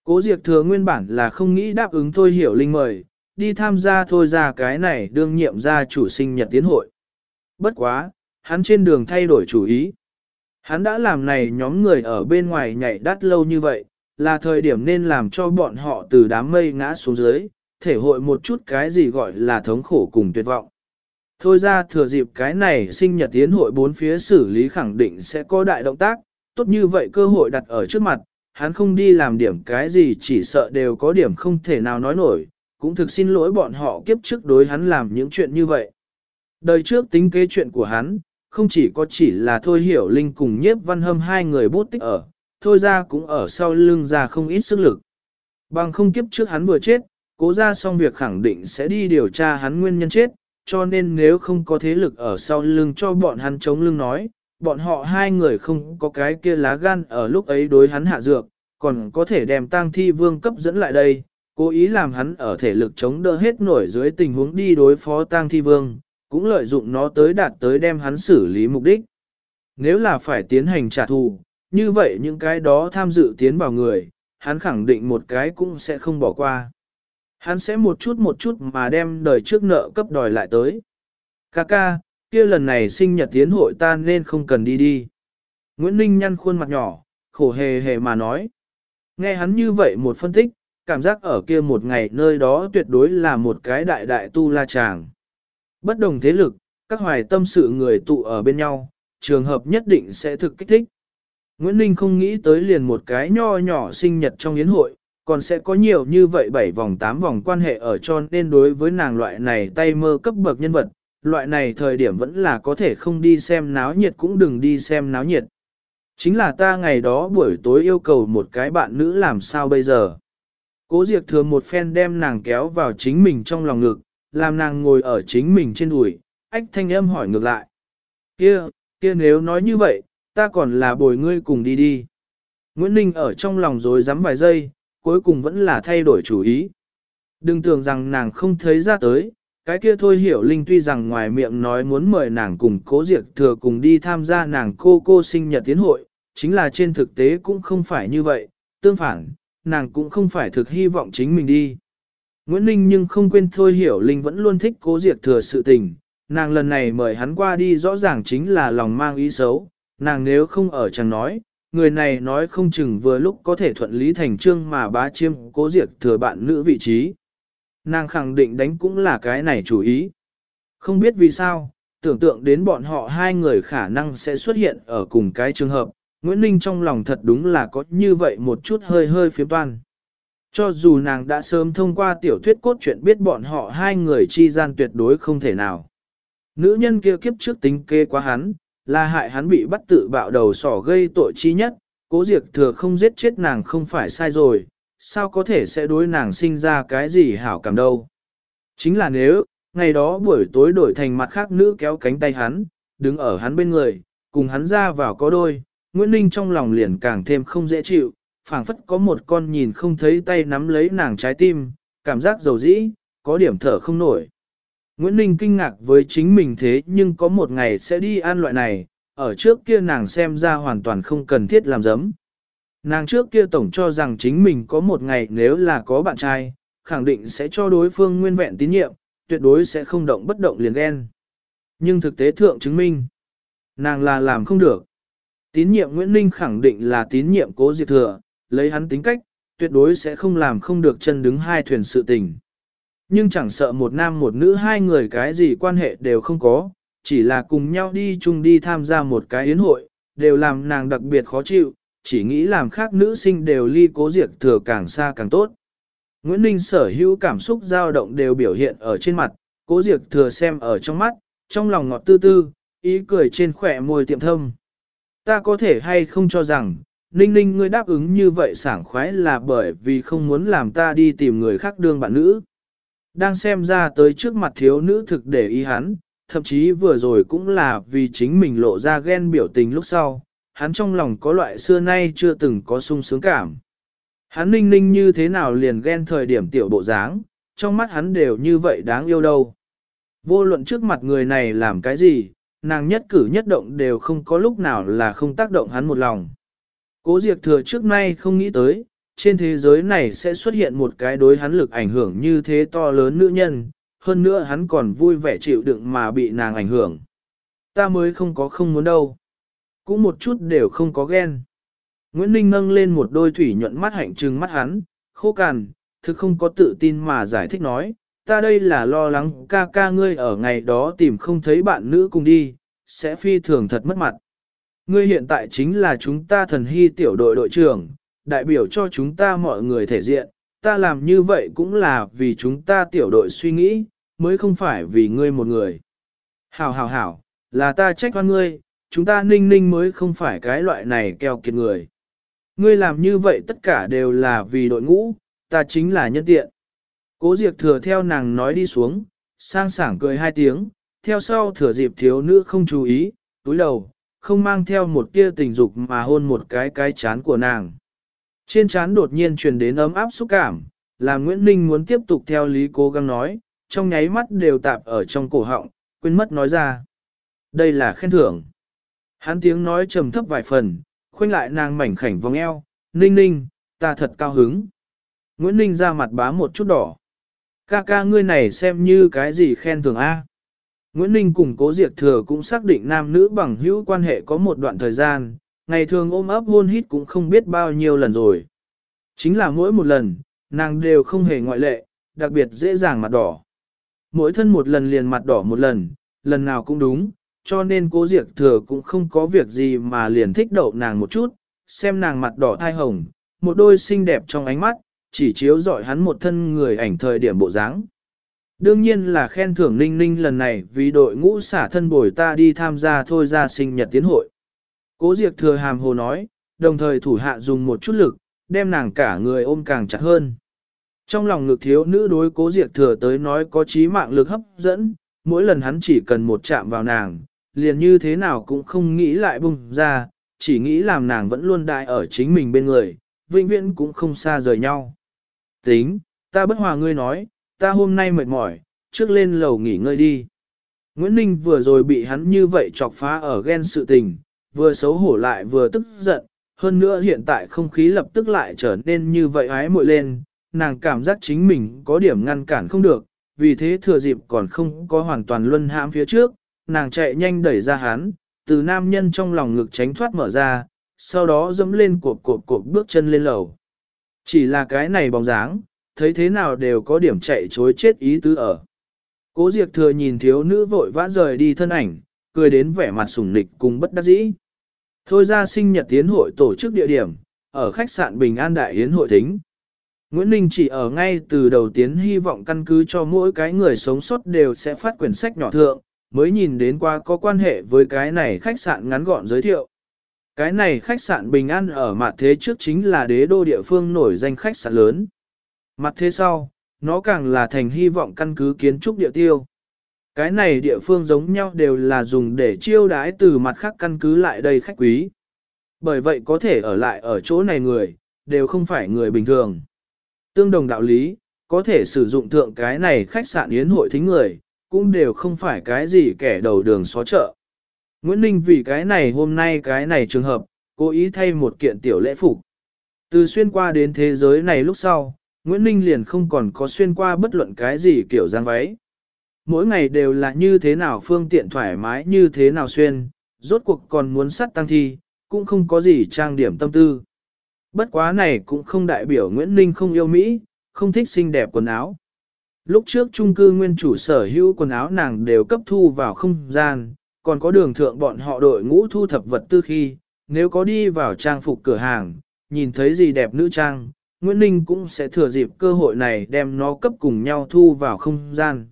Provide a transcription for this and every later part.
Cố Diệp Thừa nguyên bản là không nghĩ đáp ứng Thôi Hiểu Linh mời, đi tham gia thôi ra cái này đương nhiệm gia chủ sinh nhật tiến hội. Bất quá, hắn trên đường thay đổi chủ ý. Hắn đã làm này nhóm người ở bên ngoài nhảy đắt lâu như vậy, là thời điểm nên làm cho bọn họ từ đám mây ngã xuống dưới, thể hội một chút cái gì gọi là thống khổ cùng tuyệt vọng. Thôi ra thừa dịp cái này sinh nhật tiến hội bốn phía xử lý khẳng định sẽ có đại động tác, tốt như vậy cơ hội đặt ở trước mặt, hắn không đi làm điểm cái gì chỉ sợ đều có điểm không thể nào nói nổi, cũng thực xin lỗi bọn họ kiếp trước đối hắn làm những chuyện như vậy. Đời trước tính kế chuyện của hắn, không chỉ là Thôi Hiểu Linh cùng Nhiếp Văn Hâm hai người bút tích ở, Thôi ra cũng ở sau lưng ra không ít sức lực. Bằng không kiếp trước hắn vừa chết, Cố ra xong việc khẳng định sẽ đi điều tra hắn nguyên nhân chết, cho nên nếu không có thế lực ở sau lưng cho bọn hắn chống lưng nói, bọn họ hai người không có cái kia lá gan ở lúc ấy đối hắn hạ dược, còn có thể đem tang thi vương cấp dẫn lại đây, cố ý làm hắn ở thể lực chống đỡ hết nổi dưới tình huống đi đối phó tang thi vương, cũng lợi dụng nó tới đạt tới đem hắn xử lý mục đích. Nếu là phải tiến hành trả thù, như vậy những cái đó tham dự tiến vào người, hắn khẳng định một cái cũng sẽ không bỏ qua. Hắn sẽ một chút mà đem đời trước nợ cấp đòi lại tới. Kaka, kia lần này sinh nhật tiến hội ta nên không cần đi đi. Nguyễn Ninh nhăn khuôn mặt nhỏ, khổ hề hề mà nói. Nghe hắn như vậy một phân tích, cảm giác ở kia một ngày nơi đó tuyệt đối là một cái đại đại tu la chàng. Bất đồng thế lực, các hoài tâm sự người tụ ở bên nhau, trường hợp nhất định sẽ thực kích thích. Nguyễn Ninh không nghĩ tới liền một cái nho nhỏ sinh nhật trong yến hội, còn sẽ có nhiều như vậy 7 vòng 8 vòng quan hệ ở cho nên đối với nàng loại này tay mơ cấp bậc nhân vật, loại này thời điểm vẫn là có thể không đi xem náo nhiệt cũng đừng đi xem náo nhiệt. Chính là ta ngày đó buổi tối yêu cầu một cái bạn nữ làm sao bây giờ. Cố Diệp Thừa một phen đem nàng kéo vào chính mình trong lòng ngực, làm nàng ngồi ở chính mình trên đùi, ách thanh âm hỏi ngược lại. Kia nếu nói như vậy, ta còn là bồi ngươi cùng đi đi. Nguyễn Ninh ở trong lòng rối rắm vài giây, cuối cùng vẫn là thay đổi chủ ý. Đừng tưởng rằng nàng không thấy ra tới, cái kia Thôi Hiểu Linh tuy rằng ngoài miệng nói muốn mời nàng cùng Cố Diệp Thừa cùng đi tham gia nàng cô sinh nhật tiến hội, chính là trên thực tế cũng không phải như vậy, tương phản, nàng cũng không phải thực hy vọng chính mình đi. Nguyễn Ninh nhưng không quên Thôi Hiểu Linh vẫn luôn thích Cố Diệp Thừa sự tình, nàng lần này mời hắn qua đi rõ ràng chính là lòng mang ý xấu, nàng nếu không ở chẳng nói, người này nói không chừng vừa lúc có thể thuận lý thành trương mà bá chiêm Cố Diệp Thừa bạn nữ vị trí. Nàng khẳng định đánh cũng là cái này chủ ý. Không biết vì sao, tưởng tượng đến bọn họ hai người khả năng sẽ xuất hiện ở cùng cái trường hợp, Nguyễn Ninh trong lòng thật đúng là có như vậy một chút hơi phiếm toan. Cho dù nàng đã sớm thông qua tiểu thuyết cốt truyện biết bọn họ hai người chi gian tuyệt đối không thể nào. Nữ nhân kia kiếp trước tính kế quá hắn, là hại hắn bị bắt tự bạo đầu sỏ gây tội chi nhất, Cố Diệp Thừa không giết chết nàng không phải sai rồi, sao có thể sẽ đối nàng sinh ra cái gì hảo cảm đâu. Chính là nếu, ngày đó buổi tối đổi thành mặt khác nữ kéo cánh tay hắn, đứng ở hắn bên người, cùng hắn ra vào có đôi, Nguyễn Ninh trong lòng liền càng thêm không dễ chịu, phảng phất có một con nhìn không thấy tay nắm lấy nàng trái tim, cảm giác dầu dĩ, có điểm thở không nổi. Nguyễn Ninh kinh ngạc với chính mình thế nhưng có một ngày sẽ đi ăn loại này, ở trước kia nàng xem ra hoàn toàn không cần thiết làm giấm. Nàng trước kia tổng cho rằng chính mình có một ngày nếu là có bạn trai, khẳng định sẽ cho đối phương nguyên vẹn tín nhiệm, tuyệt đối sẽ không động bất động liền ghen. Nhưng thực tế thượng chứng minh, nàng là làm không được. Tín nhiệm Nguyễn Ninh khẳng định là tín nhiệm Cố Diệp Thừa, lấy hắn tính cách, tuyệt đối sẽ không làm không được chân đứng hai thuyền sự tình. Nhưng chẳng sợ một nam một nữ hai người cái gì quan hệ đều không có, chỉ là cùng nhau đi chung đi tham gia một cái yến hội, đều làm nàng đặc biệt khó chịu, chỉ nghĩ làm khác nữ sinh đều ly Cố Diệp Thừa càng xa càng tốt. Nguyễn Ninh sở hữu cảm xúc dao động đều biểu hiện ở trên mặt, Cố Diệp Thừa xem ở trong mắt, trong lòng ngọt tư tư, ý cười trên khỏe môi tiệm thâm. Ta có thể hay không cho rằng, Ninh Ninh ngươi đáp ứng như vậy sảng khoái là bởi vì không muốn làm ta đi tìm người khác đương bạn nữ. Đang xem ra tới trước mặt thiếu nữ thực để ý hắn, thậm chí vừa rồi cũng là vì chính mình lộ ra ghen biểu tình lúc sau, hắn trong lòng có loại xưa nay chưa từng có sung sướng cảm. Hắn Ninh Ninh như thế nào liền ghen thời điểm tiểu bộ dáng, trong mắt hắn đều như vậy đáng yêu đâu. Vô luận trước mặt người này làm cái gì, nàng nhất cử nhất động đều không có lúc nào là không tác động hắn một lòng. Cố Diệp Thừa trước nay không nghĩ tới, trên thế giới này sẽ xuất hiện một cái đối hắn lực ảnh hưởng như thế to lớn nữ nhân, hơn nữa hắn còn vui vẻ chịu đựng mà bị nàng ảnh hưởng. Ta mới không muốn đâu. Cũng một chút đều không có ghen. Nguyễn Ninh nâng lên một đôi thủy nhuận mắt hạnh trừng mắt hắn, khô cằn, thực không có tự tin mà giải thích nói, ta đây là lo lắng ca ca ngươi ở ngày đó tìm không thấy bạn nữ cùng đi, sẽ phi thường thật mất mặt. Ngươi hiện tại chính là chúng ta thần hy tiểu đội đội trưởng, đại biểu cho chúng ta mọi người thể diện, ta làm như vậy cũng là vì chúng ta tiểu đội suy nghĩ, mới không phải vì ngươi một người. Hảo hảo hảo, là ta trách oan ngươi, chúng ta Ninh Ninh mới không phải cái loại này keo kiệt người. Ngươi làm như vậy tất cả đều là vì đội ngũ, ta chính là nhân tiện. Cố Diệp thừa theo nàng nói đi xuống, sang sảng cười hai tiếng, theo sau thừa dịp thiếu nữ không chú ý, túi đầu, không mang theo một tia tình dục mà hôn một cái chán của nàng. Trên chán đột nhiên truyền đến ấm áp xúc cảm, làm Nguyễn Ninh muốn tiếp tục theo lý cố gắng nói, trong nháy mắt đều tạp ở trong cổ họng, quên mất nói ra. Đây là khen thưởng. Hắn tiếng nói trầm thấp vài phần, khoanh lại nàng mảnh khảnh vòng eo, Ninh Ninh, ta thật cao hứng. Nguyễn Ninh ra mặt bá một chút đỏ. Ca ca ngươi này xem như cái gì khen thưởng A. Nguyễn Ninh cùng Cố Diệp Thừa cũng xác định nam nữ bằng hữu quan hệ có một đoạn thời gian, ngày thường ôm ấp hôn hít cũng không biết bao nhiêu lần rồi. Chính là mỗi một lần, nàng đều không hề ngoại lệ, đặc biệt dễ dàng mặt đỏ. Mỗi thân một lần liền mặt đỏ một lần, lần nào cũng đúng, cho nên Cố Diệp Thừa cũng không có việc gì mà liền thích đậu nàng một chút, xem nàng mặt đỏ thai hồng, một đôi xinh đẹp trong ánh mắt, chỉ chiếu dọi hắn một thân người ảnh thời điểm bộ dáng. Đương nhiên là khen thưởng Ninh Ninh lần này vì đội ngũ xả thân bồi ta đi tham gia thôi ra sinh nhật tiến hội. Cố Diệp Thừa hàm hồ nói, đồng thời thủ hạ dùng một chút lực, đem nàng cả người ôm càng chặt hơn. Trong lòng ngực thiếu nữ đối Cố Diệp Thừa tới nói có chí mạng lực hấp dẫn, mỗi lần hắn chỉ cần một chạm vào nàng, liền như thế nào cũng không nghĩ lại bung ra, chỉ nghĩ làm nàng vẫn luôn đại ở chính mình bên người, vĩnh viễn cũng không xa rời nhau. Tính, ta bất hòa ngươi nói, ta hôm nay mệt mỏi, trước lên lầu nghỉ ngơi đi. Nguyễn Ninh vừa rồi bị hắn như vậy chọc phá ở ghen sự tình, vừa xấu hổ lại vừa tức giận, hơn nữa hiện tại không khí lập tức lại trở nên như vậy ái muội lên, nàng cảm giác chính mình có điểm ngăn cản không được, vì thế thừa dịp còn không có hoàn toàn luân hãm phía trước, nàng chạy nhanh đẩy ra hắn, từ nam nhân trong lòng ngực tránh thoát mở ra, sau đó dẫm lên cộp bước chân lên lầu. Chỉ là cái này bóng dáng, thấy thế nào đều có điểm chạy chối chết ý tứ ở. Cố Diệp Thừa nhìn thiếu nữ vội vã rời đi thân ảnh, cười đến vẻ mặt sủng nịch cùng bất đắc dĩ. Thôi ra sinh nhật tiến hội tổ chức địa điểm, ở khách sạn Bình An Đại Yến hội thính. Nguyễn Ninh chỉ ở ngay từ đầu tiến hy vọng căn cứ cho mỗi cái người sống sót đều sẽ phát quyển sách nhỏ thượng, mới nhìn đến qua có quan hệ với cái này khách sạn ngắn gọn giới thiệu. Cái này khách sạn Bình An ở mặt thế trước chính là đế đô địa phương nổi danh khách sạn lớn. Mặt thế sau, nó càng là thành hy vọng căn cứ kiến trúc địa tiêu. Cái này địa phương giống nhau đều là dùng để chiêu đái từ mặt khác căn cứ lại đây khách quý. Bởi vậy có thể ở lại ở chỗ này người, đều không phải người bình thường. Tương đồng đạo lý, có thể sử dụng thượng cái này khách sạn yến hội thính người, cũng đều không phải cái gì kẻ đầu đường xó chợ. Nguyễn Ninh vì cái này hôm nay cái này trường hợp, cố ý thay một kiện tiểu lễ phục. Từ xuyên qua đến thế giới này lúc sau, Nguyễn Ninh liền không còn có xuyên qua bất luận cái gì kiểu dáng váy. Mỗi ngày đều là như thế nào phương tiện thoải mái như thế nào xuyên, rốt cuộc còn muốn sắt tăng thi, cũng không có gì trang điểm tâm tư. Bất quá này cũng không đại biểu Nguyễn Ninh không yêu Mỹ, không thích xinh đẹp quần áo. Lúc trước chung cư nguyên chủ sở hữu quần áo nàng đều cấp thu vào không gian, còn có đường thượng bọn họ đội ngũ thu thập vật tư khi, nếu có đi vào trang phục cửa hàng, nhìn thấy gì đẹp nữ trang, Nguyễn Ninh cũng sẽ thừa dịp cơ hội này đem nó cấp cùng nhau thu vào không gian.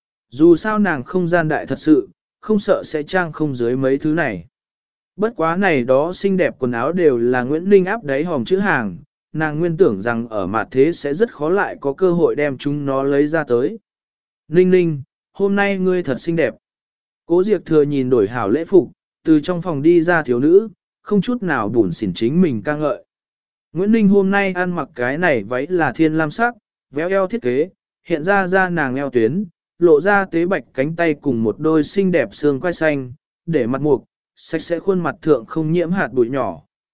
Dù sao nàng không gian đại thật sự, không sợ sẽ trang không dưới mấy thứ này. Bất quá này đó xinh đẹp quần áo đều là Nguyễn Ninh áp đáy hòm chữ hàng, nàng nguyên tưởng rằng ở mặt thế sẽ rất khó lại có cơ hội đem chúng nó lấy ra tới. Ninh Ninh, hôm nay ngươi thật xinh đẹp. Cố Diệp Thừa nhìn đổi hảo lễ phục, từ trong phòng đi ra thiếu nữ, không chút nào buồn xỉn chính mình ca ngợi. Nguyễn Ninh hôm nay ăn mặc cái này váy là thiên lam sắc, véo eo thiết kế, hiện ra nàng eo tuyến, lộ ra tế bạch cánh tay cùng một đôi xinh đẹp xương quai xanh, để mặt mục, sạch sẽ khuôn mặt thượng không nhiễm hạt bụi nhỏ,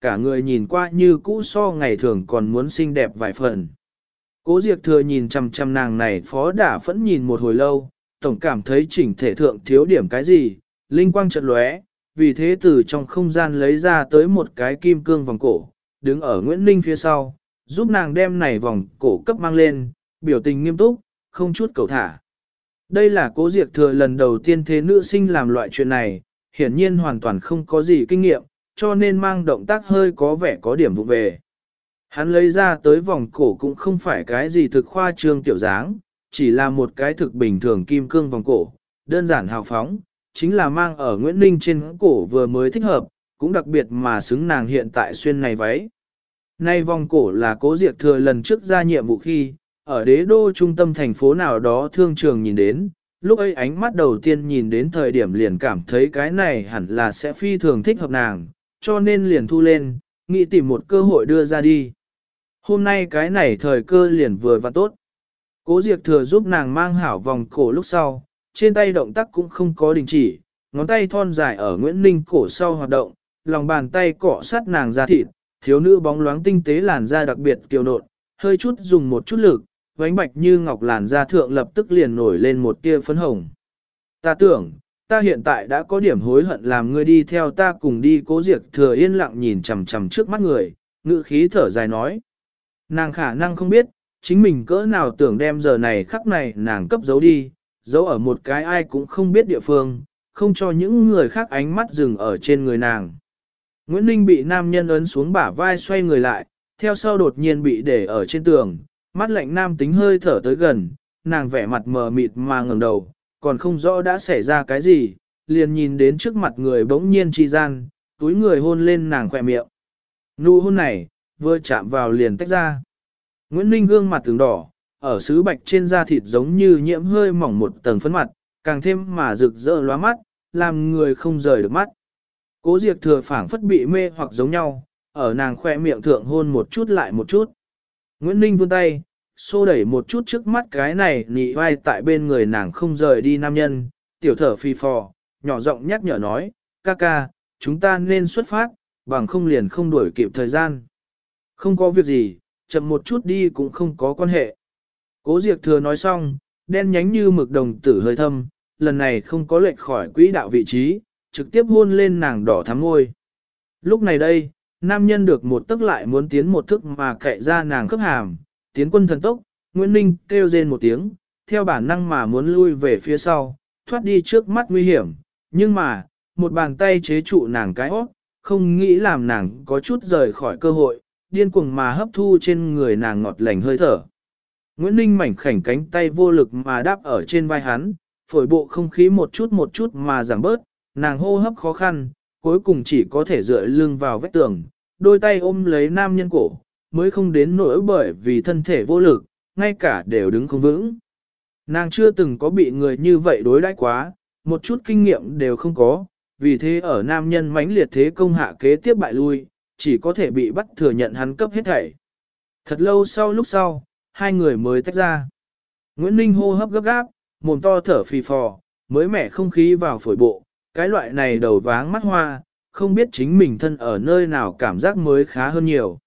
cả người nhìn qua như cũ so ngày thường còn muốn xinh đẹp vài phần. Cố Diệp Thừa nhìn chằm chằm nàng này phó đả phẫn nhìn một hồi lâu, tổng cảm thấy chỉnh thể thượng thiếu điểm cái gì, linh quang chợt lóe, vì thế từ trong không gian lấy ra tới một cái kim cương vòng cổ, đứng ở Nguyễn Ninh phía sau, giúp nàng đem này vòng cổ cấp mang lên, biểu tình nghiêm túc, không chút cầu thả. Đây là Cố Diệp Thừa lần đầu tiên thế nữ sinh làm loại chuyện này, hiển nhiên hoàn toàn không có gì kinh nghiệm, cho nên mang động tác hơi có vẻ có điểm vụ về. Hắn lấy ra tới vòng cổ cũng không phải cái gì thực khoa trương tiểu dáng, chỉ là một cái thực bình thường kim cương vòng cổ, đơn giản hào phóng, chính là mang ở Nguyễn Ninh trên cổ vừa mới thích hợp, cũng đặc biệt mà xứng nàng hiện tại xuyên này váy. Nay vòng cổ là Cố Diệp Thừa lần trước ra nhiệm vụ khi, ở đế đô trung tâm thành phố nào đó thương trường nhìn đến, lúc ấy ánh mắt đầu tiên nhìn đến thời điểm liền cảm thấy cái này hẳn là sẽ phi thường thích hợp nàng, cho nên liền thu lên, nghĩ tìm một cơ hội đưa ra đi. Hôm nay cái này thời cơ liền vừa và tốt. Cố Diệp Thừa giúp nàng mang hảo vòng cổ lúc sau, trên tay động tác cũng không có đình chỉ, ngón tay thon dài ở Nguyễn Ninh cổ sau hoạt động, lòng bàn tay cọ sát nàng da thịt, thiếu nữ bóng loáng tinh tế làn da đặc biệt kiều nộn, hơi chút dùng một chút lực, vánh bạch như ngọc làn da thượng lập tức liền nổi lên một tia phấn hồng. Ta tưởng, ta hiện tại đã có điểm hối hận làm ngươi đi theo ta cùng đi. Cố Diệp Thừa yên lặng nhìn chằm chằm trước mắt người, ngữ khí thở dài nói. Nàng khả năng không biết, chính mình cỡ nào tưởng đem giờ này khắc này nàng cấp giấu đi, giấu ở một cái ai cũng không biết địa phương, không cho những người khác ánh mắt dừng ở trên người nàng. Nguyễn Ninh bị nam nhân ấn xuống bả vai xoay người lại, theo sau đột nhiên bị để ở trên tường, mắt lạnh nam tính hơi thở tới gần, nàng vẻ mặt mờ mịt mà ngẩng đầu, còn không rõ đã xảy ra cái gì, liền nhìn đến trước mặt người bỗng nhiên chi gian, túi người hôn lên nàng khỏe miệng. Nụ hôn này, vừa chạm vào liền tách ra. Nguyễn Ninh gương mặt từng đỏ, ở sứ bạch trên da thịt giống như nhiễm hơi mỏng một tầng phấn mặt, càng thêm mà rực rỡ lóa mắt, làm người không rời được mắt. Cố Diệp Thừa phảng phất bị mê hoặc giống nhau, ở nàng khoe miệng thượng hôn một chút lại một chút. Nguyễn Ninh vươn tay, xô đẩy một chút trước mắt cái này nị vai tại bên người nàng không rời đi nam nhân, tiểu thở phi phò, nhỏ giọng nhắc nhở nói, ca ca, chúng ta nên xuất phát, bằng không liền không đuổi kịp thời gian. Không có việc gì, chậm một chút đi cũng không có quan hệ. Cố Diệp Thừa nói xong, đen nhánh như mực đồng tử hơi thâm, lần này không có lệch khỏi quỹ đạo vị trí, trực tiếp hôn lên nàng đỏ thắm môi. Lúc này đây, nam nhân được một tức lại muốn tiến một thức mà cậy ra nàng khớp hàm, tiến quân thần tốc, Nguyễn Ninh kêu rên một tiếng, theo bản năng mà muốn lui về phía sau, thoát đi trước mắt nguy hiểm, nhưng mà, một bàn tay chế trụ nàng cái óc, không nghĩ làm nàng có chút rời khỏi cơ hội, điên cuồng mà hấp thu trên người nàng ngọt lành hơi thở. Nguyễn Ninh mảnh khảnh cánh tay vô lực mà đáp ở trên vai hắn, phổi bộ không khí một chút mà giảm bớt, nàng hô hấp khó khăn, cuối cùng chỉ có thể dựa lưng vào vách tường, đôi tay ôm lấy nam nhân cổ, mới không đến nỗi bởi vì thân thể vô lực, ngay cả đều đứng không vững. Nàng chưa từng có bị người như vậy đối đãi quá, một chút kinh nghiệm đều không có, vì thế ở nam nhân mãnh liệt thế công hạ kế tiếp bại lui, chỉ có thể bị bắt thừa nhận hắn cấp hết thảy. Thật lâu lúc sau, hai người mới tách ra. Nguyễn Ninh hô hấp gấp gáp, mồm to thở phì phò, mới mẻ không khí vào phổi bộ, cái loại này đầu váng mắt hoa, không biết chính mình thân ở nơi nào cảm giác mới khá hơn nhiều.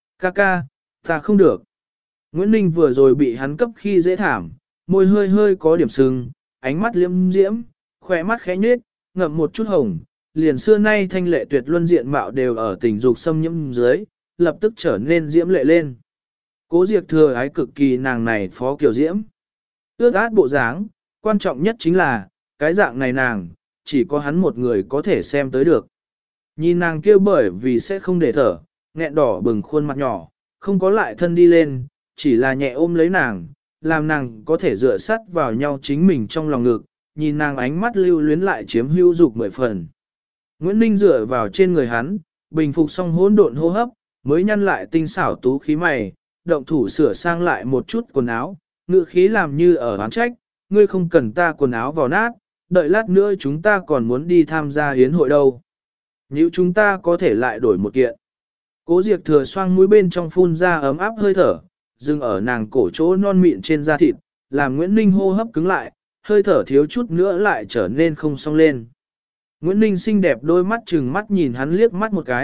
Ca, ta không được. Nguyễn Ninh vừa rồi bị hắn cấp khi dễ thảm, môi hơi có điểm sưng, ánh mắt liễm diễm, khỏe mắt khẽ nhếch, ngậm một chút hồng, liền xưa nay thanh lệ tuyệt luân diện mạo đều ở tình dục xâm nhiễm dưới, lập tức trở nên diễm lệ lên. Cố Diệp Thừa ái cực kỳ nàng này phó kiểu diễm. Ước át bộ dáng, quan trọng nhất chính là, cái dạng này nàng, chỉ có hắn một người có thể xem tới được. Nhìn nàng kêu bởi vì sẽ không để thở, nghẹn đỏ bừng khuôn mặt nhỏ, không có lại thân đi lên, chỉ là nhẹ ôm lấy nàng, làm nàng có thể dựa sát vào nhau chính mình trong lòng ngực, nhìn nàng ánh mắt lưu luyến lại chiếm hữu dục 10 phần. Nguyễn Ninh dựa vào trên người hắn, bình phục xong hỗn độn hô hấp, mới nhăn lại tinh xảo tú khí mày, động thủ sửa sang lại một chút quần áo, ngữ khí làm như ở oán trách, ngươi không cần ta quần áo vào nát, đợi lát nữa chúng ta còn muốn đi tham gia yến hội đâu. Nếu chúng ta có thể lại đổi một kiện. Cố Diệp Thừa xoang mũi bên trong phun ra ấm áp hơi thở, dừng ở nàng cổ chỗ non mịn trên da thịt, làm Nguyễn Ninh hô hấp cứng lại, hơi thở thiếu chút nữa lại trở nên không xong lên. Nguyễn Ninh xinh đẹp đôi mắt chừng mắt nhìn hắn liếc mắt một cái,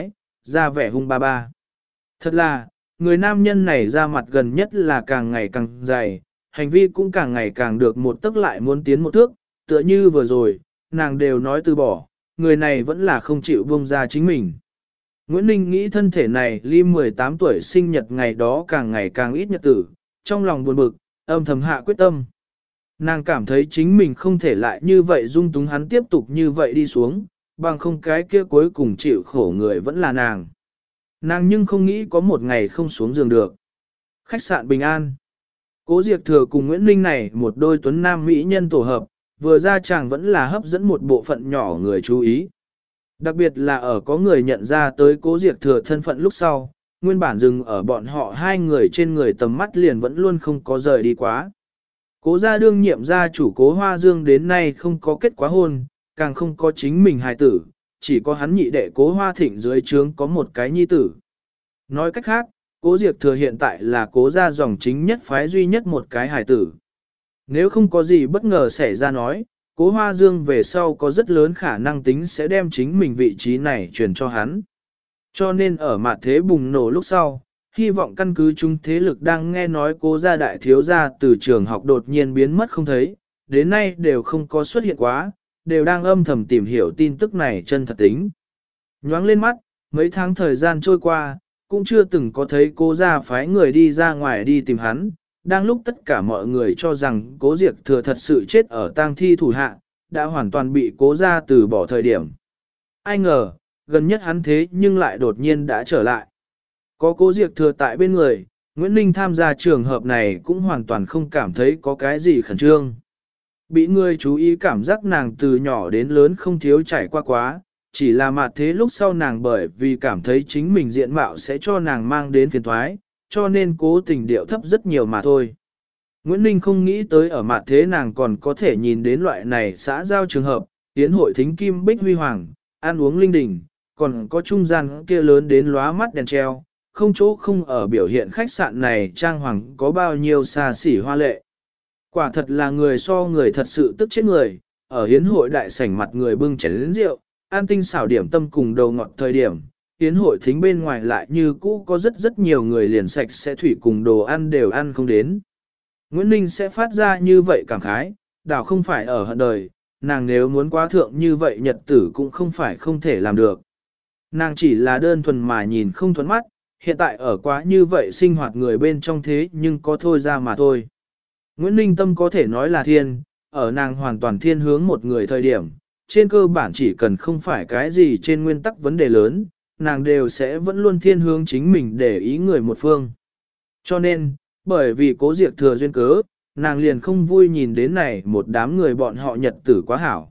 ra vẻ hung ba ba. Thật là, người nam nhân này ra mặt gần nhất là càng ngày càng dày, hành vi cũng càng ngày càng được một tức lại muốn tiến một thước, tựa như vừa rồi, nàng đều nói từ bỏ, người này vẫn là không chịu buông ra chính mình. Nguyễn Ninh nghĩ thân thể này ly 18 tuổi sinh nhật ngày đó càng ngày càng ít nhật tử, trong lòng buồn bực, âm thầm hạ quyết tâm. Nàng cảm thấy chính mình không thể lại như vậy dung túng hắn tiếp tục như vậy đi xuống, bằng không cái kia cuối cùng chịu khổ người vẫn là nàng. Nàng nhưng không nghĩ có một ngày không xuống giường được. Khách sạn Bình An. Cố Diệp Thừa cùng Nguyễn Ninh này một đôi tuấn nam mỹ nhân tổ hợp, vừa ra chàng vẫn là hấp dẫn một bộ phận nhỏ người chú ý. Đặc biệt là ở có người nhận ra tới Cố Diệp Thừa thân phận lúc sau, nguyên bản dừng ở bọn họ hai người trên người tầm mắt liền vẫn luôn không có rời đi quá. Cố gia đương nhiệm gia chủ Cố Hoa Dương đến nay không có kết quả hôn, càng không có chính mình hài tử, chỉ có hắn nhị đệ Cố Hoa Thịnh dưới trướng có một cái nhi tử. Nói cách khác, Cố Diệp Thừa hiện tại là Cố gia dòng chính nhất phái duy nhất một cái hài tử. Nếu không có gì bất ngờ xảy ra nói, Cố Hoa Dương về sau có rất lớn khả năng tính sẽ đem chính mình vị trí này truyền cho hắn. Cho nên ở mặt thế bùng nổ lúc sau, hy vọng căn cứ chúng thế lực đang nghe nói Cố gia đại thiếu gia từ trường học đột nhiên biến mất không thấy, đến nay đều không có xuất hiện quá, đều đang âm thầm tìm hiểu tin tức này chân thật tính. Nhoáng lên mắt, mấy tháng thời gian trôi qua, cũng chưa từng có thấy Cố gia phái người đi ra ngoài đi tìm hắn, đang lúc tất cả mọi người cho rằng Cố Diệp Thừa thật sự chết ở tang thi thủ hạ, đã hoàn toàn bị Cố gia từ bỏ thời điểm. Ai ngờ, gần nhất hắn thế nhưng lại đột nhiên đã trở lại. Có Cố Diệp Thừa tại bên người, Nguyễn Ninh tham gia trường hợp này cũng hoàn toàn không cảm thấy có cái gì khẩn trương. Bị người chú ý cảm giác nàng từ nhỏ đến lớn không thiếu trải qua quá, chỉ là mặt thế lúc sau nàng bởi vì cảm thấy chính mình diện mạo sẽ cho nàng mang đến phiền thoái, cho nên cố tình điệu thấp rất nhiều mà thôi. Nguyễn Ninh không nghĩ tới ở mặt thế nàng còn có thể nhìn đến loại này xã giao trường hợp, tiến hội thính kim bích huy hoàng, ăn uống linh đình, còn có trung gian kia lớn đến lóa mắt đèn treo, không chỗ không ở biểu hiện khách sạn này trang hoàng có bao nhiêu xa xỉ hoa lệ. Quả thật là người so người thật sự tức chết người, ở hiến hội đại sảnh mặt người bưng chén rượu, an tinh xảo điểm tâm cùng đầu ngọt thời điểm, hiến hội thính bên ngoài lại như cũ có rất nhiều người liền sạch sẽ thủy cùng đồ ăn đều ăn không đến. Nguyễn Ninh sẽ phát ra như vậy cảm khái, đảo không phải ở hận đời, nàng nếu muốn quá thượng như vậy nhật tử cũng không phải không thể làm được. Nàng chỉ là đơn thuần mà nhìn không thuẫn mắt, hiện tại ở quá như vậy sinh hoạt người bên trong thế nhưng có thôi ra mà thôi. Nguyễn Ninh tâm có thể nói là thiên, ở nàng hoàn toàn thiên hướng một người thời điểm, trên cơ bản chỉ cần không phải cái gì trên nguyên tắc vấn đề lớn, nàng đều sẽ vẫn luôn thiên hướng chính mình để ý người một phương. Cho nên, bởi vì Cố Diệp Thừa duyên cớ, nàng liền không vui nhìn đến này một đám người bọn họ nhật tử quá hảo.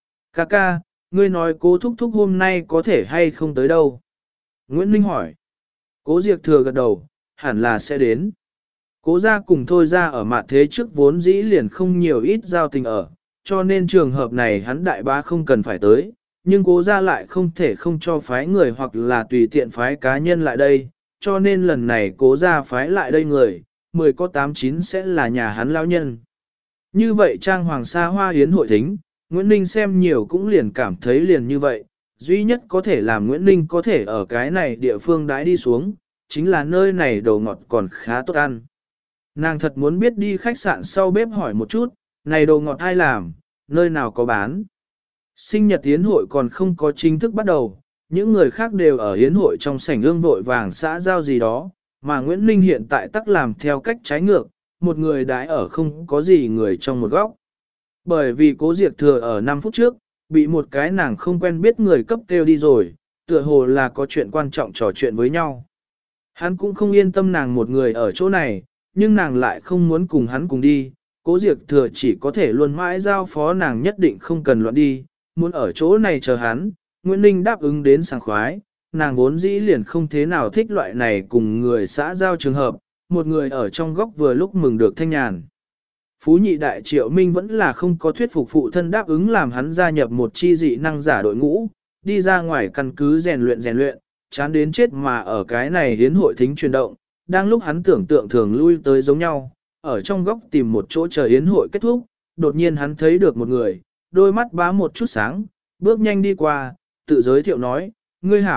Ca, ngươi nói Cố thúc thúc hôm nay có thể hay không tới đâu? Nguyễn Ninh hỏi. Cố Diệp Thừa gật đầu, hẳn là sẽ đến. Cố gia cùng thôi ra ở mặt thế trước vốn dĩ liền không nhiều ít giao tình ở, cho nên trường hợp này hắn đại bá không cần phải tới, nhưng cố gia lại không thể không cho phái người hoặc là tùy tiện phái cá nhân lại đây, cho nên lần này cố gia phái lại đây người, 10 có 8-9 sẽ là nhà hắn lão nhân. Như vậy trang hoàng sa hoa hiến hội thính, Nguyễn Ninh xem nhiều cũng liền cảm thấy liền như vậy, duy nhất có thể làm Nguyễn Ninh có thể ở cái này địa phương đãi đi xuống, chính là nơi này đồ ngọt còn khá tốt ăn. Nàng thật muốn biết đi khách sạn sau bếp hỏi một chút, này đồ ngọt ai làm, nơi nào có bán. Sinh nhật yến hội còn không có chính thức bắt đầu, những người khác đều ở yến hội trong sảnh ương vội vàng xã giao gì đó, mà Nguyễn Ninh hiện tại tắc làm theo cách trái ngược, một người đãi ở không có gì người trong một góc. Bởi vì Cố Diệp Thừa ở 5 phút trước, bị một cái nàng không quen biết người cấp kêu đi rồi, tựa hồ là có chuyện quan trọng trò chuyện với nhau. Hắn cũng không yên tâm nàng một người ở chỗ này, nhưng nàng lại không muốn cùng hắn cùng đi, Cố Diệp Thừa chỉ có thể luôn mãi giao phó nàng nhất định không cần loạn đi, muốn ở chỗ này chờ hắn, Nguyễn Ninh đáp ứng đến sảng khoái, nàng vốn dĩ liền không thế nào thích loại này cùng người xã giao trường hợp, một người ở trong góc vừa lúc mừng được thanh nhàn. Phú nhị đại Triệu Minh vẫn là không có thuyết phục phụ thân đáp ứng làm hắn gia nhập một chi dị năng giả đội ngũ, đi ra ngoài căn cứ rèn luyện, chán đến chết mà ở cái này hiến hội thính chuyển động, đang lúc hắn tưởng tượng thường lui tới giống nhau, ở trong góc tìm một chỗ chờ yến hội kết thúc, đột nhiên hắn thấy được một người, đôi mắt bá một chút sáng, bước nhanh đi qua, tự giới thiệu nói, ngươi hảo,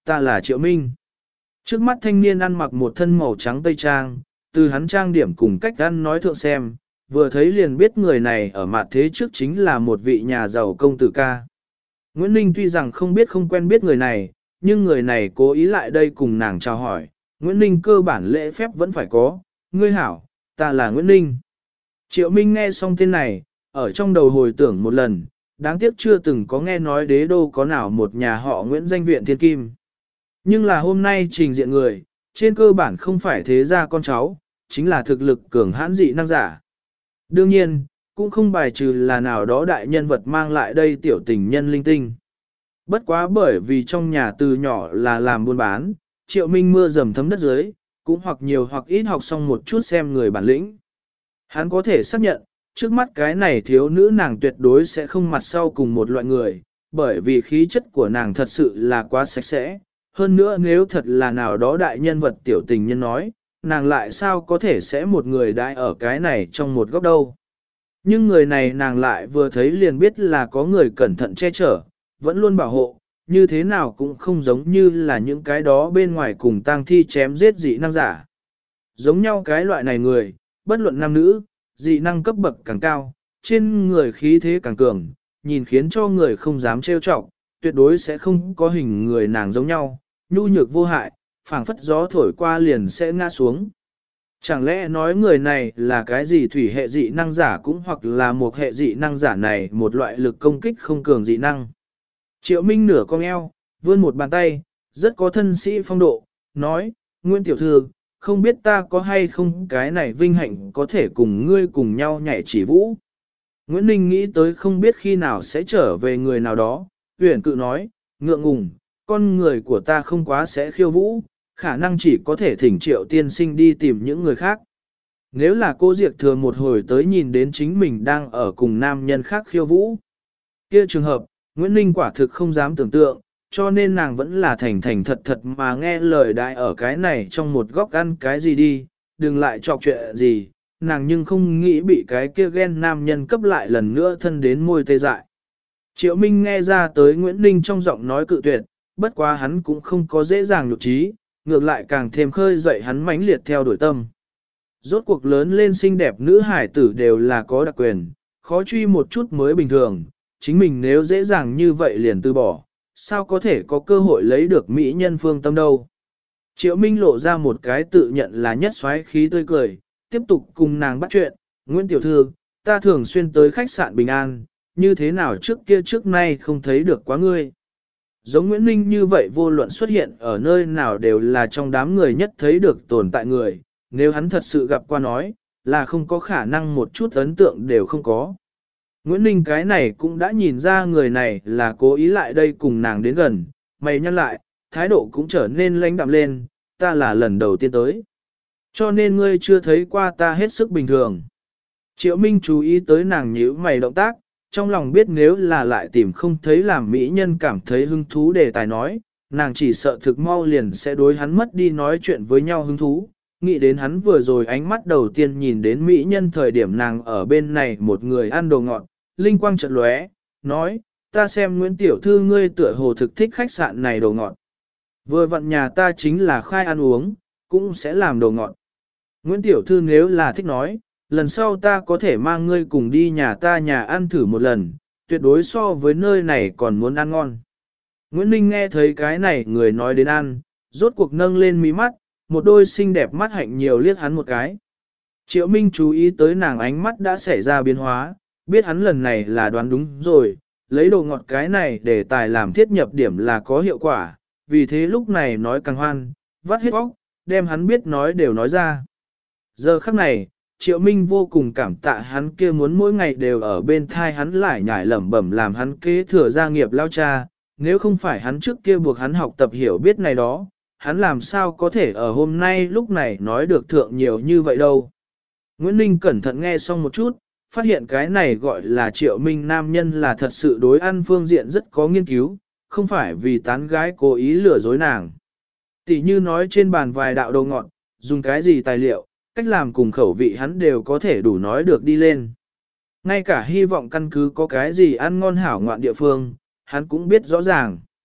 ta là Triệu Minh. Trước mắt thanh niên ăn mặc một thân màu trắng tây trang, từ hắn trang điểm cùng cách ăn nói thượng xem, vừa thấy liền biết người này ở mặt thế trước chính là một vị nhà giàu công tử ca. Nguyễn Ninh tuy rằng không biết không quen biết người này, nhưng người này cố ý lại đây cùng nàng chào hỏi, Nguyễn Ninh cơ bản lễ phép vẫn phải có, ngươi hảo, ta là Nguyễn Ninh. Triệu Minh nghe xong tên này, ở trong đầu hồi tưởng một lần, đáng tiếc chưa từng có nghe nói đế đô có nào một nhà họ Nguyễn danh viện thiên kim. Nhưng là hôm nay trình diện người, trên cơ bản không phải thế gia con cháu, chính là thực lực cường hãn dị năng giả. Đương nhiên, cũng không bài trừ là nào đó đại nhân vật mang lại đây tiểu tình nhân linh tinh. Bất quá bởi vì trong nhà từ nhỏ là làm buôn bán, Triệu Minh mưa dầm thấm đất dưới, cũng hoặc nhiều hoặc ít học xong một chút xem người bản lĩnh. Hắn có thể xác nhận, trước mắt cái này thiếu nữ nàng tuyệt đối sẽ không mặt sau cùng một loại người, bởi vì khí chất của nàng thật sự là quá sạch sẽ. Hơn nữa nếu thật là nào đó đại nhân vật tiểu tình nhân nói, nàng lại sao có thể sẽ một người đại ở cái này trong một góc đâu. Nhưng người này nàng lại vừa thấy liền biết là có người cẩn thận che chở, vẫn luôn bảo hộ, như thế nào cũng không giống như là những cái đó bên ngoài cùng tang thi chém giết dị năng giả. Giống nhau cái loại này người, bất luận nam nữ, dị năng cấp bậc càng cao, trên người khí thế càng cường, nhìn khiến cho người không dám trêu chọc, tuyệt đối sẽ không có hình người nàng giống nhau, nhu nhược vô hại, phảng phất gió thổi qua liền sẽ ngã xuống. Chẳng lẽ nói người này là cái gì thủy hệ dị năng giả cũng hoặc là một hệ dị năng giả này một loại lực công kích không cường dị năng. Triệu Minh nửa cong eo, vươn một bàn tay, rất có thân sĩ phong độ, nói, Nguyễn Tiểu Thư, không biết ta có hay không cái này vinh hạnh có thể cùng ngươi cùng nhau nhảy chỉ vũ. Nguyễn Ninh nghĩ tới không biết khi nào sẽ trở về người nào đó, huyền cự nói, ngượng ngùng, con người của ta không quá sẽ khiêu vũ, khả năng chỉ có thể thỉnh Triệu tiên sinh đi tìm những người khác. Nếu là cô Diệp thừa một hồi tới nhìn đến chính mình đang ở cùng nam nhân khác khiêu vũ. Kia trường hợp, Nguyễn Ninh quả thực không dám tưởng tượng, cho nên nàng vẫn là thành thành thật thật mà nghe lời đại ở cái này trong một góc ăn cái gì đi, đừng lại chọc chuyện gì, nàng nhưng không nghĩ bị cái kia ghen nam nhân cấp lại lần nữa thân đến môi tê dại. Triệu Minh nghe ra tới Nguyễn Ninh trong giọng nói cự tuyệt, bất quá hắn cũng không có dễ dàng nhục trí, ngược lại càng thêm khơi dậy hắn mãnh liệt theo đuổi tâm. Rốt cuộc lớn lên xinh đẹp nữ hải tử đều là có đặc quyền, khó truy một chút mới bình thường, chính mình nếu dễ dàng như vậy liền từ bỏ, sao có thể có cơ hội lấy được mỹ nhân phương tâm đâu. Triệu Minh lộ ra một cái tự nhận là nhất xoáy khí tươi cười, tiếp tục cùng nàng bắt chuyện, Nguyễn Tiểu Thư, ta thường xuyên tới khách sạn Bình An, như thế nào trước kia trước nay không thấy được quá ngươi. Giống Nguyễn Ninh như vậy vô luận xuất hiện ở nơi nào đều là trong đám người nhất thấy được tồn tại người, nếu hắn thật sự gặp qua nói, là không có khả năng một chút ấn tượng đều không có. Nguyễn Ninh cái này cũng đã nhìn ra người này là cố ý lại đây cùng nàng đến gần, mày nhăn lại, thái độ cũng trở nên lãnh đạm lên, ta là lần đầu tiên tới. Cho nên ngươi chưa thấy qua ta hết sức bình thường. Triệu Minh chú ý tới nàng nhíu mày động tác, trong lòng biết nếu là lại tìm không thấy làm mỹ nhân cảm thấy hứng thú đề tài nói, nàng chỉ sợ thực mau liền sẽ đối hắn mất đi nói chuyện với nhau hứng thú. Nghĩ đến hắn vừa rồi ánh mắt đầu tiên nhìn đến mỹ nhân thời điểm nàng ở bên này một người ăn đồ ngọt, linh quang chợt lóe, nói, ta xem Nguyễn Tiểu Thư ngươi tựa hồ thực thích khách sạn này đồ ngọt. Vừa vặn nhà ta chính là khai ăn uống, cũng sẽ làm đồ ngọt. Nguyễn Tiểu Thư nếu là thích nói, lần sau ta có thể mang ngươi cùng đi nhà ta nhà ăn thử một lần, tuyệt đối so với nơi này còn muốn ăn ngon. Nguyễn Ninh nghe thấy cái này người nói đến ăn, rốt cuộc nâng lên mí mắt, một đôi xinh đẹp mắt hạnh nhiều liếc hắn một cái. Triệu Minh chú ý tới nàng ánh mắt đã xảy ra biến hóa, biết hắn lần này là đoán đúng rồi, lấy đồ ngọt cái này để tài làm thiết nhập điểm là có hiệu quả, vì thế lúc này nói càng hoan, vắt hết óc, đem hắn biết nói đều nói ra. Giờ khắc này, Triệu Minh vô cùng cảm tạ hắn kia muốn mỗi ngày đều ở bên thai hắn lại nhải lẩm bẩm làm hắn kế thừa gia nghiệp lao cha, nếu không phải hắn trước kia buộc hắn học tập hiểu biết này đó, hắn làm sao có thể ở hôm nay lúc này nói được thượng nhiều như vậy đâu. Nguyễn Ninh cẩn thận nghe xong một chút, phát hiện cái này gọi là Triệu Minh nam nhân là thật sự đối ăn phương diện rất có nghiên cứu, không phải vì tán gái cố ý lừa dối nàng. Tỷ như nói trên bàn vài đạo đồ ngọt, dùng cái gì tài liệu, cách làm cùng khẩu vị hắn đều có thể đủ nói được đi lên. Ngay cả hy vọng căn cứ có cái gì ăn ngon hảo ngoạn địa phương, hắn cũng biết rõ ràng.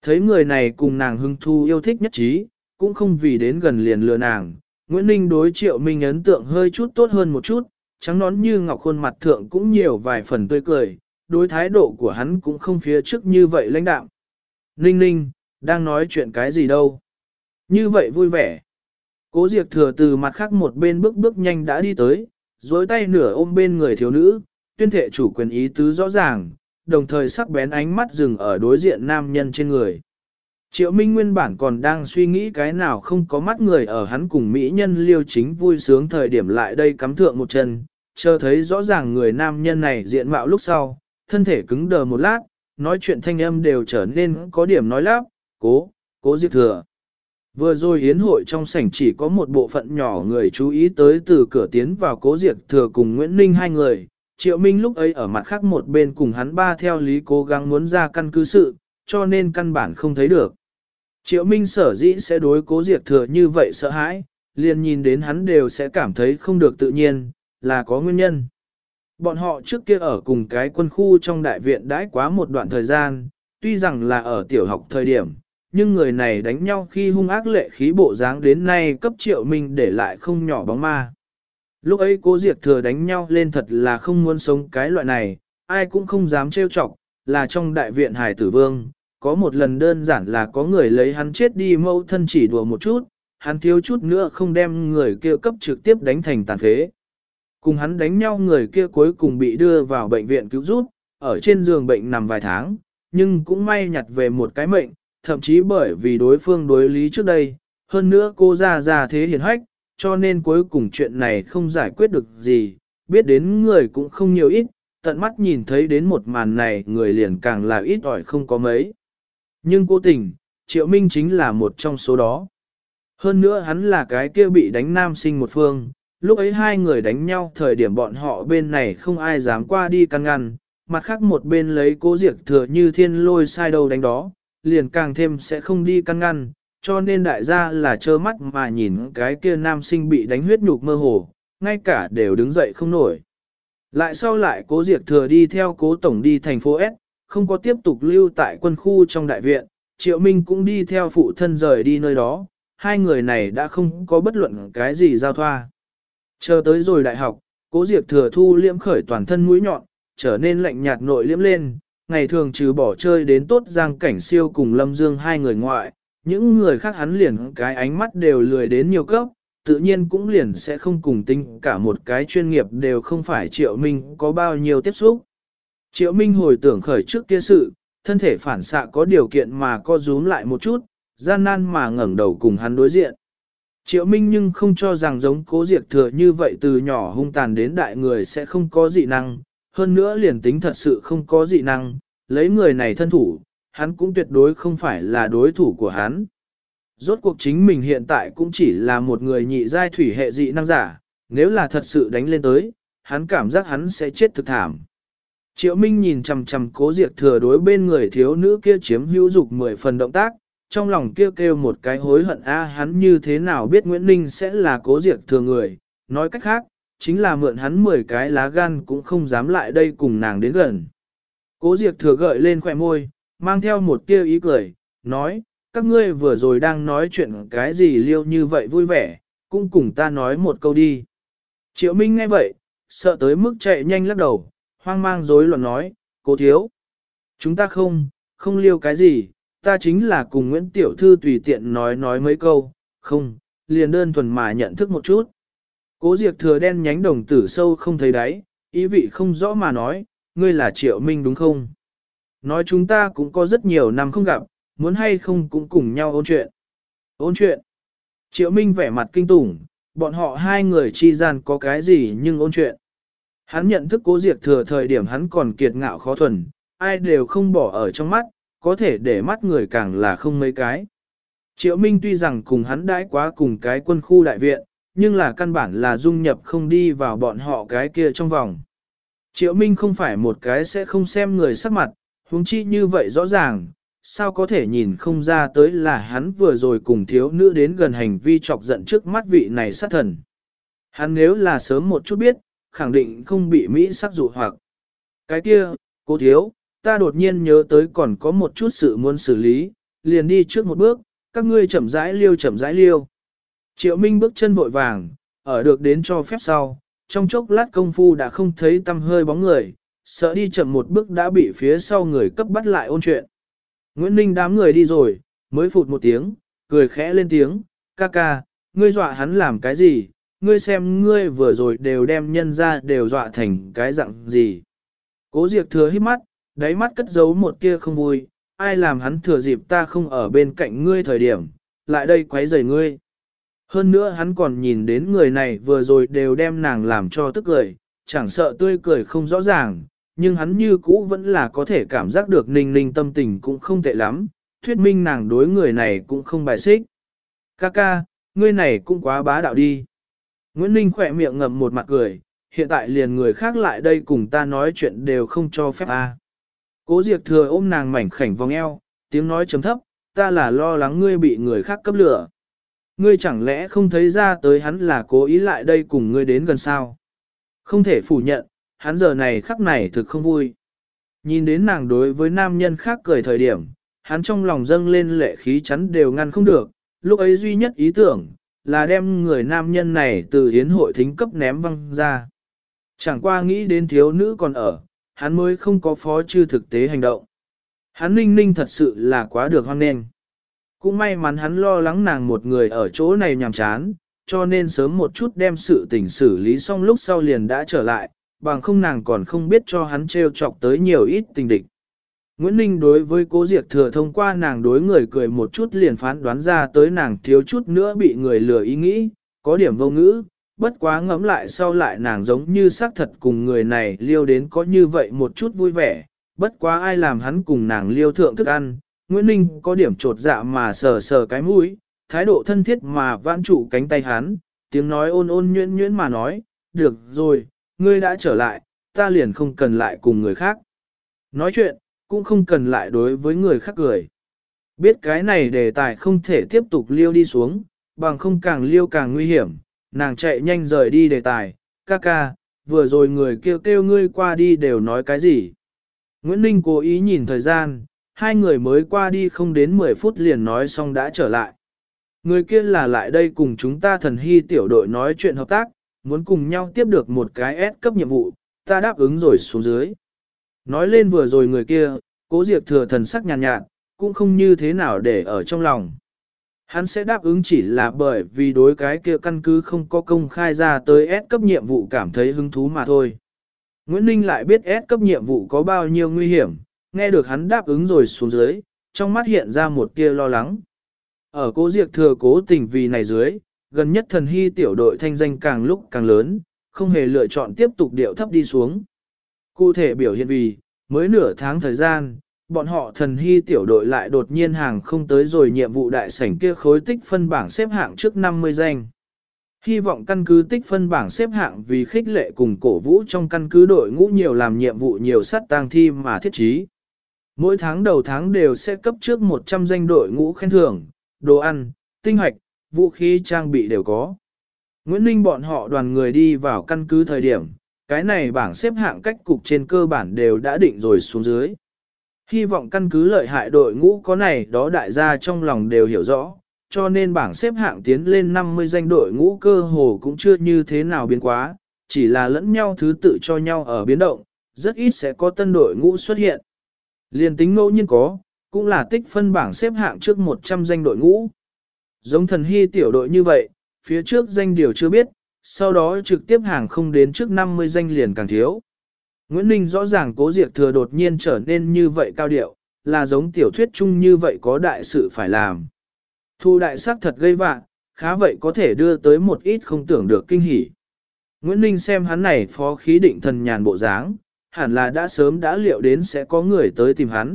Thấy người này cùng nàng hứng thu yêu thích nhất trí, cũng không vì đến gần liền lừa nàng. Nguyễn Ninh đối Triệu Minh ấn tượng hơi chút tốt hơn một chút, trắng nón như ngọc khuôn mặt thượng cũng nhiều vài phần tươi cười, đối thái độ của hắn cũng không phía trước như vậy lãnh đạm. Ninh Ninh, đang nói chuyện cái gì đâu? Như vậy vui vẻ. Cố Diệp Thừa từ mặt khác một bên bước nhanh đã đi tới, dối tay nửa ôm bên người thiếu nữ, tuyên thệ chủ quyền ý tứ rõ ràng, đồng thời sắc bén ánh mắt dừng ở đối diện nam nhân trên người. Triệu Minh nguyên bản còn đang suy nghĩ cái nào không có mắt người ở hắn cùng mỹ nhân Liêu Chính vui sướng thời điểm lại đây cắm thượng một chân, chờ thấy rõ ràng người nam nhân này diện mạo lúc sau, thân thể cứng đờ một lát, nói chuyện thanh âm đều trở nên có điểm nói lắp, cố Diệp Thừa. Vừa rồi yến hội trong sảnh chỉ có một bộ phận nhỏ người chú ý tới từ cửa tiến vào Cố Diệp Thừa cùng Nguyễn Ninh hai người, Triệu Minh lúc ấy ở mặt khác một bên cùng hắn ba theo lý cố gắng muốn ra căn cứ sự, cho nên căn bản không thấy được. Triệu Minh sở dĩ sẽ đối Cố Diệp Thừa như vậy sợ hãi, liền nhìn đến hắn đều sẽ cảm thấy không được tự nhiên, là có nguyên nhân. Bọn họ trước kia ở cùng cái quân khu trong đại viện đãi quá một đoạn thời gian, tuy rằng là ở tiểu học thời điểm, nhưng người này đánh nhau khi hung ác lệ khí bộ dáng đến nay cấp Triệu Minh để lại không nhỏ bóng ma. Lúc ấy Cố Diệp Thừa đánh nhau lên thật là không muốn sống cái loại này, ai cũng không dám trêu chọc, là trong đại viện Hải Tử Vương, có một lần đơn giản là có người lấy hắn chết đi mâu thân chỉ đùa một chút, hắn thiếu chút nữa không đem người kia cấp trực tiếp đánh thành tàn phế. Cùng hắn đánh nhau người kia cuối cùng bị đưa vào bệnh viện cứu giúp, ở trên giường bệnh nằm vài tháng, nhưng cũng may nhặt về một cái mệnh, thậm chí bởi vì đối phương đối lý trước đây, hơn nữa cô ra thế hiền hách, cho nên cuối cùng chuyện này không giải quyết được gì, biết đến người cũng không nhiều ít, tận mắt nhìn thấy đến một màn này người liền càng là ít ỏi không có mấy. Nhưng cố tình, Triệu Minh chính là một trong số đó. Hơn nữa hắn là cái kia bị đánh nam sinh một phương, lúc ấy hai người đánh nhau thời điểm bọn họ bên này không ai dám qua đi căn ngăn, mặt khác một bên lấy Cố Diệp Thừa như thiên lôi sai đầu đánh đó, liền càng thêm sẽ không đi căn ngăn, cho nên đại gia là trơ mắt mà nhìn cái kia nam sinh bị đánh huyết nhục mơ hồ, ngay cả đều đứng dậy không nổi. Lại sau lại Cố Diệp Thừa đi theo Cố Tổng đi thành phố S, không có tiếp tục lưu tại quân khu trong đại viện, Triệu Minh cũng đi theo phụ thân rời đi nơi đó, hai người này đã không có bất luận cái gì giao thoa. Chờ tới rồi đại học, Cố Diệp Thừa thu liễm khởi toàn thân mũi nhọn, trở nên lạnh nhạt nội liễm lên, ngày thường trừ bỏ chơi đến tốt Giang Cảnh Siêu cùng Lâm Dương hai người ngoại, những người khác hắn liền cái ánh mắt đều lười đến nhiều cấp, tự nhiên cũng liền sẽ không cùng tính cả một cái chuyên nghiệp đều không phải Triệu Minh có bao nhiêu tiếp xúc. Triệu Minh hồi tưởng khởi trước kia sự, thân thể phản xạ có điều kiện mà co rúm lại một chút, gian nan mà ngẩng đầu cùng hắn đối diện. Triệu Minh nhưng không cho rằng giống Cố Diệp Thừa như vậy từ nhỏ hung tàn đến đại người sẽ không có dị năng, hơn nữa liền tính thật sự không có dị năng, lấy người này thân thủ, hắn cũng tuyệt đối không phải là đối thủ của hắn. Rốt cuộc chính mình hiện tại cũng chỉ là một người nhị giai thủy hệ dị năng giả, nếu là thật sự đánh lên tới, hắn cảm giác hắn sẽ chết thực thảm. Triệu Minh nhìn chằm chằm Cố Diệp Thừa đối bên người thiếu nữ kia chiếm hữu dục 10 phần động tác, trong lòng kêu một cái hối hận hắn như thế nào biết Nguyễn Ninh sẽ là Cố Diệp Thừa người, nói cách khác, chính là mượn hắn 10 cái lá gan cũng không dám lại đây cùng nàng đến gần. Cố Diệp Thừa gợi lên khỏe môi, mang theo một tia ý cười, nói, các ngươi vừa rồi đang nói chuyện cái gì liêu như vậy vui vẻ, cũng cùng ta nói một câu đi. Triệu Minh nghe vậy, sợ tới mức chạy nhanh lắc đầu, hoang mang rối loạn nói, Cố thiếu. Chúng ta không liêu cái gì, ta chính là cùng Nguyễn Tiểu Thư tùy tiện nói mấy câu, không, liền đơn thuần mà nhận thức một chút. Cố Diệp Thừa đen nhánh đồng tử sâu không thấy đáy, ý vị không rõ mà nói, ngươi là Triệu Minh đúng không? Nói chúng ta cũng có rất nhiều năm không gặp, muốn hay không cũng cùng nhau ôn chuyện. Ôn chuyện. Triệu Minh vẻ mặt kinh tủng, bọn họ hai người chi gian có cái gì nhưng ôn chuyện. Hắn nhận thức Cố Diệp Thừa thời điểm hắn còn kiệt ngạo khó thuần, ai đều không bỏ ở trong mắt, có thể để mắt người càng là không mấy cái. Triệu Minh tuy rằng cùng hắn đãi quá cùng cái quân khu đại viện, nhưng là căn bản là dung nhập không đi vào bọn họ cái kia trong vòng. Triệu Minh không phải một cái sẽ không xem người sắc mặt, huống chi như vậy rõ ràng, sao có thể nhìn không ra tới là hắn vừa rồi cùng thiếu nữ đến gần hành vi chọc giận trước mắt vị này sát thần. Hắn nếu là sớm một chút biết, khẳng định không bị Mỹ sắc dụ hoặc. Cái kia, Cố thiếu, ta đột nhiên nhớ tới còn có một chút sự muốn xử lý, liền đi trước một bước, các ngươi chậm rãi liêu chậm rãi liêu. Triệu Minh bước chân vội vàng, ở được đến cho phép sau, trong chốc lát công phu đã không thấy tăm hơi bóng người, sợ đi chậm một bước đã bị phía sau người cấp bắt lại ôn chuyện. Nguyễn Ninh đám người đi rồi, mới phụt một tiếng, cười khẽ lên tiếng, ca ca, ngươi dọa hắn làm cái gì, ngươi xem ngươi vừa rồi đều đem nhân ra đều dọa thành cái dạng gì. Cố Diệp Thừa hít mắt, đáy mắt cất giấu một kia không vui, ai làm hắn thừa dịp ta không ở bên cạnh ngươi thời điểm, lại đây quấy rầy ngươi. Hơn nữa hắn còn nhìn đến người này vừa rồi đều đem nàng làm cho tức cười, chẳng sợ tươi cười không rõ ràng, nhưng hắn như cũ vẫn là có thể cảm giác được Ninh Ninh tâm tình cũng không tệ lắm, thuyết minh nàng đối người này cũng không bài xích. Ca ca, ngươi này cũng quá bá đạo đi. Nguyễn Ninh khỏe miệng ngậm một mặt cười, hiện tại liền người khác lại đây cùng ta nói chuyện đều không cho phép a. Cố Diệp Thừa ôm nàng mảnh khảnh vòng eo, tiếng nói chấm thấp, ta là lo lắng ngươi bị người khác cấp lửa. Ngươi chẳng lẽ không thấy ra tới hắn là cố ý lại đây cùng ngươi đến gần sao? Không thể phủ nhận, hắn giờ này khắc này thực không vui. Nhìn đến nàng đối với nam nhân khác cười thời điểm, hắn trong lòng dâng lên lệ khí chắn đều ngăn không được, lúc ấy duy nhất ý tưởng, là đem người nam nhân này từ yến hội thính cấp ném văng ra. Chẳng qua nghĩ đến thiếu nữ còn ở, hắn mới không có phó chư thực tế hành động. Hắn Ninh Ninh thật sự là quá được hoan nghênh. Cũng may mắn hắn lo lắng nàng một người ở chỗ này nhàm chán, cho nên sớm một chút đem sự tình xử lý xong lúc sau liền đã trở lại, bằng không nàng còn không biết cho hắn trêu chọc tới nhiều ít tình địch. Nguyễn Ninh đối với Cố Diệp Thừa thông qua nàng đối người cười một chút liền phán đoán ra tới nàng thiếu chút nữa bị người lừa ý nghĩ, có điểm vô ngữ, bất quá ngẫm lại sau lại nàng giống như xác thật cùng người này liêu đến có như vậy một chút vui vẻ, bất quá ai làm hắn cùng nàng liêu thượng thức ăn, Nguyễn Ninh có điểm trột dạ mà sờ sờ cái mũi, thái độ thân thiết mà vãn trụ cánh tay hắn, tiếng nói ôn ôn nhuyễn nhuyễn mà nói, được rồi, ngươi đã trở lại, ta liền không cần lại cùng người khác. Nói chuyện, cũng không cần lại đối với người khác cười. Biết cái này đề tài không thể tiếp tục liêu đi xuống, bằng không càng liêu càng nguy hiểm, nàng chạy nhanh rời đi đề tài, ca ca, vừa rồi người kêu kêu ngươi qua đi đều nói cái gì. Nguyễn Ninh cố ý nhìn thời gian, hai người mới qua đi không đến 10 phút liền nói xong đã trở lại. Người kia là lại đây cùng chúng ta thần hy tiểu đội nói chuyện hợp tác, muốn cùng nhau tiếp được một cái S cấp nhiệm vụ, ta đáp ứng rồi xuống dưới. Nói lên vừa rồi người kia, Cố Diệp Thừa thần sắc nhàn nhạt, cũng không như thế nào để ở trong lòng. Hắn sẽ đáp ứng chỉ là bởi vì đối cái kia căn cứ không có công khai ra tới S cấp nhiệm vụ cảm thấy hứng thú mà thôi. Nguyễn Ninh lại biết S cấp nhiệm vụ có bao nhiêu nguy hiểm, nghe được hắn đáp ứng rồi xuống dưới, trong mắt hiện ra một tia lo lắng. Ở Cố Diệp Thừa cố tình vì này dưới, gần nhất thần hy tiểu đội thanh danh càng lúc càng lớn, không hề lựa chọn tiếp tục điệu thấp đi xuống. Cụ thể biểu hiện vì, mới nửa tháng thời gian, bọn họ thần hy tiểu đội lại đột nhiên hàng không tới rồi nhiệm vụ đại sảnh kia khối tích phân bảng xếp hạng trước 50 danh. Hy vọng căn cứ tích phân bảng xếp hạng vì khích lệ cùng cổ vũ trong căn cứ đội ngũ nhiều làm nhiệm vụ nhiều sát tang thi mà thiết trí. Mỗi tháng đầu tháng đều sẽ cấp trước 100 danh đội ngũ khen thưởng, đồ ăn, tinh hoạch, vũ khí trang bị đều có. Nguyễn Ninh bọn họ đoàn người đi vào căn cứ thời điểm, cái này bảng xếp hạng cách cục trên cơ bản đều đã định rồi xuống dưới. Hy vọng căn cứ lợi hại đội ngũ có này đó đại gia trong lòng đều hiểu rõ, cho nên bảng xếp hạng tiến lên 50 danh đội ngũ cơ hồ cũng chưa như thế nào biến quá, chỉ là lẫn nhau thứ tự cho nhau ở biến động, rất ít sẽ có tân đội ngũ xuất hiện. Liên tính ngẫu nhiên có, cũng là tích phân bảng xếp hạng trước 100 danh đội ngũ. Giống thần hy tiểu đội như vậy, phía trước danh điều chưa biết, sau đó trực tiếp hàng không đến trước 50 danh liền càng thiếu. Nguyễn Ninh rõ ràng Cố Diệp Thừa đột nhiên trở nên như vậy cao điệu, là giống tiểu thuyết chung như vậy có đại sự phải làm. Thu đại sắc thật gây vạ, khá vậy có thể đưa tới một ít không tưởng được kinh hỉ. Nguyễn Ninh xem hắn này phó khí định thần nhàn bộ dáng, hẳn là đã sớm đã liệu đến sẽ có người tới tìm hắn.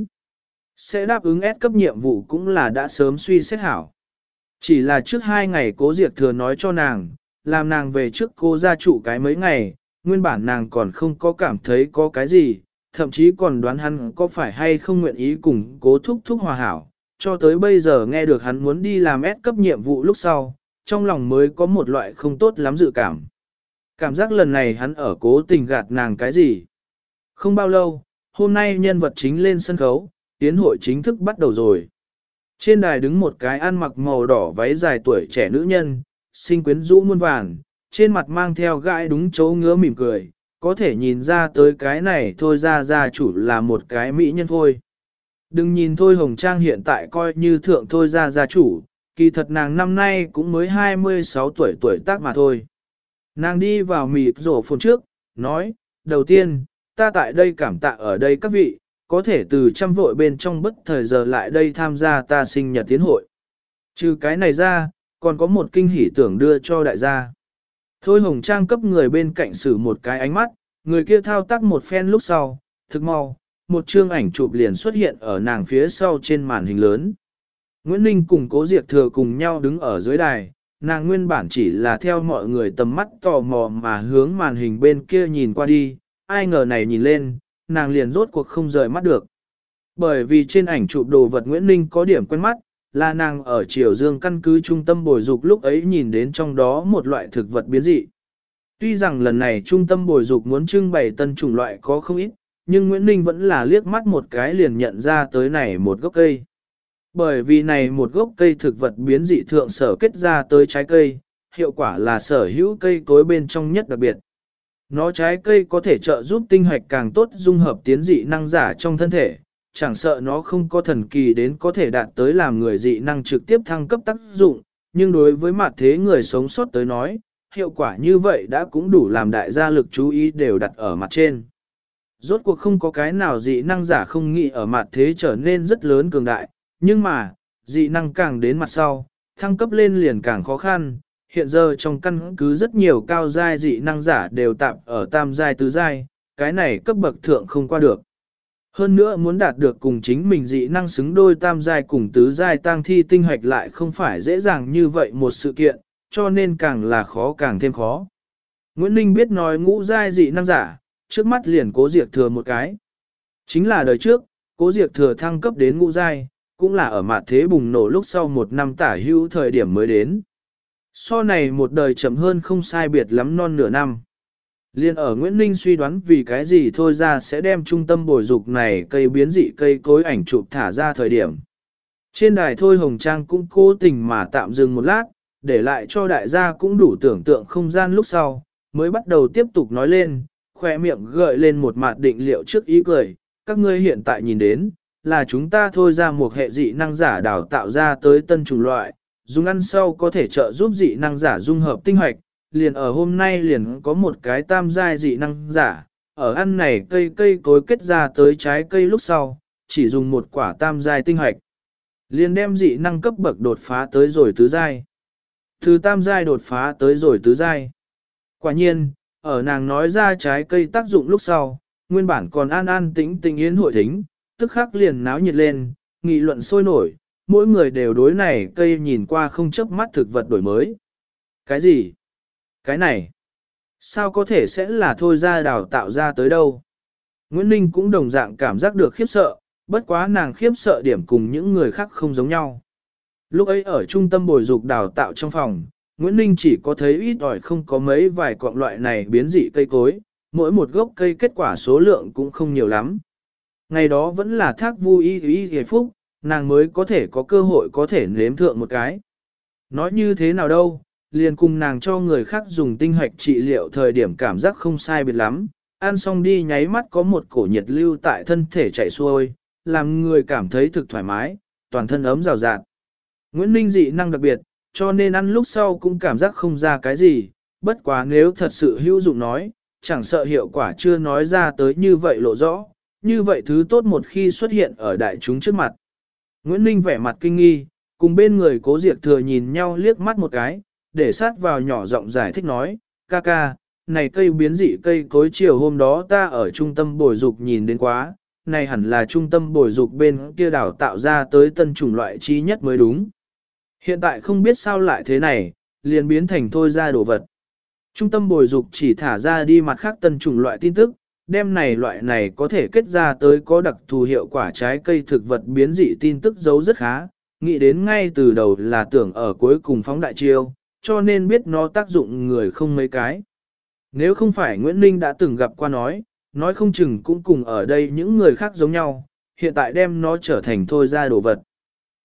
Sẽ đáp ứng S cấp nhiệm vụ cũng là đã sớm suy xét hảo. Chỉ là trước 2 ngày Cố Diệp Thừa nói cho nàng, làm nàng về trước cô gia trụ cái mấy ngày, nguyên bản nàng còn không có cảm thấy có cái gì, thậm chí còn đoán hắn có phải hay không nguyện ý cùng Cố thúc thúc hòa hảo, cho tới bây giờ nghe được hắn muốn đi làm S cấp nhiệm vụ lúc sau, trong lòng mới có một loại không tốt lắm dự cảm. Cảm giác lần này hắn ở cố tình gạt nàng cái gì. Không bao lâu, hôm nay nhân vật chính lên sân khấu, tiến hội chính thức bắt đầu rồi. Trên đài đứng một cái ăn mặc màu đỏ váy dài tuổi trẻ nữ nhân, xinh quyến rũ muôn vàn, trên mặt mang theo gãi đúng chỗ ngứa mỉm cười, có thể nhìn ra tới cái này thôi ra gia chủ là một cái mỹ nhân thôi. Đừng nhìn thôi Hồng Trang hiện tại coi như thượng thôi ra gia chủ, kỳ thật nàng năm nay cũng mới 26 tuổi tuổi tác mà thôi. Nàng đi vào mịt rổ phồn trước, nói, đầu tiên, ta tại đây cảm tạ ở đây các vị, có thể từ trăm vội bên trong bất thời giờ lại đây tham gia ta sinh nhật tiến hội. Trừ cái này ra, còn có một kinh hỉ tưởng đưa cho đại gia. Thôi Hồng Trang cấp người bên cạnh xử một cái ánh mắt, người kia thao tác một phen lúc sau, thực mau, một chương ảnh chụp liền xuất hiện ở nàng phía sau trên màn hình lớn. Nguyễn Ninh cùng Cố Diệp Thừa cùng nhau đứng ở dưới đài, nàng nguyên bản chỉ là theo mọi người tầm mắt tò mò mà hướng màn hình bên kia nhìn qua đi, ai ngờ này nhìn lên, nàng liền rốt cuộc không rời mắt được. Bởi vì trên ảnh chụp đồ vật Nguyễn Ninh có điểm quen mắt, là nàng ở Triều Dương căn cứ trung tâm bồi dục lúc ấy nhìn đến trong đó một loại thực vật biến dị. Tuy rằng lần này trung tâm bồi dục muốn trưng bày tân chủng loại có không ít, nhưng Nguyễn Ninh vẫn là liếc mắt một cái liền nhận ra tới này một gốc cây. Bởi vì này một gốc cây thực vật biến dị thượng sở kết ra tới trái cây, hiệu quả là sở hữu cây cối bên trong nhất đặc biệt. Nó trái cây có thể trợ giúp tinh hoạch càng tốt dung hợp tiến dị năng giả trong thân thể, chẳng sợ nó không có thần kỳ đến có thể đạt tới làm người dị năng trực tiếp thăng cấp tác dụng, nhưng đối với mặt thế người sống sót tới nói, hiệu quả như vậy đã cũng đủ làm đại gia lực chú ý đều đặt ở mặt trên. Rốt cuộc không có cái nào dị năng giả không nghĩ ở mặt thế trở nên rất lớn cường đại, nhưng mà, dị năng càng đến mặt sau, thăng cấp lên liền càng khó khăn. Hiện giờ trong căn cứ rất nhiều cao giai dị năng giả đều tạm ở tam giai tứ giai, cái này cấp bậc thượng không qua được. Hơn nữa muốn đạt được cùng chính mình dị năng xứng đôi tam giai cùng tứ giai tang thi tinh hoạch lại không phải dễ dàng như vậy một sự kiện, cho nên càng là khó càng thêm khó. Nguyễn Ninh biết nói ngũ giai dị năng giả, trước mắt liền Cố Diệp Thừa một cái. Chính là đời trước, Cố Diệp Thừa thăng cấp đến ngũ giai, cũng là ở mặt thế bùng nổ lúc sau một năm tả hữu thời điểm mới đến. So này một đời chậm hơn không sai biệt lắm non nửa năm. Liên ở Nguyễn Ninh suy đoán vì cái gì thôi ra sẽ đem trung tâm bồi dục này cây biến dị cây cối ảnh chụp thả ra thời điểm. Trên đài Thôi Hồng Trang cũng cố tình mà tạm dừng một lát, để lại cho đại gia cũng đủ tưởng tượng không gian lúc sau, mới bắt đầu tiếp tục nói lên, khoe miệng gợi lên một mặt định liệu trước ý cười, các ngươi hiện tại nhìn đến, là chúng ta thôi ra một hệ dị năng giả đào tạo ra tới tân chủng loại, dùng ăn sau có thể trợ giúp dị năng giả dung hợp tinh hoạch, liền ở hôm nay liền có một cái tam giai dị năng giả, ở ăn này cây cối kết ra tới trái cây lúc sau, chỉ dùng một quả tam giai tinh hoạch, liền đem dị năng cấp bậc đột phá tới rồi tứ giai. Từ tam giai đột phá tới rồi tứ giai. Quả nhiên, ở nàng nói ra trái cây tác dụng lúc sau, nguyên bản còn an an tĩnh tĩnh yến hội thính, tức khắc liền náo nhiệt lên, nghị luận sôi nổi, mỗi người đều đối này cây nhìn qua không chớp mắt thực vật đổi mới. Cái gì? Cái này? Sao có thể sẽ là thôi ra đào tạo ra tới đâu? Nguyễn Ninh cũng đồng dạng cảm giác được khiếp sợ, bất quá nàng khiếp sợ điểm cùng những người khác không giống nhau. Lúc ấy ở trung tâm bồi dục đào tạo trong phòng, Nguyễn Ninh chỉ có thấy ít ỏi không có mấy vài cọng loại này biến dị cây cối, mỗi một gốc cây kết quả số lượng cũng không nhiều lắm. Ngày đó vẫn là thác vui y phúc, nàng mới có thể có cơ hội có thể nếm thượng một cái. Nói như thế nào đâu, liền cùng nàng cho người khác dùng tinh hoạch trị liệu thời điểm cảm giác không sai biệt lắm, ăn xong đi nháy mắt có một cổ nhiệt lưu tại thân thể chảy xuôi, làm người cảm thấy thực thoải mái, toàn thân ấm rào rạt. Nguyễn Ninh dị năng đặc biệt, cho nên ăn lúc sau cũng cảm giác không ra cái gì, bất quá nếu thật sự hữu dụng nói, chẳng sợ hiệu quả chưa nói ra tới như vậy lộ rõ, như vậy thứ tốt một khi xuất hiện ở đại chúng trước mặt. Nguyễn Ninh vẻ mặt kinh nghi, cùng bên người Cố Diệp Thừa nhìn nhau liếc mắt một cái, để sát vào nhỏ giọng giải thích nói, ca ca, này cây biến dị cây cối chiều hôm đó ta ở trung tâm bồi dục nhìn đến quá, này hẳn là trung tâm bồi dục bên kia đào tạo ra tới tân chủng loại chi nhất mới đúng. Hiện tại không biết sao lại thế này, liền biến thành thôi ra đồ vật. Trung tâm bồi dục chỉ thả ra đi mặt khác tân chủng loại tin tức, đem này loại này có thể kết ra tới có đặc thù hiệu quả trái cây thực vật biến dị tin tức giấu rất khá, nghĩ đến ngay từ đầu là tưởng ở cuối cùng phóng đại chiêu, cho nên biết nó tác dụng người không mấy cái. Nếu không phải Nguyễn Ninh đã từng gặp qua nói không chừng cũng cùng ở đây những người khác giống nhau, hiện tại đem nó trở thành thôi ra đồ vật.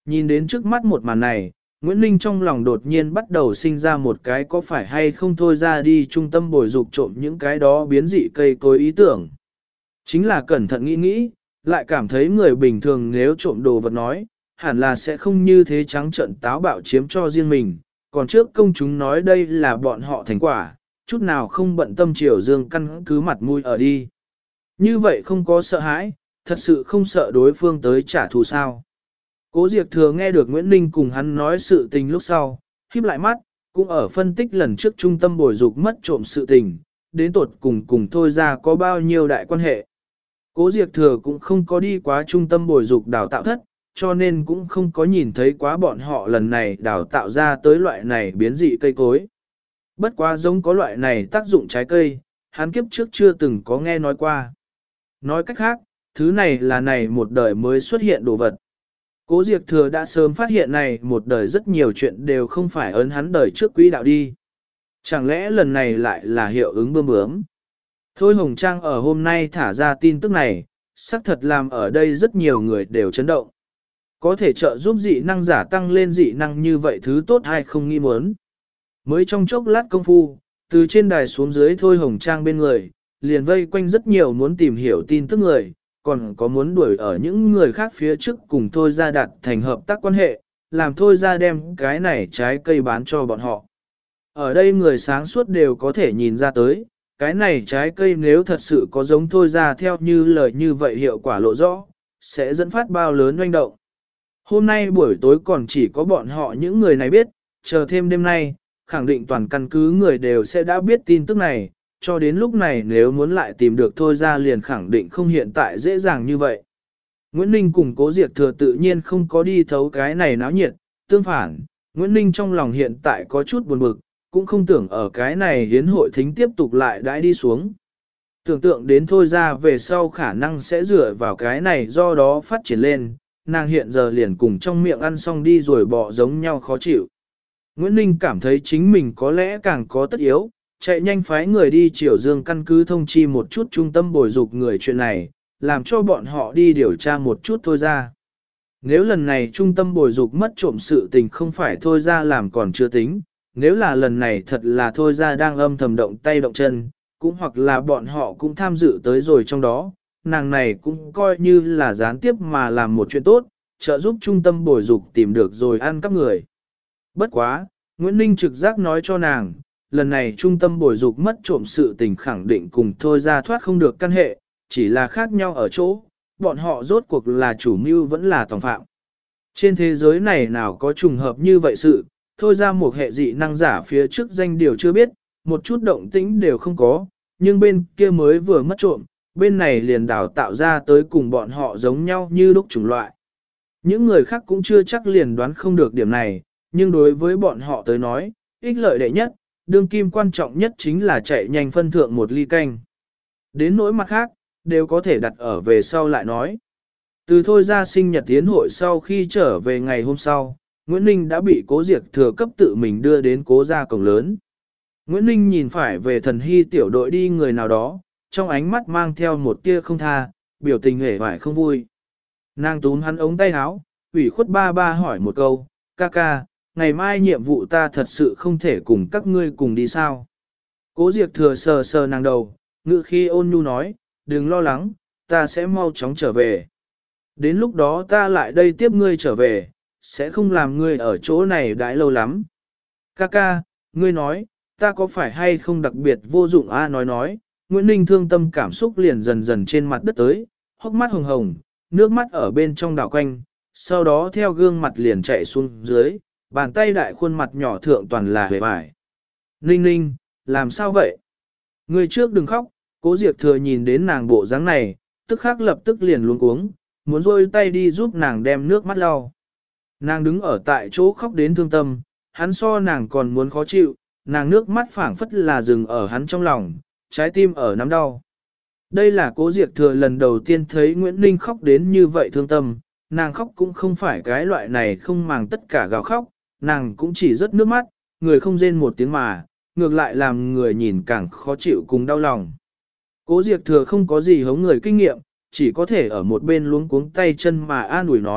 Nhìn đến trước mắt một màn này, Nguyễn Ninh trong lòng đột nhiên bắt đầu sinh ra một cái có phải hay không thôi ra đi trung tâm bồi dục trộm những cái đó biến dị cây cối ý tưởng. Chính là cẩn thận nghĩ nghĩ, lại cảm thấy người bình thường nếu trộm đồ vật nói, hẳn là sẽ không như thế trắng trợn táo bạo chiếm cho riêng mình, còn trước công chúng nói đây là bọn họ thành quả, chút nào không bận tâm triều dương căn cứ mặt mũi ở đi. Như vậy không có sợ hãi, thật sự không sợ đối phương tới trả thù sao. Cố Diệp Thừa nghe được Nguyễn Ninh cùng hắn nói sự tình lúc sau, híp lại mắt, cũng ở phân tích lần trước trung tâm bồi dục mất trộm sự tình, đến tột cùng thôi ra có bao nhiêu đại quan hệ. Cố Diệp Thừa cũng không có đi quá trung tâm bồi dục đào tạo thất, cho nên cũng không có nhìn thấy quá bọn họ lần này đào tạo ra tới loại này biến dị cây cối. Bất quá giống có loại này tác dụng trái cây, hắn kiếp trước chưa từng có nghe nói qua. Nói cách khác, thứ này là này một đời mới xuất hiện đồ vật. Cố Diệp Thừa đã sớm phát hiện này một đời rất nhiều chuyện đều không phải ấn hắn đời trước quỹ đạo đi. Chẳng lẽ lần này lại là hiệu ứng bơm bướm? Thôi Hồng Trang ở hôm nay thả ra tin tức này, xác thật làm ở đây rất nhiều người đều chấn động. Có thể trợ giúp dị năng giả tăng lên dị năng như vậy thứ tốt hay không nghi muốn. Mới trong chốc lát công phu, từ trên đài xuống dưới Thôi Hồng Trang bên người, liền vây quanh rất nhiều muốn tìm hiểu tin tức người, còn có muốn đuổi ở những người khác phía trước cùng Thôi ra đạt thành hợp tác quan hệ, làm Thôi ra đem cái này trái cây bán cho bọn họ. Ở đây người sáng suốt đều có thể nhìn ra tới, cái này trái cây nếu thật sự có giống Thôi ra theo như lời như vậy hiệu quả lộ rõ, sẽ dẫn phát bao lớn oanh động. Hôm nay buổi tối còn chỉ có bọn họ những người này biết, chờ thêm đêm nay, khẳng định toàn căn cứ người đều sẽ đã biết tin tức này, cho đến lúc này nếu muốn lại tìm được Thôi ra liền khẳng định không hiện tại dễ dàng như vậy. Nguyễn Ninh cùng Cố Diệp Thừa tự nhiên không có đi thấu cái này náo nhiệt, tương phản, Nguyễn Ninh trong lòng hiện tại có chút buồn bực, cũng không tưởng ở cái này hiến hội thính tiếp tục lại đãi đi xuống. Tưởng tượng đến Thôi ra về sau khả năng sẽ dựa vào cái này do đó phát triển lên, nàng hiện giờ liền cùng trong miệng ăn xong đi rồi bỏ giống nhau khó chịu. Nguyễn Ninh cảm thấy chính mình có lẽ càng có tất yếu, chạy nhanh phái người đi Triều Dương căn cứ thông chi một chút trung tâm bồi dục người chuyện này, làm cho bọn họ đi điều tra một chút Thôi ra. Nếu lần này trung tâm bồi dục mất trộm sự tình không phải Thôi ra làm còn chưa tính, nếu là lần này thật là Thôi ra đang âm thầm động tay động chân, cũng hoặc là bọn họ cũng tham dự tới rồi trong đó, nàng này cũng coi như là gián tiếp mà làm một chuyện tốt, trợ giúp trung tâm bồi dục tìm được rồi ăn cắp người. Bất quá, Nguyễn Ninh trực giác nói cho nàng, lần này trung tâm bồi dục mất trộm sự tình khẳng định cùng Thôi ra thoát không được căn hệ, chỉ là khác nhau ở chỗ, bọn họ rốt cuộc là chủ mưu vẫn là tòng phạm. Trên thế giới này nào có trùng hợp như vậy sự, Thôi ra một hệ dị năng giả phía trước danh điều chưa biết, một chút động tĩnh đều không có, nhưng bên kia mới vừa mất trộm, bên này liền đào tạo ra tới cùng bọn họ giống nhau như lúc chủng loại. Những người khác cũng chưa chắc liền đoán không được điểm này, nhưng đối với bọn họ tới nói, ích lợi đệ nhất, đương kim quan trọng nhất chính là chạy nhanh phân thượng một ly canh. Đến nỗi mặt khác, đều có thể đặt ở về sau lại nói. Từ Thôi ra sinh nhật tiến hội sau khi trở về ngày hôm sau, Nguyễn Ninh đã bị Cố Diệp Thừa cấp tự mình đưa đến Cố gia cổng lớn. Nguyễn Ninh nhìn phải về Thần Hy tiểu đội đi người nào đó, trong ánh mắt mang theo một tia không tha, biểu tình hề vải không vui. Nàng túm hắn ống tay áo, ủy khuất ba ba hỏi một câu, ca ca, ngày mai nhiệm vụ ta thật sự không thể cùng các ngươi cùng đi sao. Cố Diệp Thừa sờ sờ nàng đầu, ngự khi ôn nhu nói, đừng lo lắng, ta sẽ mau chóng trở về. Đến lúc đó ta lại đây tiếp ngươi trở về, sẽ không làm ngươi ở chỗ này đãi lâu lắm. Ca ca, ngươi nói, ta có phải hay không đặc biệt vô dụng a nói, Nguyễn Ninh thương tâm cảm xúc liền dần dần trên mặt đất tới, hốc mắt hồng hồng, nước mắt ở bên trong đảo quanh, sau đó theo gương mặt liền chạy xuống dưới, bàn tay đại khuôn mặt nhỏ thượng toàn là hề vải. Ninh Ninh, làm sao vậy? Ngươi trước đừng khóc, Cố Diệp Thừa nhìn đến nàng bộ dáng này, tức khắc lập tức liền luống cuống, muốn rôi tay đi giúp nàng đem nước mắt lau. Nàng đứng ở tại chỗ khóc đến thương tâm, hắn so nàng còn muốn khó chịu, nàng nước mắt phảng phất là dừng ở hắn trong lòng, trái tim ở nắm đau. Đây là Cố Diệp Thừa lần đầu tiên thấy Nguyễn Ninh khóc đến như vậy thương tâm, nàng khóc cũng không phải cái loại này không màng tất cả gào khóc, nàng cũng chỉ rớt nước mắt, người không rên một tiếng mà, ngược lại làm người nhìn càng khó chịu cùng đau lòng. Cố Diệp Thừa không có gì hống người kinh nghiệm, chỉ có thể ở một bên luống cuống tay chân mà an ủi nói,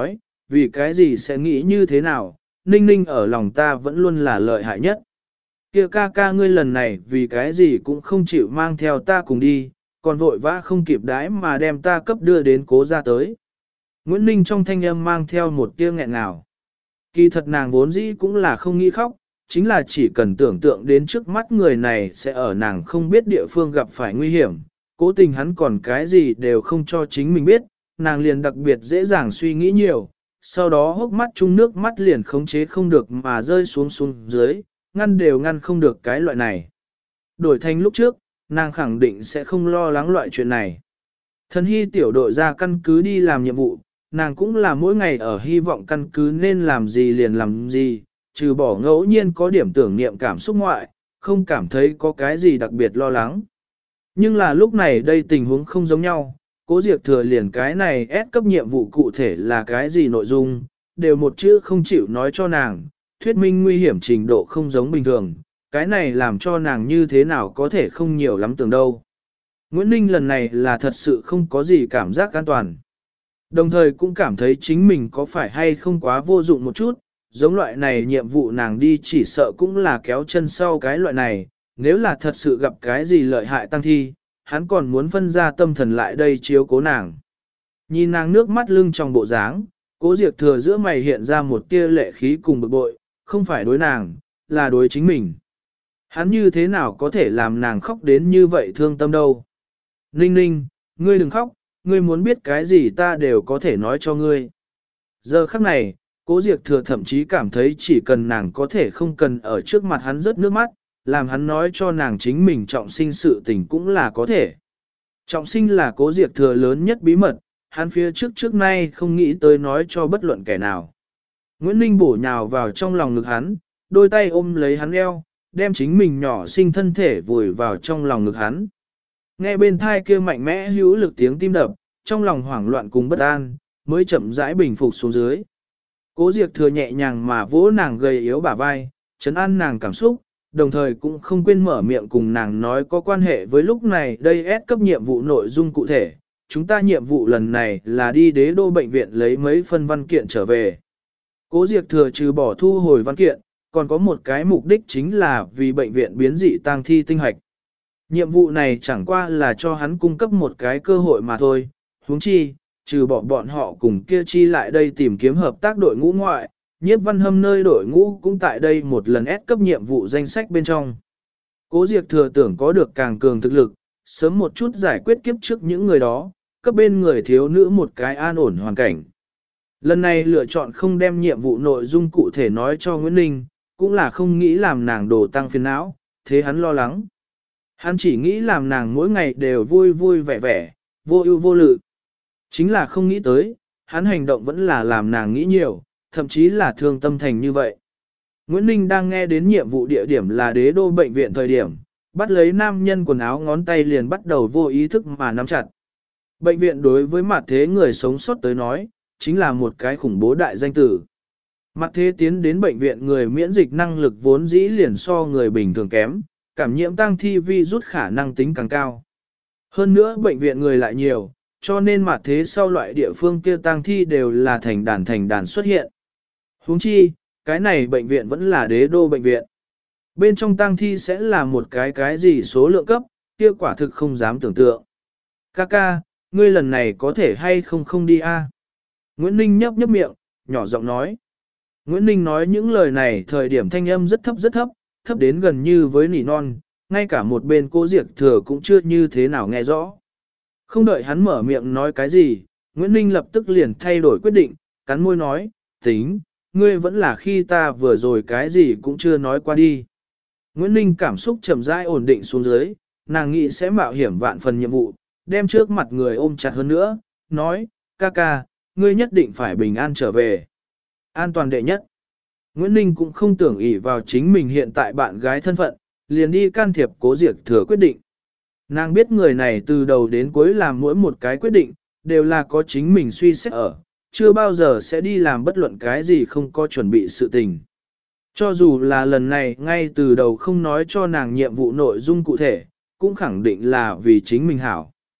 vì cái gì sẽ nghĩ như thế nào, Ninh Ninh ở lòng ta vẫn luôn là lợi hại nhất. Kia ca ca ngươi lần này vì cái gì cũng không chịu mang theo ta cùng đi, còn vội vã không kịp đãi mà đem ta cấp đưa đến cố ra tới. Nguyễn Ninh trong thanh âm mang theo một tia nghẹn ngào. Kỳ thật nàng vốn dĩ cũng là không nghĩ khóc, chính là chỉ cần tưởng tượng đến trước mắt người này sẽ ở nàng không biết địa phương gặp phải nguy hiểm, cố tình hắn còn cái gì đều không cho chính mình biết, nàng liền đặc biệt dễ dàng suy nghĩ nhiều, sau đó hốc mắt chung nước mắt liền khống chế không được mà rơi xuống dưới, ngăn đều ngăn không được cái loại này. Đổi thành lúc trước, nàng khẳng định sẽ không lo lắng loại chuyện này. Thần hy tiểu đội ra căn cứ đi làm nhiệm vụ, nàng cũng là mỗi ngày ở hy vọng căn cứ nên làm gì liền làm gì, trừ bỏ ngẫu nhiên có điểm tưởng niệm cảm xúc ngoại, không cảm thấy có cái gì đặc biệt lo lắng. Nhưng là lúc này đây tình huống không giống nhau, Cố Diệp Thừa liền cái này ép cấp nhiệm vụ cụ thể là cái gì nội dung, đều một chữ không chịu nói cho nàng, thuyết minh nguy hiểm trình độ không giống bình thường, cái này làm cho nàng như thế nào có thể không nhiều lắm tưởng đâu. Nguyễn Ninh lần này là thật sự không có gì cảm giác an toàn. Đồng thời cũng cảm thấy chính mình có phải hay không quá vô dụng một chút, giống loại này nhiệm vụ nàng đi chỉ sợ cũng là kéo chân sau cái loại này, nếu là thật sự gặp cái gì lợi hại tăng thi, hắn còn muốn phân ra tâm thần lại đây chiếu cố nàng. Nhìn nàng nước mắt lưng trong bộ dáng, Cố Diệp Thừa giữa mày hiện ra một tia lệ khí cùng bực bội, không phải đối nàng, là đối chính mình. Hắn như thế nào có thể làm nàng khóc đến như vậy thương tâm đâu. Ninh Ninh, ngươi đừng khóc, ngươi muốn biết cái gì ta đều có thể nói cho ngươi. Giờ khắc này, Cố Diệp Thừa thậm chí cảm thấy chỉ cần nàng có thể không cần ở trước mặt hắn rớt nước mắt, làm hắn nói cho nàng chính mình trọng sinh sự tình cũng là có thể. Trọng sinh là Cố Diệp Thừa lớn nhất bí mật, hắn phía trước nay không nghĩ tới nói cho bất luận kẻ nào. Nguyễn Ninh bổ nhào vào trong lòng ngực hắn, đôi tay ôm lấy hắn eo, đem chính mình nhỏ xinh thân thể vùi vào trong lòng ngực hắn. Nghe bên thai kia mạnh mẽ hữu lực tiếng tim đập, trong lòng hoảng loạn cùng bất an, mới chậm rãi bình phục xuống dưới. Cố Diệp Thừa nhẹ nhàng mà vỗ nàng gầy yếu bả vai, trấn an nàng cảm xúc, đồng thời cũng không quên mở miệng cùng nàng nói có quan hệ với lúc này đây S cấp nhiệm vụ nội dung cụ thể. Chúng ta nhiệm vụ lần này là đi đế đô bệnh viện lấy mấy phân văn kiện trở về. Cố Diệp Thừa trừ bỏ thu hồi văn kiện, còn có một cái mục đích chính là vì bệnh viện biến dị tang thi tinh hoạch. Nhiệm vụ này chẳng qua là cho hắn cung cấp một cái cơ hội mà thôi, huống chi, trừ bỏ bọn họ cùng kia chi lại đây tìm kiếm hợp tác đội ngũ ngoại, Nhiếp Văn Hâm nơi đội ngũ cũng tại đây một lần ép cấp nhiệm vụ danh sách bên trong. Cố Diệp Thừa tưởng có được càng cường thực lực, sớm một chút giải quyết kiếp trước những người đó, cấp bên người thiếu nữ một cái an ổn hoàn cảnh. Lần này lựa chọn không đem nhiệm vụ nội dung cụ thể nói cho Nguyễn Ninh, cũng là không nghĩ làm nàng đổ tăng phiền não, thế hắn lo lắng. Hắn chỉ nghĩ làm nàng mỗi ngày đều vui vui vẻ vẻ, vô ưu vô lự. Chính là không nghĩ tới, hắn hành động vẫn là làm nàng nghĩ nhiều, thậm chí là thương tâm thành như vậy. Nguyễn Ninh đang nghe đến nhiệm vụ địa điểm là đế đô bệnh viện thời điểm, bắt lấy nam nhân quần áo ngón tay liền bắt đầu vô ý thức mà nắm chặt. Bệnh viện đối với mặt thế người sống sót tới nói, chính là một cái khủng bố đại danh tử. Mặt thế tiến đến bệnh viện người miễn dịch năng lực vốn dĩ liền so người bình thường kém, cảm nhiễm tăng thi virus khả năng tính càng cao. Hơn nữa bệnh viện người lại nhiều, cho nên mặt thế sau loại địa phương kia tăng thi đều là thành đàn xuất hiện. Huống chi, cái này bệnh viện vẫn là đế đô bệnh viện. Bên trong tăng thi sẽ là một cái gì số lượng cấp, kia quả thực không dám tưởng tượng. Kaka, ngươi lần này có thể hay không đi a? Nguyễn Ninh nhấp miệng, nhỏ giọng nói. Nguyễn Ninh nói những lời này thời điểm thanh âm rất thấp, thấp đến gần như với nỉ non, ngay cả một bên Cố Diệp Thừa cũng chưa như thế nào nghe rõ. Không đợi hắn mở miệng nói cái gì, Nguyễn Ninh lập tức liền thay đổi quyết định, cắn môi nói, tính, ngươi vẫn là khi ta vừa rồi cái gì cũng chưa nói qua đi. Nguyễn Ninh cảm xúc chậm rãi ổn định xuống dưới, nàng nghĩ sẽ mạo hiểm vạn phần nhiệm vụ, đem trước mặt người ôm chặt hơn nữa, nói, Kaka, ngươi nhất định phải bình an trở về. An toàn đệ nhất. Nguyễn Ninh cũng không tưởng ỷ vào chính mình hiện tại bạn gái thân phận, liền đi can thiệp Cố Diệp Thừa quyết định. Nàng biết người này từ đầu đến cuối làm mỗi một cái quyết định, đều là có chính mình suy xét ở, chưa bao giờ sẽ đi làm bất luận cái gì không có chuẩn bị sự tình. Cho dù là lần này ngay từ đầu không nói cho nàng nhiệm vụ nội dung cụ thể, cũng khẳng định là vì chính mình hảo.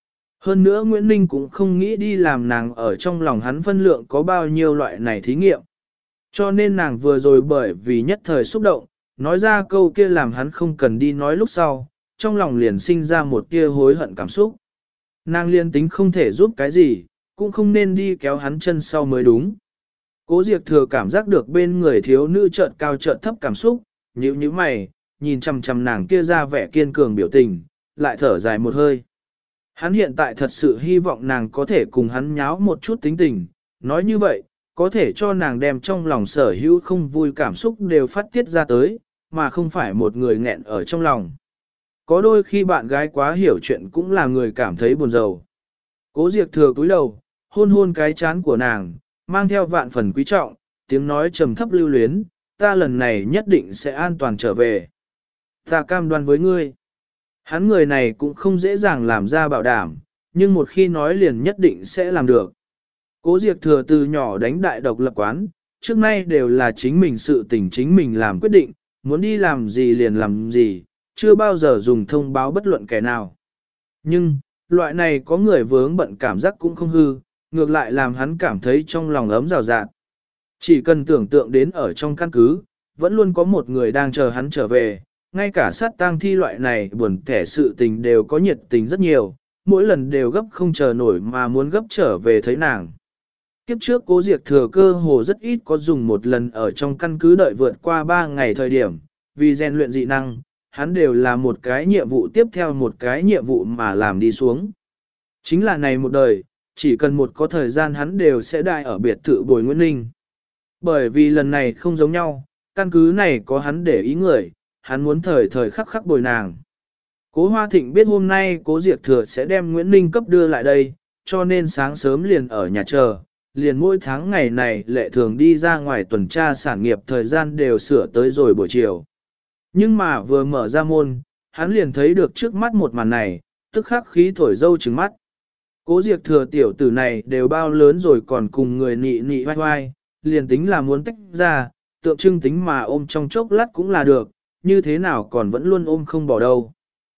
Hơn nữa Nguyễn Ninh cũng không nghĩ đi làm nàng ở trong lòng hắn phân lượng có bao nhiêu loại này thí nghiệm. Cho nên nàng vừa rồi bởi vì nhất thời xúc động, nói ra câu kia làm hắn không cần đi nói lúc sau, trong lòng liền sinh ra một tia hối hận cảm xúc. Nàng liên tính không thể giúp cái gì, cũng không nên đi kéo hắn chân sau mới đúng. Cố Diệp Thừa cảm giác được bên người thiếu nữ chợt cao chợt thấp cảm xúc, nhíu nhíu mày, nhìn chằm chằm nàng kia ra vẻ kiên cường biểu tình, lại thở dài một hơi. Hắn hiện tại thật sự hy vọng nàng có thể cùng hắn nháo một chút tính tình, nói như vậy, có thể cho nàng đem trong lòng sở hữu không vui cảm xúc đều phát tiết ra tới, mà không phải một người nghẹn ở trong lòng. Có đôi khi bạn gái quá hiểu chuyện cũng là người cảm thấy buồn rầu. Cố Diệp Thừa cúi đầu, hôn hôn cái chán của nàng, mang theo vạn phần quý trọng, tiếng nói trầm thấp lưu luyến, ta lần này nhất định sẽ an toàn trở về. Ta cam đoan với ngươi. Hắn người này cũng không dễ dàng làm ra bảo đảm, nhưng một khi nói liền nhất định sẽ làm được. Cố Diệp Thừa từ nhỏ đánh đại độc lập quán, trước nay đều là chính mình sự tình chính mình làm quyết định, muốn đi làm gì liền làm gì, chưa bao giờ dùng thông báo bất luận kẻ nào. Nhưng, loại này có người vướng bận cảm giác cũng không hư, ngược lại làm hắn cảm thấy trong lòng ấm rào rạt. Chỉ cần tưởng tượng đến ở trong căn cứ, vẫn luôn có một người đang chờ hắn trở về, ngay cả sát tang thi loại này buồn kẻ sự tình đều có nhiệt tình rất nhiều, mỗi lần đều gấp không chờ nổi mà muốn gấp trở về thấy nàng. Kiếp trước Cố Diệp Thừa cơ hồ rất ít có dùng một lần ở trong căn cứ đợi vượt qua 3 ngày thời điểm, vì rèn luyện dị năng, hắn đều là một cái nhiệm vụ tiếp theo một cái nhiệm vụ mà làm đi xuống. Chính là này một đời, chỉ cần một có thời gian hắn đều sẽ đại ở biệt thự Bồi Nguyễn Ninh. Bởi vì lần này không giống nhau, căn cứ này có hắn để ý người, hắn muốn thời thời khắc khắc bồi nàng. Cố Hoa Thịnh biết hôm nay Cố Diệp Thừa sẽ đem Nguyễn Ninh cấp đưa lại đây, cho nên sáng sớm liền ở nhà chờ, liền mỗi tháng ngày này lệ thường đi ra ngoài tuần tra sản nghiệp thời gian đều sửa tới rồi buổi chiều. Nhưng mà vừa mở ra môn, hắn liền thấy được trước mắt một màn này, tức khắc khí thổi dâu trừng mắt. Cố Diệp Thừa tiểu tử này đều bao lớn rồi còn cùng người nị nị vai vai, liền tính là muốn tách ra, tượng trưng tính mà ôm trong chốc lát cũng là được, như thế nào còn vẫn luôn ôm không bỏ đâu.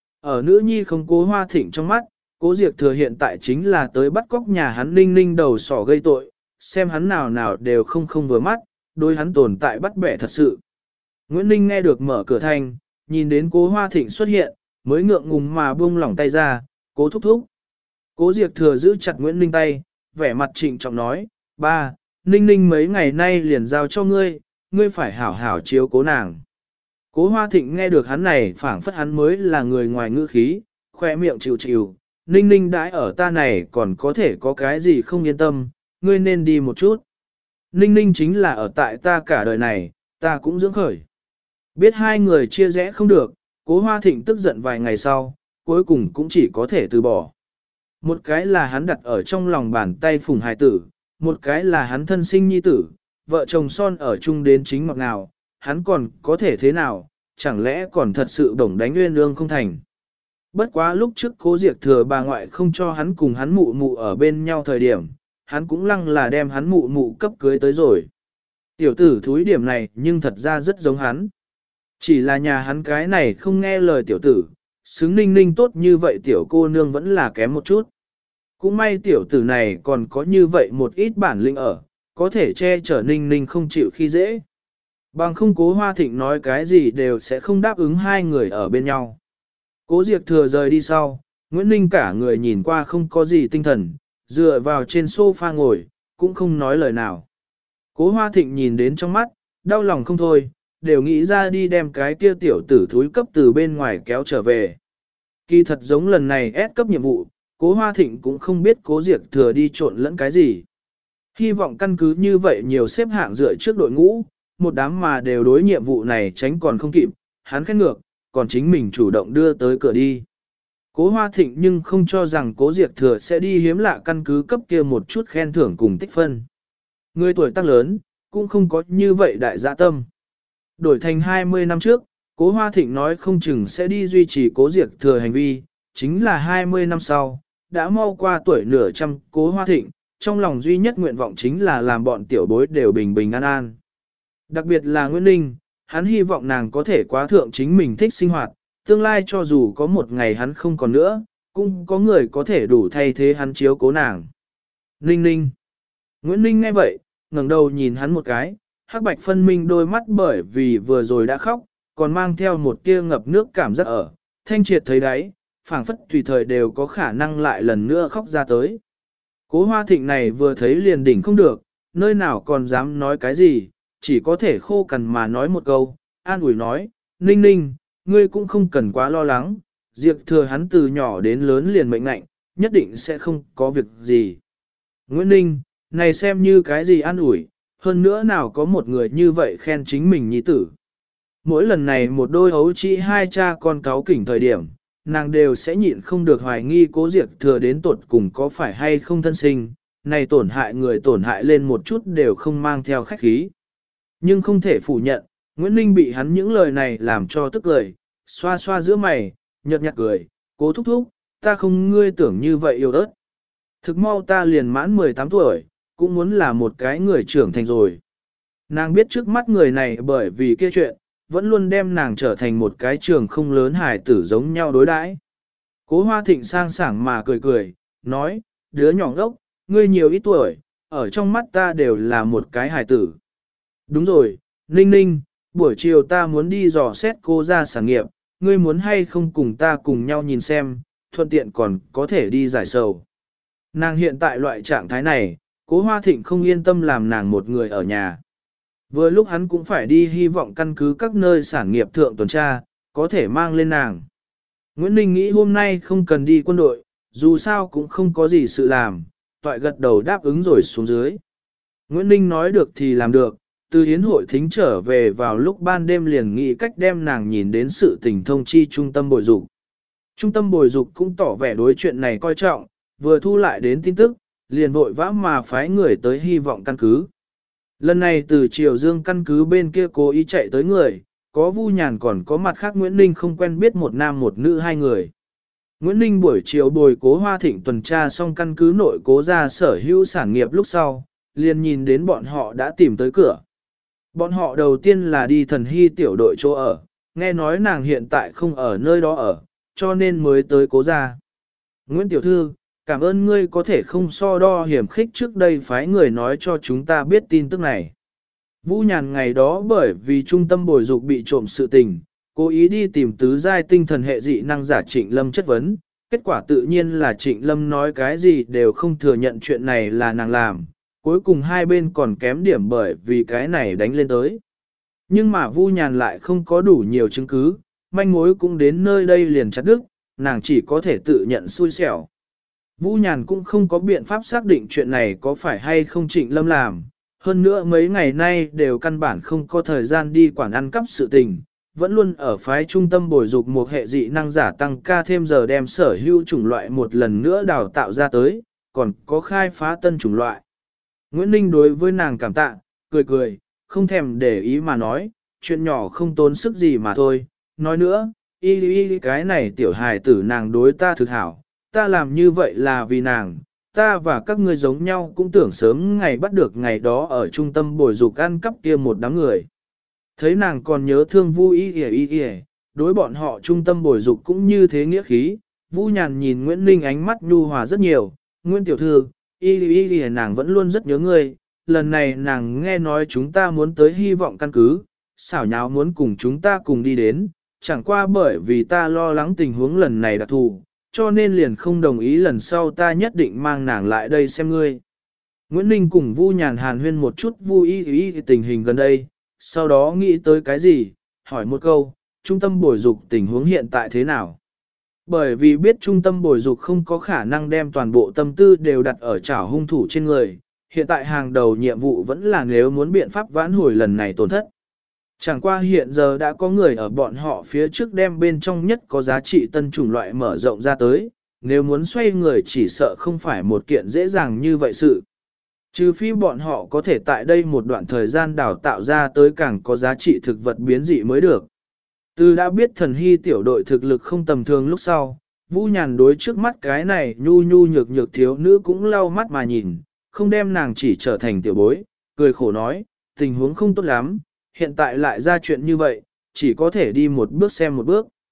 Ở nữ nhi không Cố Hoa Thịnh trong mắt, Cố Diệp Thừa hiện tại chính là tới bắt cóc nhà hắn Ninh Ninh đầu sỏ gây tội, xem hắn nào nào đều không vừa mắt, đối hắn tồn tại bắt bẻ thật sự. Nguyễn Ninh nghe được mở cửa thanh, nhìn đến Cố Hoa Thịnh xuất hiện, mới ngượng ngùng mà buông lỏng tay ra, Cố thúc thúc. Cố Diệp Thừa giữ chặt Nguyễn Ninh tay, vẻ mặt trịnh trọng nói, ba, Ninh Ninh mấy ngày nay liền giao cho ngươi, ngươi phải hảo hảo chiếu cố nàng. Cố Hoa Thịnh nghe được hắn này phảng phất hắn mới là người ngoài ngữ khí, khoe miệng chịu chịu, Ninh Ninh đãi ở ta này còn có thể có cái gì không yên tâm, ngươi nên đi một chút. Ninh Ninh chính là ở tại ta cả đời này, ta cũng dưỡng khởi. Biết hai người chia rẽ không được, Cố Hoa Thịnh tức giận vài ngày sau, cuối cùng cũng chỉ có thể từ bỏ. Một cái là hắn đặt ở trong lòng bàn tay phùng hài tử, một cái là hắn thân sinh nhi tử, vợ chồng son ở chung đến chính ngọt nào, hắn còn có thể thế nào, chẳng lẽ còn thật sự đồng đánh nguyên lương không thành. Bất quá lúc trước Cố Diệp Thừa bà ngoại không cho hắn cùng hắn mụ mụ ở bên nhau thời điểm, hắn cũng lăng là đem hắn mụ mụ cấp cưới tới rồi. Tiểu tử thúi điểm này nhưng thật ra rất giống hắn. Chỉ là nhà hắn cái này không nghe lời tiểu tử, xứng Ninh Ninh tốt như vậy tiểu cô nương vẫn là kém một chút. Cũng may tiểu tử này còn có như vậy một ít bản lĩnh ở, có thể che chở Ninh Ninh không chịu khi dễ. Bằng không Cố Hoa Thịnh nói cái gì đều sẽ không đáp ứng hai người ở bên nhau. Cố Diệp Thừa rời đi sau, Nguyễn Ninh cả người nhìn qua không có gì tinh thần, dựa vào trên sofa ngồi, cũng không nói lời nào. Cố Hoa Thịnh nhìn đến trong mắt, đau lòng không thôi, đều nghĩ ra đi đem cái kia tiểu tử thúi cấp từ bên ngoài kéo trở về. Kỳ thật giống lần này ép cấp nhiệm vụ, Cố Hoa Thịnh cũng không biết Cố Diệp Thừa đi trộn lẫn cái gì. Hy vọng căn cứ như vậy nhiều xếp hạng dựa trước đội ngũ, một đám mà đều đối nhiệm vụ này tránh còn không kịp, hắn khét ngược, còn chính mình chủ động đưa tới cửa đi. Cố Hoa Thịnh nhưng không cho rằng Cố Diệp Thừa sẽ đi hiếm lạ căn cứ cấp kia một chút khen thưởng cùng tích phân. Người tuổi tác lớn, cũng không có như vậy đại dạ tâm. Đổi thành 20 năm trước, Cố Hoa Thịnh nói không chừng sẽ đi duy trì Cố Diệp Thừa hành vi, chính là 20 năm sau, đã mau qua tuổi nửa trăm Cố Hoa Thịnh, trong lòng duy nhất nguyện vọng chính là làm bọn tiểu bối đều bình bình an an. Đặc biệt là Nguyễn Ninh, hắn hy vọng nàng có thể quá thượng chính mình thích sinh hoạt, tương lai cho dù có một ngày hắn không còn nữa, cũng có người có thể đủ thay thế hắn chiếu cố nàng. Ninh ninh. Nguyễn Ninh nghe vậy, ngẩng đầu nhìn hắn một cái, hắc bạch phân minh đôi mắt bởi vì vừa rồi đã khóc, còn mang theo một tia ngập nước cảm giác ở, thanh triệt thấy đáy, phảng phất tùy thời đều có khả năng lại lần nữa khóc ra tới. Cố Hoa Thịnh này vừa thấy liền đỉnh không được, nơi nào còn dám nói cái gì, chỉ có thể khô cằn mà nói một câu, an ủi nói, Ninh ninh, ngươi cũng không cần quá lo lắng, Diệp Thừa hắn từ nhỏ đến lớn liền mệnh lạnh, nhất định sẽ không có việc gì. Nguyễn Ninh, này xem như cái gì an ủi, hơn nữa nào có một người như vậy khen chính mình nhi tử. Mỗi lần này một đôi ấu chỉ hai cha con cáu kỉnh thời điểm, nàng đều sẽ nhịn không được hoài nghi Cố Diệp Thừa đến tột cùng có phải hay không thân sinh, này tổn hại người tổn hại lên một chút đều không mang theo khách khí. Nhưng không thể phủ nhận, Nguyễn Ninh bị hắn những lời này làm cho tức cười, xoa xoa giữa mày, nhợt nhạt cười, Cố thúc thúc, ta không ngươi tưởng như vậy yêu ớt. Thực mau ta liền mãn 18 tuổi, cũng muốn là một cái người trưởng thành rồi. Nàng biết trước mắt người này bởi vì kia chuyện, vẫn luôn đem nàng trở thành một cái trường không lớn hài tử giống nhau đối đãi. Cố Hoa Thịnh sang sảng mà cười cười, nói, đứa nhỏ ngốc, ngươi nhiều ít tuổi, ở trong mắt ta đều là một cái hài tử. Đúng rồi, Ninh Ninh, buổi chiều ta muốn đi dò xét cô ra sản nghiệp, ngươi muốn hay không cùng ta cùng nhau nhìn xem, thuận tiện còn có thể đi giải sầu. Nàng hiện tại loại trạng thái này, Cố Hoa Thịnh không yên tâm làm nàng một người ở nhà. Vừa lúc hắn cũng phải đi hy vọng căn cứ các nơi sản nghiệp thượng tuần tra, có thể mang lên nàng. Nguyễn Ninh nghĩ hôm nay không cần đi quân đội, dù sao cũng không có gì sự làm, toại gật đầu đáp ứng rồi xuống dưới. Nguyễn Ninh nói được thì làm được, từ hiến hội thính trở về vào lúc ban đêm liền nghĩ cách đem nàng nhìn đến sự tình thông chi trung tâm bồi dục. Trung tâm bồi dục cũng tỏ vẻ đối chuyện này coi trọng, vừa thu lại đến tin tức, liền vội vã mà phái người tới hy vọng căn cứ. Lần này từ Triều Dương căn cứ bên kia cố ý chạy tới người, có Vu Nhàn còn có mặt khác Nguyễn Ninh không quen biết một nam một nữ hai người. Nguyễn Ninh buổi chiều bồi Cố Hoa Thịnh tuần tra xong căn cứ nội Cố ra sở hữu sản nghiệp lúc sau, liền nhìn đến bọn họ đã tìm tới cửa. Bọn họ đầu tiên là đi Thần Hy tiểu đội chỗ ở, nghe nói nàng hiện tại không ở nơi đó ở, cho nên mới tới Cố ra. Nguyễn Tiểu Thư, cảm ơn ngươi có thể không so đo hiểm khích trước đây phái người nói cho chúng ta biết tin tức này. Vũ Nhàn ngày đó bởi vì trung tâm bồi dục bị trộm sự tình, cố ý đi tìm tứ giai tinh thần hệ dị năng giả Trịnh Lâm chất vấn, kết quả tự nhiên là Trịnh Lâm nói cái gì đều không thừa nhận chuyện này là nàng làm, cuối cùng hai bên còn kém điểm bởi vì cái này đánh lên tới. Nhưng mà Vu Nhàn lại không có đủ nhiều chứng cứ, manh mối cũng đến nơi đây liền chặt đứt, nàng chỉ có thể tự nhận xui xẻo. Vũ Nhàn cũng không có biện pháp xác định chuyện này có phải hay không Trịnh Lâm làm, hơn nữa mấy ngày nay đều căn bản không có thời gian đi quản ăn cắp sự tình, vẫn luôn ở phái trung tâm bồi dục một hệ dị năng giả tăng ca thêm giờ đem sở hữu chủng loại một lần nữa đào tạo ra tới, còn có khai phá tân chủng loại. Nguyễn Ninh đối với nàng cảm tạ, cười cười, không thèm để ý mà nói, chuyện nhỏ không tốn sức gì mà thôi, nói nữa, y cái này tiểu hài tử nàng đối ta thực hảo. Ta làm như vậy là vì nàng, ta và các ngươi giống nhau cũng tưởng sớm ngày bắt được ngày đó ở trung tâm bồi dục ăn cắp kia một đám người. Thấy nàng còn nhớ thương Vu y, đối bọn họ trung tâm bồi dục cũng như thế nghĩa khí, Vu Nhàn nhìn Nguyễn Ninh ánh mắt nhu hòa rất nhiều, Nguyễn Tiểu Thư, y nàng vẫn luôn rất nhớ ngươi, lần này nàng nghe nói chúng ta muốn tới hy vọng căn cứ, xảo nháo muốn cùng chúng ta cùng đi đến, chẳng qua bởi vì ta lo lắng tình huống lần này đặc thù, cho nên liền không đồng ý lần sau ta nhất định mang nàng lại đây xem ngươi. Nguyễn Ninh cùng Vu Nhàn hàn huyên một chút vui ý tình hình gần đây, sau đó nghĩ tới cái gì, hỏi một câu, trung tâm bồi dục tình huống hiện tại thế nào? Bởi vì biết trung tâm bồi dục không có khả năng đem toàn bộ tâm tư đều đặt ở chảo hung thủ trên người, hiện tại hàng đầu nhiệm vụ vẫn là nếu muốn biện pháp vãn hồi lần này tổn thất. Chẳng qua hiện giờ đã có người ở bọn họ phía trước đem bên trong nhất có giá trị tân chủng loại mở rộng ra tới, nếu muốn xoay người chỉ sợ không phải một kiện dễ dàng như vậy sự. Trừ phi bọn họ có thể tại đây một đoạn thời gian đào tạo ra tới càng có giá trị thực vật biến dị mới được. Từ đã biết Thần Hy tiểu đội thực lực không tầm thường lúc sau, Vũ Nhàn đối trước mắt cái này nhu nhược nhược thiếu nữ cũng lau mắt mà nhìn, không đem nàng chỉ trở thành tiểu bối, cười khổ nói, tình huống không tốt lắm, hiện tại lại ra chuyện như vậy, chỉ có thể đi một bước xem một bước.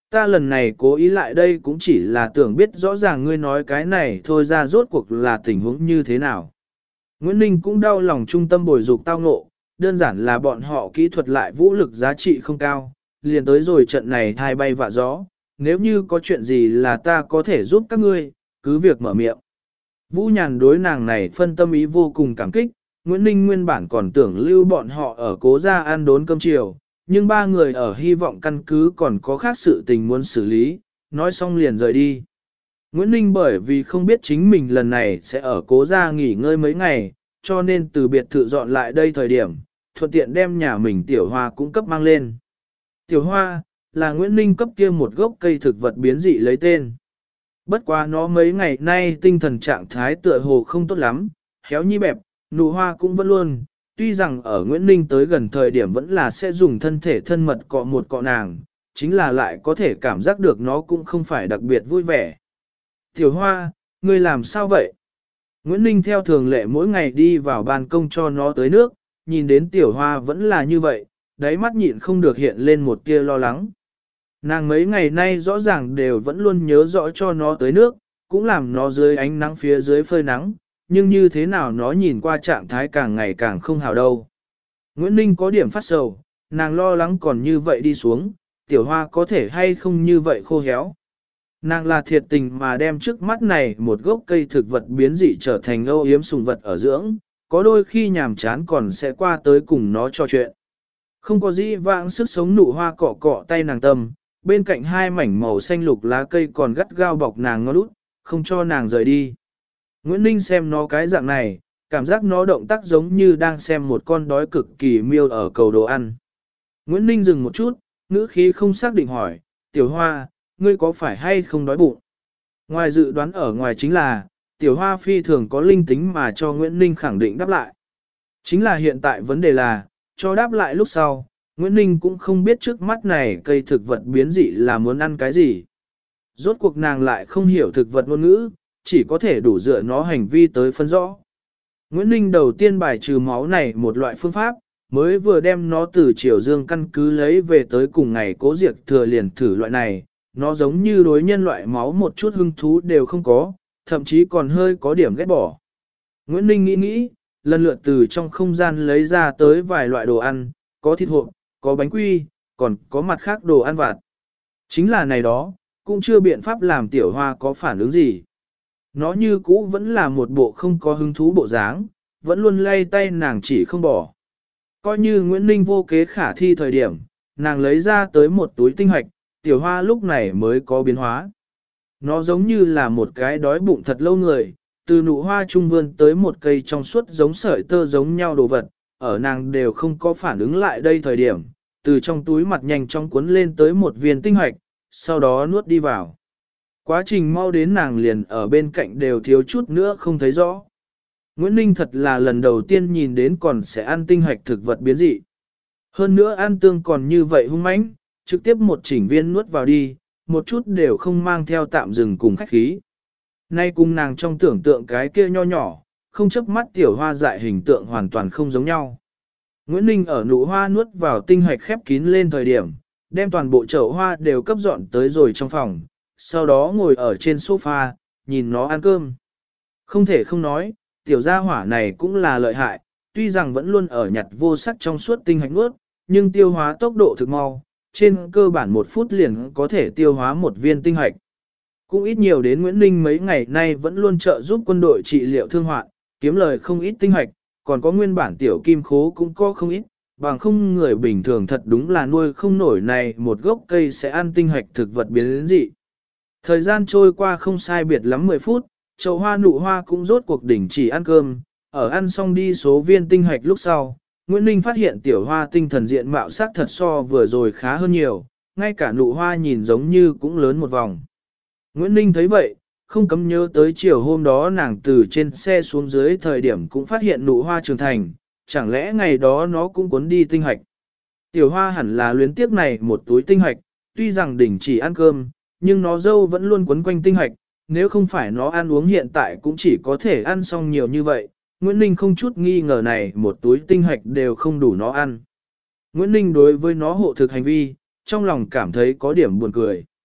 Ta lần này cố ý lại đây cũng chỉ là tưởng biết rõ ràng ngươi nói cái này thôi ra rốt cuộc là tình huống như thế nào. Nguyễn Ninh cũng đau lòng trung tâm bồi dục tao ngộ, đơn giản là bọn họ kỹ thuật lại vũ lực giá trị không cao, liền tới rồi trận này thai bay vạ gió, nếu như có chuyện gì là ta có thể giúp các ngươi, cứ việc mở miệng. Vũ Nhàn đối nàng này phân tâm ý vô cùng cảm kích, Nguyễn Ninh nguyên bản còn tưởng lưu bọn họ ở cố gia ăn đốn cơm chiều, nhưng ba người ở hy vọng căn cứ còn có khác sự tình muốn xử lý, nói xong liền rời đi. Nguyễn Ninh bởi vì không biết chính mình lần này sẽ ở cố gia nghỉ ngơi mấy ngày, cho nên từ biệt thự dọn lại đây thời điểm, thuận tiện đem nhà mình tiểu hoa cũng cấp mang lên. Tiểu hoa, là Nguyễn Ninh cấp kia một gốc cây thực vật biến dị lấy tên. Bất quá nó mấy ngày nay tinh thần trạng thái tựa hồ không tốt lắm, héo nhi bẹp, nụ hoa cũng vẫn luôn, tuy rằng ở Nguyễn Ninh tới gần thời điểm vẫn là sẽ dùng thân thể thân mật cọ một cọ nàng, chính là lại có thể cảm giác được nó cũng không phải đặc biệt vui vẻ. Tiểu hoa, ngươi làm sao vậy? Nguyễn Ninh theo thường lệ mỗi ngày đi vào ban công cho nó tới nước, nhìn đến tiểu hoa vẫn là như vậy, đáy mắt nhịn không được hiện lên một tia lo lắng. Nàng mấy ngày nay rõ ràng đều vẫn luôn nhớ rõ cho nó tới nước, cũng làm nó dưới ánh nắng phía dưới phơi nắng, nhưng như thế nào nó nhìn qua trạng thái càng ngày càng không hào đâu. Nguyễn Ninh có điểm phát sầu, nàng lo lắng còn như vậy đi xuống, tiểu hoa có thể hay không như vậy khô héo. Nàng là thiệt tình mà đem trước mắt này một gốc cây thực vật biến dị trở thành âu yếm sùng vật ở dưỡng, có đôi khi nhàm chán còn sẽ qua tới cùng nó trò chuyện. Không có gì vãng sức sống nụ hoa cọ cọ tay nàng tâm, bên cạnh hai mảnh màu xanh lục lá cây còn gắt gao bọc nàng ngó lút, không cho nàng rời đi. Nguyễn Ninh xem nó cái dạng này, cảm giác nó động tác giống như đang xem một con đói cực kỳ miêu ở cầu đồ ăn. Nguyễn Ninh dừng một chút, ngữ khí không xác định hỏi, tiểu hoa, ngươi có phải hay không đói bụng? Ngoài dự đoán ở ngoài chính là, tiểu hoa phi thường có linh tính mà cho Nguyễn Ninh khẳng định đáp lại. Chính là hiện tại vấn đề là, cho đáp lại lúc sau, Nguyễn Ninh cũng không biết trước mắt này cây thực vật biến dị là muốn ăn cái gì. Rốt cuộc nàng lại không hiểu thực vật ngôn ngữ, chỉ có thể đủ dựa nó hành vi tới phân rõ. Nguyễn Ninh đầu tiên bài trừ máu này một loại phương pháp, mới vừa đem nó từ Triều Dương căn cứ lấy về tới cùng ngày Cố Diệt Thừa liền thử loại này, nó giống như đối nhân loại máu một chút hứng thú đều không có, thậm chí còn hơi có điểm ghét bỏ. Nguyễn Ninh nghĩ, lần lượt từ trong không gian lấy ra tới vài loại đồ ăn, có thịt hộp, có bánh quy, còn có mặt khác đồ ăn vặt. Chính là này đó, cũng chưa biện pháp làm tiểu hoa có phản ứng gì. Nó như cũ vẫn là một bộ không có hứng thú bộ dáng, vẫn luôn lay tay nàng chỉ không bỏ. Coi như Nguyễn Ninh vô kế khả thi thời điểm, nàng lấy ra tới một túi tinh hoạch, tiểu hoa lúc này mới có biến hóa. Nó giống như là một cái đói bụng thật lâu người, từ nụ hoa trung vươn tới một cây trong suốt giống sợi tơ giống nhau đồ vật, ở nàng đều không có phản ứng lại đây thời điểm, từ trong túi mặt nhanh chóng cuốn lên tới một viên tinh hoạch, sau đó nuốt đi vào. Quá trình mau đến nàng liền ở bên cạnh đều thiếu chút nữa không thấy rõ. Nguyễn Ninh thật là lần đầu tiên nhìn đến còn sẽ ăn tinh hoạch thực vật biến dị. Hơn nữa ăn tương còn như vậy hung mãnh, trực tiếp một chỉnh viên nuốt vào đi, một chút đều không mang theo tạm dừng cùng khách khí. Nay cùng nàng trong tưởng tượng cái kia nho nhỏ, không chớp mắt tiểu hoa dại hình tượng hoàn toàn không giống nhau. Nguyễn Ninh ở nụ hoa nuốt vào tinh hoạch khép kín lên thời điểm, đem toàn bộ chậu hoa đều cấp dọn tới rồi trong phòng, sau đó ngồi ở trên sofa, nhìn nó ăn cơm. Không thể không nói, tiểu gia hỏa này cũng là lợi hại, tuy rằng vẫn luôn ở nhặt vô sắc trong suốt tinh hạch nuốt, nhưng tiêu hóa tốc độ thực mau, trên cơ bản 1 phút liền có thể tiêu hóa một viên tinh hạch. Cũng ít nhiều đến Nguyễn Ninh mấy ngày nay vẫn luôn trợ giúp quân đội trị liệu thương hoạn, kiếm lời không ít tinh hạch, còn có nguyên bản tiểu kim khố cũng có không ít, bằng không người bình thường thật đúng là nuôi không nổi này một gốc cây sẽ ăn tinh hạch thực vật biến đến dị. Thời gian trôi qua không sai biệt lắm 10 phút, chậu hoa nụ hoa cũng rốt cuộc đỉnh chỉ ăn cơm, ở ăn xong đi số viên tinh hạch lúc sau, Nguyễn Ninh phát hiện tiểu hoa tinh thần diện mạo sắc thật so vừa rồi khá hơn nhiều, ngay cả nụ hoa nhìn giống như cũng lớn một vòng. Nguyễn Ninh thấy vậy, không cấm nhớ tới chiều hôm đó nàng từ trên xe xuống dưới thời điểm cũng phát hiện nụ hoa trưởng thành, chẳng lẽ ngày đó nó cũng cuốn đi tinh hạch. Tiểu hoa hẳn là luyến tiếc này một túi tinh hạch, tuy rằng đỉnh chỉ ăn cơm, nhưng nó dâu vẫn luôn quấn quanh tinh hạch, nếu không phải nó ăn uống hiện tại cũng chỉ có thể ăn xong nhiều như vậy. Nguyễn Ninh không chút nghi ngờ này một túi tinh hạch đều không đủ nó ăn. Nguyễn Ninh đối với nó hộ thực hành vi, trong lòng cảm thấy có điểm buồn cười.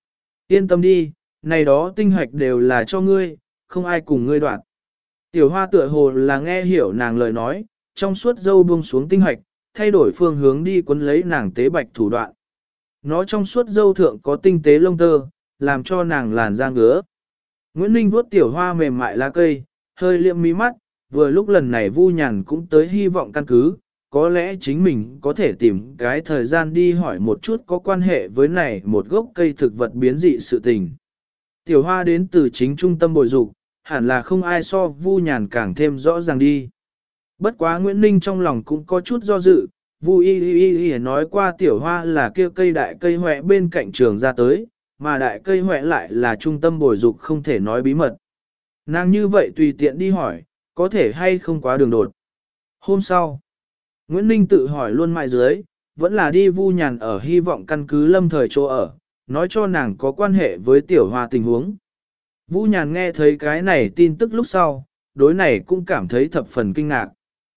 Yên tâm đi, này đó tinh hoạch đều là cho ngươi, không ai cùng ngươi đoạt. Tiểu hoa tựa hồ là nghe hiểu nàng lời nói, trong suốt dâu buông xuống tinh hoạch, thay đổi phương hướng đi quấn lấy nàng tế bạch thủ đoạn. Nó trong suốt dâu thượng có tinh tế lông tơ, làm cho nàng làn da ngứa. Nguyễn Ninh vuốt tiểu hoa mềm mại lá cây, hơi liệm mí mắt, vừa lúc lần này Vu Nhàn cũng tới hy vọng căn cứ, có lẽ chính mình có thể tìm cái thời gian đi hỏi một chút có quan hệ với này một gốc cây thực vật biến dị sự tình. Tiểu hoa đến từ chính trung tâm bồi dục, hẳn là không ai so Vu Nhàn càng thêm rõ ràng đi. Bất quá Nguyễn Ninh trong lòng cũng có chút do dự, Vu y nói qua tiểu hoa là kia cây đại cây hoẹ bên cạnh trường ra tới, mà đại cây hoẹ lại là trung tâm bồi dục không thể nói bí mật. Nàng như vậy tùy tiện đi hỏi, có thể hay không quá đường đột. Hôm sau, Nguyễn Ninh tự hỏi luôn mãi dưới, vẫn là đi Vu Nhàn ở hy vọng căn cứ lâm thời chỗ ở, nói cho nàng có quan hệ với tiểu hoa tình huống. Vu Nhàn nghe thấy cái này tin tức lúc sau, đối này cũng cảm thấy thập phần kinh ngạc.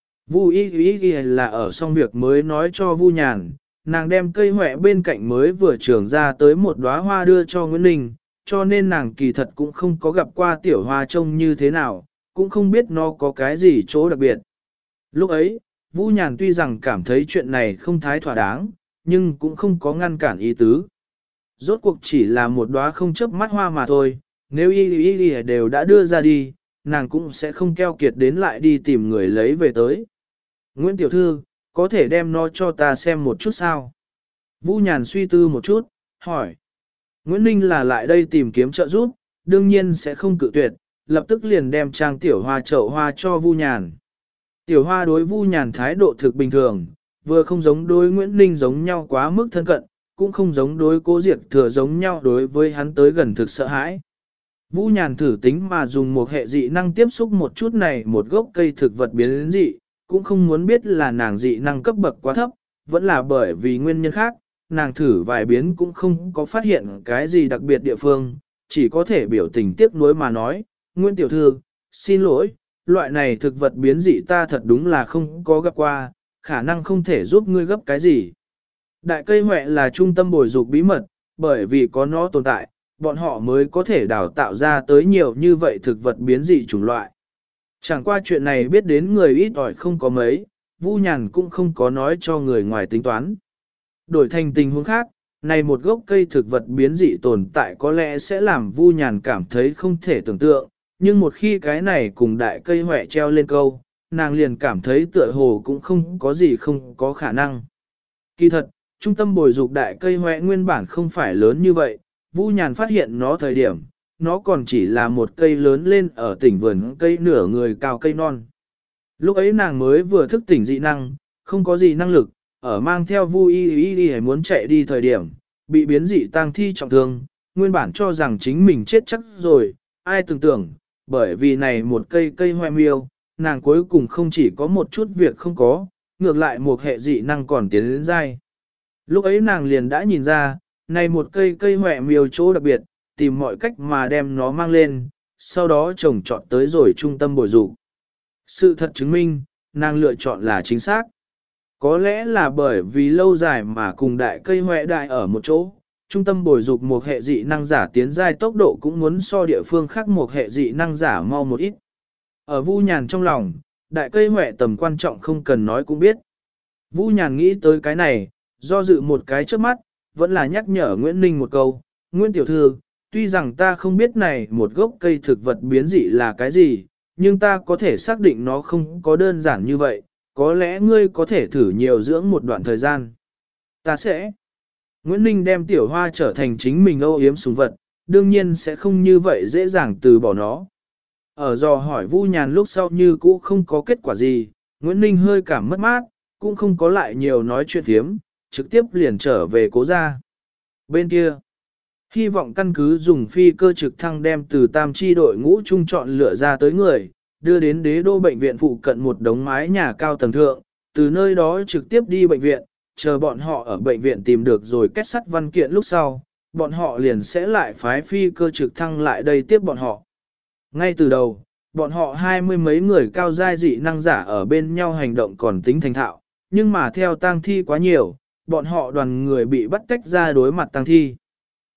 Vu y là ở xong việc mới nói cho Vu Nhàn, nàng đem cây hoẹ bên cạnh mới vừa trưởng ra tới một đóa hoa đưa cho Nguyễn Ninh, cho nên nàng kỳ thật cũng không có gặp qua tiểu hoa trông như thế nào, cũng không biết nó có cái gì chỗ đặc biệt. Lúc ấy, Vu Nhàn tuy rằng cảm thấy chuyện này không thái thỏa đáng, nhưng cũng không có ngăn cản ý tứ. Rốt cuộc chỉ là một đóa không chớp mắt hoa mà thôi, nếu y đều đã đưa ra đi, nàng cũng sẽ không keo kiệt đến lại đi tìm người lấy về tới. Nguyễn Tiểu Thư, có thể đem nó cho ta xem một chút sao? Vu Nhàn suy tư một chút, hỏi. Nguyễn Ninh là lại đây tìm kiếm trợ giúp, đương nhiên sẽ không cự tuyệt, lập tức liền đem trang tiểu hoa chậu hoa cho Vu Nhàn. Tiểu hoa đối Vu Nhàn thái độ thực bình thường, vừa không giống đối Nguyễn Ninh giống nhau quá mức thân cận, cũng không giống đối Cố Diệt Thừa giống nhau đối với hắn tới gần thực sợ hãi. Vu Nhàn thử tính mà dùng một hệ dị năng tiếp xúc một chút này một gốc cây thực vật biến dị, cũng không muốn biết là nàng dị năng cấp bậc quá thấp, vẫn là bởi vì nguyên nhân khác, nàng thử vài biến cũng không có phát hiện cái gì đặc biệt địa phương, chỉ có thể biểu tình tiếc nuối mà nói, Nguyễn Tiểu Thư, xin lỗi, loại này thực vật biến dị ta thật đúng là không có gặp qua, khả năng không thể giúp ngươi gấp cái gì. Đại cây hoẹ là trung tâm bồi dục bí mật, bởi vì có nó tồn tại, bọn họ mới có thể đào tạo ra tới nhiều như vậy thực vật biến dị chủng loại. Chẳng qua chuyện này biết đến người ít ỏi không có mấy, Vu Nhàn cũng không có nói cho người ngoài tính toán. Đổi thành tình huống khác, này một gốc cây thực vật biến dị tồn tại có lẽ sẽ làm Vu Nhàn cảm thấy không thể tưởng tượng, nhưng một khi cái này cùng đại cây hoẹ treo lên câu, nàng liền cảm thấy tựa hồ cũng không có gì không có khả năng. Kỳ thật, trung tâm bồi dục đại cây hoẹ nguyên bản không phải lớn như vậy, Vu Nhàn phát hiện nó thời điểm, nó còn chỉ là một cây lớn lên ở tỉnh vườn cây nửa người cao cây non. Lúc ấy nàng mới vừa thức tỉnh dị năng, không có gì năng lực, ở mang theo Vu y muốn chạy đi thời điểm, bị biến dị tang thi trọng thương, nguyên bản cho rằng chính mình chết chắc rồi, ai tưởng tượng, bởi vì này một cây hoa miêu, nàng cuối cùng không chỉ có một chút việc không có, ngược lại một hệ dị năng còn tiến đến dai. Lúc ấy nàng liền đã nhìn ra, này một cây hoa miêu chỗ đặc biệt, tìm mọi cách mà đem nó mang lên, sau đó trồng trọt tới rồi trung tâm bồi dục. Sự thật chứng minh, nàng lựa chọn là chính xác. Có lẽ là bởi vì lâu dài mà cùng đại cây hoẹ đại ở một chỗ, trung tâm bồi dục một hệ dị năng giả tiến giai tốc độ cũng muốn so địa phương khác một hệ dị năng giả mau một ít. Ở Vu Nhàn trong lòng, đại cây hoẹ tầm quan trọng không cần nói cũng biết. Vu Nhàn nghĩ tới cái này, do dự một cái trước mắt, vẫn là nhắc nhở Nguyễn Ninh một câu, Nguyễn Tiểu Thư, tuy rằng ta không biết này một gốc cây thực vật biến dị là cái gì, nhưng ta có thể xác định nó không có đơn giản như vậy, có lẽ ngươi có thể thử nhiều dưỡng một đoạn thời gian. Ta sẽ. Nguyễn Ninh đem tiểu hoa trở thành chính mình âu yếm sủng vật, đương nhiên sẽ không như vậy dễ dàng từ bỏ nó. Ở dò hỏi Vu Nhàn lúc sau như cũ không có kết quả gì, Nguyễn Ninh hơi cảm mất mát, cũng không có lại nhiều nói chuyện thiếm, trực tiếp liền trở về Cố gia. Bên kia, hy vọng căn cứ dùng phi cơ trực thăng đem từ tam chi đội ngũ trung chọn lựa ra tới người, đưa đến đế đô bệnh viện phụ cận một đống mái nhà cao tầng thượng, từ nơi đó trực tiếp đi bệnh viện, chờ bọn họ ở bệnh viện tìm được rồi kết sắt văn kiện lúc sau, bọn họ liền sẽ lại phái phi cơ trực thăng lại đây tiếp bọn họ. Ngay từ đầu, bọn họ 20 mấy người cao giai dị năng giả ở bên nhau hành động còn tính thành thạo, nhưng mà theo tang thi quá nhiều, bọn họ đoàn người bị bắt tách ra đối mặt tang thi.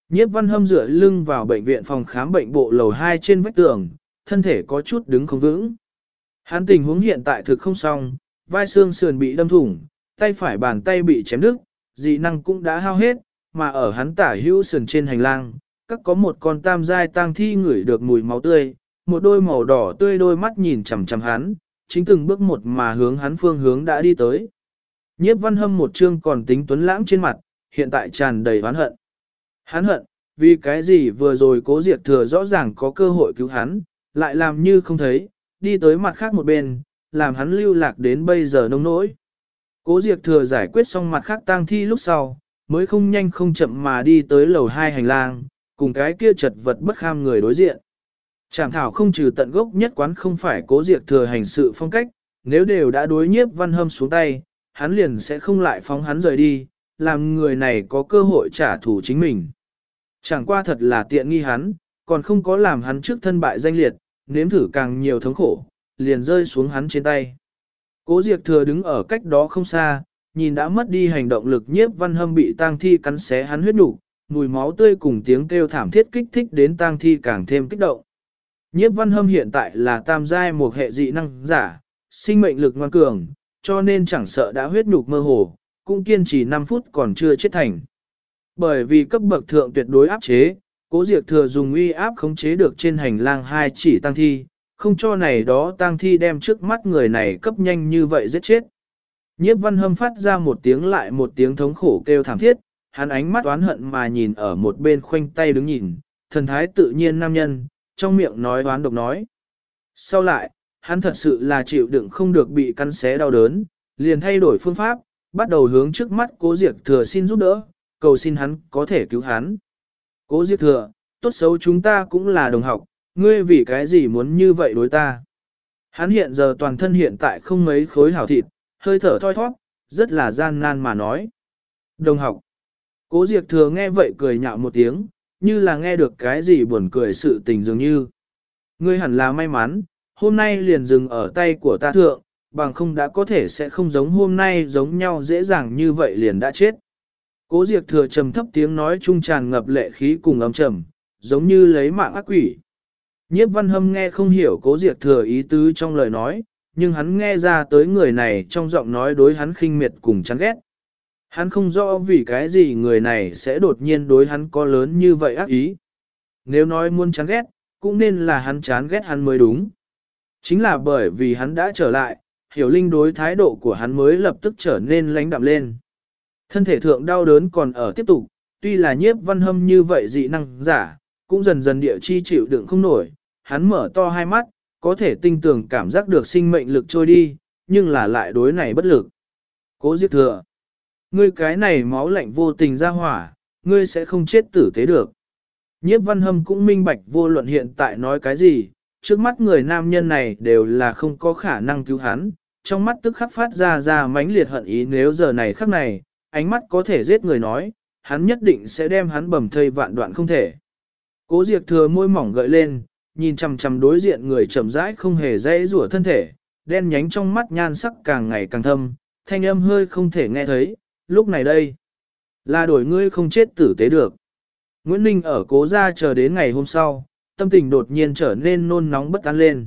Nhiếp Văn Hâm dựa lưng vào bệnh viện phòng khám bệnh bộ lầu 2 trên vách tường, thân thể có chút đứng không vững. Hắn tình huống hiện tại thực không xong, vai xương sườn bị đâm thủng, tay phải bàn tay bị chém đứt, dị năng cũng đã hao hết, mà ở hắn tả hữu sườn trên hành lang, các có một con tam giai tang thi ngửi được mùi máu tươi, một đôi màu đỏ tươi đôi mắt nhìn chằm chằm hắn, chính từng bước một mà hướng hắn phương hướng đã đi tới. Nhiếp Văn Hâm một trương còn tính tuấn lãng trên mặt, hiện tại tràn đầy oán hận. Hắn hận, vì cái gì vừa rồi Cố Diệt Thừa rõ ràng có cơ hội cứu hắn, lại làm như không thấy, đi tới mặt khác một bên, làm hắn lưu lạc đến bây giờ nông nỗi. Cố Diệt Thừa giải quyết xong mặt khác tang thi lúc sau, mới không nhanh không chậm mà đi tới lầu 2 hành lang, cùng cái kia chật vật bất kham người đối diện. Trảm thảo không trừ tận gốc nhất quán không phải Cố Diệt Thừa hành sự phong cách, nếu đều đã đối Nhiếp Văn Hâm xuống tay, hắn liền sẽ không lại phóng hắn rời đi, làm người này có cơ hội trả thù chính mình. Chẳng qua thật là tiện nghi hắn, còn không có làm hắn trước thân bại danh liệt, nếm thử càng nhiều thống khổ, liền rơi xuống hắn trên tay. Cố Diệt Thừa đứng ở cách đó không xa, nhìn đã mất đi hành động lực Nhiếp Văn Hâm bị tang thi cắn xé hắn huyết nục, mùi máu tươi cùng tiếng kêu thảm thiết kích thích đến tang thi càng thêm kích động. Nhiếp Văn Hâm hiện tại là tam giai một hệ dị năng giả, sinh mệnh lực ngoan cường, cho nên chẳng sợ đã huyết nhục mơ hồ, cũng kiên trì 5 phút còn chưa chết thành. Bởi vì cấp bậc thượng tuyệt đối áp chế, Cố Diệt Thừa dùng uy áp khống chế được trên hành lang 2 chỉ tang thi, không cho này đó tang thi đem trước mắt người này cấp nhanh như vậy giết chết. Nhiếp Văn Hâm phát ra một tiếng lại một tiếng thống khổ kêu thảm thiết, hắn ánh mắt oán hận mà nhìn ở một bên khoanh tay đứng nhìn, thần thái tự nhiên nam nhân, trong miệng nói oán độc nói. Sau lại, hắn thật sự là chịu đựng không được bị cắn xé đau đớn, liền thay đổi phương pháp, bắt đầu hướng trước mắt Cố Diệt Thừa xin giúp đỡ, cầu xin hắn có thể cứu hắn. Cố Diệt Thừa, tốt xấu chúng ta cũng là đồng học, ngươi vì cái gì muốn như vậy đối ta? Hắn hiện giờ toàn thân hiện tại không mấy khối hảo thịt, hơi thở thoi thoát, rất là gian nan mà nói. Đồng học. Cố Diệt Thừa nghe vậy cười nhạo một tiếng, như là nghe được cái gì buồn cười sự tình dường như. Ngươi hẳn là may mắn, hôm nay liền dừng ở tay của ta thượng, bằng không đã có thể sẽ không giống hôm nay giống nhau dễ dàng như vậy liền đã chết. Cố Diệt Thừa trầm thấp tiếng nói trung tràn ngập lệ khí cùng ấm trầm, giống như lấy mạng ác quỷ. Nhiếp Văn Hâm nghe không hiểu Cố Diệt Thừa ý tứ trong lời nói, nhưng hắn nghe ra tới người này trong giọng nói đối hắn khinh miệt cùng chán ghét. Hắn không rõ vì cái gì người này sẽ đột nhiên đối hắn có lớn như vậy ác ý. Nếu nói muốn chán ghét, cũng nên là hắn chán ghét hắn mới đúng. Chính là bởi vì hắn đã trở lại, Hiểu Linh đối thái độ của hắn mới lập tức trở nên lãnh đạm lên. Thân thể thượng đau đớn còn ở tiếp tục, tuy là Nhiếp Văn Hâm như vậy dị năng giả, cũng dần dần địa chi chịu đựng không nổi, hắn mở to hai mắt, có thể tinh tường cảm giác được sinh mệnh lực trôi đi, nhưng là lại đối này bất lực. Cố Diệt Thừa, ngươi cái này máu lạnh vô tình ra hỏa, ngươi sẽ không chết tử tế được. Nhiếp Văn Hâm cũng minh bạch vô luận hiện tại nói cái gì, trước mắt người nam nhân này đều là không có khả năng cứu hắn, trong mắt tức khắc phát ra mãnh liệt hận ý, nếu giờ này khắc này, ánh mắt có thể giết người nói, hắn nhất định sẽ đem hắn bầm thây vạn đoạn không thể. Cố Diệt Thừa môi mỏng gợi lên, nhìn chằm chằm đối diện người chậm rãi không hề dãy rủa thân thể, đen nhánh trong mắt nhan sắc càng ngày càng thâm, thanh âm hơi không thể nghe thấy, lúc này đây, là đổi ngươi không chết tử tế được. Nguyễn Ninh ở Cố gia chờ đến ngày hôm sau, tâm tình đột nhiên trở nên nôn nóng bất an lên.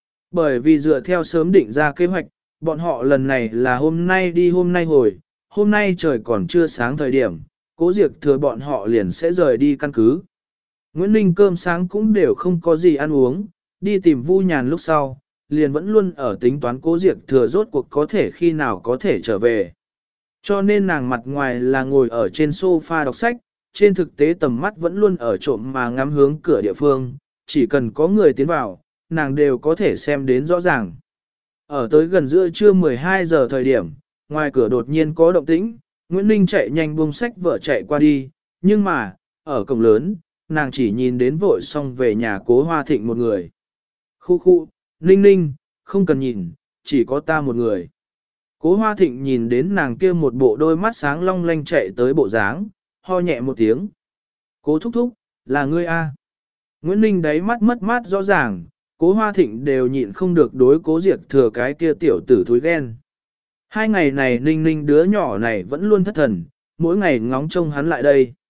Bởi vì dựa theo sớm định ra kế hoạch, bọn họ lần này là hôm nay đi hôm nay hồi, hôm nay trời còn chưa sáng thời điểm, Cố Diệt Thừa bọn họ liền sẽ rời đi căn cứ. Nguyễn Ninh cơm sáng cũng đều không có gì ăn uống, đi tìm Vu Nhàn lúc sau, liền vẫn luôn ở tính toán Cố Diệt Thừa rốt cuộc có thể khi nào có thể trở về. Cho nên nàng mặt ngoài là ngồi ở trên sofa đọc sách, trên thực tế tầm mắt vẫn luôn ở trộm mà ngắm hướng cửa địa phương, chỉ cần có người tiến vào, nàng đều có thể xem đến rõ ràng. Ở tới gần giữa trưa 12 giờ thời điểm, ngoài cửa đột nhiên có động tĩnh, Nguyễn Ninh chạy nhanh buông sách vợ chạy qua đi, nhưng mà, ở cổng lớn, nàng chỉ nhìn đến vội xong về nhà Cố Hoa Thịnh một người. Khu, Ninh Ninh, không cần nhìn, chỉ có ta một người. Cố Hoa Thịnh nhìn đến nàng kia một bộ đôi mắt sáng long lanh chạy tới bộ dáng, ho nhẹ một tiếng. Cố thúc thúc, là ngươi a? Nguyễn Ninh đáy mắt mất mát rõ ràng, Cố Hoa Thịnh đều nhịn không được đối Cố Diệt Thừa cái kia tiểu tử thúi ghen. 2 ngày này Ninh Ninh đứa nhỏ này vẫn luôn thất thần, mỗi ngày ngóng trông hắn lại đây.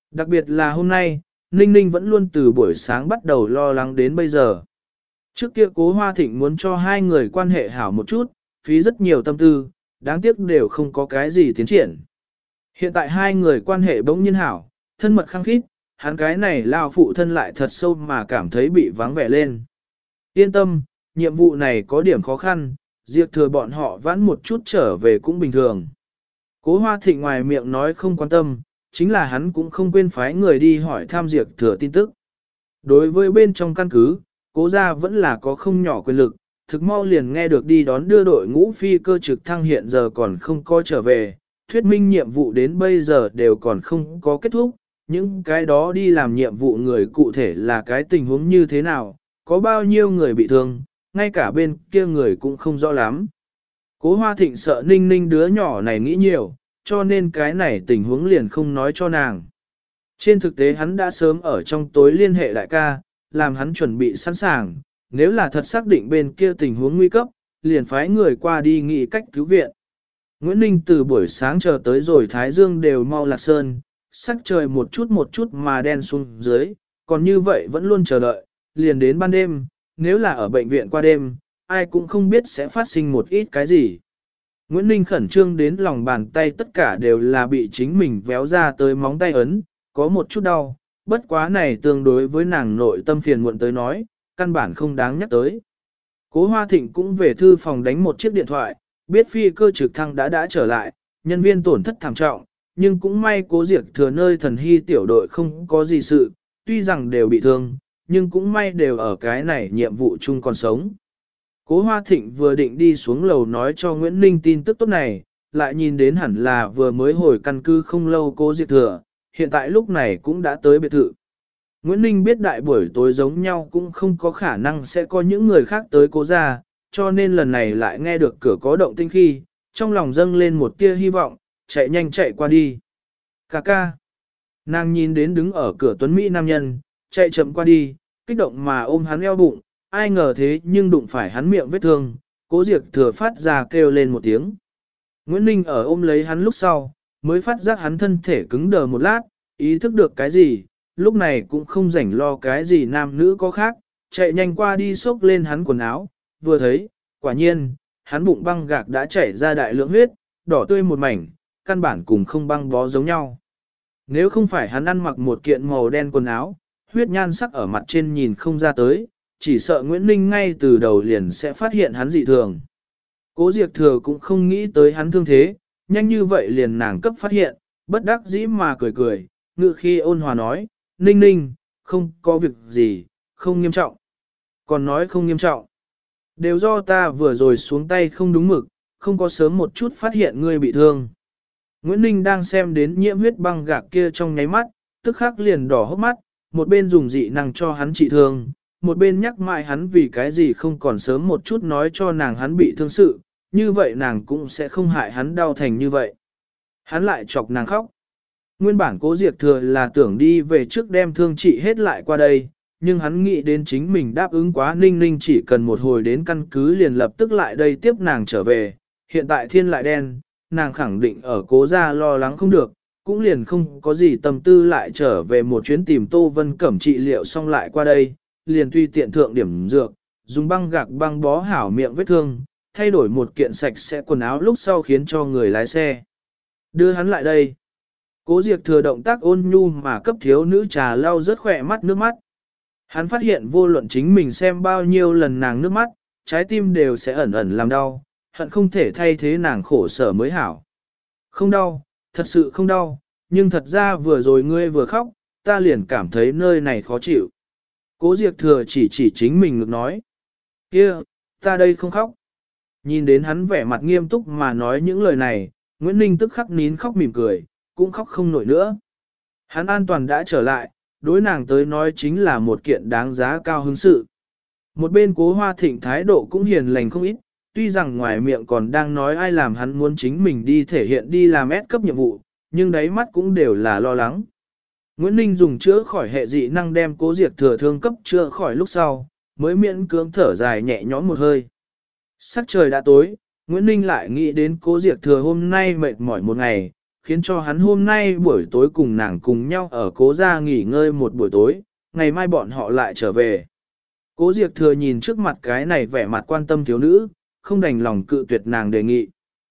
Đặc biệt là hôm nay, Ninh Ninh vẫn luôn từ buổi sáng bắt đầu lo lắng đến bây giờ. Trước kia Cố Hoa Thịnh muốn cho hai người quan hệ hảo một chút, phí rất nhiều tâm tư, đáng tiếc đều không có cái gì tiến triển. Hiện tại hai người quan hệ bỗng nhiên hảo, thân mật khăng khít, hắn cái này lao phụ thân lại thật sâu mà cảm thấy bị vắng vẻ lên. Yên tâm, nhiệm vụ này có điểm khó khăn, Diệp Thừa bọn họ vãn một chút trở về cũng bình thường. Cố Hoa Thịnh ngoài miệng nói không quan tâm, chính là hắn cũng không quên phái người đi hỏi thăm Diệp Thừa tin tức. Đối với bên trong căn cứ, Cố gia vẫn là có không nhỏ quyền lực, thực mau liền nghe được đi đón đưa đội ngũ phi cơ trực thăng hiện giờ còn không có trở về, thuyết minh nhiệm vụ đến bây giờ đều còn không có kết thúc, những cái đó đi làm nhiệm vụ người cụ thể là cái tình huống như thế nào, có bao nhiêu người bị thương, ngay cả bên kia người cũng không rõ lắm. Cố Hoa Thịnh sợ Ninh Ninh đứa nhỏ này nghĩ nhiều, cho nên cái này tình huống liền không nói cho nàng. Trên thực tế hắn đã sớm ở trong tối liên hệ đại ca, làm hắn chuẩn bị sẵn sàng, nếu là thật xác định bên kia tình huống nguy cấp, liền phái người qua đi nghĩ cách cứu viện. Nguyễn Ninh từ buổi sáng chờ tới rồi Thái Dương đều mau lạc sơn, sắc trời một chút mà đen xuống dưới, còn như vậy vẫn luôn chờ đợi, liền đến ban đêm, nếu là ở bệnh viện qua đêm, ai cũng không biết sẽ phát sinh một ít cái gì. Nguyễn Ninh khẩn trương đến lòng bàn tay tất cả đều là bị chính mình véo ra tới móng tay ấn, có một chút đau, bất quá này tương đối với nàng nội tâm phiền muộn tới nói, căn bản không đáng nhắc tới. Cố Hoa Thịnh cũng về thư phòng đánh một chiếc điện thoại, biết phi cơ trực thăng đã trở lại, nhân viên tổn thất thảm trọng, nhưng cũng may Cố Diệp Thừa nơi Thần Hy tiểu đội không có gì sự, tuy rằng đều bị thương, nhưng cũng may đều ở cái này nhiệm vụ chung còn sống. Cố Hoa Thịnh vừa định đi xuống lầu nói cho Nguyễn Ninh tin tức tốt này, lại nhìn đến hẳn là vừa mới hồi căn cứ không lâu Cố Diệp Thừa, hiện tại lúc này cũng đã tới biệt thự. Nguyễn Ninh biết đại buổi tối giống nhau cũng không có khả năng sẽ có những người khác tới Cố gia, cho nên lần này lại nghe được cửa có động tinh khi, trong lòng dâng lên một tia hy vọng, chạy nhanh chạy qua đi. Cà ca. Nàng nhìn đến đứng ở cửa tuấn Mỹ nam nhân, chạy chậm qua đi, kích động mà ôm hắn eo bụng, ai ngờ thế nhưng đụng phải hắn miệng vết thương, Cố Diệp Thừa phát ra kêu lên một tiếng. Nguyễn Ninh ở ôm lấy hắn lúc sau, mới phát giác hắn thân thể cứng đờ một lát, ý thức được cái gì, lúc này cũng không rảnh lo cái gì nam nữ có khác, chạy nhanh qua đi xốc lên hắn quần áo, vừa thấy, quả nhiên, hắn bụng băng gạc đã chảy ra đại lượng huyết, đỏ tươi một mảnh, căn bản cùng không băng bó giống nhau. Nếu không phải hắn ăn mặc một kiện màu đen quần áo, huyết nhan sắc ở mặt trên nhìn không ra tới, chỉ sợ Nguyễn Ninh ngay từ đầu liền sẽ phát hiện hắn dị thường. Cố Diệp Thừa cũng không nghĩ tới hắn thương thế, nhanh như vậy liền nàng cấp phát hiện, bất đắc dĩ mà cười cười, ngự khi ôn hòa nói, Ninh Ninh, không có việc gì, không nghiêm trọng. Còn nói không nghiêm trọng. Đều do ta vừa rồi xuống tay không đúng mực, không có sớm một chút phát hiện ngươi bị thương. Nguyễn Ninh đang xem đến nhiễm huyết băng gạc kia trong nháy mắt, tức khắc liền đỏ hốc mắt, một bên dùng dị năng cho hắn trị thương, một bên nhắc mãi hắn vì cái gì không còn sớm một chút nói cho nàng hắn bị thương sự, như vậy nàng cũng sẽ không hại hắn đau thành như vậy. Hắn lại chọc nàng khóc. Nguyên bản Cố Diệp Thừa là tưởng đi về trước đem thương trị hết lại qua đây, nhưng hắn nghĩ đến chính mình đáp ứng quá Ninh Ninh chỉ cần một hồi đến căn cứ liền lập tức lại đây tiếp nàng trở về. Hiện tại thiên lại đen, nàng khẳng định ở Cố gia lo lắng không được, cũng liền không có gì tâm tư lại trở về một chuyến tìm Tô Vân Cẩm trị liệu xong lại qua đây, liền tùy tiện thượng điểm dược, dùng băng gạc băng bó hảo miệng vết thương, thay đổi một kiện sạch sẽ quần áo lúc sau khiến cho người lái xe đưa hắn lại đây. Cố Diệp Thừa động tác ôn nhu mà cấp thiếu nữ trà lau rớt khỏe mắt nước mắt. Hắn phát hiện vô luận chính mình xem bao nhiêu lần nàng nước mắt, trái tim đều sẽ ẩn ẩn làm đau, hận không thể thay thế nàng khổ sở mới hảo. Không đau, thật sự không đau, nhưng thật ra vừa rồi ngươi vừa khóc, ta liền cảm thấy nơi này khó chịu. Cố Diệp Thừa chỉ chính mình ngược nói. Kia, ta đây không khóc. Nhìn đến hắn vẻ mặt nghiêm túc mà nói những lời này, Nguyễn Ninh tức khắc nín khóc mỉm cười, cũng khóc không nổi nữa. Hắn an toàn đã trở lại, đối nàng tới nói chính là một kiện đáng giá cao hứng sự. Một bên Cố Hoa Thịnh thái độ cũng hiền lành không ít, tuy rằng ngoài miệng còn đang nói ai làm hắn muốn chính mình đi thể hiện đi làm S cấp nhiệm vụ, nhưng đáy mắt cũng đều là lo lắng. Nguyễn Ninh dùng chữa khỏi hệ dị năng đem Cố Diệp Thừa thương cấp chữa khỏi lúc sau, mới miễn cưỡng thở dài nhẹ nhõm một hơi. Sắc trời đã tối, Nguyễn Ninh lại nghĩ đến Cố Diệp Thừa hôm nay mệt mỏi một ngày, khiến cho hắn hôm nay buổi tối cùng nàng cùng nhau ở cố gia nghỉ ngơi một buổi tối, ngày mai bọn họ lại trở về. Cố Diệp Thừa nhìn trước mặt cái này vẻ mặt quan tâm thiếu nữ, không đành lòng cự tuyệt nàng đề nghị.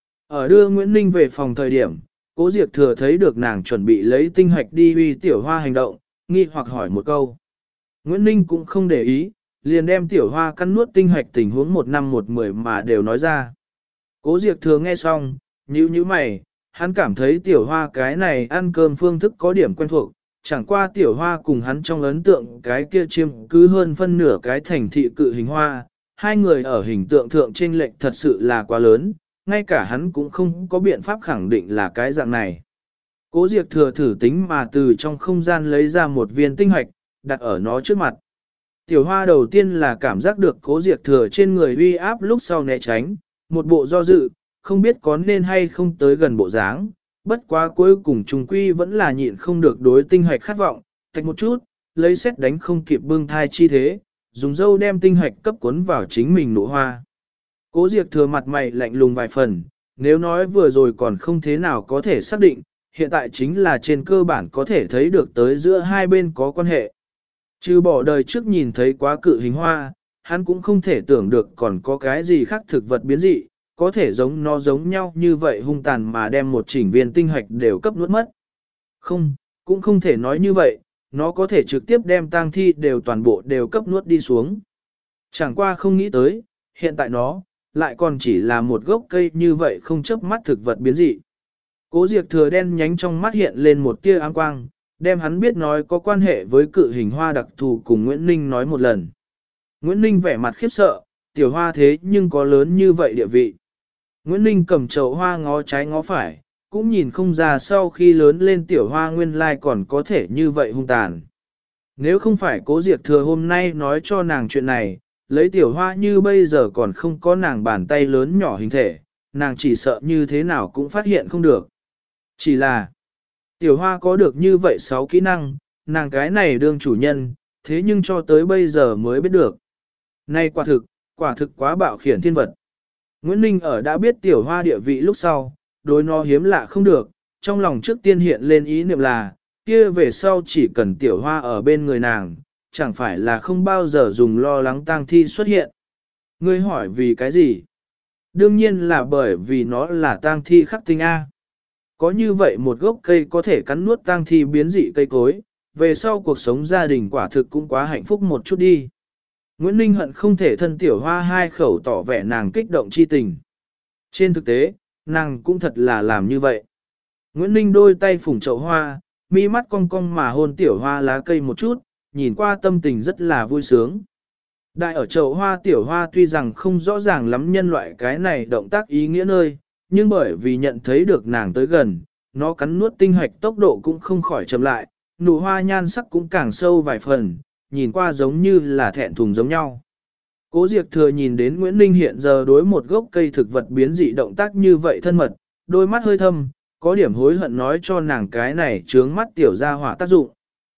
Ở đưa Nguyễn Ninh về phòng thời điểm, Cố Diệp Thừa thấy được nàng chuẩn bị lấy tinh hạch đi uy tiểu hoa hành động, nghi hoặc hỏi một câu. Nguyễn Ninh cũng không để ý, liền đem tiểu hoa cắn nuốt tinh hạch tình huống 1 năm 1 10 mà đều nói ra. Cố Diệp Thừa nghe xong, nhíu mày, hắn cảm thấy tiểu hoa cái này ăn cơm phương thức có điểm quen thuộc, chẳng qua tiểu hoa cùng hắn trong ấn tượng cái kia chiêm cứ hơn phân nửa cái thành thị cự hình hoa, hai người ở hình tượng thượng chênh lệch thật sự là quá lớn, ngay cả hắn cũng không có biện pháp khẳng định là cái dạng này. Cố Diệp Thừa thử tính mà từ trong không gian lấy ra một viên tinh hạch, đặt ở nó trước mặt. Tiểu hoa đầu tiên là cảm giác được Cố Diệp Thừa trên người uy áp, lúc sau né tránh, một bộ do dự, không biết có nên hay không tới gần bộ dáng, bất quá cuối cùng trùng quy vẫn là nhịn không được đối tinh hạch khát vọng, tạch một chút, lấy xét đánh không kịp bưng thai chi thế, dùng dâu đem tinh hạch cấp cuốn vào chính mình nụ hoa. Cố Diệp Thừa mặt mày lạnh lùng vài phần, nếu nói vừa rồi còn không thế nào có thể xác định, hiện tại chính là trên cơ bản có thể thấy được tới giữa hai bên có quan hệ. Trừ bỏ đời trước nhìn thấy quá cự hình hoa, hắn cũng không thể tưởng được còn có cái gì khác thực vật biến dị, có thể giống nó giống nhau như vậy hung tàn mà đem một chỉnh viên tinh hạch đều cấp nuốt mất. Không, cũng không thể nói như vậy, nó có thể trực tiếp đem tang thi đều toàn bộ đều cấp nuốt đi xuống. Chẳng qua không nghĩ tới, hiện tại nó, lại còn chỉ là một gốc cây như vậy không chớp mắt thực vật biến dị. Cố Diệp Thừa đen nhánh trong mắt hiện lên một tia áng quang, đem hắn biết nói có quan hệ với cự hình hoa đặc thù cùng Nguyễn Ninh nói một lần. Nguyễn Ninh vẻ mặt khiếp sợ, tiểu hoa thế nhưng có lớn như vậy địa vị. Nguyễn Ninh cầm chậu hoa ngó trái ngó phải, cũng nhìn không ra sau khi lớn lên tiểu hoa nguyên lai còn có thể như vậy hung tàn. Nếu không phải Cố Diệp Thừa hôm nay nói cho nàng chuyện này, lấy tiểu hoa như bây giờ còn không có nàng bàn tay lớn nhỏ hình thể, nàng chỉ sợ như thế nào cũng phát hiện không được. Chỉ là, tiểu hoa có được như vậy 6 kỹ năng, nàng cái này đương chủ nhân, thế nhưng cho tới bây giờ mới biết được. Này quả thực quá bạo khiển thiên vật. Nguyễn Ninh ở đã biết tiểu hoa địa vị lúc sau, đối nó hiếm lạ không được, trong lòng trước tiên hiện lên ý niệm là, kia về sau chỉ cần tiểu hoa ở bên người nàng, chẳng phải là không bao giờ dùng lo lắng tang thi xuất hiện. Ngươi hỏi vì cái gì? Đương nhiên là bởi vì nó là tang thi khắc tinh A. Có như vậy một gốc cây có thể cắn nuốt tang thi biến dị cây cối, về sau cuộc sống gia đình quả thực cũng quá hạnh phúc một chút đi. Nguyễn Ninh hận không thể thân tiểu hoa hai khẩu tỏ vẻ nàng kích động chi tình. Trên thực tế, nàng cũng thật là làm như vậy. Nguyễn Ninh đôi tay phủng chậu hoa, mi mắt cong cong mà hôn tiểu hoa lá cây một chút, nhìn qua tâm tình rất là vui sướng. Đại ở chậu hoa tiểu hoa tuy rằng không rõ ràng lắm nhân loại cái này động tác ý nghĩa nơi, nhưng bởi vì nhận thấy được nàng tới gần, nó cắn nuốt tinh hạch tốc độ cũng không khỏi chậm lại, nụ hoa nhan sắc cũng càng sâu vài phần, nhìn qua giống như là thẹn thùng giống nhau. Cố Diệp Thừa nhìn đến Nguyễn Ninh hiện giờ đối một gốc cây thực vật biến dị động tác như vậy thân mật, đôi mắt hơi thâm, có điểm hối hận nói cho nàng cái này chướng mắt tiểu gia hỏa tác dụng.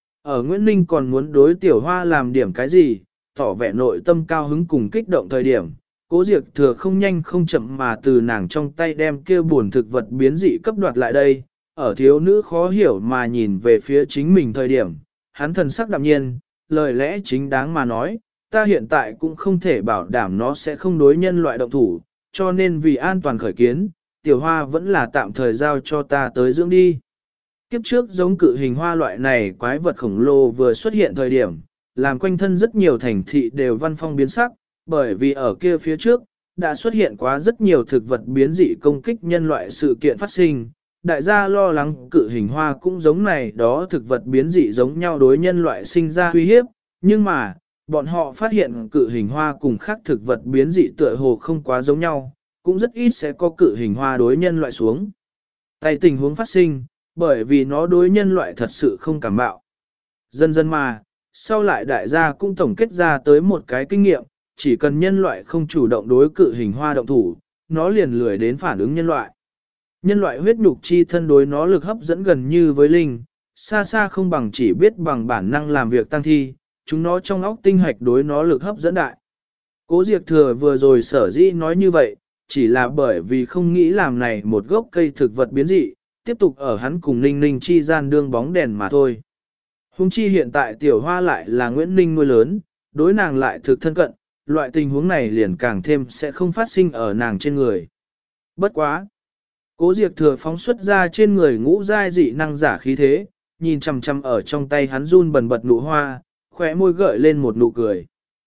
Ở Nguyễn Ninh còn muốn đối tiểu hoa làm điểm cái gì, tỏ vẻ nội tâm cao hứng cùng kích động thời điểm. Cố Diệp Thừa không nhanh không chậm mà từ nàng trong tay đem kia buồn thực vật biến dị cấp đoạt lại đây, ở thiếu nữ khó hiểu mà nhìn về phía chính mình thời điểm, hắn thần sắc đạm nhiên, lời lẽ chính đáng mà nói, ta hiện tại cũng không thể bảo đảm nó sẽ không đối nhân loại động thủ, cho nên vì an toàn khởi kiến, tiểu hoa vẫn là tạm thời giao cho ta tới dưỡng đi. Kiếp trước giống cự hình hoa loại này quái vật khổng lồ vừa xuất hiện thời điểm, làm quanh thân rất nhiều thành thị đều văn phong biến sắc, bởi vì ở kia phía trước, đã xuất hiện quá rất nhiều thực vật biến dị công kích nhân loại sự kiện phát sinh. Đại gia lo lắng cự hình hoa cũng giống này đó thực vật biến dị giống nhau đối nhân loại sinh ra uy hiếp, nhưng mà, bọn họ phát hiện cự hình hoa cùng khác thực vật biến dị tựa hồ không quá giống nhau, cũng rất ít sẽ có cự hình hoa đối nhân loại xuống. Tại tình huống phát sinh, bởi vì nó đối nhân loại thật sự không cảm bạo. Dần dần mà, sau lại đại gia cũng tổng kết ra tới một cái kinh nghiệm, chỉ cần nhân loại không chủ động đối cự hình hoa động thủ, nó liền lười đến phản ứng nhân loại. Nhân loại huyết nhục chi thân đối nó lực hấp dẫn gần như với linh, xa xa không bằng chỉ biết bằng bản năng làm việc tăng thi, chúng nó trong óc tinh hạch đối nó lực hấp dẫn đại. Cố Diệp Thừa vừa rồi sở dĩ nói như vậy, chỉ là bởi vì không nghĩ làm này một gốc cây thực vật biến dị, tiếp tục ở hắn cùng Ninh Ninh chi gian đương bóng đèn mà thôi. Hùng chi hiện tại tiểu hoa lại là Nguyễn Ninh nuôi lớn, đối nàng lại thực thân cận, loại tình huống này liền càng thêm sẽ không phát sinh ở nàng trên người. Bất quá! Cố Diệp Thừa phóng xuất ra trên người ngũ giai dị năng giả khí thế, nhìn chằm chằm ở trong tay hắn run bần bật nụ hoa, khóe môi gợi lên một nụ cười.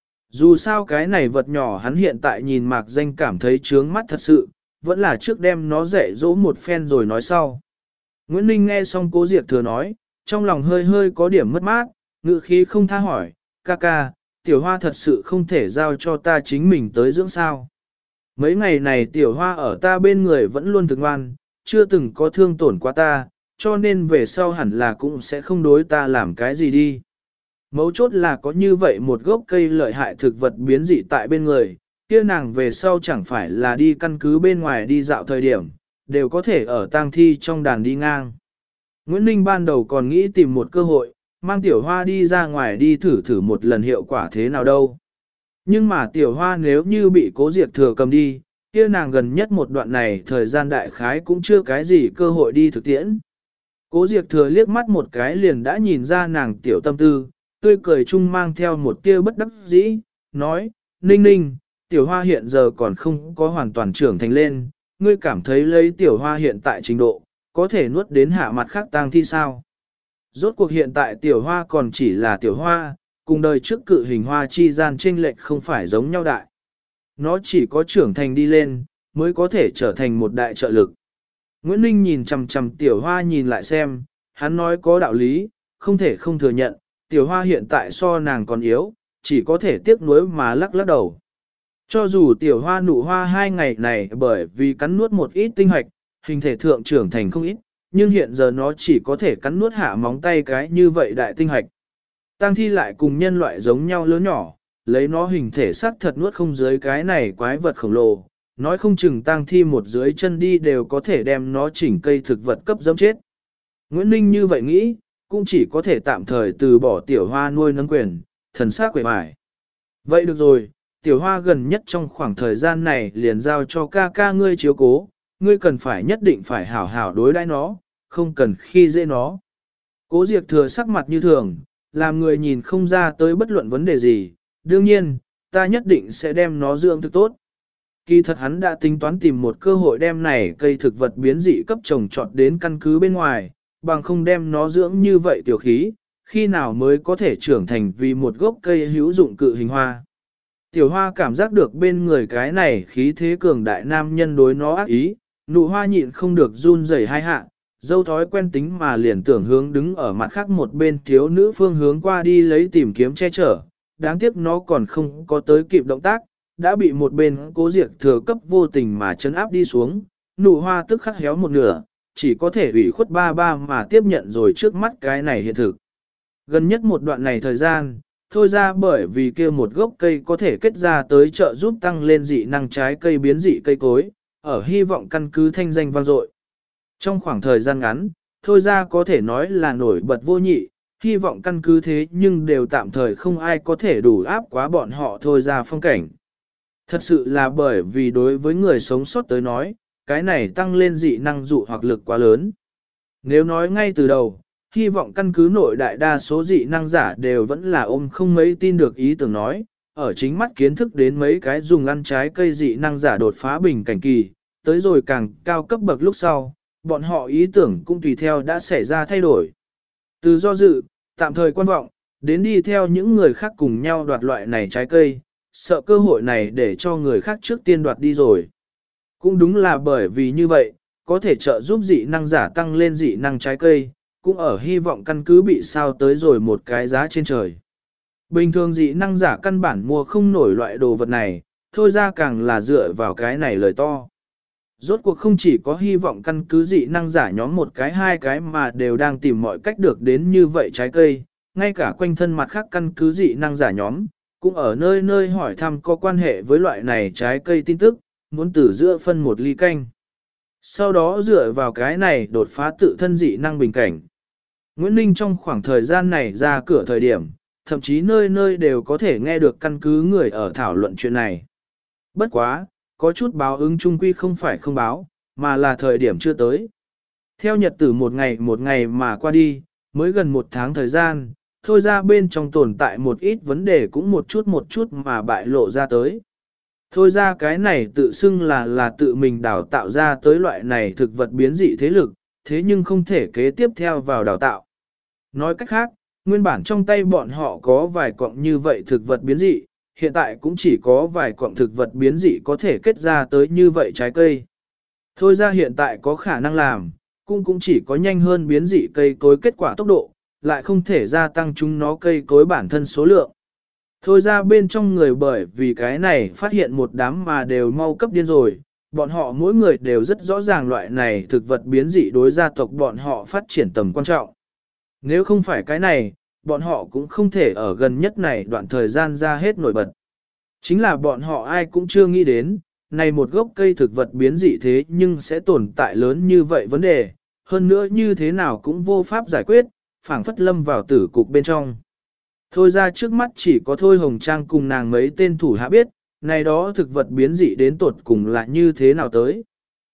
Dù sao cái này vật nhỏ hắn hiện tại nhìn mạc danh cảm thấy trướng mắt thật sự, vẫn là trước đem nó dạy dỗ một phen rồi nói sau. Nguyễn Ninh nghe xong Cố Diệp Thừa nói, trong lòng hơi hơi có điểm mất mát, ngữ khí không tha hỏi, ca ca, tiểu hoa thật sự không thể giao cho ta chính mình tới dưỡng sao. Mấy ngày này tiểu hoa ở ta bên người vẫn luôn thực ngoan, chưa từng có thương tổn qua ta, cho nên về sau hẳn là cũng sẽ không đối ta làm cái gì đi. Mấu chốt là có như vậy một gốc cây lợi hại thực vật biến dị tại bên người, kia nàng về sau chẳng phải là đi căn cứ bên ngoài đi dạo thời điểm, đều có thể ở tang thi trong đàn đi ngang. Nguyễn Ninh ban đầu còn nghĩ tìm một cơ hội, mang tiểu hoa đi ra ngoài đi thử một lần hiệu quả thế nào đâu. Nhưng mà tiểu hoa nếu như bị Cố Diệp Thừa cầm đi, kia nàng gần nhất một đoạn này thời gian đại khái cũng chưa cái gì cơ hội đi thực tiễn. Cố Diệp Thừa liếc mắt một cái liền đã nhìn ra nàng tiểu tâm tư, tươi cười chung mang theo một tia bất đắc dĩ, nói, Ninh Ninh, tiểu hoa hiện giờ còn không có hoàn toàn trưởng thành lên, ngươi cảm thấy lấy tiểu hoa hiện tại trình độ, có thể nuốt đến hạ mặt khác tang thi sao? Rốt cuộc hiện tại tiểu hoa còn chỉ là tiểu hoa, cùng đời trước cự hình hoa chi gian chênh lệch không phải giống nhau đại. Nó chỉ có trưởng thành đi lên, mới có thể trở thành một đại trợ lực. Nguyễn Ninh nhìn chằm chằm tiểu hoa nhìn lại xem, hắn nói có đạo lý, không thể không thừa nhận, tiểu hoa hiện tại so nàng còn yếu, chỉ có thể tiếc nuối mà lắc lắc đầu. Cho dù tiểu hoa nụ hoa 2 ngày này bởi vì cắn nuốt một ít tinh hoạch, hình thể thượng trưởng thành không ít, nhưng hiện giờ nó chỉ có thể cắn nuốt hạ móng tay cái như vậy đại tinh hoạch. Tang thi lại cùng nhân loại giống nhau lớn nhỏ, lấy nó hình thể sắc thật nuốt không dưới cái này quái vật khổng lồ, nói không chừng tang thi một dưới chân đi đều có thể đem nó chỉnh cây thực vật cấp dẫm chết. Nguyễn Ninh như vậy nghĩ, cũng chỉ có thể tạm thời từ bỏ tiểu hoa nuôi nấng quyền, thần sắc quệ mải. Vậy được rồi, tiểu hoa gần nhất trong khoảng thời gian này liền giao cho ca ca ngươi chiếu cố, ngươi cần phải nhất định phải hảo hảo đối đãi nó, không cần khi dễ nó. Cố Diệp Thừa sắc mặt như thường, làm người nhìn không ra tới bất luận vấn đề gì, đương nhiên, ta nhất định sẽ đem nó dưỡng thực tốt. Kỳ thật hắn đã tính toán tìm một cơ hội đem này cây thực vật biến dị cấp trồng trọt đến căn cứ bên ngoài, bằng không đem nó dưỡng như vậy tiểu khí, khi nào mới có thể trưởng thành vì một gốc cây hữu dụng cự hình hoa. Tiểu hoa cảm giác được bên người cái này khí thế cường đại nam nhân đối nó ác ý, nụ hoa nhịn không được run rẩy hai hạ, dâu thói quen tính mà liền tưởng hướng đứng ở mặt khác một bên thiếu nữ phương hướng qua đi lấy tìm kiếm che chở, đáng tiếc nó còn không có tới kịp động tác, đã bị một bên Cố Diệp Thừa cấp vô tình mà chấn áp đi xuống, nụ hoa tức khắc héo một nửa, chỉ có thể ủy khuất ba mà tiếp nhận rồi trước mắt cái này hiện thực. Gần nhất một đoạn này thời gian, thôi ra bởi vì kia một gốc cây có thể kết ra tới trợ giúp tăng lên dị năng trái cây biến dị cây cối, ở hy vọng căn cứ thanh danh vang dội. Trong khoảng thời gian ngắn, thôi ra có thể nói là nổi bật vô nhị, hy vọng căn cứ thế nhưng đều tạm thời không ai có thể đủ áp quá bọn họ thôi ra phong cảnh. Thật sự là bởi vì đối với người sống sót tới nói, cái này tăng lên dị năng dụ hoặc lực quá lớn. Nếu nói ngay từ đầu, hy vọng căn cứ nội đại đa số dị năng giả đều vẫn là ôm không mấy tin được ý tưởng nói, ở chính mắt kiến thức đến mấy cái dùng ăn trái cây dị năng giả đột phá bình cảnh kỳ, tới rồi càng cao cấp bậc lúc sau, bọn họ ý tưởng cũng tùy theo đã xảy ra thay đổi. Từ do dự, tạm thời quan vọng, đến đi theo những người khác cùng nhau đoạt loại này trái cây, sợ cơ hội này để cho người khác trước tiên đoạt đi rồi. Cũng đúng là bởi vì như vậy, có thể trợ giúp dị năng giả tăng lên dị năng trái cây, cũng ở hy vọng căn cứ bị sao tới rồi một cái giá trên trời. Bình thường dị năng giả căn bản mua không nổi loại đồ vật này, thôi ra càng là dựa vào cái này lời to. Rốt cuộc không chỉ có hy vọng căn cứ dị năng giả nhóm một cái hai cái mà đều đang tìm mọi cách được đến như vậy trái cây, ngay cả quanh thân mặt khác căn cứ dị năng giả nhóm, cũng ở nơi nơi hỏi thăm có quan hệ với loại này trái cây tin tức, muốn từ giữa phân một ly canh. Sau đó dựa vào cái này đột phá tự thân dị năng bình cảnh. Nguyễn Ninh trong khoảng thời gian này ra cửa thời điểm, thậm chí nơi nơi đều có thể nghe được căn cứ người ở thảo luận chuyện này. Bất quá, có chút báo ứng trung quy không phải không báo, mà là thời điểm chưa tới. Theo nhật tử một ngày mà qua đi, mới gần một tháng thời gian, thôi ra bên trong tồn tại một ít vấn đề cũng một chút mà bại lộ ra tới. Thôi ra cái này tự xưng là tự mình đào tạo ra tới loại này thực vật biến dị thế lực, thế nhưng không thể kế tiếp theo vào đào tạo. Nói cách khác, nguyên bản trong tay bọn họ có vài cọng như vậy thực vật biến dị, hiện tại cũng chỉ có vài cọng thực vật biến dị có thể kết ra tới như vậy trái cây. Thôi ra hiện tại có khả năng làm, cũng chỉ có nhanh hơn biến dị cây cối kết quả tốc độ, lại không thể gia tăng chúng nó cây cối bản thân số lượng. Thôi ra bên trong người bởi vì cái này phát hiện một đám mà đều mau cấp điên rồi, bọn họ mỗi người đều rất rõ ràng loại này thực vật biến dị đối gia tộc bọn họ phát triển tầm quan trọng. Nếu không phải cái này, bọn họ cũng không thể ở gần nhất này đoạn thời gian ra hết nổi bật. Chính là bọn họ ai cũng chưa nghĩ đến, này một gốc cây thực vật biến dị thế nhưng sẽ tồn tại lớn như vậy vấn đề, hơn nữa như thế nào cũng vô pháp giải quyết, phảng phất lâm vào tử cục bên trong. Thôi ra trước mắt chỉ có Thôi Hồng Trang cùng nàng mấy tên thủ hạ biết, này đó thực vật biến dị đến tột cùng là như thế nào tới.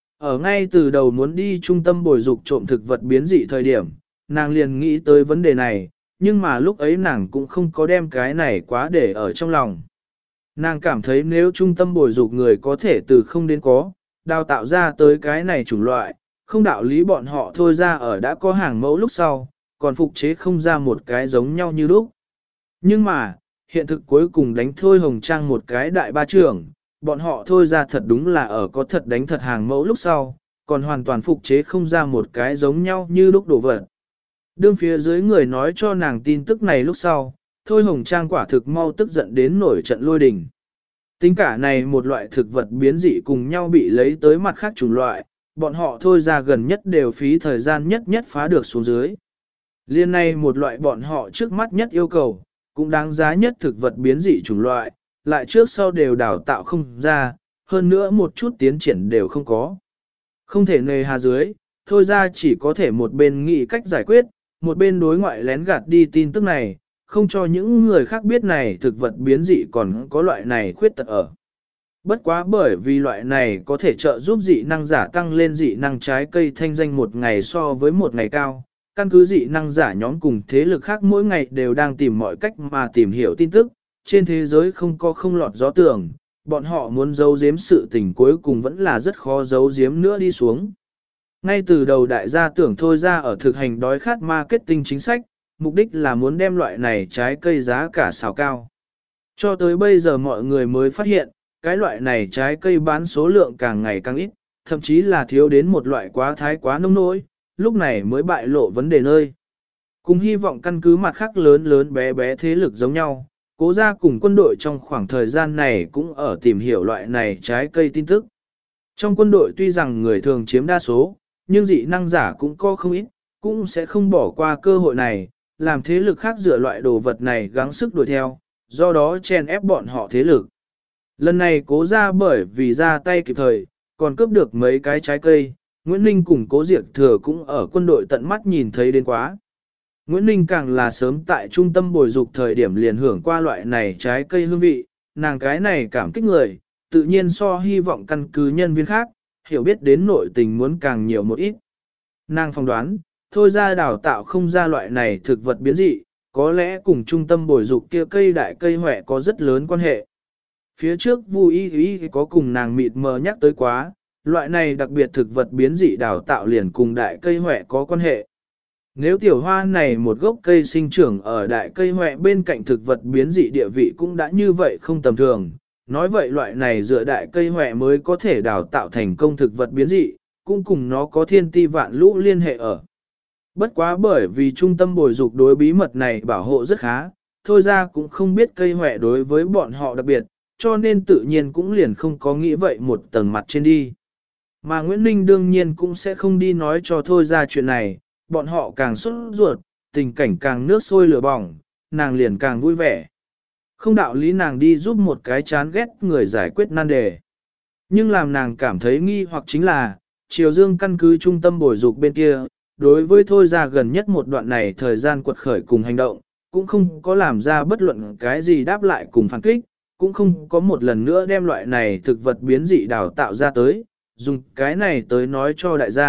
Ở ngay từ đầu muốn đi trung tâm bồi dục trộm thực vật biến dị thời điểm, nàng liền nghĩ tới vấn đề này, nhưng mà lúc ấy nàng cũng không có đem cái này quá để ở trong lòng. Nàng cảm thấy nếu trung tâm bồi dục người có thể từ không đến có, đào tạo ra tới cái này chủng loại, không đạo lý bọn họ thôi ra ở đã có hàng mẫu lúc sau, còn phục chế không ra một cái giống nhau như lúc. Nhưng mà, hiện thực cuối cùng đánh Thôi Hồng Trang một cái đại ba trưởng, bọn họ thôi ra thật đúng là ở có thật đánh thật hàng mẫu lúc sau, còn hoàn toàn phục chế không ra một cái giống nhau như lúc đổ vật. Đương phía dưới người nói cho nàng tin tức này lúc sau, Thôi Hồng Trang quả thực mau tức giận đến nổi trận lôi đình. Tính cả này một loại thực vật biến dị cùng nhau bị lấy tới mặt khác chủng loại, bọn họ thôi ra gần nhất đều phí thời gian nhất phá được xuống dưới. Liên này một loại bọn họ trước mắt nhất yêu cầu, cũng đáng giá nhất thực vật biến dị chủng loại, lại trước sau đều đào tạo không ra, hơn nữa một chút tiến triển đều không có. Không thể nề hà dưới, thôi ra chỉ có thể một bên nghĩ cách giải quyết, một bên đối ngoại lén gạt đi tin tức này, không cho những người khác biết này thực vật biến dị còn có loại này khuyết tật ở. Bất quá bởi vì loại này có thể trợ giúp dị năng giả tăng lên dị năng trái cây thanh danh một ngày so với một ngày cao, căn cứ dị năng giả nhóm cùng thế lực khác mỗi ngày đều đang tìm mọi cách mà tìm hiểu tin tức, trên thế giới không có không lọt gió tường, bọn họ muốn giấu giếm sự tình cuối cùng vẫn là rất khó giấu giếm nữa đi xuống. Ngay từ đầu đại gia tưởng thôi ra ở thực hành đói khát marketing chính sách, mục đích là muốn đem loại này trái cây giá cả xào cao. Cho tới bây giờ mọi người mới phát hiện, cái loại này trái cây bán số lượng càng ngày càng ít, thậm chí là thiếu đến một loại quá nông nỗi, lúc này mới bại lộ vấn đề nơi. Cùng hy vọng căn cứ mặt khác lớn bé thế lực giống nhau, Cố gia cùng quân đội trong khoảng thời gian này cũng ở tìm hiểu loại này trái cây tin tức. Trong quân đội tuy rằng người thường chiếm đa số, nhưng dị năng giả cũng có không ít, cũng sẽ không bỏ qua cơ hội này, làm thế lực khác dựa loại đồ vật này gắng sức đuổi theo, do đó chen ép bọn họ thế lực. Lần này Cố gia bởi vì ra tay kịp thời, còn cướp được mấy cái trái cây, Nguyễn Ninh cùng Cố Diệc Thừa cũng ở quân đội tận mắt nhìn thấy đến quá. Nguyễn Ninh càng là sớm tại trung tâm bồi dục thời điểm liền hưởng qua loại này trái cây hương vị, nàng cái này cảm kích người, tự nhiên so hy vọng căn cứ nhân viên khác, hiểu biết đến nội tình muốn càng nhiều một ít. Nàng phỏng đoán, thôi ra đào tạo không ra loại này thực vật biến dị, có lẽ cùng trung tâm bồi dục kia cây đại cây hoẹ có rất lớn quan hệ. Phía trước Vu Y có cùng nàng mịt mờ nhắc tới quá, loại này đặc biệt thực vật biến dị đào tạo liền cùng đại cây hoẹ có quan hệ. Nếu tiểu hoa này một gốc cây sinh trưởng ở đại cây hoẹ bên cạnh thực vật biến dị địa vị cũng đã như vậy không tầm thường, nói vậy loại này dựa đại cây hoẹ mới có thể đào tạo thành công thực vật biến dị, cũng cùng nó có thiên ti vạn lũ liên hệ ở. Bất quá bởi vì trung tâm bồi dục đối bí mật này bảo hộ rất khá, thôi ra cũng không biết cây hoẹ đối với bọn họ đặc biệt, cho nên tự nhiên cũng liền không có nghĩ vậy một tầng mặt trên đi. Mà Nguyễn Ninh đương nhiên cũng sẽ không đi nói cho thôi ra chuyện này, bọn họ càng sốt ruột, tình cảnh càng nước sôi lửa bỏng, nàng liền càng vui vẻ. Không đạo lý nàng đi giúp một cái chán ghét người giải quyết nan đề. Nhưng làm nàng cảm thấy nghi hoặc chính là, Triều Dương căn cứ trung tâm bồi dục bên kia, đối với thôi ra gần nhất một đoạn này thời gian quật khởi cùng hành động, cũng không có làm ra bất luận cái gì đáp lại cùng phản kích, cũng không có một lần nữa đem loại này thực vật biến dị đào tạo ra tới, dùng cái này tới nói cho đại gia,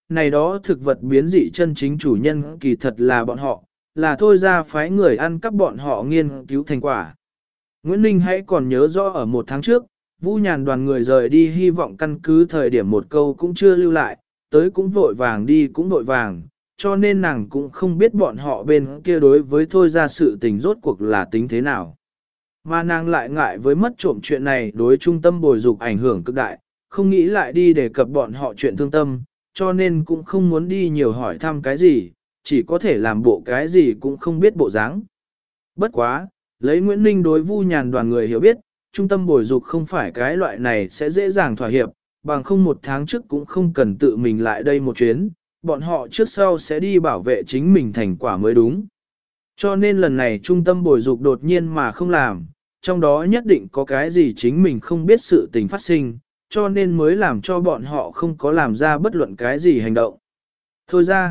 này đó thực vật biến dị chân chính chủ nhân kỳ thật là bọn họ, là thôi ra phái người ăn cắp bọn họ nghiên cứu thành quả. Nguyễn Ninh hãy còn nhớ rõ ở một tháng trước, Vũ Nhàn đoàn người rời đi hy vọng căn cứ thời điểm một câu cũng chưa lưu lại, tới cũng vội vàng đi cũng vội vàng, cho nên nàng cũng không biết bọn họ bên kia đối với thôi ra sự tình rốt cuộc là tính thế nào. Mà nàng lại ngại với mất trộm chuyện này đối trung tâm bồi dục ảnh hưởng cực đại, không nghĩ lại đi đề cập bọn họ chuyện thương tâm, cho nên cũng không muốn đi nhiều hỏi thăm cái gì, chỉ có thể làm bộ cái gì cũng không biết bộ dáng. Bất quá, lấy Nguyễn Ninh đối Vu Nhàn đoàn người hiểu biết, trung tâm bồi dục không phải cái loại này sẽ dễ dàng thỏa hiệp, bằng không một tháng trước cũng không cần tự mình lại đây một chuyến, bọn họ trước sau sẽ đi bảo vệ chính mình thành quả mới đúng. Cho nên lần này trung tâm bồi dục đột nhiên mà không làm, trong đó nhất định có cái gì chính mình không biết sự tình phát sinh, cho nên mới làm cho bọn họ không có làm ra bất luận cái gì hành động. Thôi ra,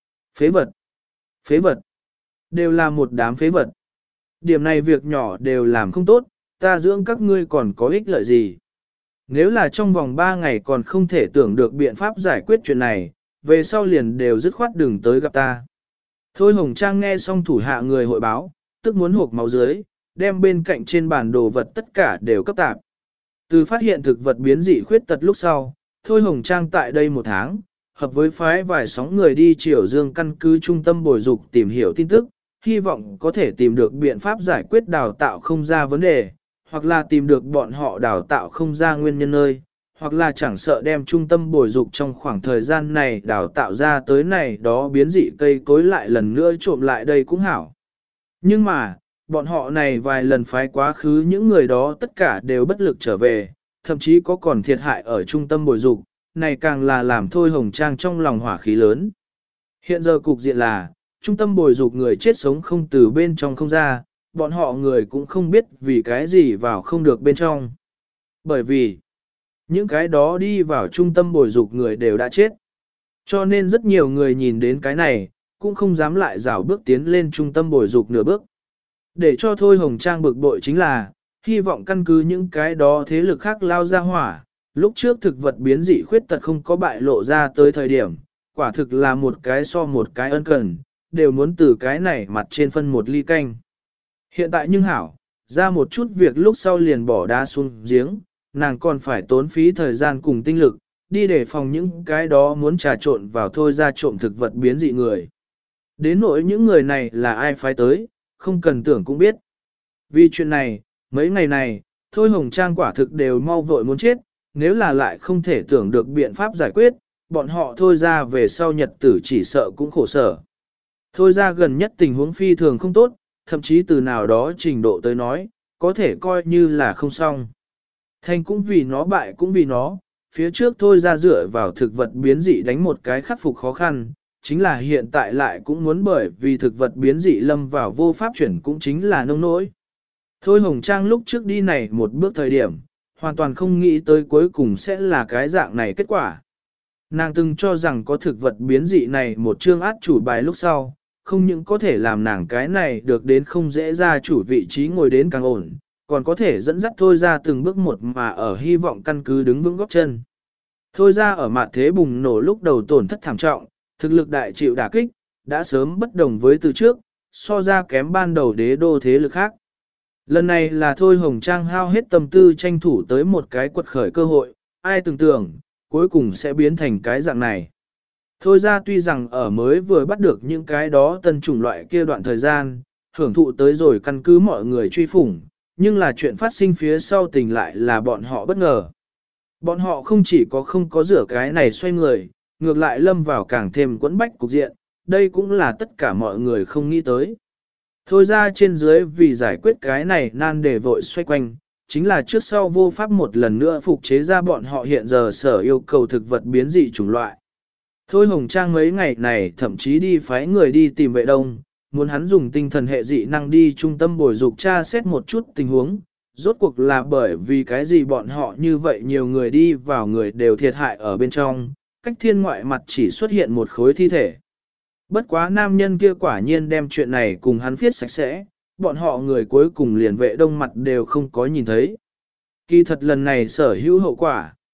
phế vật, đều là một đám phế vật. Điểm này việc nhỏ đều làm không tốt, ta dưỡng các ngươi còn có ích lợi gì. Nếu là trong vòng 3 ngày còn không thể tưởng được biện pháp giải quyết chuyện này, về sau liền đều dứt khoát đừng tới gặp ta. Thôi Hồng Trang nghe xong thủ hạ người hội báo, tức muốn hộp máu dưới, đem bên cạnh trên bàn đồ vật tất cả đều cấp tạp. Từ phát hiện thực vật biến dị khuyết tật lúc sau, Thôi Hồng Trang tại đây một tháng, hợp với phái vài sóng người đi Triều Dương căn cứ trung tâm bồi dục tìm hiểu tin tức, hy vọng có thể tìm được biện pháp giải quyết đào tạo không ra vấn đề, hoặc là tìm được bọn họ đào tạo không ra nguyên nhân nơi, hoặc là chẳng sợ đem trung tâm bồi dục trong khoảng thời gian này đào tạo ra tới này đó biến dị cây cối lại lần nữa trộm lại đây cũng hảo. Nhưng mà, bọn họ này vài lần phái quá khứ những người đó tất cả đều bất lực trở về, thậm chí có còn thiệt hại ở trung tâm bồi dục, này càng là làm Thôi Hồng Trang trong lòng hỏa khí lớn. Hiện giờ cục diện là, trung tâm bồi dục người chết sống không từ bên trong không ra, bọn họ người cũng không biết vì cái gì vào không được bên trong. Bởi vì, những cái đó đi vào trung tâm bồi dục người đều đã chết. Cho nên rất nhiều người nhìn đến cái này, cũng không dám lại rảo bước tiến lên trung tâm bồi dục nửa bước. Để cho Thôi Hồng Trang bực bội chính là, hy vọng căn cứ những cái đó thế lực khác lao ra hỏa, lúc trước thực vật biến dị khuyết tật không có bại lộ ra tới thời điểm, quả thực là một cái so một cái ân cần, đều muốn từ cái này mặt trên phân một ly canh. Hiện tại nhưng hảo, ra một chút việc lúc sau liền bỏ đá xuống giếng, nàng còn phải tốn phí thời gian cùng tinh lực, đi để phòng những cái đó muốn trà trộn vào thôi ra trộm thực vật biến dị người. Đến nỗi những người này là ai phái tới, không cần tưởng cũng biết. Vì chuyện này, mấy ngày này, Thôi Hồng Trang quả thực đều mau vội muốn chết, nếu là lại không thể tưởng được biện pháp giải quyết, bọn họ thôi ra về sau nhật tử chỉ sợ cũng khổ sở. Thôi ra gần nhất tình huống phi thường không tốt, thậm chí từ nào đó trình độ tới nói, có thể coi như là không xong. Thành cũng vì nó bại cũng vì nó, phía trước thôi ra dựa vào thực vật biến dị đánh một cái khắc phục khó khăn, chính là hiện tại lại cũng muốn bởi vì thực vật biến dị lâm vào vô pháp chuyển cũng chính là nông nỗi. Thôi Hồng Trang lúc trước đi này một bước thời điểm, hoàn toàn không nghĩ tới cuối cùng sẽ là cái dạng này kết quả. Nàng từng cho rằng có thực vật biến dị này một chương át chủ bài lúc sau, không những có thể làm nàng cái này được đến không dễ ra chủ vị trí ngồi đến càng ổn, còn có thể dẫn dắt thôi ra từng bước một mà ở hy vọng căn cứ đứng vững góp chân. Thôi ra ở mặt thế bùng nổ lúc đầu tổn thất thảm trọng, thực lực đại chịu đả kích, đã sớm bất đồng với từ trước, so ra kém ban đầu đế đô thế lực khác. Lần này là Thôi Hồng Trang hao hết tâm tư tranh thủ tới một cái quật khởi cơ hội, ai tưởng tượng, cuối cùng sẽ biến thành cái dạng này. Thôi ra tuy rằng ở mới vừa bắt được những cái đó tân chủng loại kia đoạn thời gian, hưởng thụ tới rồi căn cứ mọi người truy phủng, nhưng là chuyện phát sinh phía sau tình lại là bọn họ bất ngờ. Bọn họ không chỉ có không có rửa cái này xoay người, ngược lại lâm vào càng thêm quẫn bách cục diện, đây cũng là tất cả mọi người không nghĩ tới. Thôi ra trên dưới vì giải quyết cái này nan để vội xoay quanh, chính là trước sau vô pháp một lần nữa phục chế ra bọn họ hiện giờ sở yêu cầu thực vật biến dị chủng loại. Thôi Hồng Trang mấy ngày này thậm chí đi phái người đi tìm vệ đông, muốn hắn dùng tinh thần hệ dị năng đi trung tâm bồi dục tra xét một chút tình huống, rốt cuộc là bởi vì cái gì bọn họ như vậy nhiều người đi vào người đều thiệt hại ở bên trong, cách thiên ngoại mặt chỉ xuất hiện một khối thi thể. Bất quá nam nhân kia quả nhiên đem chuyện này cùng hắn viết sạch sẽ, bọn họ người cuối cùng liền vệ đông mặt đều không có nhìn thấy. Kỳ thật lần này sở hữu hậu quả,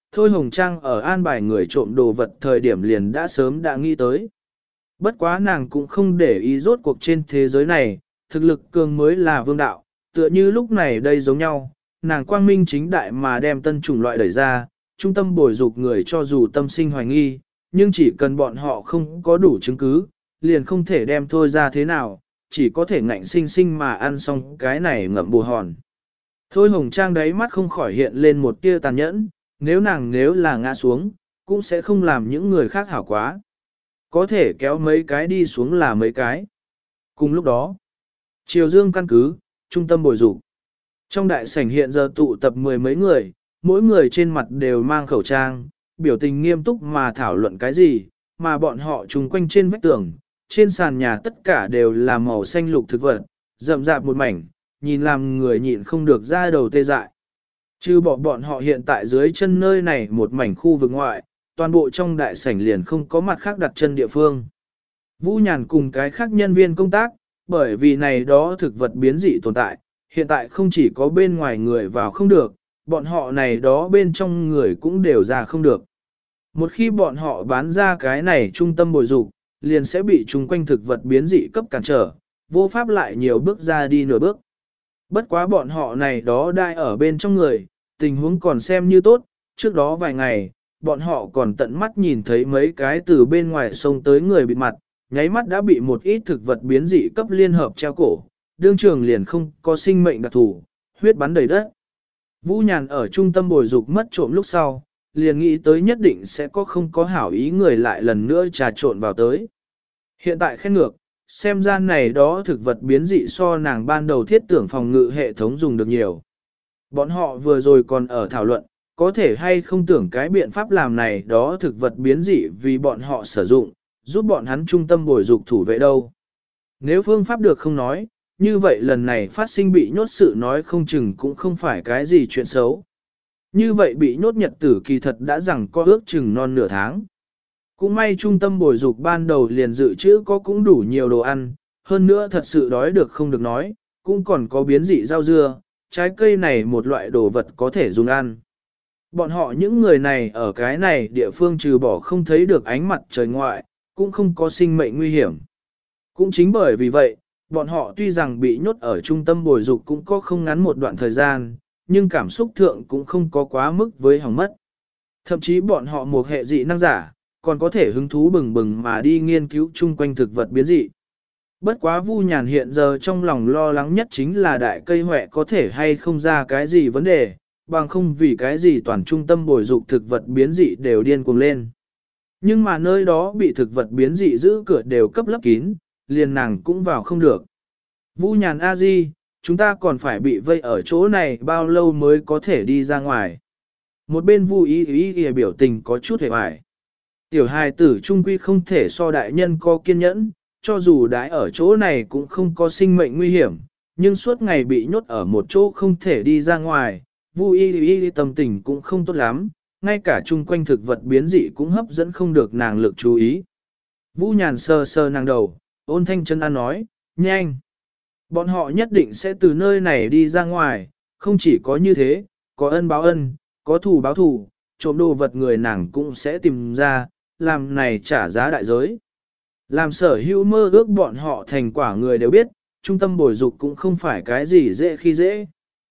Thôi Hồng Trang ở an bài người trộm đồ vật thời điểm liền đã sớm đã nghĩ tới. Bất quá nàng cũng không để ý rốt cuộc trên thế giới này, thực lực cường mới là vương đạo, tựa như lúc này đây giống nhau, nàng quang minh chính đại mà đem tân chủng loại đẩy ra, trung tâm bồi dục người cho dù tâm sinh hoài nghi, nhưng chỉ cần bọn họ không có đủ chứng cứ, liền không thể đem thôi ra thế nào, chỉ có thể ngạnh sinh sinh mà ăn xong cái này ngậm bù hòn. Thôi Hồng Trang đáy mắt không khỏi hiện lên một tia tàn nhẫn, nếu là ngã xuống, cũng sẽ không làm những người khác hảo quá. Có thể kéo mấy cái đi xuống là mấy cái. Cùng lúc đó, Triều Dương căn cứ, trung tâm bồi dục. Trong đại sảnh hiện giờ tụ tập mười mấy người, mỗi người trên mặt đều mang khẩu trang, biểu tình nghiêm túc mà thảo luận cái gì, mà bọn họ chung quanh trên vách tường, trên sàn nhà tất cả đều là màu xanh lục thực vật, rậm rạp một mảnh, nhìn làm người nhịn không được ra đầu tê dại. Trừ bỏ bọn họ hiện tại dưới chân nơi này một mảnh khu vực ngoại, toàn bộ trong đại sảnh liền không có mặt khác đặt chân địa phương. Vũ Nhàn cùng cái khác nhân viên công tác, bởi vì này đó thực vật biến dị tồn tại, hiện tại không chỉ có bên ngoài người vào không được, bọn họ này đó bên trong người cũng đều ra không được. Một khi bọn họ bán ra cái này trung tâm bồi dục, liền sẽ bị chung quanh thực vật biến dị cấp cản trở, vô pháp lại nhiều bước ra đi nửa bước. Bất quá bọn họ này đó đai ở bên trong người, tình huống còn xem như tốt, trước đó vài ngày, bọn họ còn tận mắt nhìn thấy mấy cái từ bên ngoài sông tới người bịt mặt, nháy mắt đã bị một ít thực vật biến dị cấp liên hợp treo cổ, đương trường liền không có sinh mệnh đặc thủ, huyết bắn đầy đất. Vũ Nhàn ở trung tâm bồi dục mất trộm lúc sau, liền nghĩ tới nhất định sẽ có không có hảo ý người lại lần nữa trà trộn vào tới. Hiện tại khen ngược, xem ra này đó thực vật biến dị so nàng ban đầu thiết tưởng phòng ngự hệ thống dùng được nhiều. Bọn họ vừa rồi còn ở thảo luận, có thể hay không tưởng cái biện pháp làm này đó thực vật biến dị vì bọn họ sử dụng, giúp bọn hắn trung tâm bồi dục thủ vệ đâu. Nếu phương pháp được không nói, như vậy lần này phát sinh bị nhốt sự nói không chừng cũng không phải cái gì chuyện xấu. Như vậy bị nhốt nhật tử kỳ thật đã rằng có ước chừng non nửa tháng. Cũng may trung tâm bồi dục ban đầu liền dự trữ có cũng đủ nhiều đồ ăn, hơn nữa thật sự đói được không được nói, cũng còn có biến dị rau dưa, trái cây này một loại đồ vật có thể dùng ăn. Bọn họ những người này ở cái này địa phương trừ bỏ không thấy được ánh mặt trời ngoại, cũng không có sinh mệnh nguy hiểm. Cũng chính bởi vì vậy, bọn họ tuy rằng bị nhốt ở trung tâm bồi dục cũng có không ngắn một đoạn thời gian, nhưng cảm xúc thượng cũng không có quá mức với hỏng mất. Thậm chí bọn họ một hệ dị năng giả, còn có thể hứng thú bừng bừng mà đi nghiên cứu chung quanh thực vật biến dị. Bất quá Vu Nhàn hiện giờ trong lòng lo lắng nhất chính là đại cây hoẹ có thể hay không ra cái gì vấn đề, bằng không vì cái gì toàn trung tâm bồi dục thực vật biến dị đều điên cuồng lên. Nhưng mà nơi đó bị thực vật biến dị giữ cửa đều cấp lấp kín, liền nàng cũng vào không được. Vu Nhàn a di, chúng ta còn phải bị vây ở chỗ này bao lâu mới có thể đi ra ngoài. Một bên Vu ý biểu tình có chút hề hoài. Tiểu hài tử trung quy không thể so đại nhân có kiên nhẫn, cho dù đãi ở chỗ này cũng không có sinh mệnh nguy hiểm, nhưng suốt ngày bị nhốt ở một chỗ không thể đi ra ngoài, Vu y tâm tình cũng không tốt lắm, ngay cả chung quanh thực vật biến dị cũng hấp dẫn không được nàng lực chú ý. Vũ Nhàn sờ sờ nàng đầu, ôn thanh chân an nói, nhanh. Bọn họ nhất định sẽ từ nơi này đi ra ngoài, không chỉ có như thế, có ân báo ân, có thù báo thù, trộm đồ vật người nàng cũng sẽ tìm ra, làm này trả giá đại giới. Làm sở hữu mơ ước bọn họ thành quả người đều biết, trung tâm bồi dục cũng không phải cái gì dễ khi dễ.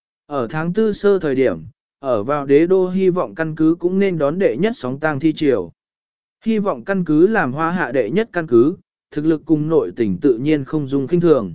Ở tháng tư sơ thời điểm, ở vào đế đô hy vọng căn cứ cũng nên đón đệ nhất sóng tang thi triều. Hy vọng căn cứ làm hoa hạ đệ nhất căn cứ, thực lực cùng nội tình tự nhiên không dung khinh thường.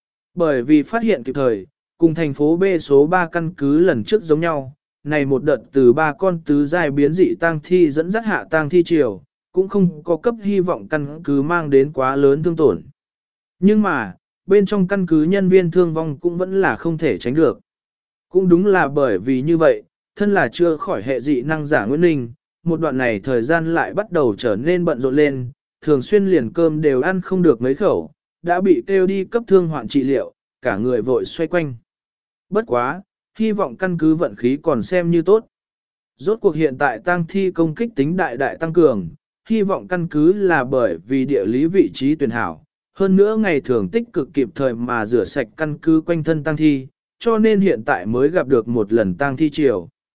Bởi vì phát hiện kịp thời, cùng thành phố B số 3 căn cứ lần trước giống nhau, này một đợt từ 3 con tứ giai biến dị tang thi dẫn dắt hạ tang thi triều, cũng không có cấp hy vọng căn cứ mang đến quá lớn thương tổn. Nhưng mà, bên trong căn cứ nhân viên thương vong cũng vẫn là không thể tránh được. Cũng đúng là bởi vì như vậy, thân là chưa khỏi hệ dị năng giả Nguyễn Ninh, một đoạn này thời gian lại bắt đầu trở nên bận rộn lên, thường xuyên liền cơm đều ăn không được mấy khẩu, đã bị kêu đi cấp thương hoạn trị liệu, cả người vội xoay quanh. Bất quá, hy vọng căn cứ vận khí còn xem như tốt. Rốt cuộc hiện tại tang thi công kích tính đại đại tăng cường, hy vọng căn cứ là bởi vì địa lý vị trí tuyển hảo, hơn nữa ngày thường tích cực kịp thời mà rửa sạch căn cứ quanh thân tang thi, cho nên hiện tại mới gặp được một lần tang thi triều.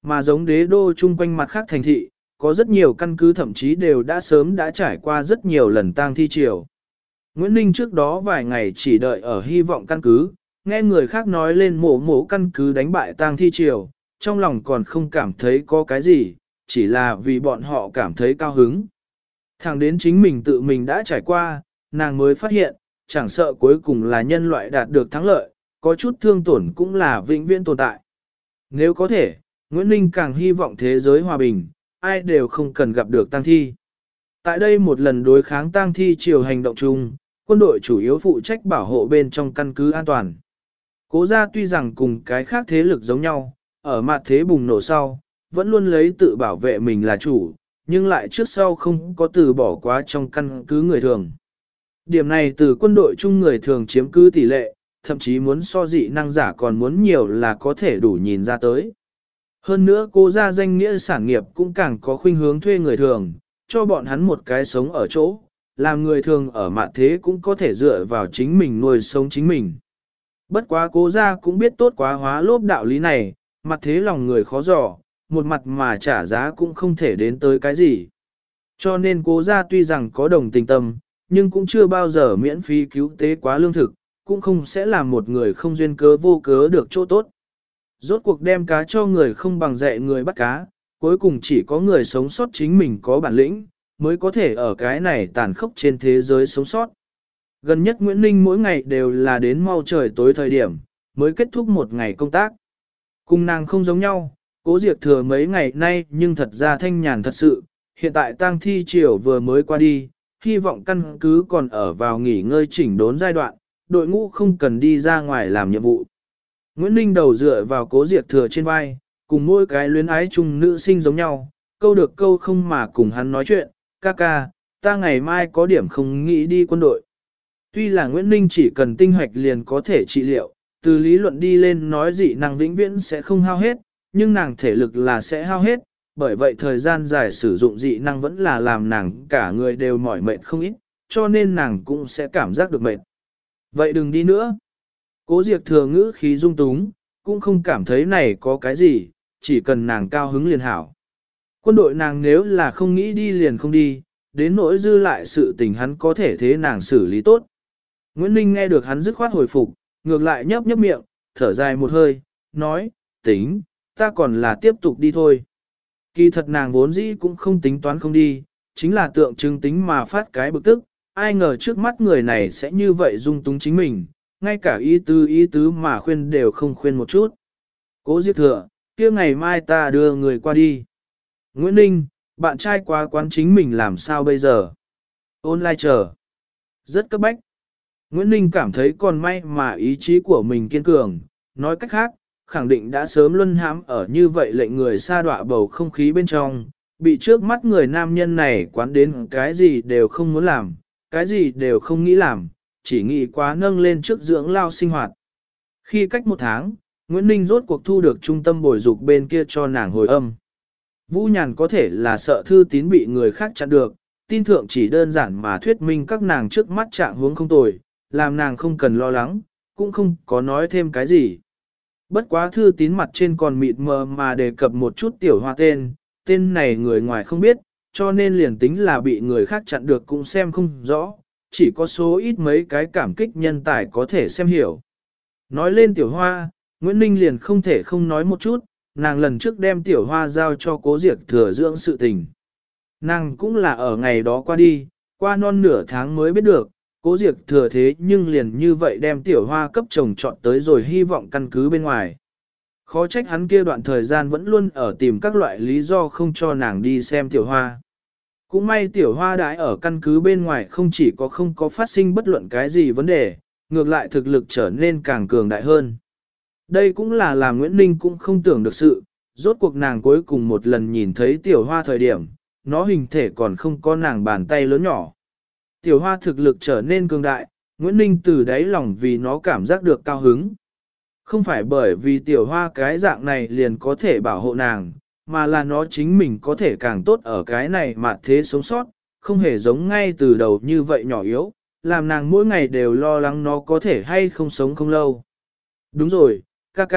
Mà giống đế đô chung quanh mặt khác thành thị, có rất nhiều căn cứ thậm chí đều đã sớm đã trải qua rất nhiều lần tang thi triều. Nguyễn Ninh trước đó vài ngày chỉ đợi ở hy vọng căn cứ, nghe người khác nói lên mổ căn cứ đánh bại tang thi triều, trong lòng còn không cảm thấy có cái gì, chỉ là vì bọn họ cảm thấy cao hứng. Thẳng đến chính mình tự mình đã trải qua, nàng mới phát hiện, chẳng sợ cuối cùng là nhân loại đạt được thắng lợi, có chút thương tổn cũng là vĩnh viễn tồn tại. Nếu có thể, Nguyễn Ninh càng hy vọng thế giới hòa bình, ai đều không cần gặp được tang thi. Tại đây một lần đối kháng tang thi triều hành động chung, quân đội chủ yếu phụ trách bảo hộ bên trong căn cứ an toàn. Cố gia tuy rằng cùng cái khác thế lực giống nhau, ở mặt thế bùng nổ sau, vẫn luôn lấy tự bảo vệ mình là chủ, nhưng lại trước sau không có từ bỏ quá trong căn cứ người thường. Điểm này từ quân đội chung người thường chiếm cứ tỷ lệ, thậm chí muốn so dị năng giả còn muốn nhiều là có thể đủ nhìn ra tới. Hơn nữa cố gia danh nghĩa sản nghiệp cũng càng có khuynh hướng thuê người thường, cho bọn hắn một cái sống ở chỗ, làm người thường ở mặt thế cũng có thể dựa vào chính mình nuôi sống chính mình. Bất quá cố gia cũng biết tốt quá hóa lốp đạo lý này, mặt thế lòng người khó dò, một mặt mà trả giá cũng không thể đến tới cái gì. Cho nên cố gia tuy rằng có đồng tình tâm, nhưng cũng chưa bao giờ miễn phí cứu tế quá lương thực, cũng không sẽ làm một người không duyên cớ vô cớ được chỗ tốt. Rốt cuộc đem cá cho người không bằng dạy người bắt cá, cuối cùng chỉ có người sống sót chính mình có bản lĩnh, mới có thể ở cái này tàn khốc trên thế giới sống sót. Gần nhất Nguyễn Ninh mỗi ngày đều là đến mau trời tối thời điểm, mới kết thúc một ngày công tác. Cùng nàng không giống nhau, Cố Diệp Thừa mấy ngày nay nhưng thật ra thanh nhàn thật sự, hiện tại tang thi triều vừa mới qua đi, hy vọng căn cứ còn ở vào nghỉ ngơi chỉnh đốn giai đoạn, đội ngũ không cần đi ra ngoài làm nhiệm vụ. Nguyễn Ninh đầu dựa vào Cố Diệp Thừa trên vai, cùng mỗi cái luyến ái chung nữ sinh giống nhau, câu được câu không mà cùng hắn nói chuyện, ca ca, ta ngày mai có điểm không nghĩ đi quân đội. Tuy là Nguyễn Ninh chỉ cần tinh hoạch liền có thể trị liệu, từ lý luận đi lên nói dị năng vĩnh viễn sẽ không hao hết, nhưng nàng thể lực là sẽ hao hết, bởi vậy thời gian dài sử dụng dị năng vẫn là làm nàng cả người đều mỏi mệt không ít, cho nên nàng cũng sẽ cảm giác được mệt. Vậy đừng đi nữa. Cố Diệp Thừa ngữ khí dung túng, cũng không cảm thấy này có cái gì, chỉ cần nàng cao hứng liền hảo. Quân đội nàng nếu là không nghĩ đi liền không đi, đến nỗi dư lại sự tình hắn có thể thế nàng xử lý tốt. Nguyễn Ninh nghe được hắn dứt khoát hồi phục, ngược lại nhấp nhấp miệng, thở dài một hơi, nói, tính, ta còn là tiếp tục đi thôi. Kỳ thật nàng vốn dĩ cũng không tính toán không đi, chính là tượng trưng tính mà phát cái bực tức, ai ngờ trước mắt người này sẽ như vậy dung túng chính mình, ngay cả ý tứ mà khuyên đều không khuyên một chút. Cố Diệp Thừa, kia ngày mai ta đưa người qua đi. Nguyễn Ninh, bạn trai quá quán chính mình làm sao bây giờ? Online chờ. Rất cấp bách. Nguyễn Ninh cảm thấy còn may mà ý chí của mình kiên cường, nói cách khác, khẳng định đã sớm luân hãm ở như vậy lệnh người sa đọa bầu không khí bên trong, bị trước mắt người nam nhân này quán đến cái gì đều không muốn làm, cái gì đều không nghĩ làm, chỉ nghĩ quá nâng lên trước dưỡng lao sinh hoạt. Khi cách một tháng, Nguyễn Ninh rốt cuộc thu được trung tâm bồi dục bên kia cho nàng hồi âm. Vũ Nhàn có thể là sợ thư tín bị người khác chặn được, tin thượng chỉ đơn giản mà thuyết minh các nàng trước mắt trạng huống không tồi, làm nàng không cần lo lắng, cũng không có nói thêm cái gì. Bất quá thư tín mặt trên còn mịt mờ mà đề cập một chút tiểu hoa tên này người ngoài không biết, cho nên liền tính là bị người khác chặn được cũng xem không rõ, chỉ có số ít mấy cái cảm kích nhân tài có thể xem hiểu. Nói lên tiểu hoa, Nguyễn Ninh liền không thể không nói một chút, nàng lần trước đem tiểu hoa giao cho Cố Diệp Thừa dưỡng sự tình. Nàng cũng là ở ngày đó qua đi, qua non nửa tháng mới biết được, Cố Diệp Thừa thế nhưng liền như vậy đem tiểu hoa cấp chồng chọn tới rồi hy vọng căn cứ bên ngoài. Khó trách hắn kia đoạn thời gian vẫn luôn ở tìm các loại lý do không cho nàng đi xem tiểu hoa. Cũng may tiểu hoa đãi ở căn cứ bên ngoài không chỉ không có phát sinh bất luận cái gì vấn đề, ngược lại thực lực trở nên càng cường đại hơn. Đây cũng là làm Nguyễn Ninh cũng không tưởng được sự, rốt cuộc nàng cuối cùng một lần nhìn thấy tiểu hoa thời điểm, nó hình thể còn không có nàng bàn tay lớn nhỏ. Tiểu hoa thực lực trở nên cường đại, Nguyễn Ninh từ đáy lòng vì nó cảm giác được cao hứng. Không phải bởi vì tiểu hoa cái dạng này liền có thể bảo hộ nàng, mà là nó chính mình có thể càng tốt ở cái này mà thế sống sót, không hề giống ngay từ đầu như vậy nhỏ yếu, làm nàng mỗi ngày đều lo lắng nó có thể hay không sống không lâu. Đúng rồi, ca ca,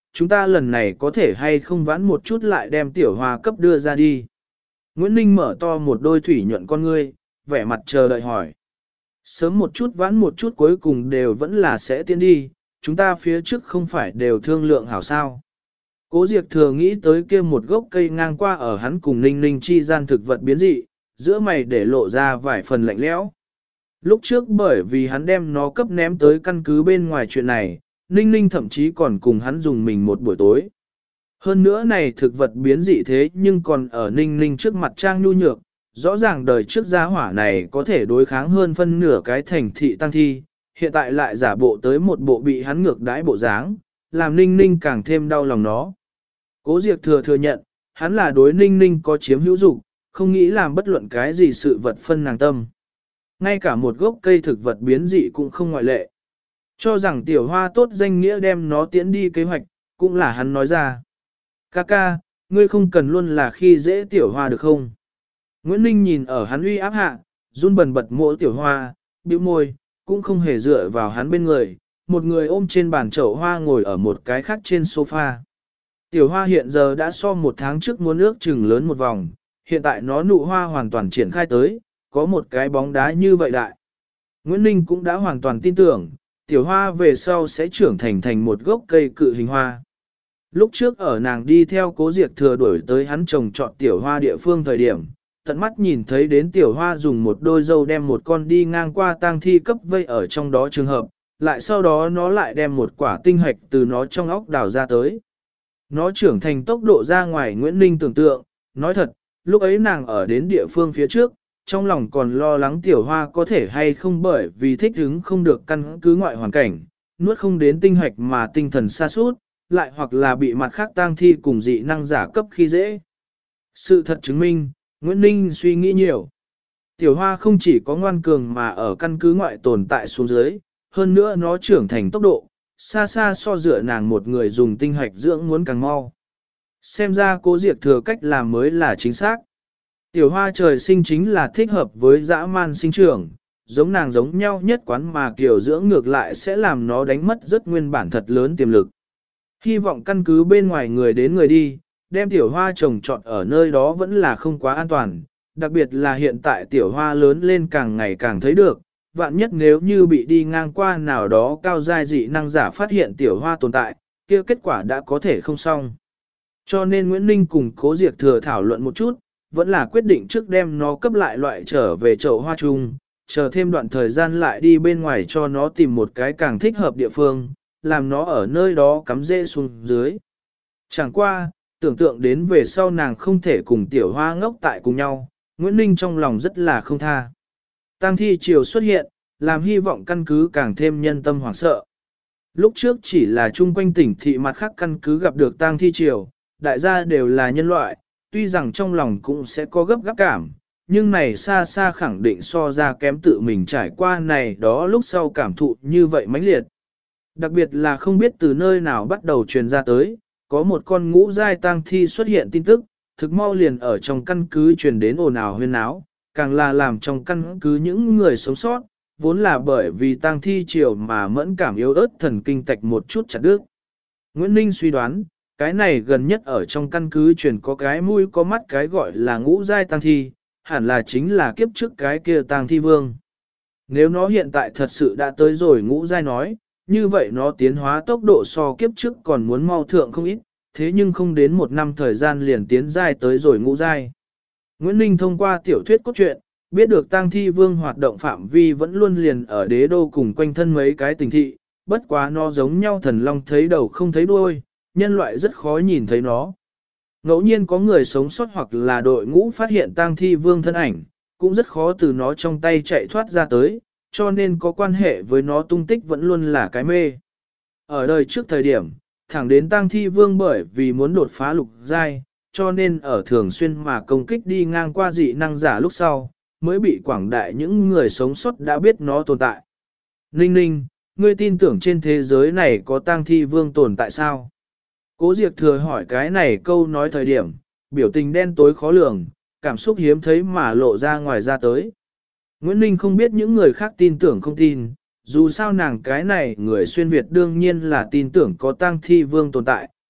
chúng ta lần này có thể hay không vãn một chút lại đem tiểu hoa cấp đưa ra đi. Nguyễn Ninh mở to một đôi thủy nhuận con ngươi, vẻ mặt chờ đợi hỏi. Sớm một chút vãn một chút cuối cùng đều vẫn là sẽ tiến đi, chúng ta phía trước không phải đều thương lượng hảo sao. Cố Diệp Thừa nghĩ tới kia một gốc cây ngang qua ở hắn cùng Ninh Ninh chi gian thực vật biến dị, giữa mày để lộ ra vài phần lạnh lẽo. Lúc trước bởi vì hắn đem nó cấp ném tới căn cứ bên ngoài chuyện này, Ninh Ninh thậm chí còn cùng hắn dùng mình một buổi tối. Hơn nữa này thực vật biến dị thế nhưng còn ở Ninh Ninh trước mặt trang nhu nhược, rõ ràng đời trước gia hỏa này có thể đối kháng hơn phân nửa cái thành thị tăng thi, hiện tại lại giả bộ tới một bộ bị hắn ngược đãi bộ dáng, làm Ninh Ninh càng thêm đau lòng nó. Cố Diệp Thừa thừa nhận, hắn là đối Ninh Ninh có chiếm hữu dục, không nghĩ làm bất luận cái gì sự vật phân nàng tâm. Ngay cả một gốc cây thực vật biến dị cũng không ngoại lệ. Cho rằng tiểu hoa tốt danh nghĩa đem nó tiễn đi kế hoạch, cũng là hắn nói ra. Ca, ngươi không cần luôn là khi dễ tiểu hoa được không? Nguyễn Ninh nhìn ở hắn uy áp hạ, run bần bật mỗ tiểu hoa, bĩu môi, cũng không hề dựa vào hắn bên người, một người ôm trên bàn chậu hoa ngồi ở một cái khác trên sofa. Tiểu hoa hiện giờ đã so một tháng trước muốn ước chừng lớn một vòng, hiện tại nó nụ hoa hoàn toàn triển khai tới, có một cái bóng đá như vậy đại. Nguyễn Ninh cũng đã hoàn toàn tin tưởng, tiểu hoa về sau sẽ trưởng thành một gốc cây cự hình hoa. Lúc trước ở nàng đi theo Cố Diệp Thừa đuổi tới hắn trồng trọt tiểu hoa địa phương thời điểm, tận mắt nhìn thấy đến tiểu hoa dùng một đôi dâu đem một con đi ngang qua tang thi cấp vây ở trong đó trường hợp, lại sau đó nó lại đem một quả tinh hạch từ nó trong óc đào ra tới. Nó trưởng thành tốc độ ra ngoài Nguyễn Ninh tưởng tượng, nói thật, lúc ấy nàng ở đến địa phương phía trước, trong lòng còn lo lắng tiểu hoa có thể hay không bởi vì thích ứng không được căn cứ ngoại hoàn cảnh, nuốt không đến tinh hạch mà tinh thần sa sút lại hoặc là bị mặt khác tang thi cùng dị năng giả cấp khi dễ. Sự thật chứng minh, Nguyễn Ninh suy nghĩ nhiều. Tiểu hoa không chỉ có ngoan cường mà ở căn cứ ngoại tồn tại xuống dưới, hơn nữa nó trưởng thành tốc độ, xa xa so dựa nàng một người dùng tinh hạch dưỡng muốn càng mau. Xem ra Cố Diệp Thừa cách làm mới là chính xác. Tiểu hoa trời sinh chính là thích hợp với dã man sinh trưởng, giống nàng giống nhau nhất quán mà kiểu dưỡng ngược lại sẽ làm nó đánh mất rất nguyên bản thật lớn tiềm lực. Hy vọng căn cứ bên ngoài người đến người đi, đem tiểu hoa trồng trọt ở nơi đó vẫn là không quá an toàn, đặc biệt là hiện tại tiểu hoa lớn lên càng ngày càng thấy được, vạn nhất nếu như bị đi ngang qua nào đó cao giai dị năng giả phát hiện tiểu hoa tồn tại, kia kết quả đã có thể không xong. Cho nên Nguyễn Ninh cùng Cố Diệp Thừa thảo luận một chút, vẫn là quyết định trước đem nó cấp lại loại trở về chậu hoa chung, chờ thêm đoạn thời gian lại đi bên ngoài cho nó tìm một cái càng thích hợp địa phương, làm nó ở nơi đó cắm rễ xuống dưới. Chẳng qua, tưởng tượng đến về sau nàng không thể cùng tiểu hoa ngốc tại cùng nhau, Nguyễn Ninh trong lòng rất là không tha. Tang thi triều xuất hiện, làm hy vọng căn cứ càng thêm nhân tâm hoảng sợ. Lúc trước chỉ là chung quanh tỉnh thị mặt khác căn cứ gặp được tang thi triều, đại gia đều là nhân loại, tuy rằng trong lòng cũng sẽ có gấp gáp cảm, nhưng này xa xa khẳng định so ra kém tự mình trải qua này đó lúc sau cảm thụ như vậy mãnh liệt. Đặc biệt là không biết từ nơi nào bắt đầu truyền ra tới, có một con ngũ giai tang thi xuất hiện tin tức, thực mau liền ở trong căn cứ truyền đến ồn ào huyên náo, càng là làm trong căn cứ những người sống sót, vốn là bởi vì tang thi triều mà mẫn cảm yếu ớt thần kinh tạch một chút chặt đứt. Nguyễn Ninh suy đoán, cái này gần nhất ở trong căn cứ truyền có cái mũi có mắt cái gọi là ngũ giai tang thi, hẳn là chính là kiếp trước cái kia tang thi vương. Nếu nó hiện tại thật sự đã tới rồi ngũ giai nói, như vậy nó tiến hóa tốc độ so kiếp trước còn muốn mau thượng không ít, thế nhưng không đến một năm thời gian liền tiến giai tới rồi ngũ giai. Nguyễn Ninh thông qua tiểu thuyết cốt truyện, biết được tang thi vương hoạt động phạm vi vẫn luôn liền ở đế đô cùng quanh thân mấy cái tỉnh thị, bất quá nó giống nhau thần long thấy đầu không thấy đuôi, nhân loại rất khó nhìn thấy nó. Ngẫu nhiên có người sống sót hoặc là đội ngũ phát hiện tang thi vương thân ảnh, cũng rất khó từ nó trong tay chạy thoát ra tới, cho nên có quan hệ với nó tung tích vẫn luôn là cái mê. Ở đời trước thời điểm, thẳng đến tang thi vương bởi vì muốn đột phá lục giai, cho nên ở thường xuyên mà công kích đi ngang qua dị năng giả lúc sau, mới bị quảng đại những người sống sót đã biết nó tồn tại. Ninh Ninh, ngươi tin tưởng trên thế giới này có tang thi vương tồn tại sao? Cố Diệp Thừa hỏi cái này câu nói thời điểm, biểu tình đen tối khó lường, cảm xúc hiếm thấy mà lộ ra ngoài ra tới. Nguyễn Ninh không biết những người khác tin tưởng không tin, dù sao nàng cái này người xuyên Việt đương nhiên là tin tưởng có tang thi vương tồn tại,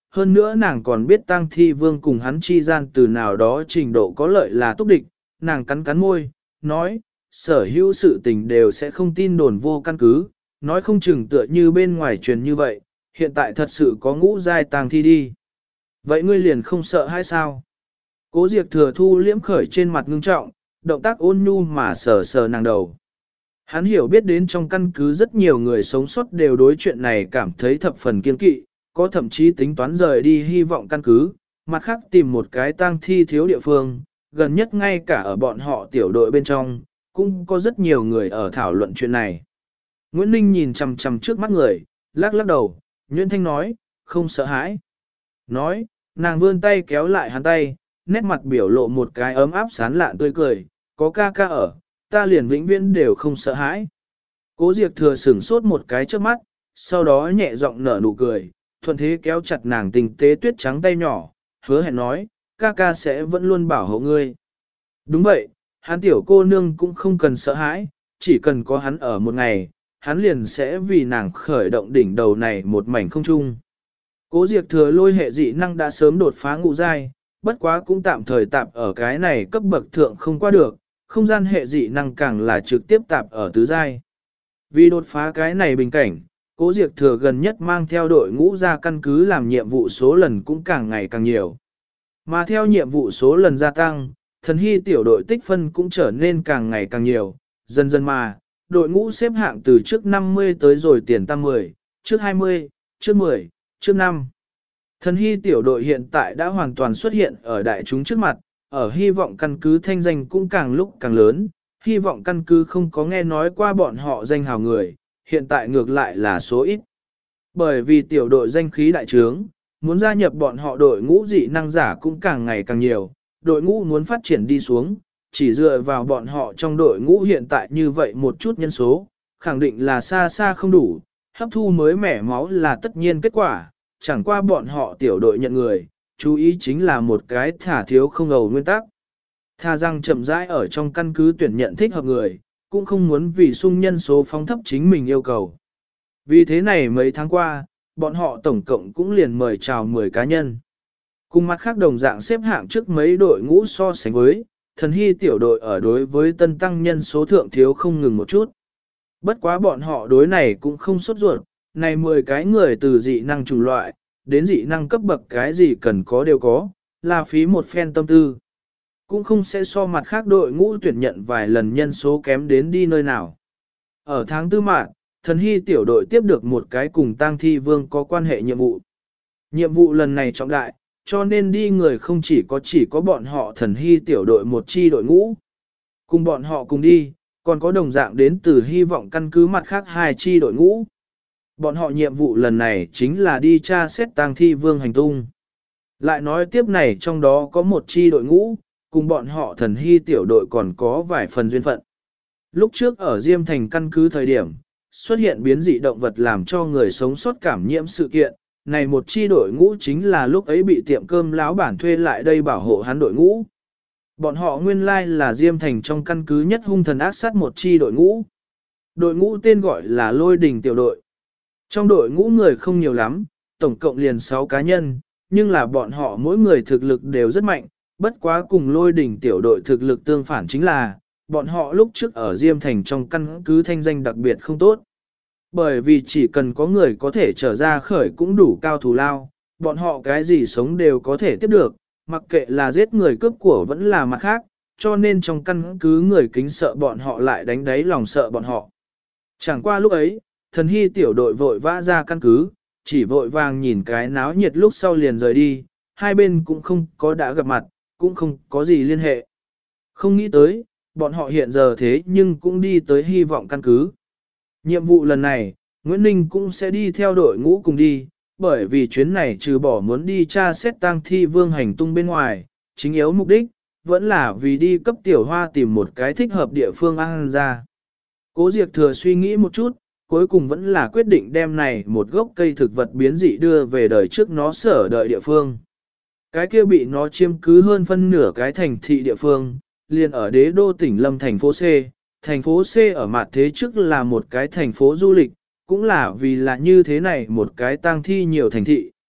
hơn nữa nàng còn biết tang thi vương cùng hắn chi gian từ nào đó trình độ có lợi là túc địch, nàng cắn cắn môi, nói, sở hữu sự tình đều sẽ không tin đồn vô căn cứ, nói không chừng tựa như bên ngoài truyền như vậy, hiện tại thật sự có ngũ giai tang thi đi. Vậy ngươi liền không sợ hay sao? Cố Diệp Thừa thu liễm khởi trên mặt ngưng trọng, động tác ôn nhu mà sờ sờ nàng đầu. Hắn hiểu biết đến trong căn cứ rất nhiều người sống sót đều đối chuyện này cảm thấy thập phần kiên kỵ, có thậm chí tính toán rời đi hy vọng căn cứ, mặt khác tìm một cái tang thi thiếu địa phương, gần nhất ngay cả ở bọn họ tiểu đội bên trong, cũng có rất nhiều người ở thảo luận chuyện này. Nguyễn Ninh nhìn chằm chằm trước mắt người, lắc lắc đầu, Nguyễn Thanh nói, không sợ hãi. Nói, nàng vươn tay kéo lại hắn tay, nét mặt biểu lộ một cái ấm áp sán lạn tươi cười, có ca ca ở, ta liền vĩnh viễn đều không sợ hãi. Cố Diệp Thừa sửng sốt một cái trước mắt, sau đó nhẹ giọng nở nụ cười, thuận thế kéo chặt nàng tình tế tuyết trắng tay nhỏ, hứa hẹn nói, ca ca sẽ vẫn luôn bảo hộ ngươi. Đúng vậy, hắn tiểu cô nương cũng không cần sợ hãi, chỉ cần có hắn ở một ngày, hắn liền sẽ vì nàng khởi động đỉnh đầu này một mảnh không trung. Cố Diệp Thừa lôi hệ dị năng đã sớm đột phá ngũ giai, bất quá cũng tạm thời tạp ở cái này cấp bậc thượng không qua được, không gian hệ dị năng càng là trực tiếp tạp ở tứ giai. Vì đột phá cái này bình cảnh, Cố Diệp Thừa gần nhất mang theo đội ngũ ra căn cứ làm nhiệm vụ số lần cũng càng ngày càng nhiều. Mà theo nhiệm vụ số lần gia tăng, thần hy tiểu đội tích phân cũng trở nên càng ngày càng nhiều, dần dần mà, đội ngũ xếp hạng từ trước 50 tới rồi tiền tăng 10, trước 20, trước 10, trước 5. Thần hy tiểu đội hiện tại đã hoàn toàn xuất hiện ở đại chúng trước mặt, ở hy vọng căn cứ thanh danh cũng càng lúc càng lớn, hy vọng căn cứ không có nghe nói qua bọn họ danh hào người, hiện tại ngược lại là số ít. Bởi vì tiểu đội danh khí đại trướng, muốn gia nhập bọn họ đội ngũ dị năng giả cũng càng ngày càng nhiều, đội ngũ muốn phát triển đi xuống, chỉ dựa vào bọn họ trong đội ngũ hiện tại như vậy một chút nhân số, khẳng định là xa xa không đủ, hấp thu mới mẻ máu là tất nhiên kết quả, chẳng qua bọn họ tiểu đội nhận người, chú ý chính là một cái thả thiếu không ầu nguyên tắc. Thà rằng chậm rãi ở trong căn cứ tuyển nhận thích hợp người, cũng không muốn vì sung nhân số phóng thấp chính mình yêu cầu. Vì thế này mấy tháng qua, bọn họ tổng cộng cũng liền mời chào 10 cá nhân. Cùng mặt khác đồng dạng xếp hạng trước mấy đội ngũ so sánh với, thần hy tiểu đội ở đối với tân tăng nhân số thượng thiếu không ngừng một chút. Bất quá bọn họ đối này cũng không sốt ruột, này 10 cái người từ dị năng chủng loại, đến dị năng cấp bậc cái gì cần có đều có, là phí một phen tâm tư. Cũng không sẽ so mặt khác đội ngũ tuyển nhận vài lần nhân số kém đến đi nơi nào. Ở tháng tư mạng, thần hy tiểu đội tiếp được một cái cùng tang thi vương có quan hệ nhiệm vụ. Nhiệm vụ lần này trọng đại, cho nên đi người không chỉ có bọn họ thần hy tiểu đội một chi đội ngũ. Cùng bọn họ cùng đi, còn có đồng dạng đến từ hy vọng căn cứ mặt khác 2 chi đội ngũ. Bọn họ nhiệm vụ lần này chính là đi tra xét tang thi vương hành tung. Lại nói tiếp này trong đó có một chi đội ngũ, cùng bọn họ thần hy tiểu đội còn có vài phần duyên phận. Lúc trước ở Diêm Thành căn cứ thời điểm, xuất hiện biến dị động vật làm cho người sống sót cảm nhiễm sự kiện, này một chi đội ngũ chính là lúc ấy bị tiệm cơm lão bản thuê lại đây bảo hộ hắn đội ngũ. Bọn họ nguyên lai là Diêm Thành trong căn cứ nhất hung thần ác sát một chi đội ngũ. Đội ngũ tên gọi là Lôi Đình tiểu đội. Trong đội ngũ người không nhiều lắm, tổng cộng liền 6 cá nhân, nhưng là bọn họ mỗi người thực lực đều rất mạnh, bất quá cùng Lôi Đình tiểu đội thực lực tương phản chính là, bọn họ lúc trước ở Diêm Thành trong căn cứ thanh danh đặc biệt không tốt. Bởi vì chỉ cần có người có thể trở ra khởi cũng đủ cao thù lao, bọn họ cái gì sống đều có thể tiếp được, mặc kệ là giết người cướp của vẫn là mặt khác, cho nên trong căn cứ người kính sợ bọn họ lại đánh đáy lòng sợ bọn họ. Chẳng qua lúc ấy, thần hy tiểu đội vội vã ra căn cứ, chỉ vội vàng nhìn cái náo nhiệt lúc sau liền rời đi, hai bên cũng không có đã gặp mặt, cũng không có gì liên hệ. Không nghĩ tới, bọn họ hiện giờ thế nhưng cũng đi tới hy vọng căn cứ. Nhiệm vụ lần này, Nguyễn Ninh cũng sẽ đi theo đội ngũ cùng đi, bởi vì chuyến này trừ bỏ muốn đi tra xét tang thi vương hành tung bên ngoài, chính yếu mục đích, vẫn là vì đi cấp tiểu hoa tìm một cái thích hợp địa phương ăn ra. Cố Diệp Thừa suy nghĩ một chút, cuối cùng vẫn là quyết định đem này một gốc cây thực vật biến dị đưa về đời trước nó sở đợi địa phương. Cái kia bị nó chiếm cứ hơn phân nửa cái thành thị địa phương, liền ở đế đô tỉnh Lâm thành phố C. Thành phố C ở mặt thế trước là một cái thành phố du lịch, cũng là vì là như thế này một cái tang thi nhiều thành thị,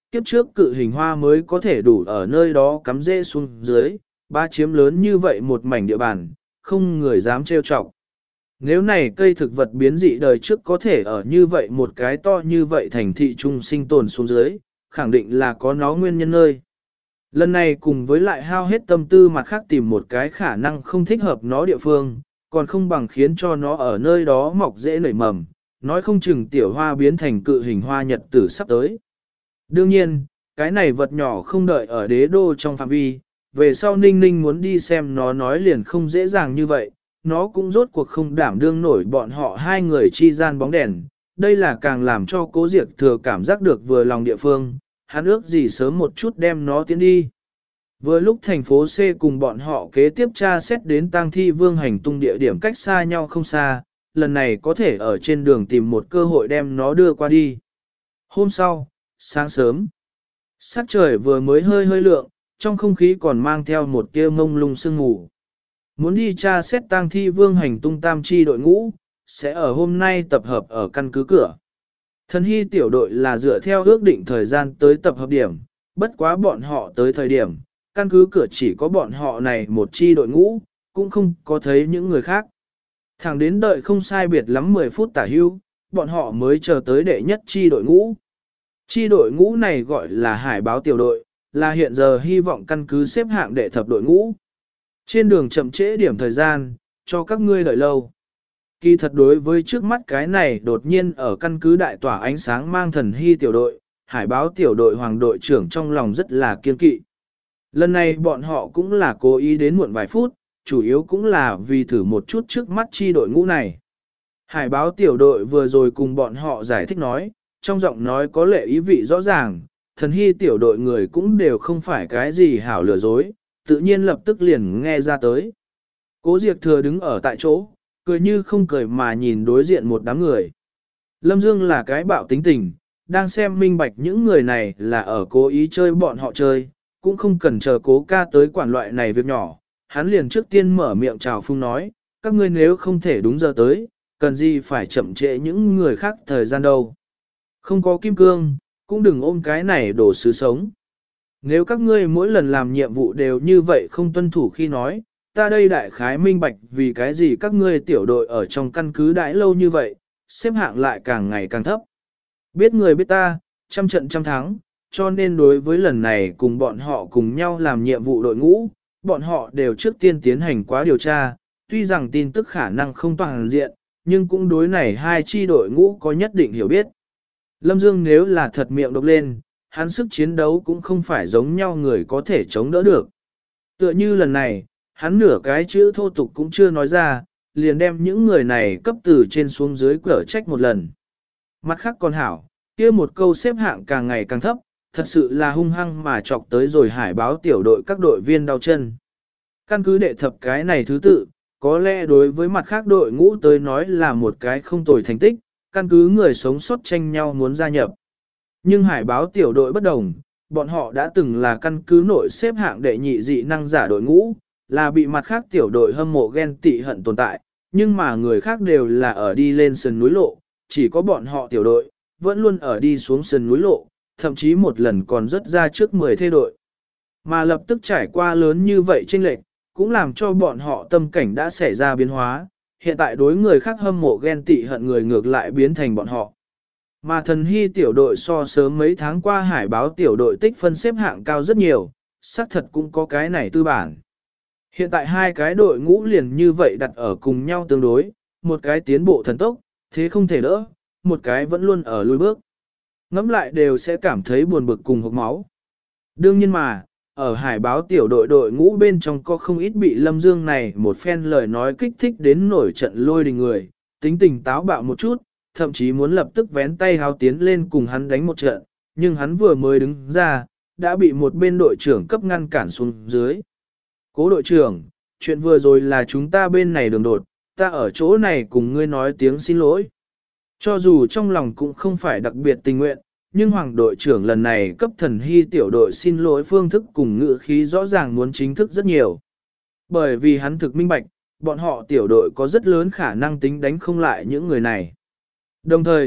kiếp trước cự hình hoa mới có thể đủ ở nơi đó cắm rễ xuống dưới, ba chiếm lớn như vậy một mảnh địa bàn, không người dám trêu chọc. Nếu này cây thực vật biến dị đời trước có thể ở như vậy một cái to như vậy thành thị trung sinh tồn xuống dưới, khẳng định là có nó nguyên nhân nơi. Lần này cùng với lại hao hết tâm tư mặt khác tìm một cái khả năng không thích hợp nó địa phương, còn không bằng khiến cho nó ở nơi đó mọc dễ nảy mầm, nói không chừng tiểu hoa biến thành cự hình hoa nhật tử sắp tới. Đương nhiên, cái này vật nhỏ không đợi ở đế đô trong phạm vi, về sau Ninh Ninh muốn đi xem nó nói liền không dễ dàng như vậy, nó cũng rốt cuộc không đảm đương nổi bọn họ hai người chi gian bóng đèn, đây là càng làm cho Cố Diệp Thừa cảm giác được vừa lòng địa phương, hắn ước gì sớm một chút đem nó tiến đi. Vừa lúc thành phố C cùng bọn họ kế tiếp tra xét đến tang thi vương hành tung địa điểm cách xa nhau không xa, lần này có thể ở trên đường tìm một cơ hội đem nó đưa qua đi. Hôm sau, sáng sớm, sắc trời vừa mới hơi hơi lượng, trong không khí còn mang theo một tia mông lung sương mù. Muốn đi tra xét tang thi vương hành tung tam chi đội ngũ, sẽ ở hôm nay tập hợp ở căn cứ cửa. Thần hy tiểu đội là dựa theo ước định thời gian tới tập hợp điểm, bất quá bọn họ tới thời điểm, căn cứ cửa chỉ có bọn họ này một chi đội ngũ, cũng không có thấy những người khác. Thẳng đến đợi không sai biệt lắm 10 phút tả hưu, bọn họ mới chờ tới đệ nhất chi đội ngũ. Chi đội ngũ này gọi là hải báo tiểu đội, là hiện giờ hy vọng căn cứ xếp hạng đệ thập đội ngũ. Trên đường chậm trễ điểm thời gian, cho các ngươi đợi lâu. Kỳ thật đối với trước mắt cái này đột nhiên ở căn cứ đại tỏa ánh sáng mang thần hy tiểu đội, hải báo tiểu đội hoàng đội trưởng trong lòng rất là kiên kỵ. Lần này bọn họ cũng là cố ý đến muộn vài phút, chủ yếu cũng là vì thử một chút trước mắt chi đội ngũ này. Hải báo tiểu đội vừa rồi cùng bọn họ giải thích nói, trong giọng nói có lệ ý vị rõ ràng, thần hy tiểu đội người cũng đều không phải cái gì hảo lừa dối, tự nhiên lập tức liền nghe ra tới. Cố Diệp Thừa đứng ở tại chỗ, cười như không cười mà nhìn đối diện một đám người. Lâm Dương là cái bạo tính tình, đang xem minh bạch những người này là ở cố ý chơi bọn họ chơi, cũng không cần chờ Cố ca tới quản loại này việc nhỏ. Hắn liền trước tiên mở miệng chào phung nói, các ngươi nếu không thể đúng giờ tới, cần gì phải chậm trễ những người khác thời gian đâu. Không có kim cương, cũng đừng ôm cái này đổ sứ sống. Nếu các ngươi mỗi lần làm nhiệm vụ đều như vậy không tuân thủ khi nói, ta đây đại khái minh bạch vì cái gì các ngươi tiểu đội ở trong căn cứ đãi lâu như vậy, xếp hạng lại càng ngày càng thấp. Biết người biết ta, trăm trận trăm thắng, cho nên đối với lần này cùng bọn họ cùng nhau làm nhiệm vụ đội ngũ, bọn họ đều trước tiên tiến hành quá điều tra, tuy rằng tin tức khả năng không toàn diện, nhưng cũng đối này hai chi đội ngũ có nhất định hiểu biết. Lâm Dương nếu là thật miệng độc lên, hắn sức chiến đấu cũng không phải giống nhau người có thể chống đỡ được. Tựa như lần này, hắn nửa cái chữ thô tục cũng chưa nói ra, liền đem những người này cấp từ trên xuống dưới cở trách một lần. Mặt khác còn hảo, kia một câu xếp hạng càng ngày càng thấp, thật sự là hung hăng mà chọc tới rồi hải báo tiểu đội các đội viên đau chân. Căn cứ đệ thập cái này thứ tự, có lẽ đối với mặt khác đội ngũ tới nói là một cái không tồi thành tích, căn cứ người sống sót tranh nhau muốn gia nhập. Nhưng hải báo tiểu đội bất đồng, bọn họ đã từng là căn cứ nội xếp hạng đệ nhị dị năng giả đội ngũ, là bị mặt khác tiểu đội hâm mộ ghen tị hận tồn tại, nhưng mà người khác đều là ở đi lên sườn núi lộ, chỉ có bọn họ tiểu đội, vẫn luôn ở đi xuống sườn núi lộ, thậm chí một lần còn rất ra trước 10 thê đội. Mà lập tức trải qua lớn như vậy chênh lệch, cũng làm cho bọn họ tâm cảnh đã xảy ra biến hóa, hiện tại đối người khác hâm mộ ghen tị hận người ngược lại biến thành bọn họ. Mà thần hy tiểu đội so sớm mấy tháng qua hải báo tiểu đội tích phân xếp hạng cao rất nhiều, xác thật cũng có cái này tư bản. Hiện tại hai cái đội ngũ liền như vậy đặt ở cùng nhau tương đối, một cái tiến bộ thần tốc, thế không thể đỡ, một cái vẫn luôn ở lùi bước. Ngắm lại đều sẽ cảm thấy buồn bực cùng hộc máu. Đương nhiên mà, ở hải báo tiểu đội đội ngũ bên trong có không ít bị Lâm Dương này một phen lời nói kích thích đến nổi trận lôi đình người, tính tình táo bạo một chút, thậm chí muốn lập tức vén tay háo tiến lên cùng hắn đánh một trận, nhưng hắn vừa mới đứng ra, đã bị một bên đội trưởng cấp ngăn cản xuống dưới. Cố đội trưởng, chuyện vừa rồi là chúng ta bên này đường đột, ta ở chỗ này cùng ngươi nói tiếng xin lỗi. Cho dù trong lòng cũng không phải đặc biệt tình nguyện, nhưng Hoàng đội trưởng lần này cấp thần hy tiểu đội xin lỗi phương thức cùng ngữ khí rõ ràng muốn chính thức rất nhiều. Bởi vì hắn thực minh bạch, bọn họ tiểu đội có rất lớn khả năng tính đánh không lại những người này. Đồng thời,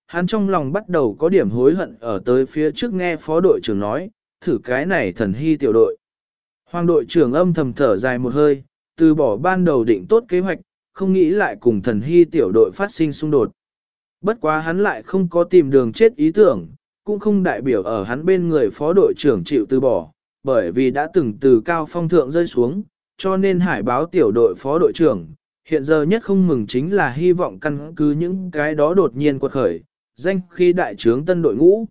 hắn trong lòng bắt đầu có điểm hối hận ở tới phía trước nghe phó đội trưởng nói, thử cái này thần hy tiểu đội. Hoàng đội trưởng âm thầm thở dài một hơi, từ bỏ ban đầu định tốt kế hoạch, không nghĩ lại cùng thần hy tiểu đội phát sinh xung đột. Bất quá hắn lại không có tìm đường chết ý tưởng, cũng không đại biểu ở hắn bên người phó đội trưởng chịu từ bỏ, bởi vì đã từng từ cao phong thượng rơi xuống, cho nên hải báo tiểu đội phó đội trưởng, hiện giờ nhất không mừng chính là hy vọng căn cứ những cái đó đột nhiên quật khởi, danh khi đại trướng tân đội ngũ.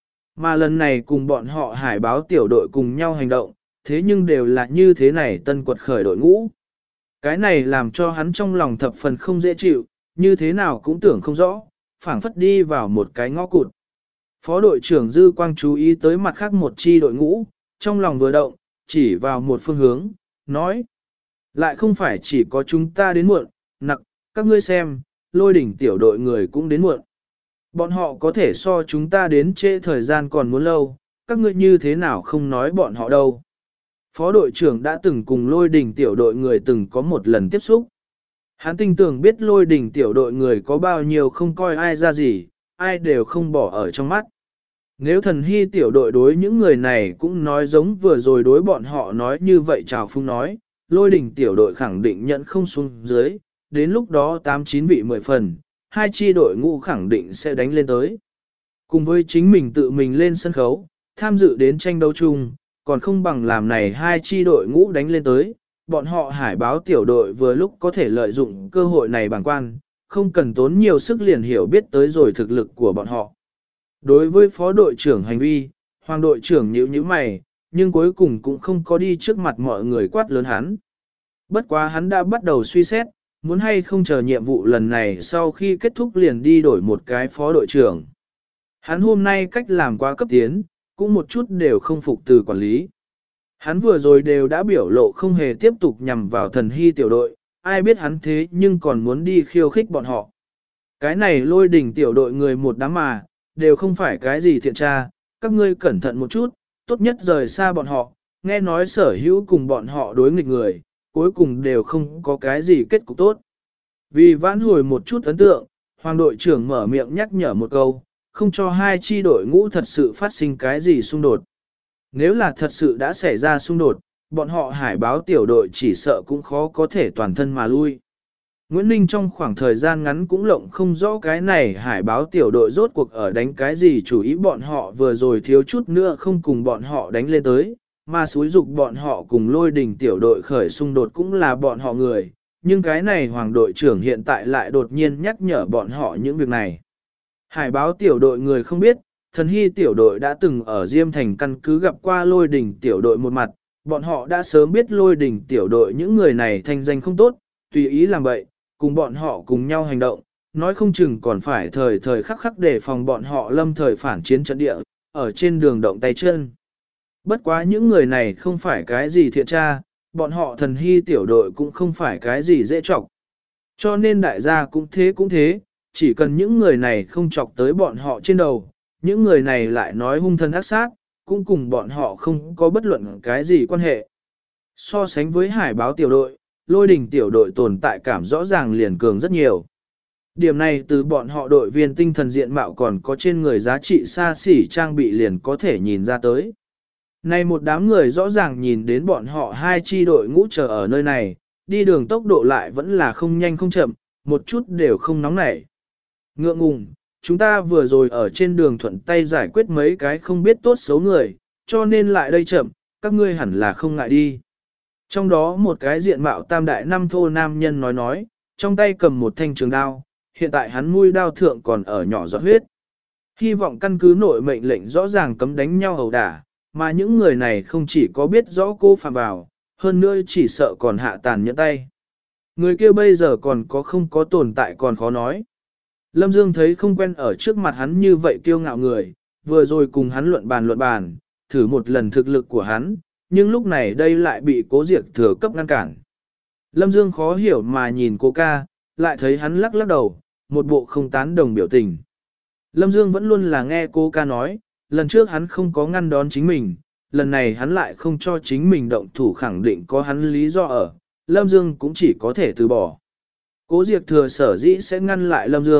Mà lần này cùng bọn họ hải báo tiểu đội cùng nhau hành động, thế nhưng đều là như thế này tân quật khởi đội ngũ. Cái này làm cho hắn trong lòng thập phần không dễ chịu, như thế nào cũng tưởng không rõ, phảng phất đi vào một cái ngõ cụt. Phó đội trưởng Dư Quang chú ý tới mặt khác một chi đội ngũ, trong lòng vừa động, chỉ vào một phương hướng, nói. Lại không phải chỉ có chúng ta đến muộn, nặc, các ngươi xem, Lôi Đỉnh tiểu đội người cũng đến muộn. Bọn họ có thể so chúng ta đến trễ thời gian còn muốn lâu, các ngươi như thế nào không nói bọn họ đâu. Phó đội trưởng đã từng cùng Lôi Đỉnh tiểu đội người từng có một lần tiếp xúc. Hắn tin tưởng biết Lôi Đỉnh tiểu đội người có bao nhiêu không coi ai ra gì, ai đều không bỏ ở trong mắt. Nếu thần hy tiểu đội đối những người này cũng nói giống vừa rồi đối bọn họ nói như vậy Trào Phung nói, Lôi Đỉnh tiểu đội khẳng định nhận không xuống dưới, đến lúc đó 8-9 vị 10 phần, hai chi đội ngũ khẳng định sẽ đánh lên tới. Cùng với chính mình tự mình lên sân khấu, tham dự đến tranh đấu chung, còn không bằng làm này hai chi đội ngũ đánh lên tới, bọn họ hải báo tiểu đội vừa lúc có thể lợi dụng cơ hội này bằng quan, không cần tốn nhiều sức liền hiểu biết tới rồi thực lực của bọn họ. Đối với phó đội trưởng hành vi, hoàng đội trưởng nhíu mày, nhưng cuối cùng cũng không có đi trước mặt mọi người quát lớn hắn. Bất quá hắn đã bắt đầu suy xét, muốn hay không chờ nhiệm vụ lần này sau khi kết thúc liền đi đổi một cái phó đội trưởng. Hắn hôm nay cách làm quá cấp tiến, cũng một chút đều không phục từ quản lý. Hắn vừa rồi đều đã biểu lộ không hề tiếp tục nhằm vào thần hy tiểu đội, ai biết hắn thế nhưng còn muốn đi khiêu khích bọn họ. Cái này Lôi Đỉnh tiểu đội người một đám mà, đều không phải cái gì thiện tra, các ngươi cẩn thận một chút, tốt nhất rời xa bọn họ, nghe nói sở hữu cùng bọn họ đối nghịch người, cuối cùng đều không có cái gì kết cục tốt. Vì vãn hồi một chút ấn tượng, hoàng đội trưởng mở miệng nhắc nhở một câu, không cho hai chi đội ngũ thật sự phát sinh cái gì xung đột. Nếu là thật sự đã xảy ra xung đột, bọn họ hải báo tiểu đội chỉ sợ cũng khó có thể toàn thân mà lui. Nguyễn Ninh trong khoảng thời gian ngắn cũng lộng không rõ cái này hải báo tiểu đội rốt cuộc ở đánh cái gì, chủ ý bọn họ vừa rồi thiếu chút nữa không cùng bọn họ đánh lên tới, mà xúi dục bọn họ cùng Lôi Đỉnh tiểu đội khởi xung đột cũng là bọn họ người, nhưng cái này hoàng đội trưởng hiện tại lại đột nhiên nhắc nhở bọn họ những việc này. Hải báo tiểu đội người không biết, thần hy tiểu đội đã từng ở Diêm Thành căn cứ gặp qua Lôi Đỉnh tiểu đội một mặt, bọn họ đã sớm biết Lôi Đỉnh tiểu đội những người này thanh danh không tốt, tùy ý làm vậy, cùng bọn họ cùng nhau hành động, nói không chừng còn phải thời thời khắc khắc để phòng bọn họ lâm thời phản chiến trận địa, ở trên đường động tay chân. Bất quá những người này không phải cái gì thiện tra, bọn họ thần hy tiểu đội cũng không phải cái gì dễ chọc. Cho nên đại gia cũng thế, chỉ cần những người này không chọc tới bọn họ trên đầu, những người này lại nói hung thân ác sát, cũng cùng bọn họ không có bất luận cái gì quan hệ. So sánh với hải báo tiểu đội, Lôi Đỉnh tiểu đội tồn tại cảm rõ ràng liền cường rất nhiều. Điểm này từ bọn họ đội viên tinh thần diện mạo còn có trên người giá trị xa xỉ trang bị liền có thể nhìn ra tới. Này một đám người rõ ràng nhìn đến bọn họ hai chi đội ngũ chờ ở nơi này, đi đường tốc độ lại vẫn là không nhanh không chậm, một chút đều không nóng nảy. Ngượng ngùng, chúng ta vừa rồi ở trên đường thuận tay giải quyết mấy cái không biết tốt xấu người, cho nên lại đây chậm, các ngươi hẳn là không ngại đi. Trong đó một cái diện mạo tam đại năm thô nam nhân nói, trong tay cầm một thanh trường đao, hiện tại hắn mũi đao thượng còn ở nhỏ giọt huyết. Hy vọng căn cứ nội mệnh lệnh rõ ràng cấm đánh nhau ẩu đả, mà những người này không chỉ có biết rõ cô phạm vào, hơn nữa chỉ sợ còn hạ tàn nhẫn tay. Người kia bây giờ còn có không có tồn tại còn khó nói. Lâm Dương thấy không quen ở trước mặt hắn như vậy kiêu ngạo người, vừa rồi cùng hắn luận bàn, thử một lần thực lực của hắn, nhưng lúc này đây lại bị Cố Diệc Thừa cấp ngăn cản. Lâm Dương khó hiểu mà nhìn cô ca, lại thấy hắn lắc lắc đầu, một bộ không tán đồng biểu tình. Lâm Dương vẫn luôn là nghe cô ca nói, lần trước hắn không có ngăn đón chính mình, lần này hắn lại không cho chính mình động thủ, khẳng định có hắn lý do ở, Lâm Dương cũng chỉ có thể từ bỏ. Cố Diệc Thừa sở dĩ sẽ ngăn lại Lâm Dương,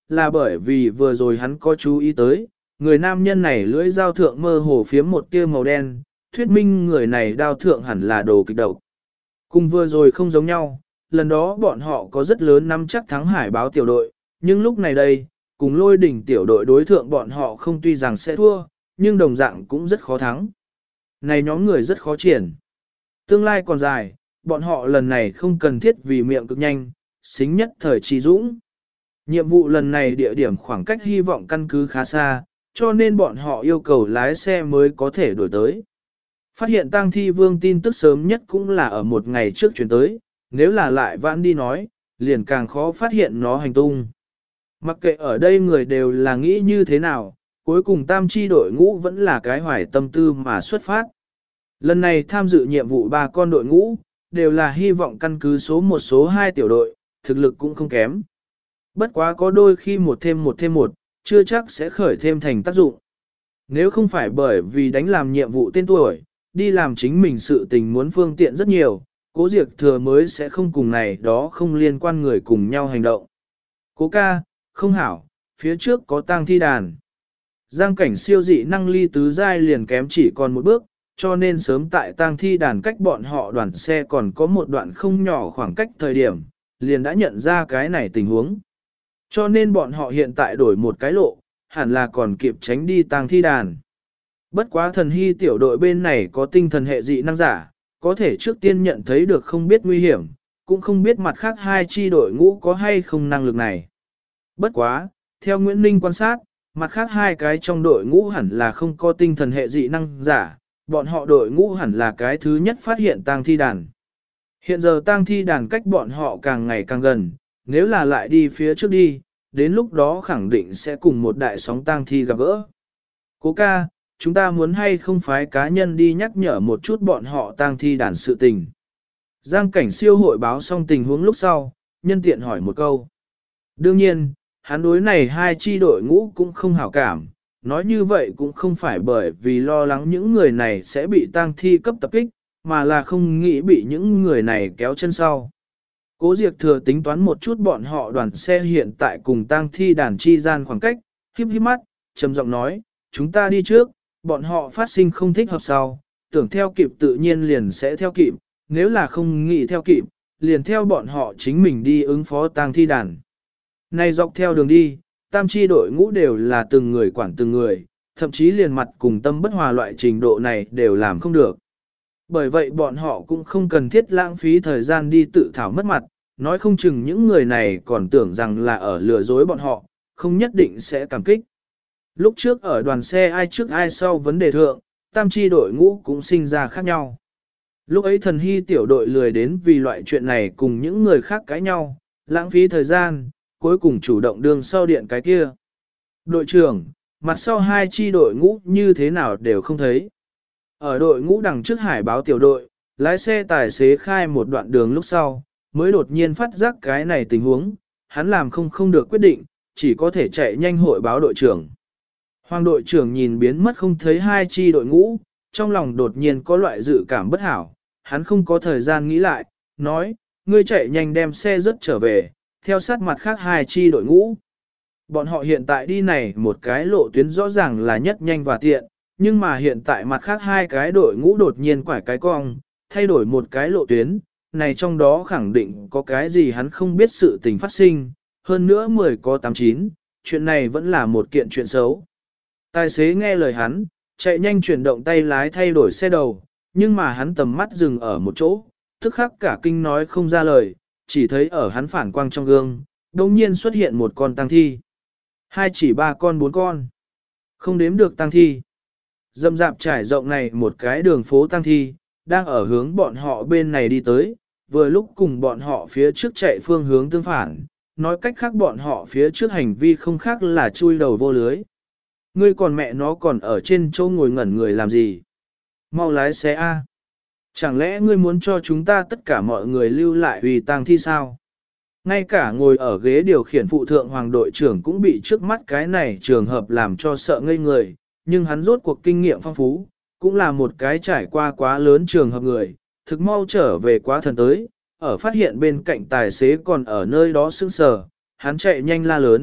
là bởi vì vừa rồi hắn có chú ý tới, người nam nhân này lưỡi dao thượng mơ hồ phiếm một tia màu đen, thuyết minh người này đao thượng hẳn là đồ kịch độc. Cùng vừa rồi không giống nhau, lần đó bọn họ có rất lớn nắm chắc thắng hải báo tiểu đội, nhưng lúc này đây, cùng lôi đỉnh tiểu đội đối thượng bọn họ không tuy rằng sẽ thua, nhưng đồng dạng cũng rất khó thắng. Này nhóm người rất khó triển. Tương lai còn dài, bọn họ lần này không cần thiết vì miệng cực nhanh, xính nhất thời trì dũng. Nhiệm vụ lần này địa điểm khoảng cách hy vọng căn cứ khá xa, cho nên bọn họ yêu cầu lái xe mới có thể đổi tới. Phát hiện tang thi vương tin tức sớm nhất cũng là ở một ngày trước chuyển tới, nếu là lại vãn đi nói, liền càng khó phát hiện nó hành tung. Mặc kệ ở đây người đều là nghĩ như thế nào, cuối cùng tam chi đội ngũ vẫn là cái hoài tâm tư mà xuất phát. Lần này tham dự nhiệm vụ 3 con đội ngũ, đều là hy vọng căn cứ số 1 số 2 tiểu đội, thực lực cũng không kém. Bất quá có đôi khi một thêm một, chưa chắc sẽ khởi thêm thành tác dụng. Nếu không phải bởi vì đánh làm nhiệm vụ tên tuổi, đi làm chính mình sự tình muốn phương tiện rất nhiều, Cố Diệp Thừa mới sẽ không cùng này đó không liên quan người cùng nhau hành động. Cố ca, không hảo, phía trước có tang thi đàn. Giang cảnh siêu dị năng ly tứ giai liền kém chỉ còn một bước, cho nên sớm tại tang thi đàn cách bọn họ đoàn xe còn có một đoạn không nhỏ khoảng cách thời điểm, liền đã nhận ra cái này tình huống. Cho nên bọn họ hiện tại đổi một cái lộ, hẳn là còn kịp tránh đi tang thi đàn. Bất quá thần hy tiểu đội bên này có tinh thần hệ dị năng giả, có thể trước tiên nhận thấy được không biết nguy hiểm, cũng không biết mặt khác hai chi đội ngũ có hay không năng lực này. Bất quá, theo Nguyễn Ninh quan sát, mặt khác hai cái trong đội ngũ hẳn là không có tinh thần hệ dị năng giả, bọn họ đội ngũ hẳn là cái thứ nhất phát hiện tang thi đàn. Hiện giờ tang thi đàn cách bọn họ càng ngày càng gần, nếu là lại đi phía trước đi, đến lúc đó khẳng định sẽ cùng một đại sóng tang thi gặp gỡ. Cố ca, chúng ta muốn hay không phái cá nhân đi nhắc nhở một chút bọn họ tang thi đàn sự tình. Giang cảnh siêu hội báo xong tình huống lúc sau, nhân tiện hỏi một câu. Đương nhiên, hắn đối này hai chi đội ngũ cũng không hảo cảm, nói như vậy cũng không phải bởi vì lo lắng những người này sẽ bị tang thi cấp tập kích, mà là không nghĩ bị những người này kéo chân sau. Cố Diệp Thừa tính toán một chút bọn họ đoàn xe hiện tại cùng tang thi đàn chi gian khoảng cách, híp híp mắt, trầm giọng nói, chúng ta đi trước, bọn họ phát sinh không thích hợp sau, tưởng theo kịp tự nhiên liền sẽ theo kịp, nếu là không nghĩ theo kịp, liền theo bọn họ chính mình đi ứng phó tang thi đàn. Này dọc theo đường đi, tam chi đội ngũ đều là từng người quản từng người, thậm chí liền mặt cùng tâm bất hòa loại trình độ này đều làm không được. Bởi vậy bọn họ cũng không cần thiết lãng phí thời gian đi tự thảo mất mặt, nói không chừng những người này còn tưởng rằng là ở lừa dối bọn họ, không nhất định sẽ cảm kích. Lúc trước ở đoàn xe ai trước ai sau vấn đề thượng, tam chi đội ngũ cũng sinh ra khác nhau. Lúc ấy thần hy tiểu đội lười đến vì loại chuyện này cùng những người khác cãi nhau, lãng phí thời gian, cuối cùng chủ động đường sau điện cái kia. Đội trưởng, mặt sau hai chi đội ngũ như thế nào đều không thấy. Ở đội ngũ đằng trước hải báo tiểu đội, lái xe tài xế khai một đoạn đường lúc sau, mới đột nhiên phát giác cái này tình huống, hắn làm không được quyết định, chỉ có thể chạy nhanh hội báo đội trưởng. Hoàng đội trưởng nhìn biến mất không thấy hai chi đội ngũ, trong lòng đột nhiên có loại dự cảm bất hảo, hắn không có thời gian nghĩ lại, nói, ngươi chạy nhanh đem xe rất trở về, theo sát mặt khác hai chi đội ngũ. Bọn họ hiện tại đi này một cái lộ tuyến rõ ràng là nhất nhanh và tiện, nhưng mà hiện tại mặt khác hai cái đội ngũ đột nhiên quải cái cong, thay đổi một cái lộ tuyến, này trong đó khẳng định có cái gì hắn không biết sự tình phát sinh, hơn nữa 10 có 89, chuyện này vẫn là một kiện chuyện xấu. Tài xế nghe lời hắn, chạy nhanh chuyển động tay lái thay đổi xe đầu, nhưng mà hắn tầm mắt dừng ở một chỗ, tức khắc cả kinh nói không ra lời, chỉ thấy ở hắn phản quang trong gương, đồng nhiên xuất hiện một con tang thi. Hai chỉ 3 con 4 con. Không đếm được tang thi. Dâm dạp trải rộng này một cái đường phố tang thi, đang ở hướng bọn họ bên này đi tới, vừa lúc cùng bọn họ phía trước chạy phương hướng tương phản, nói cách khác bọn họ phía trước hành vi không khác là chui đầu vô lưới. Ngươi còn mẹ nó còn ở trên chỗ ngồi ngẩn người làm gì? Mau lái xe A. Chẳng lẽ ngươi muốn cho chúng ta tất cả mọi người lưu lại vì tang thi sao? Ngay cả ngồi ở ghế điều khiển phụ thượng hoàng đội trưởng cũng bị trước mắt cái này trường hợp làm cho sợ ngây người, nhưng hắn rốt cuộc kinh nghiệm phong phú, cũng là một cái trải qua quá lớn trường hợp người, thực mau trở về quá thần tới, ở phát hiện bên cạnh tài xế còn ở nơi đó sững sờ, hắn chạy nhanh la lớn,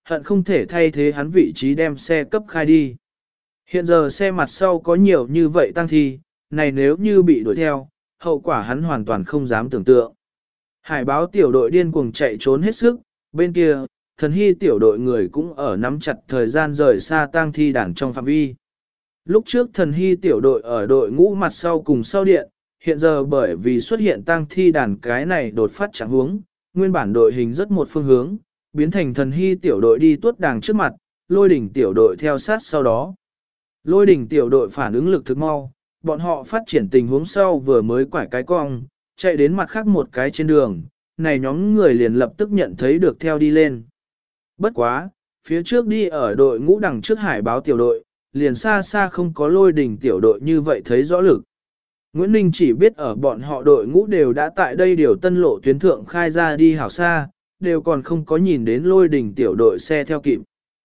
hận không thể thay thế hắn vị trí đem xe cấp khai đi. Hiện giờ xe mặt sau có nhiều như vậy tăng thi, này nếu như bị đuổi theo, hậu quả hắn hoàn toàn không dám tưởng tượng. Hải báo tiểu đội điên cuồng chạy trốn hết sức, bên kia, thần hy tiểu đội người cũng ở nắm chặt thời gian rời xa tang thi đàn trong phạm vi. Lúc trước thần hy tiểu đội ở đội ngũ mặt sau cùng sau điện, hiện giờ bởi vì xuất hiện tang thi đàn cái này đột phát chẳng hướng, nguyên bản đội hình rất một phương hướng, biến thành thần hy tiểu đội đi tuốt đàng trước mặt, lôi đỉnh tiểu đội theo sát sau đó. Lôi đỉnh tiểu đội phản ứng lực thực mau, bọn họ phát triển tình huống sau vừa mới quải cái cong, chạy đến mặt khác một cái trên đường, này nhóm người liền lập tức nhận thấy được theo đi lên. Bất quá, phía trước đi ở đội ngũ đằng trước hải báo tiểu đội, liền xa xa không có lôi đỉnh tiểu đội như vậy thấy rõ lực. Nguyễn Ninh chỉ biết ở bọn họ đội ngũ đều đã tại đây điều tân lộ tuyến thượng khai ra đi hảo xa, đều còn không có nhìn đến lôi đỉnh tiểu đội xe theo kịp.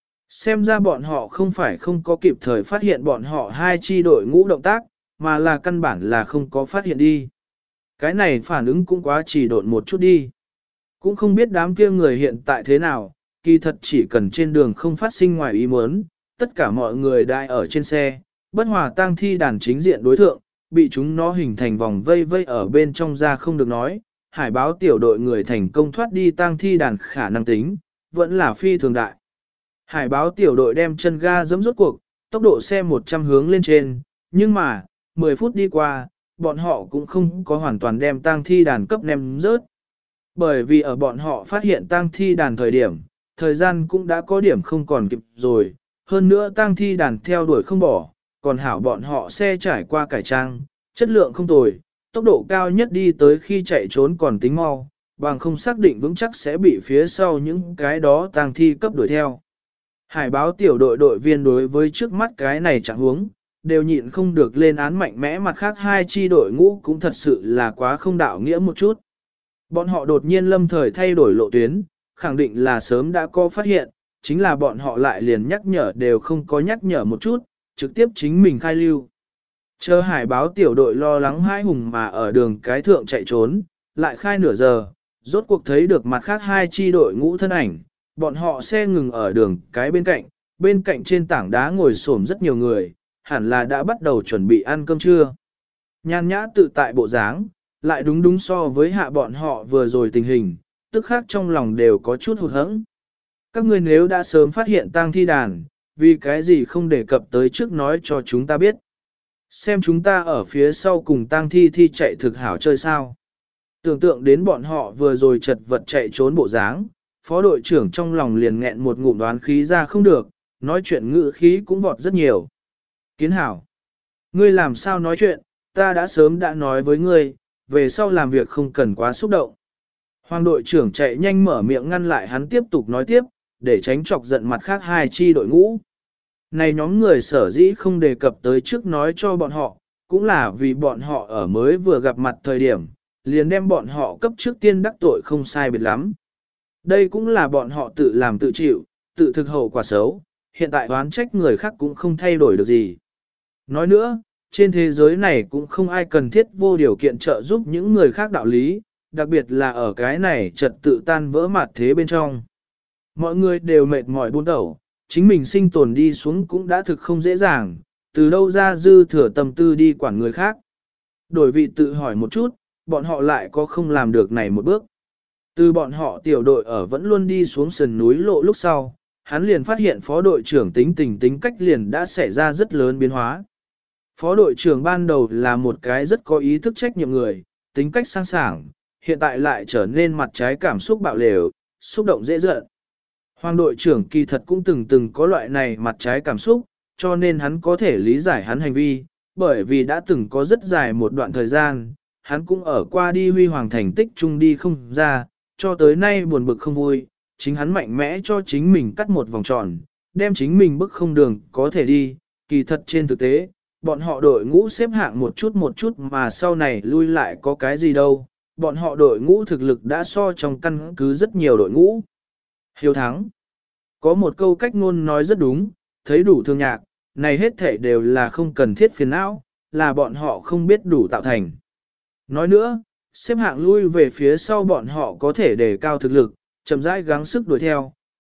Xem ra bọn họ không phải không có kịp thời phát hiện bọn họ hai chi đội ngũ động tác, mà là căn bản là không có phát hiện đi. Cái này phản ứng cũng quá trì độn một chút đi. Cũng không biết đám kia người hiện tại thế nào, kỳ thật chỉ cần trên đường không phát sinh ngoài ý muốn, tất cả mọi người đã ở trên xe, bất hòa tang thi đàn chính diện đối thượng, bị chúng nó hình thành vòng vây vây ở bên trong ra không được nói, hải báo tiểu đội người thành công thoát đi tang thi đàn khả năng tính, vẫn là phi thường đại. Hải báo tiểu đội đem chân ga giẫm rốt cuộc, tốc độ xe 100 hướng lên trên, nhưng mà, 10 phút đi qua, bọn họ cũng không có hoàn toàn đem tang thi đàn cấp ném rớt. Bởi vì ở bọn họ phát hiện tang thi đàn thời gian cũng đã có điểm không còn kịp rồi, hơn nữa tang thi đàn theo đuổi không bỏ, còn hảo bọn họ xe trải qua cải trang, chất lượng không tồi, tốc độ cao nhất đi tới khi chạy trốn còn tính mau, bằng không xác định vững chắc sẽ bị phía sau những cái đó tang thi cấp đuổi theo. Hải báo tiểu đội đội viên đối với trước mắt cái này chẳng huống, đều nhịn không được lên án mạnh mẽ, mặt khác hai chi đội ngũ cũng thật sự là quá không đạo nghĩa một chút. Bọn họ đột nhiên lâm thời thay đổi lộ tuyến, khẳng định là sớm đã có phát hiện, chính là bọn họ lại liền nhắc nhở đều không có nhắc nhở một chút, trực tiếp chính mình khai lưu. Chờ hải báo tiểu đội lo lắng hãi hùng mà ở đường cái thượng chạy trốn, lại khai nửa giờ, rốt cuộc thấy được mặt khác hai chi đội ngũ thân ảnh, bọn họ xe ngừng ở đường cái bên cạnh trên tảng đá ngồi xổm rất nhiều người, hẳn là đã bắt đầu chuẩn bị ăn cơm trưa. Nhan nhã tự tại bộ dáng, lại đúng so với hạ bọn họ vừa rồi tình hình, tức khác trong lòng đều có chút hụt hẫng. Các ngươi nếu đã sớm phát hiện tang thi đàn, vì cái gì không đề cập tới trước nói cho chúng ta biết. Xem chúng ta ở phía sau cùng tang thi chạy thực hảo chơi sao. Tưởng tượng đến bọn họ vừa rồi chật vật chạy trốn bộ dáng, phó đội trưởng trong lòng liền nghẹn một ngụm đoán khí ra không được, nói chuyện ngữ khí cũng vọt rất nhiều. Kiến hảo, ngươi làm sao nói chuyện, ta đã sớm đã nói với ngươi, về sau làm việc không cần quá xúc động. Hoàng đội trưởng chạy nhanh mở miệng ngăn lại hắn tiếp tục nói tiếp, để tránh chọc giận mặt khác hai chi đội ngũ. Này nhóm người sở dĩ không đề cập tới trước nói cho bọn họ, cũng là vì bọn họ ở mới vừa gặp mặt thời điểm, liền đem bọn họ cấp trước tiên đắc tội không sai biệt lắm. Đây cũng là bọn họ tự làm tự chịu, tự thực hậu quả xấu, hiện tại oán trách người khác cũng không thay đổi được gì. Nói nữa, trên thế giới này cũng không ai cần thiết vô điều kiện trợ giúp những người khác đạo lý, đặc biệt là ở cái này trật tự tan vỡ mặt thế bên trong. Mọi người đều mệt mỏi buôn đầu, chính mình sinh tồn đi xuống cũng đã thực không dễ dàng, từ đâu ra dư thừa tâm tư đi quản người khác. Đổi vị tự hỏi một chút, bọn họ lại có không làm được này một bước. Từ bọn họ tiểu đội ở vẫn luôn đi xuống sườn núi lộ lúc sau, hắn liền phát hiện phó đội trưởng tính cách liền đã xảy ra rất lớn biến hóa. Phó đội trưởng ban đầu là một cái rất có ý thức trách nhiệm người, tính cách sang sảng, hiện tại lại trở nên mặt trái cảm xúc bạo lều, xúc động dễ giận. Hoàng đội trưởng kỳ thật cũng từng có loại này mặt trái cảm xúc, cho nên hắn có thể lý giải hắn hành vi, bởi vì đã từng có rất dài một đoạn thời gian, hắn cũng ở qua đi huy hoàng thành tích chung đi không ra, cho tới nay buồn bực không vui, chính hắn mạnh mẽ cho chính mình cắt một vòng tròn, đem chính mình bức không đường có thể đi, kỳ thật trên thực tế, bọn họ đội ngũ xếp hạng một chút mà sau này lui lại có cái gì đâu, bọn họ đội ngũ thực lực đã so trong căn cứ rất nhiều đội ngũ. Hiếu thắng. Có một câu cách ngôn nói rất đúng, thấy đủ thương nhạc, này hết thể đều là không cần thiết phiền não, là bọn họ không biết đủ tạo thành. Nói nữa, xếp hạng lui về phía sau bọn họ có thể đề cao thực lực, chậm rãi gắng sức đuổi theo,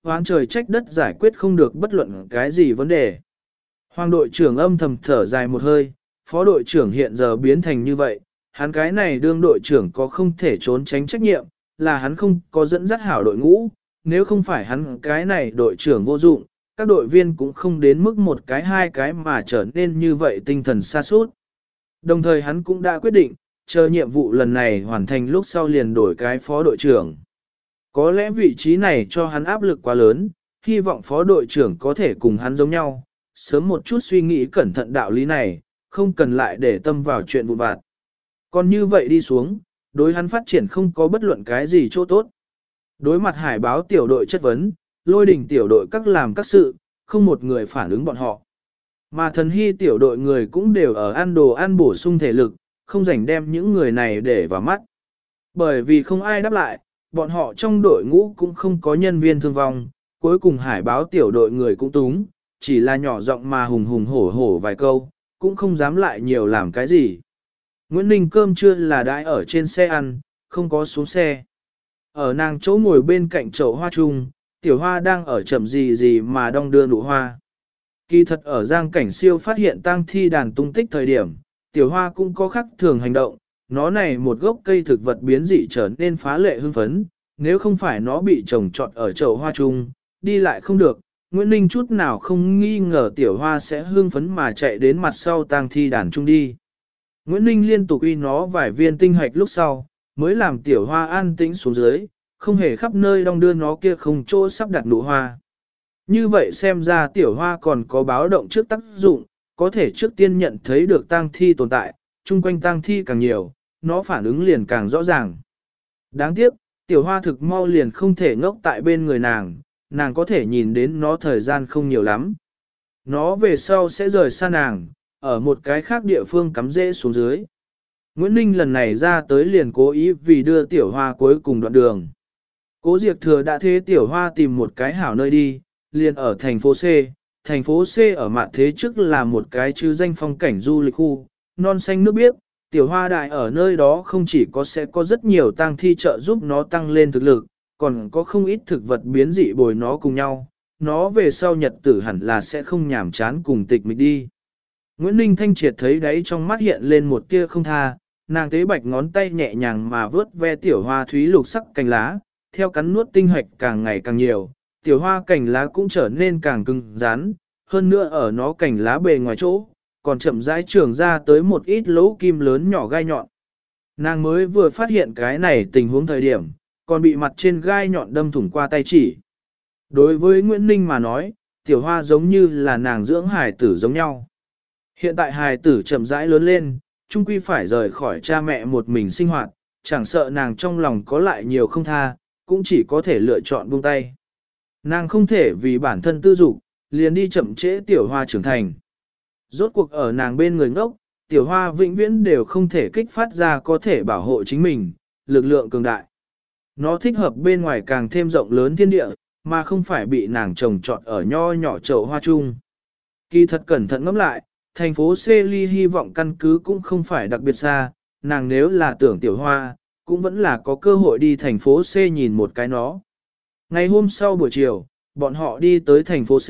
hoán trời trách đất giải quyết không được bất luận cái gì vấn đề. Hoàng đội trưởng âm thầm thở dài một hơi, phó đội trưởng hiện giờ biến thành như vậy, hắn cái này đương đội trưởng có không thể trốn tránh trách nhiệm, là hắn không có dẫn dắt hảo đội ngũ, nếu không phải hắn cái này đội trưởng vô dụng, các đội viên cũng không đến mức một cái hai cái mà trở nên như vậy tinh thần sa sút. Đồng thời hắn cũng đã quyết định, chờ nhiệm vụ lần này hoàn thành lúc sau liền đổi cái phó đội trưởng. Có lẽ vị trí này cho hắn áp lực quá lớn, hy vọng phó đội trưởng có thể cùng hắn giống nhau, sớm một chút suy nghĩ cẩn thận đạo lý này, không cần lại để tâm vào chuyện vụn vặt. Còn như vậy đi xuống, đối hắn phát triển không có bất luận cái gì chỗ tốt. Đối mặt hải báo tiểu đội chất vấn, lôi đình tiểu đội các làm các sự, không một người phản ứng bọn họ. Mà thần hy tiểu đội người cũng đều ở ăn đồ ăn bổ sung thể lực, không rảnh đem những người này để vào mắt. Bởi vì không ai đáp lại, bọn họ trong đội ngũ cũng không có nhân viên thương vong, cuối cùng hải báo tiểu đội người cũng túng, chỉ là nhỏ giọng mà hùng hùng hổ hổ vài câu, cũng không dám lại nhiều làm cái gì. Nguyễn Ninh cơm trưa là đãi ở trên xe ăn, không có xuống xe. Ở nàng chỗ ngồi bên cạnh chậu hoa chung, tiểu hoa đang ở chậm gì mà đong đưa nụ hoa. Kỳ thật ở Giang Cảnh Siêu phát hiện tang thi đàn tung tích thời điểm, tiểu hoa cũng có khắc thường hành động, nó này một gốc cây thực vật biến dị trở nên phá lệ hưng phấn, nếu không phải nó bị trồng trọt ở chậu hoa chung, đi lại không được, Nguyễn Ninh chút nào không nghi ngờ tiểu hoa sẽ hưng phấn mà chạy đến mặt sau tang thi đàn chung đi. Nguyễn Ninh liên tục uy nó vài viên tinh hạch lúc sau, mới làm tiểu hoa an tĩnh xuống dưới, không hề khắp nơi đong đưa nó kia không chỗ sắp đặt nụ hoa. Như vậy xem ra tiểu hoa còn có báo động trước tác dụng, có thể trước tiên nhận thấy được tang thi tồn tại, chung quanh tang thi càng nhiều, nó phản ứng liền càng rõ ràng. Đáng tiếc, tiểu hoa thực mau liền không thể ngốc tại bên người nàng có thể nhìn đến nó thời gian không nhiều lắm. Nó về sau sẽ rời xa nàng, ở một cái khác địa phương cắm rễ xuống dưới. Nguyễn Ninh lần này ra tới liền cố ý vì đưa tiểu hoa cuối cùng đoạn đường. Cố Diệp Thừa đã thế tiểu hoa tìm một cái hảo nơi đi, liền ở thành phố C. Thành phố C ở mạn thế trước là một cái chứ danh phong cảnh du lịch khu, non xanh nước biếc, tiểu hoa đại ở nơi đó không chỉ sẽ có rất nhiều tang thi trợ giúp nó tăng lên thực lực, còn có không ít thực vật biến dị bồi nó cùng nhau, nó về sau nhật tử hẳn là sẽ không nhàm chán cùng tịch mịch đi. Nguyễn Ninh Thanh Triệt thấy đấy trong mắt hiện lên một tia không tha, nàng tế bạch ngón tay nhẹ nhàng mà vớt ve tiểu hoa thúy lục sắc cành lá, theo cắn nuốt tinh hoạch càng ngày càng nhiều, tiểu hoa cành lá cũng trở nên càng cứng rắn, hơn nữa ở nó cành lá bề ngoài chỗ, còn chậm rãi trưởng ra tới một ít lỗ kim lớn nhỏ gai nhọn. Nàng mới vừa phát hiện cái này tình huống thời điểm, còn bị mặt trên gai nhọn đâm thủng qua tay chỉ. Đối với Nguyễn Ninh mà nói, tiểu hoa giống như là nàng dưỡng hài tử giống nhau. Hiện tại hài tử chậm rãi lớn lên, chung quy phải rời khỏi cha mẹ một mình sinh hoạt, chẳng sợ nàng trong lòng có lại nhiều không tha, cũng chỉ có thể lựa chọn buông tay. Nàng không thể vì bản thân tư dục, liền đi chậm trễ tiểu hoa trưởng thành. Rốt cuộc ở nàng bên người ngốc, tiểu hoa vĩnh viễn đều không thể kích phát ra có thể bảo hộ chính mình, lực lượng cường đại. Nó thích hợp bên ngoài càng thêm rộng lớn thiên địa, mà không phải bị nàng trồng trọt ở nho nhỏ chậu hoa chung. Kỳ thật cẩn thận ngẫm lại, thành phố C ly hy vọng căn cứ cũng không phải đặc biệt xa, nàng nếu là tưởng tiểu hoa, cũng vẫn là có cơ hội đi thành phố C nhìn một cái nó. Ngày hôm sau buổi chiều, bọn họ đi tới thành phố C.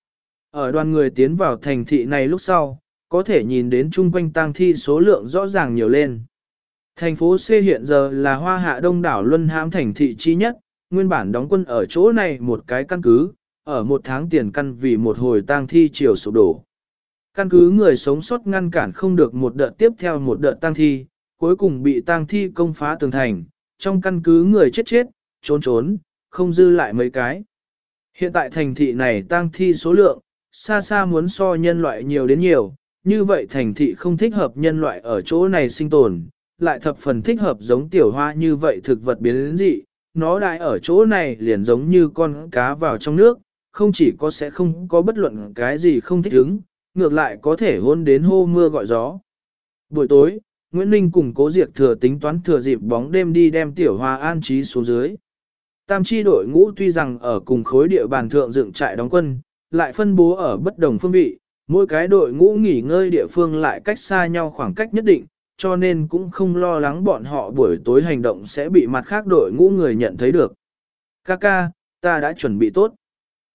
Ở đoàn người tiến vào thành thị này lúc sau, có thể nhìn đến chung quanh tang thi số lượng rõ ràng nhiều lên. Thành phố C hiện giờ là Hoa Hạ đông đảo luân hãm thành thị chi nhất, nguyên bản đóng quân ở chỗ này một cái căn cứ, ở một tháng tiền căn vì một hồi tang thi chiều sụp đổ. Căn cứ người sống sót ngăn cản không được một đợt tiếp theo một đợt tang thi, cuối cùng bị tang thi công phá tường thành, trong căn cứ người chết, trốn, không dư lại mấy cái. Hiện tại thành thị này tang thi số lượng, xa xa muốn so nhân loại nhiều đến nhiều, như vậy thành thị không thích hợp nhân loại ở chỗ này sinh tồn, lại thập phần thích hợp giống tiểu hoa như vậy thực vật biến dị, nó đại ở chỗ này liền giống như con cá vào trong nước, không chỉ sẽ không có bất luận cái gì không thích ứng, ngược lại có thể hôn đến hô mưa gọi gió. Buổi tối, Nguyễn Ninh cùng Cố Diệp Thừa tính toán thừa dịp bóng đêm đi đem tiểu hoa an trí xuống dưới. Tam chi đội ngũ tuy rằng ở cùng khối địa bàn thượng dựng trại đóng quân, lại phân bố ở bất đồng phương vị, mỗi cái đội ngũ nghỉ ngơi địa phương lại cách xa nhau khoảng cách nhất định, cho nên cũng không lo lắng bọn họ buổi tối hành động sẽ bị mặt khác đội ngũ người nhận thấy được. Kaka, ta đã chuẩn bị tốt.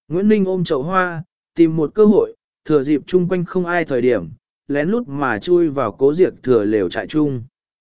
Nguyễn Ninh ôm chậu hoa, tìm một cơ hội, thừa dịp chung quanh không ai thời điểm, lén lút mà chui vào Cố Diệp Thừa lều trại chung.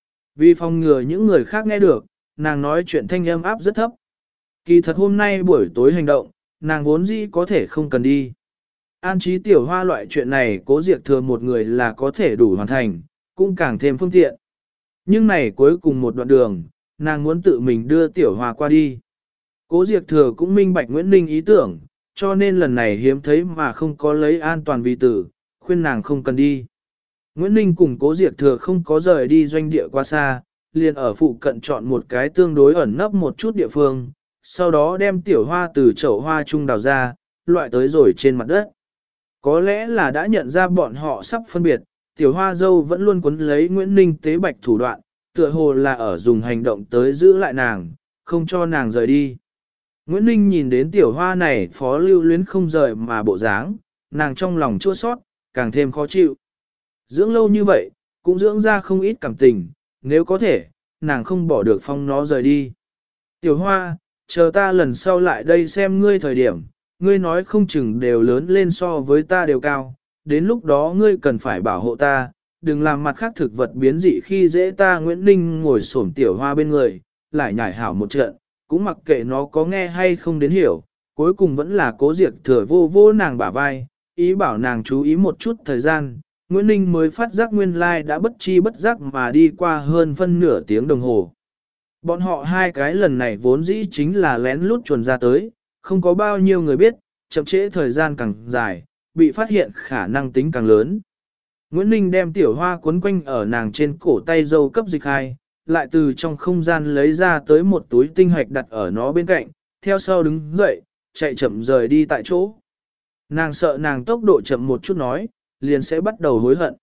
Vì phòng ngừa những người khác nghe được, nàng nói chuyện thanh âm áp rất thấp. Kỳ thật hôm nay buổi tối hành động, nàng vốn dĩ có thể không cần đi. An trí tiểu hoa loại chuyện này Cố Diệp Thừa một người là có thể đủ hoàn thành, cũng càng thêm phương tiện. Nhưng này cuối cùng một đoạn đường, nàng muốn tự mình đưa tiểu hoa qua đi. Cố Diệp Thừa cũng minh bạch Nguyễn Ninh ý tưởng, cho nên lần này hiếm thấy mà không có lấy an toàn vì tử, khuyên nàng không cần đi. Nguyễn Ninh cùng Cố Diệp Thừa không có rời đi doanh địa qua xa, liền ở phụ cận chọn một cái tương đối ẩn nấp một chút địa phương, sau đó đem tiểu hoa từ chậu hoa trung đào ra, loại tới rồi trên mặt đất. Có lẽ là đã nhận ra bọn họ sắp phân biệt, tiểu hoa dâu vẫn luôn quấn lấy Nguyễn Ninh tế bạch thủ đoạn, tựa hồ là ở dùng hành động tới giữ lại nàng, không cho nàng rời đi. Nguyễn Ninh nhìn đến tiểu hoa này phó lưu luyến không rời mà bộ dáng, nàng trong lòng chua sót, càng thêm khó chịu. Dưỡng lâu như vậy, cũng dưỡng ra không ít cảm tình, nếu có thể, nàng không bỏ được phong nó rời đi. Tiểu hoa, chờ ta lần sau lại đây xem ngươi thời điểm, ngươi nói không chừng đều lớn lên so với ta đều cao, đến lúc đó ngươi cần phải bảo hộ ta, đừng làm mặt khác thực vật biến dị khi dễ ta. Nguyễn Ninh ngồi xổm tiểu hoa bên người, lại nhảy hảo một trận, cũng mặc kệ nó có nghe hay không đến hiểu, cuối cùng vẫn là Cố Diệp Thừa vô vô nàng bả vai, ý bảo nàng chú ý một chút thời gian. Nguyễn Ninh mới phát giác nguyên lai đã bất chi bất giác mà đi qua hơn phân nửa tiếng đồng hồ. Bọn họ hai cái lần này vốn dĩ chính là lén lút chuồn ra tới, không có bao nhiêu người biết, chậm trễ thời gian càng dài, bị phát hiện khả năng tính càng lớn. Nguyễn Ninh đem tiểu hoa cuốn quanh ở nàng trên cổ tay dâu cấp dịch hai, lại từ trong không gian lấy ra tới một túi tinh hạch đặt ở nó bên cạnh, theo sau đứng dậy, chạy chậm rời đi tại chỗ. Nàng sợ nàng tốc độ chậm một chút nói, liền sẽ bắt đầu hối hận.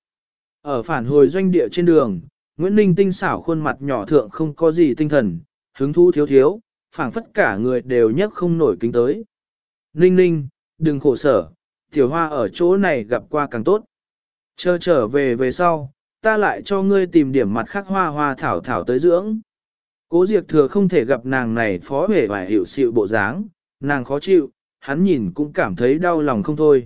Ở phản hồi doanh địa trên đường, Nguyễn Ninh tinh xảo khuôn mặt nhỏ thượng không có gì tinh thần, hứng thú thiếu thiếu, phảng phất cả người đều nhấc không nổi kính tới. Ninh Ninh, đừng khổ sở, tiểu hoa ở chỗ này gặp qua càng tốt. Chờ trở về sau, ta lại cho ngươi tìm điểm mặt khác hoa hoa thảo thảo tới dưỡng. Cố Diệp Thừa không thể gặp nàng này phó hề và hiểu sự bộ dáng, nàng khó chịu, hắn nhìn cũng cảm thấy đau lòng không thôi.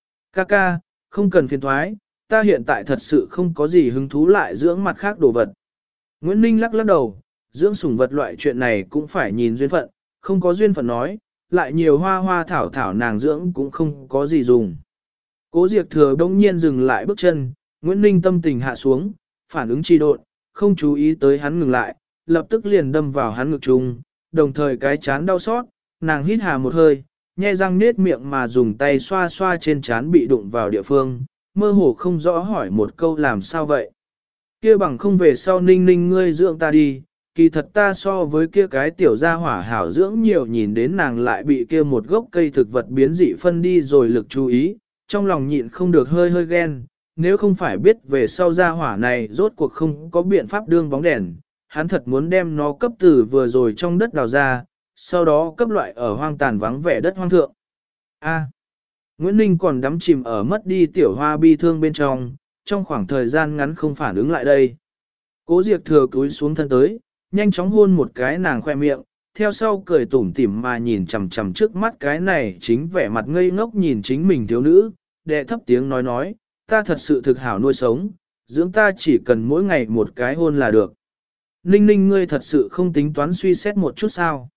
Ca, không cần phiền thoái, ta hiện tại thật sự không có gì hứng thú lại dưỡng mặt khác đồ vật. Nguyễn Ninh lắc đầu, dưỡng sủng vật loại chuyện này cũng phải nhìn duyên phận, không có duyên phận nói, lại nhiều hoa hoa thảo thảo nàng dưỡng cũng không có gì dùng. Cố Diệp Thừa đông nhiên dừng lại bước chân, Nguyễn Ninh tâm tình hạ xuống, phản ứng trì độn, không chú ý tới hắn ngừng lại, lập tức liền đâm vào hắn ngực chung, đồng thời cái chán đau xót, nàng hít hà một hơi, nhe răng nết miệng mà dùng tay xoa xoa trên chán bị đụng vào địa phương, mơ hồ không rõ hỏi một câu làm sao vậy. Kia bằng không về sau Ninh Ninh ngươi dưỡng ta đi, kỳ thật ta so với kia cái tiểu gia hỏa hảo dưỡng nhiều. Nhìn đến nàng lại bị kia một gốc cây thực vật biến dị phân đi rồi lực chú ý, trong lòng nhịn không được hơi ghen, nếu không phải biết về sau gia hỏa này rốt cuộc không có biện pháp đương bóng đèn, hắn thật muốn đem nó cấp từ vừa rồi trong đất đào ra, sau đó cấp loại ở hoang tàn vắng vẻ đất hoang thượng. Nguyễn Ninh còn đắm chìm ở mất đi tiểu hoa bi thương bên trong khoảng thời gian ngắn không phản ứng lại đây. Cố Diệp Thừa cúi xuống thân tới, nhanh chóng hôn một cái nàng khoe miệng, theo sau cười tủm tỉm mà nhìn chằm chằm trước mắt cái này chính vẻ mặt ngây ngốc nhìn chính mình thiếu nữ, đệ thấp tiếng nói, ta thật sự thực hảo nuôi sống, dưỡng ta chỉ cần mỗi ngày một cái hôn là được. Ninh Ninh ngươi thật sự không tính toán suy xét một chút sao?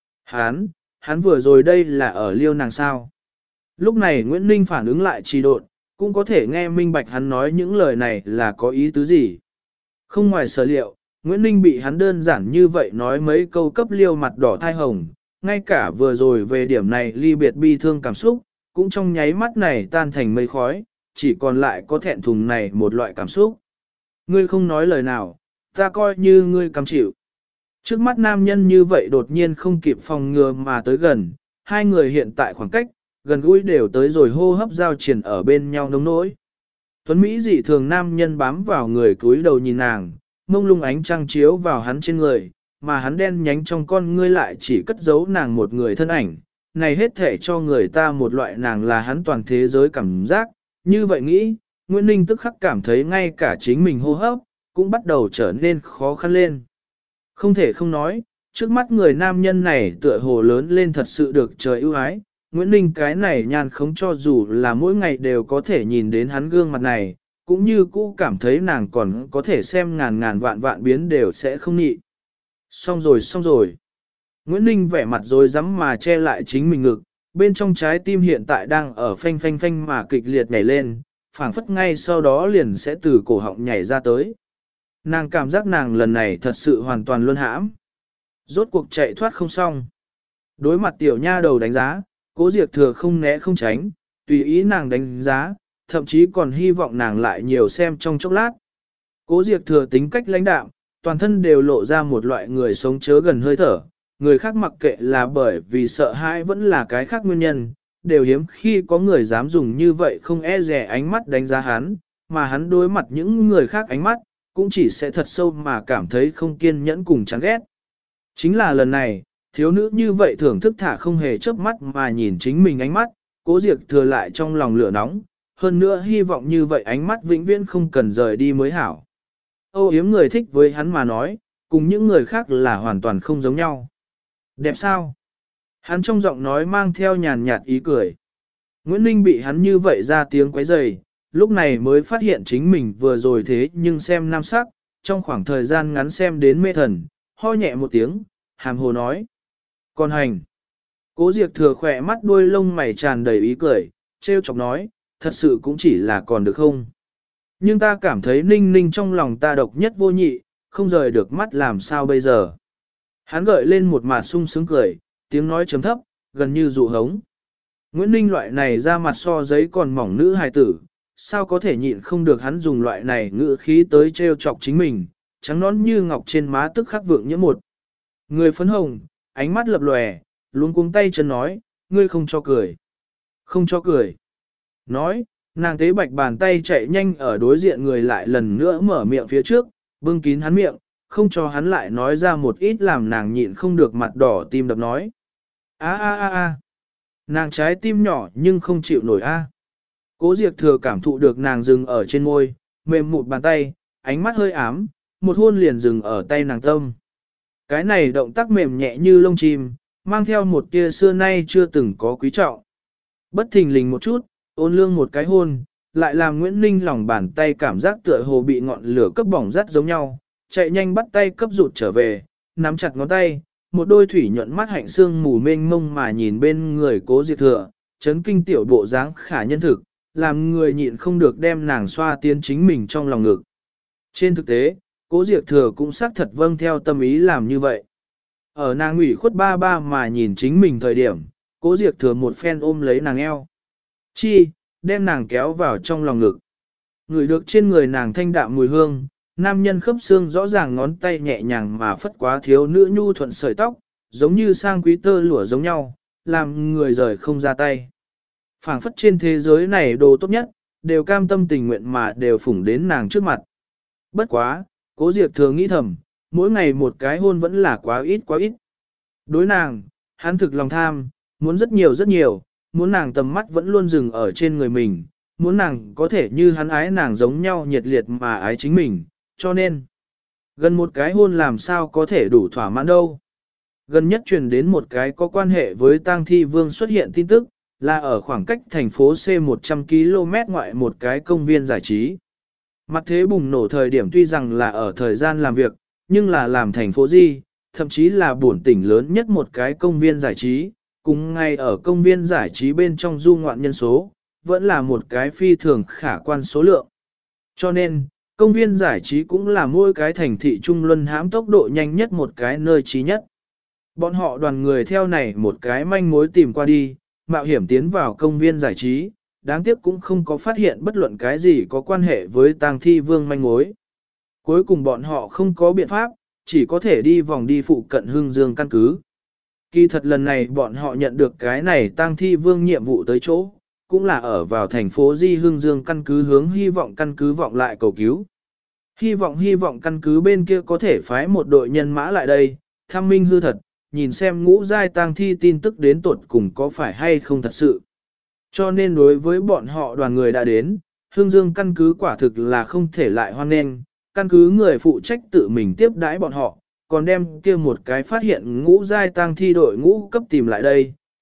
Hắn vừa rồi đây là ở liêu nàng sao? Lúc này Nguyễn Ninh phản ứng lại trì độn, cũng có thể nghe minh bạch hắn nói những lời này là có ý tứ gì. Không ngoài sở liệu, Nguyễn Ninh bị hắn đơn giản như vậy nói mấy câu cấp liêu mặt đỏ thai hồng, ngay cả vừa rồi về điểm này ly biệt bi thương cảm xúc, cũng trong nháy mắt này tan thành mây khói, chỉ còn lại có thẹn thùng này một loại cảm xúc. Ngươi không nói lời nào, ta coi như ngươi cam chịu. Trước mắt nam nhân như vậy đột nhiên không kịp phòng ngừa mà tới gần, hai người hiện tại khoảng cách, gần gũi đều tới rồi hô hấp giao triển ở bên nhau nông nỗi. Tuấn Mỹ dị thường nam nhân bám vào người cúi đầu nhìn nàng, mông lung ánh trăng chiếu vào hắn trên người, mà hắn đen nhánh trong con ngươi lại chỉ cất giấu nàng một người thân ảnh. Này hết thể cho người ta một loại nàng là hắn toàn thế giới cảm giác, như vậy nghĩ, Nguyễn Ninh tức khắc cảm thấy ngay cả chính mình hô hấp, cũng bắt đầu trở nên khó khăn lên. Không thể không nói, trước mắt người nam nhân này tựa hồ lớn lên thật sự được trời ưu ái, Nguyễn Ninh cái này nhàn không cho dù là mỗi ngày đều có thể nhìn đến hắn gương mặt này, cũng như cũ cảm thấy nàng còn có thể xem ngàn ngàn vạn vạn biến đều sẽ không nhị. Xong rồi xong rồi. Nguyễn Ninh vẻ mặt rồi rắm mà che lại chính mình ngực, bên trong trái tim hiện tại đang ở phanh phanh phanh mà kịch liệt nhảy lên, phảng phất ngay sau đó liền sẽ từ cổ họng nhảy ra tới. Nàng cảm giác nàng lần này thật sự hoàn toàn luân hãm. Rốt cuộc chạy thoát không xong. Đối mặt tiểu nha đầu đánh giá, Cố Diệp Thừa không né không tránh, tùy ý nàng đánh giá, thậm chí còn hy vọng nàng lại nhiều xem trong chốc lát. Cố Diệp Thừa tính cách lãnh đạm, toàn thân đều lộ ra một loại người sống chớ gần hơi thở, người khác mặc kệ là bởi vì sợ hãi vẫn là cái khác nguyên nhân, đều hiếm khi có người dám dùng như vậy không e dè ánh mắt đánh giá hắn, mà hắn đối mặt những người khác ánh mắt, cũng chỉ sẽ thật sâu mà cảm thấy không kiên nhẫn cùng chán ghét. Chính là lần này, thiếu nữ như vậy thưởng thức thả không hề chớp mắt mà nhìn chính mình ánh mắt, Cố Diệp Thừa lại trong lòng lửa nóng, hơn nữa hy vọng như vậy ánh mắt vĩnh viễn không cần rời đi mới hảo. Âu yếm người thích với hắn mà nói, cùng những người khác là hoàn toàn không giống nhau. Đẹp sao? Hắn trong giọng nói mang theo nhàn nhạt ý cười. Nguyễn Ninh bị hắn như vậy ra tiếng quấy rầy, lúc này mới phát hiện chính mình vừa rồi thế nhưng xem nam sắc, trong khoảng thời gian ngắn xem đến mê thần, ho nhẹ một tiếng, hàm hồ nói. Còn hành. Cố Diệp Thừa khỏe mắt đuôi lông mày tràn đầy ý cười, trêu chọc nói, thật sự cũng chỉ là còn được không? Nhưng ta cảm thấy Ninh Ninh trong lòng ta độc nhất vô nhị, không rời được mắt làm sao bây giờ. Hắn gợi lên một mặt sung sướng cười, tiếng nói chấm thấp, gần như dụ hống. Nguyễn Ninh loại này ra mặt so giấy còn mỏng nữ hài tử, sao có thể nhịn không được hắn dùng loại này ngữ khí tới trêu chọc chính mình, trắng nón như ngọc trên má tức khắc vượng nhiễm một. Người phấn hồng, ánh mắt lập lòe, luống cuống tay chân nói, ngươi không cho cười. Không cho cười. Nói, nàng tế bạch bàn tay chạy nhanh ở đối diện người lại lần nữa mở miệng phía trước, bưng kín hắn miệng, không cho hắn lại nói ra một ít làm nàng nhịn không được mặt đỏ tim đập nói. A a a a. Nàng trái tim nhỏ nhưng không chịu nổi a. Cố Diệp Thừa cảm thụ được nàng dừng ở trên môi, mềm một bàn tay, ánh mắt hơi ám, một hôn liền dừng ở tay nàng tâm. Cái này động tác mềm nhẹ như lông chim, mang theo một tia xưa nay chưa từng có quý trọng. Bất thình lình một chút, ôn lương một cái hôn, lại làm Nguyễn Ninh lòng bàn tay cảm giác tựa hồ bị ngọn lửa cấp bỏng rát giống nhau, chạy nhanh bắt tay cấp rụt trở về, nắm chặt ngón tay, một đôi thủy nhuận mắt hạnh xương mù mênh mông mà nhìn bên người Cố Diệp Thừa, chấn kinh tiểu bộ dáng khả nhân thực, làm người nhịn không được đem nàng xoa tiến chính mình trong lòng ngực. Trên thực tế, Cố Diệp Thừa cũng xác thật vâng theo tâm ý làm như vậy. Ở nàng ủy khuất ba ba mà nhìn chính mình thời điểm, Cố Diệp Thừa một phen ôm lấy nàng eo. Chi, đem nàng kéo vào trong lòng ngực. Ngửi được trên người nàng thanh đạm mùi hương, nam nhân khớp xương rõ ràng ngón tay nhẹ nhàng mà phất quá thiếu nữ nhu thuận sợi tóc, giống như sang quý tơ lụa giống nhau, làm người rời không ra tay. Phảng phất trên thế giới này đồ tốt nhất, đều cam tâm tình nguyện mà đều phủng đến nàng trước mặt. Bất quá, Cố Diệp Thừa nghĩ thầm, mỗi ngày một cái hôn vẫn là quá ít quá ít. Đối nàng, hắn thực lòng tham, muốn rất nhiều, muốn nàng tầm mắt vẫn luôn dừng ở trên người mình, muốn nàng có thể như hắn ái nàng giống nhau nhiệt liệt mà ái chính mình, cho nên, gần một cái hôn làm sao có thể đủ thỏa mãn đâu. Gần nhất truyền đến một cái có quan hệ với Tang Thi Vương xuất hiện tin tức, là ở khoảng cách thành phố C 100 km ngoại một cái công viên giải trí. Mặt thế bùng nổ thời điểm tuy rằng là ở thời gian làm việc, nhưng là làm thành phố Di, thậm chí là buồn tỉnh lớn nhất một cái công viên giải trí, cùng ngay ở công viên giải trí bên trong du ngoạn nhân số, vẫn là một cái phi thường khả quan số lượng. Cho nên, công viên giải trí cũng là mỗi cái thành thị trung luân hãm tốc độ nhanh nhất một cái nơi trí nhất. Bọn họ đoàn người theo này một cái manh mối tìm qua đi, mạo hiểm tiến vào công viên giải trí, đáng tiếc cũng không có phát hiện bất luận cái gì có quan hệ với Tang Thi Vương manh mối. Cuối cùng bọn họ không có biện pháp, chỉ có thể đi vòng đi phụ cận Hương Dương căn cứ. Kỳ thật lần này bọn họ nhận được cái này Tang Thi Vương nhiệm vụ tới chỗ, cũng là ở vào thành phố Di Hương Dương căn cứ hướng hy vọng căn cứ vọng lại cầu cứu. Hy vọng căn cứ bên kia có thể phái một đội nhân mã lại đây, thăm minh hư thật, nhìn xem ngũ giai Tang Thi tin tức đến tuột cùng có phải hay không thật sự. Cho nên đối với bọn họ đoàn người đã đến, Hương Dương căn cứ quả thực là không thể lại hoan nghênh, căn cứ người phụ trách tự mình tiếp đãi bọn họ, còn đem kia một cái phát hiện ngũ giai Tang Thi đội ngũ cấp tìm lại đây,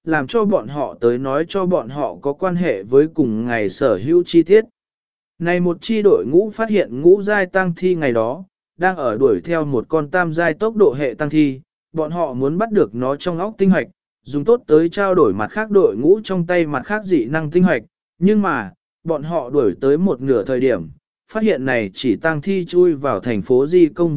làm cho bọn họ tới nói cho bọn họ có quan hệ với cùng ngày sở hữu chi tiết. Này một chi đội ngũ phát hiện ngũ giai tăng thi ngày đó, đang ở đuổi theo một con tam giai tốc độ hệ tăng thi, bọn họ muốn bắt được nó trong óc tinh hoạch, dùng tốt tới trao đổi mặt khác đội ngũ trong tay mặt khác dị năng tinh hoạch, nhưng mà, bọn họ đuổi tới một nửa thời điểm, phát hiện này chỉ tăng thi chui vào thành phố Di công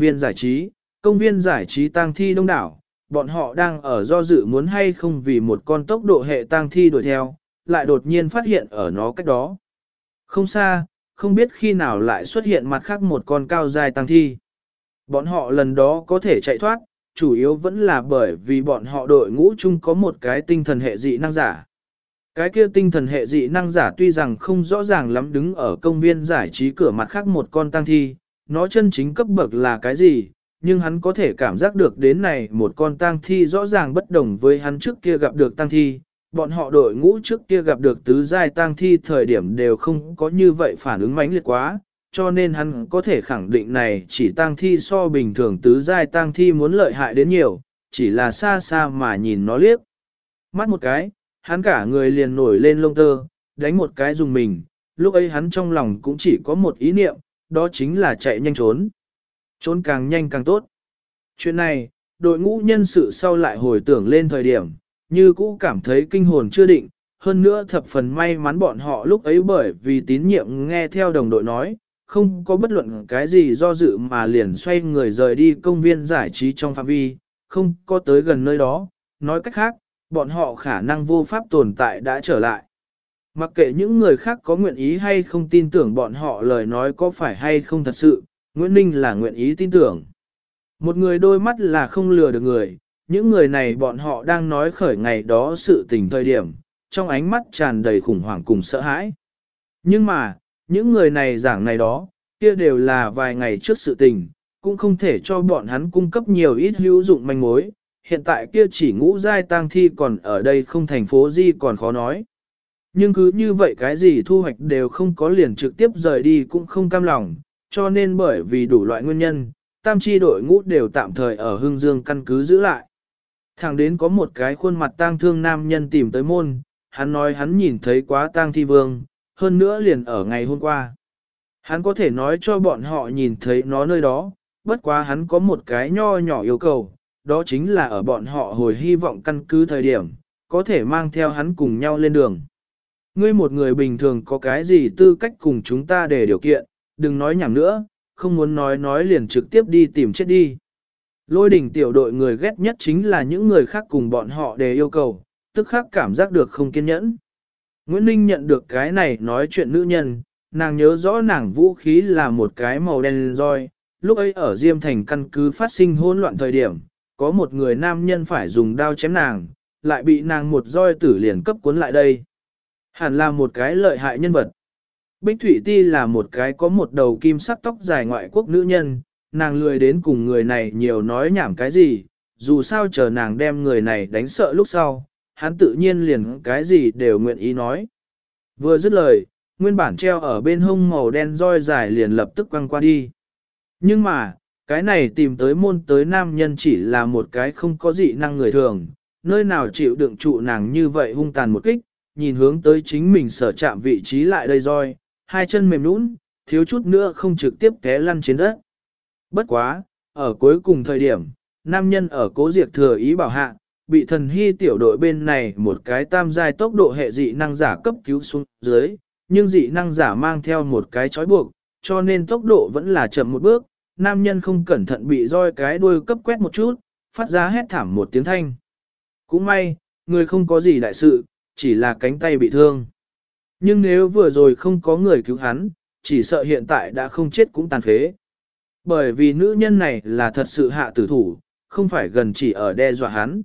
viên giải trí tăng thi đông đảo, bọn họ đang ở do dự muốn hay không vì một con tốc độ hệ tăng thi đuổi theo, lại đột nhiên phát hiện ở nó cách đó. Không xa, không biết khi nào lại xuất hiện mặt khác một con cao dài tăng thi. Bọn họ lần đó có thể chạy thoát, chủ yếu vẫn là bởi vì bọn họ đội ngũ chung có một cái tinh thần hệ dị năng giả. Cái kia tinh thần hệ dị năng giả tuy rằng không rõ ràng lắm đứng ở công viên giải trí cửa mặt khác một con tăng thi, nó chân chính cấp bậc là cái gì, nhưng hắn có thể cảm giác được đến này một con tang thi rõ ràng bất đồng với hắn trước kia gặp được tang thi, bọn họ đội ngũ trước kia gặp được tứ giai tang thi thời điểm đều không có như vậy phản ứng mãnh liệt quá, cho nên hắn có thể khẳng định này chỉ tang thi so bình thường tứ giai tang thi muốn lợi hại đến nhiều, chỉ là xa xa mà nhìn nó liếc. Mắt một cái, hắn cả người liền nổi lên lông tơ, đánh một cái dùng mình, lúc ấy hắn trong lòng cũng chỉ có một ý niệm, đó chính là chạy nhanh trốn. Trốn càng nhanh càng tốt. Chuyện này, đội ngũ nhân sự sau lại hồi tưởng lên thời điểm, như cũ cảm thấy kinh hồn chưa định, hơn nữa thập phần may mắn bọn họ lúc ấy bởi vì tín nhiệm nghe theo đồng đội nói, không có bất luận cái gì do dự mà liền xoay người rời đi công viên giải trí trong phạm vi, không có tới gần nơi đó, nói cách khác, bọn họ khả năng vô pháp tồn tại đã trở lại. Mặc kệ những người khác có nguyện ý hay không tin tưởng bọn họ lời nói có phải hay không thật sự, Nguyễn Ninh là nguyện ý tin tưởng. Một người đôi mắt là không lừa được người, những người này bọn họ đang nói khởi ngày đó sự tình thời điểm, trong ánh mắt tràn đầy khủng hoảng cùng sợ hãi. Nhưng mà, những người này giảng này đó, kia đều là vài ngày trước sự tình, cũng không thể cho bọn hắn cung cấp nhiều ít hữu dụng manh mối, hiện tại kia chỉ ngũ giai tang thi còn ở đây không thành phố Di còn khó nói. Nhưng cứ như vậy cái gì thu hoạch đều không có liền trực tiếp rời đi cũng không cam lòng, cho nên bởi vì đủ loại nguyên nhân, tam chi đội ngũ đều tạm thời ở Hưng Dương căn cứ giữ lại. Thẳng đến có một cái khuôn mặt tang thương nam nhân tìm tới môn, hắn nói hắn nhìn thấy quá tang thi vương, hơn nữa liền ở ngày hôm qua. Hắn có thể nói cho bọn họ nhìn thấy nó nơi đó, bất quá hắn có một cái nho nhỏ yêu cầu, đó chính là ở bọn họ hồi hy vọng căn cứ thời điểm, có thể mang theo hắn cùng nhau lên đường. Ngươi một người bình thường có cái gì tư cách cùng chúng ta để điều kiện, đừng nói nhảm nữa, không muốn nói liền trực tiếp đi tìm chết đi. Lôi đỉnh tiểu đội người ghét nhất chính là những người khác cùng bọn họ để yêu cầu, tức khắc cảm giác được không kiên nhẫn. Nguyễn Ninh nhận được cái này nói chuyện nữ nhân, nàng nhớ rõ nàng vũ khí là một cái màu đen roi, lúc ấy ở Diêm Thành căn cứ phát sinh hỗn loạn thời điểm, có một người nam nhân phải dùng đao chém nàng, lại bị nàng một roi tử liền cấp cuốn lại đây. Hẳn là một cái lợi hại nhân vật. Bích Thụy Ti là một cái có một đầu kim sắc tóc dài ngoại quốc nữ nhân, nàng lười đến cùng người này nhiều nói nhảm cái gì, dù sao chờ nàng đem người này đánh sợ lúc sau, hắn tự nhiên liền cái gì đều nguyện ý nói. Vừa dứt lời, nguyên bản treo ở bên hông màu đen roi dài liền lập tức quăng qua đi. Nhưng mà, cái này tìm tới môn tới nam nhân chỉ là một cái không có dị năng người thường, nơi nào chịu đựng trụ nàng như vậy hung tàn một kích, nhìn hướng tới chính mình sở chạm vị trí lại đây roi, hai chân mềm nũng, thiếu chút nữa không trực tiếp té lăn trên đất. Bất quá, ở cuối cùng thời điểm, nam nhân ở Cố Diệt thừa ý bảo hạ, bị thần hy tiểu đội bên này một cái tam giai tốc độ hệ dị năng giả cấp cứu xuống dưới, nhưng dị năng giả mang theo một cái trói buộc, cho nên tốc độ vẫn là chậm một bước, nam nhân không cẩn thận bị roi cái đuôi cấp quét một chút, phát ra hét thảm một tiếng thanh. Cũng may, người không có gì đại sự, chỉ là cánh tay bị thương. Nhưng nếu vừa rồi không có người cứu hắn, chỉ sợ hiện tại đã không chết cũng tàn phế. Bởi vì nữ nhân này là thật sự hạ tử thủ, không phải gần chỉ ở đe dọa hắn.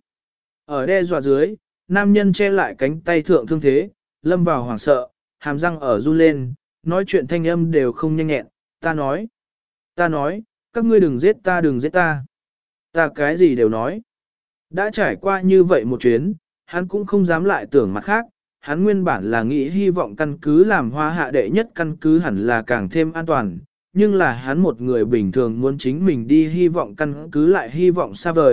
Ở đe dọa dưới, nam nhân che lại cánh tay thượng thương thế, lâm vào hoảng sợ, hàm răng ở run lên, nói chuyện thanh âm đều không nhanh nhẹn, ta nói, các ngươi đừng giết ta, ta cái gì đều nói. Đã trải qua như vậy một chuyến, hắn cũng không dám lại tưởng mặt khác, hắn nguyên bản là nghĩ hy vọng căn cứ làm Hoa Hạ đệ nhất căn cứ hẳn là càng thêm an toàn, nhưng là hắn một người bình thường muốn chính mình đi hy vọng căn cứ lại hy vọng xa vời,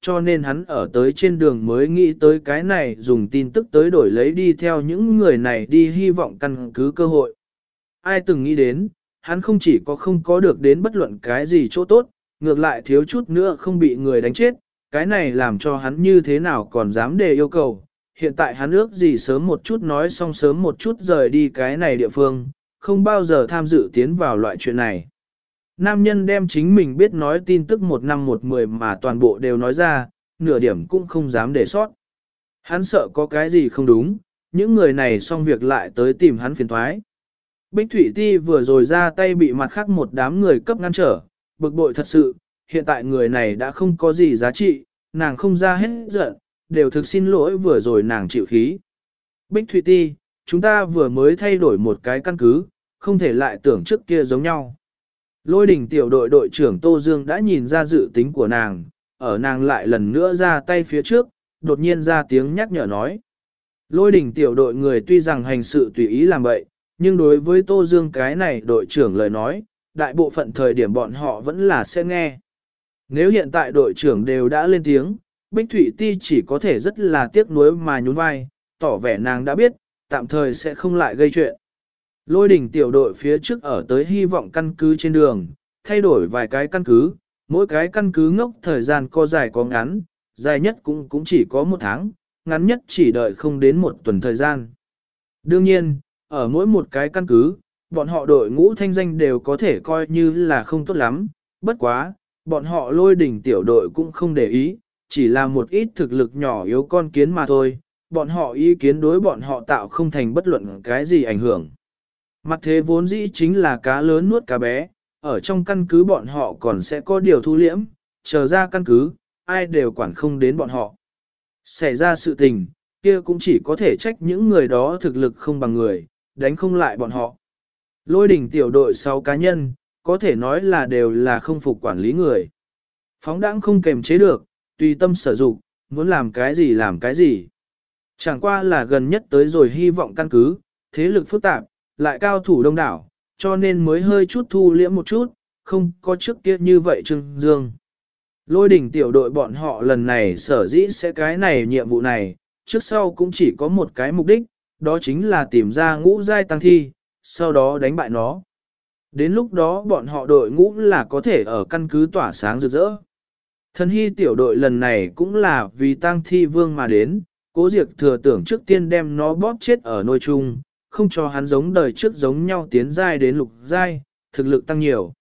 cho nên hắn ở tới trên đường mới nghĩ tới cái này dùng tin tức tới đổi lấy đi theo những người này đi hy vọng căn cứ cơ hội. Ai từng nghĩ đến, hắn không chỉ có không có được đến bất luận cái gì chỗ tốt, ngược lại thiếu chút nữa không bị người đánh chết, cái này làm cho hắn như thế nào còn dám đề yêu cầu. Hiện tại hắn ước gì sớm một chút nói xong sớm một chút rời đi cái này địa phương, không bao giờ tham dự tiến vào loại chuyện này. Nam nhân đem chính mình biết nói tin tức 1/10 mà toàn bộ đều nói ra, nửa điểm cũng không dám để sót. Hắn sợ có cái gì không đúng, những người này xong việc lại tới tìm hắn phiền thoái. Bích Thụy Ti vừa rồi ra tay bị mặt khác một đám người cấp ngăn trở, bực bội thật sự, hiện tại người này đã không có gì giá trị, nàng không ra hết giận, đều thực xin lỗi vừa rồi nàng chịu khí. Bích Thụy Ti, chúng ta vừa mới thay đổi một cái căn cứ, không thể lại tưởng trước kia giống nhau. Lôi đỉnh tiểu đội đội trưởng Tô Dương đã nhìn ra dự tính của nàng, ở nàng lại lần nữa ra tay phía trước, đột nhiên ra tiếng nhắc nhở nói. Lôi đỉnh tiểu đội người tuy rằng hành sự tùy ý làm vậy, nhưng đối với Tô Dương cái này đội trưởng lời nói, đại bộ phận thời điểm bọn họ vẫn là sẽ nghe. Nếu hiện tại đội trưởng đều đã lên tiếng, Bích Thụy Ti chỉ có thể rất là tiếc nuối mà nhún vai, tỏ vẻ nàng đã biết, tạm thời sẽ không lại gây chuyện. Lôi đỉnh tiểu đội phía trước ở tới hy vọng căn cứ trên đường, thay đổi vài cái căn cứ, mỗi cái căn cứ ngốc thời gian có dài có ngắn, dài nhất cũng chỉ có 1 tháng, ngắn nhất chỉ đợi không đến 1 tuần thời gian. Đương nhiên, ở mỗi một cái căn cứ, bọn họ đội ngũ thanh danh đều có thể coi như là không tốt lắm, bất quá, bọn họ lôi đỉnh tiểu đội cũng không để ý, chỉ là một ít thực lực nhỏ yếu con kiến mà thôi, bọn họ ý kiến đối bọn họ tạo không thành bất luận cái gì ảnh hưởng. Mặt thế vốn dĩ chính là cá lớn nuốt cá bé, ở trong căn cứ bọn họ còn sẽ có điều thu liễm, chờ ra căn cứ, ai đều quản không đến bọn họ. Xảy ra sự tình, kia cũng chỉ có thể trách những người đó thực lực không bằng người, đánh không lại bọn họ. Lôi đỉnh tiểu đội 6 cá nhân, có thể nói là đều là không phục quản lý người. Phóng đãng không kềm chế được, tùy tâm sở dụng, muốn làm cái gì làm cái gì. Chẳng qua là gần nhất tới rồi hy vọng căn cứ, thế lực phức tạp, lại cao thủ đông đảo, cho nên mới hơi chút thu liễm một chút, không có trước kia như vậy trưng dương. Lôi đỉnh tiểu đội bọn họ lần này sở dĩ sẽ cái này nhiệm vụ này, trước sau cũng chỉ có một cái mục đích, đó chính là tìm ra ngũ giai tăng thi, sau đó đánh bại nó. Đến lúc đó bọn họ đội ngũ là có thể ở căn cứ tỏa sáng rực rỡ. Thần hy tiểu đội lần này cũng là vì tăng thi vương mà đến, Cố Diệp thừa tưởng trước tiên đem nó bóp chết ở nôi chung, không cho hắn giống đời trước giống nhau tiến giai đến lục giai, thực lực tăng nhiều.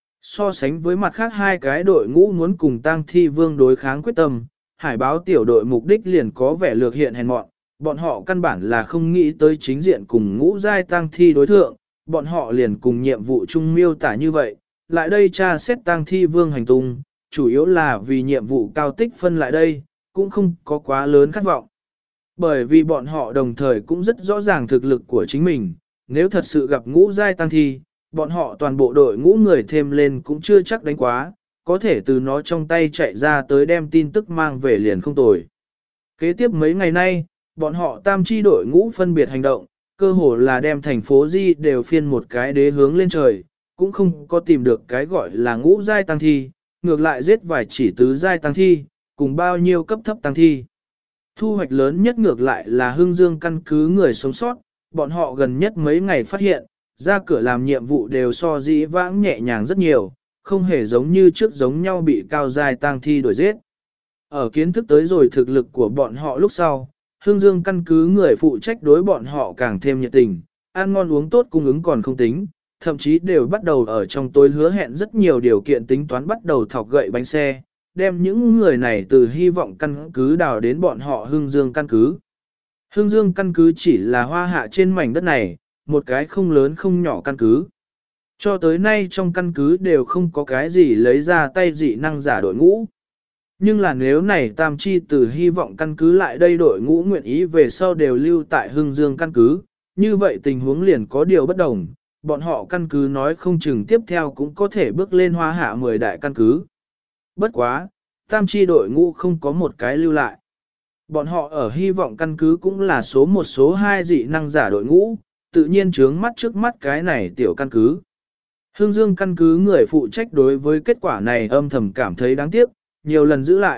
So sánh với mặt khác hai cái đội ngũ muốn cùng tăng thi vương đối kháng quyết tâm, hải báo tiểu đội mục đích liền có vẻ lược hiện hèn mọn, bọn họ căn bản là không nghĩ tới chính diện cùng ngũ giai tăng thi đối thượng, bọn họ liền cùng nhiệm vụ chung miêu tả như vậy, lại đây tra xét tăng thi vương hành tung, chủ yếu là vì nhiệm vụ cao tích phân lại đây, cũng không có quá lớn khát vọng. Bởi vì bọn họ đồng thời cũng rất rõ ràng thực lực của chính mình, nếu thật sự gặp ngũ giai tăng thi, bọn họ toàn bộ đội ngũ người thêm lên cũng chưa chắc đánh quá, có thể từ nó trong tay chạy ra tới đem tin tức mang về liền không tồi. Kế tiếp mấy ngày nay, bọn họ tam chi đội ngũ phân biệt hành động, cơ hồ là đem thành phố Di đều phiên một cái đế hướng lên trời, cũng không có tìm được cái gọi là ngũ giai tăng thi, ngược lại giết vài chỉ tứ giai tăng thi, cùng bao nhiêu cấp thấp tăng thi. Thu hoạch lớn nhất ngược lại là Hưng Dương căn cứ người sống sót, bọn họ gần nhất mấy ngày phát hiện, ra cửa làm nhiệm vụ đều so dĩ vãng nhẹ nhàng rất nhiều, không hề giống như trước giống nhau bị cao giai tăng thi đuổi giết. Ở kiến thức tới rồi thực lực của bọn họ lúc sau, Hưng Dương căn cứ người phụ trách đối bọn họ càng thêm nhiệt tình, ăn ngon uống tốt cung ứng còn không tính, thậm chí đều bắt đầu ở trong tối hứa hẹn rất nhiều điều kiện tính toán bắt đầu thọc gậy bánh xe, đem những người này từ hy vọng căn cứ đào đến bọn họ Hưng Dương căn cứ. Hưng Dương căn cứ chỉ là hoa hạ trên mảnh đất này, một cái không lớn không nhỏ căn cứ. Cho tới nay trong căn cứ đều không có cái gì lấy ra tay dị năng giả đội ngũ. Nhưng là nếu này tam chi từ hy vọng căn cứ lại đây đội ngũ nguyện ý về sau đều lưu tại Hưng Dương căn cứ, như vậy tình huống liền có điều bất đồng, bọn họ căn cứ nói không chừng tiếp theo cũng có thể bước lên hoa hạ 10 đại căn cứ. Bất quá, tam chi đội ngũ không có một cái lưu lại. Bọn họ ở hy vọng căn cứ cũng là số 1 số 2 dị năng giả đội ngũ, tự nhiên trướng mắt trước mắt cái này tiểu căn cứ. Hương Dương căn cứ người phụ trách đối với kết quả này âm thầm cảm thấy đáng tiếc, nhiều lần giữ lại,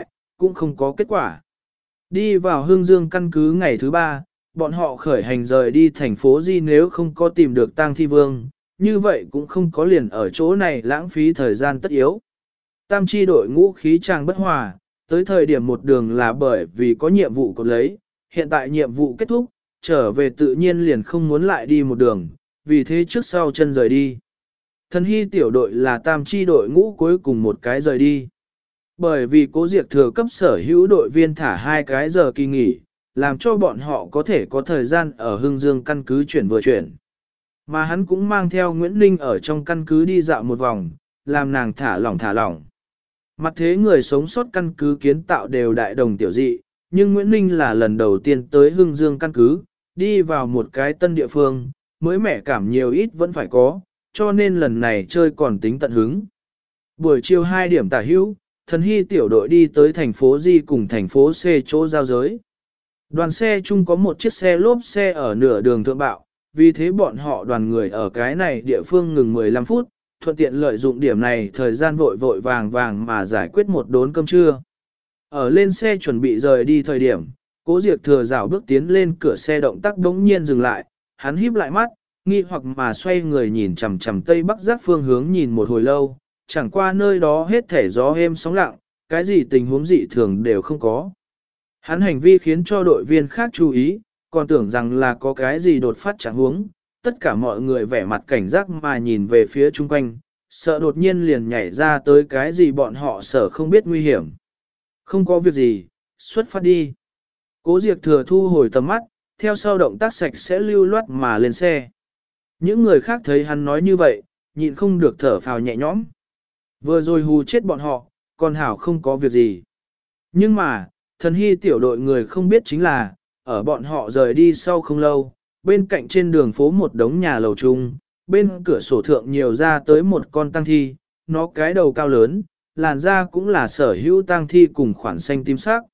cũng không có kết quả. Đi vào Hương Dương căn cứ ngày thứ 3, bọn họ khởi hành rời đi thành phố Di, nếu không có tìm được Tang Thi Vương, như vậy cũng không có liền ở chỗ này lãng phí thời gian tất yếu. Tam chi đội ngũ khí tràng bất hòa, tới thời điểm một đường là bởi vì có nhiệm vụ cột lấy, hiện tại nhiệm vụ kết thúc, trở về tự nhiên liền không muốn lại đi một đường, vì thế trước sau chân rời đi. Thần hy tiểu đội là tam chi đội ngũ cuối cùng một cái rời đi. Bởi vì Cố Diệp thừa cấp sở hữu đội viên thả 2 cái giờ kỳ nghỉ, làm cho bọn họ có thể có thời gian ở Hương Dương căn cứ chuyển vừa chuyển. Mà hắn cũng mang theo Nguyễn Ninh ở trong căn cứ đi dạo một vòng, làm nàng thả lỏng. Mặt thế người sống sót căn cứ kiến tạo đều đại đồng tiểu dị, nhưng Nguyễn Ninh là lần đầu tiên tới Hương Dương căn cứ, đi vào một cái tân địa phương, mới mẻ cảm nhiều ít vẫn phải có, cho nên lần này chơi còn tính tận hứng. Buổi chiều 2 điểm tả hữu, thần hy tiểu đội đi tới thành phố Di cùng thành phố C chỗ giao giới. Đoàn xe chung có một chiếc xe lốp xe ở nửa đường thượng bạo, vì thế bọn họ đoàn người ở cái này địa phương ngừng 15 phút, thuận tiện lợi dụng điểm này thời gian vội vàng mà giải quyết một đốn cơm trưa. Ở lên xe chuẩn bị rời đi thời điểm, Cố Diệp thừa dạo bước tiến lên cửa xe, động tác đống nhiên dừng lại, hắn híp lại mắt, nghi hoặc mà xoay người nhìn chằm chằm tây bắc giác phương hướng nhìn một hồi lâu, chẳng qua nơi đó hết thể gió êm sóng lặng, cái gì tình huống dị thường đều không có. Hắn hành vi khiến cho đội viên khác chú ý, còn tưởng rằng là có cái gì đột phát chẳng huống, tất cả mọi người vẻ mặt cảnh giác mà nhìn về phía chung quanh, sợ đột nhiên liền nhảy ra tới cái gì bọn họ sợ không biết nguy hiểm. Không có việc gì, xuất phát đi. Cố Diệp thừa thu hồi tầm mắt, theo sau động tác sạch sẽ lưu loát mà lên xe. Những người khác thấy hắn nói như vậy, nhịn không được thở phào nhẹ nhõm. Vừa rồi hù chết bọn họ, còn hảo không có việc gì. Nhưng mà, thần hy tiểu đội người không biết chính là, ở bọn họ rời đi sau không lâu, bên cạnh trên đường phố một đống nhà lầu chung, bên cửa sổ thượng nhiều ra tới một con tang thi, nó cái đầu cao lớn, làn da cũng là sở hữu tang thi cùng khoản xanh tím sắc.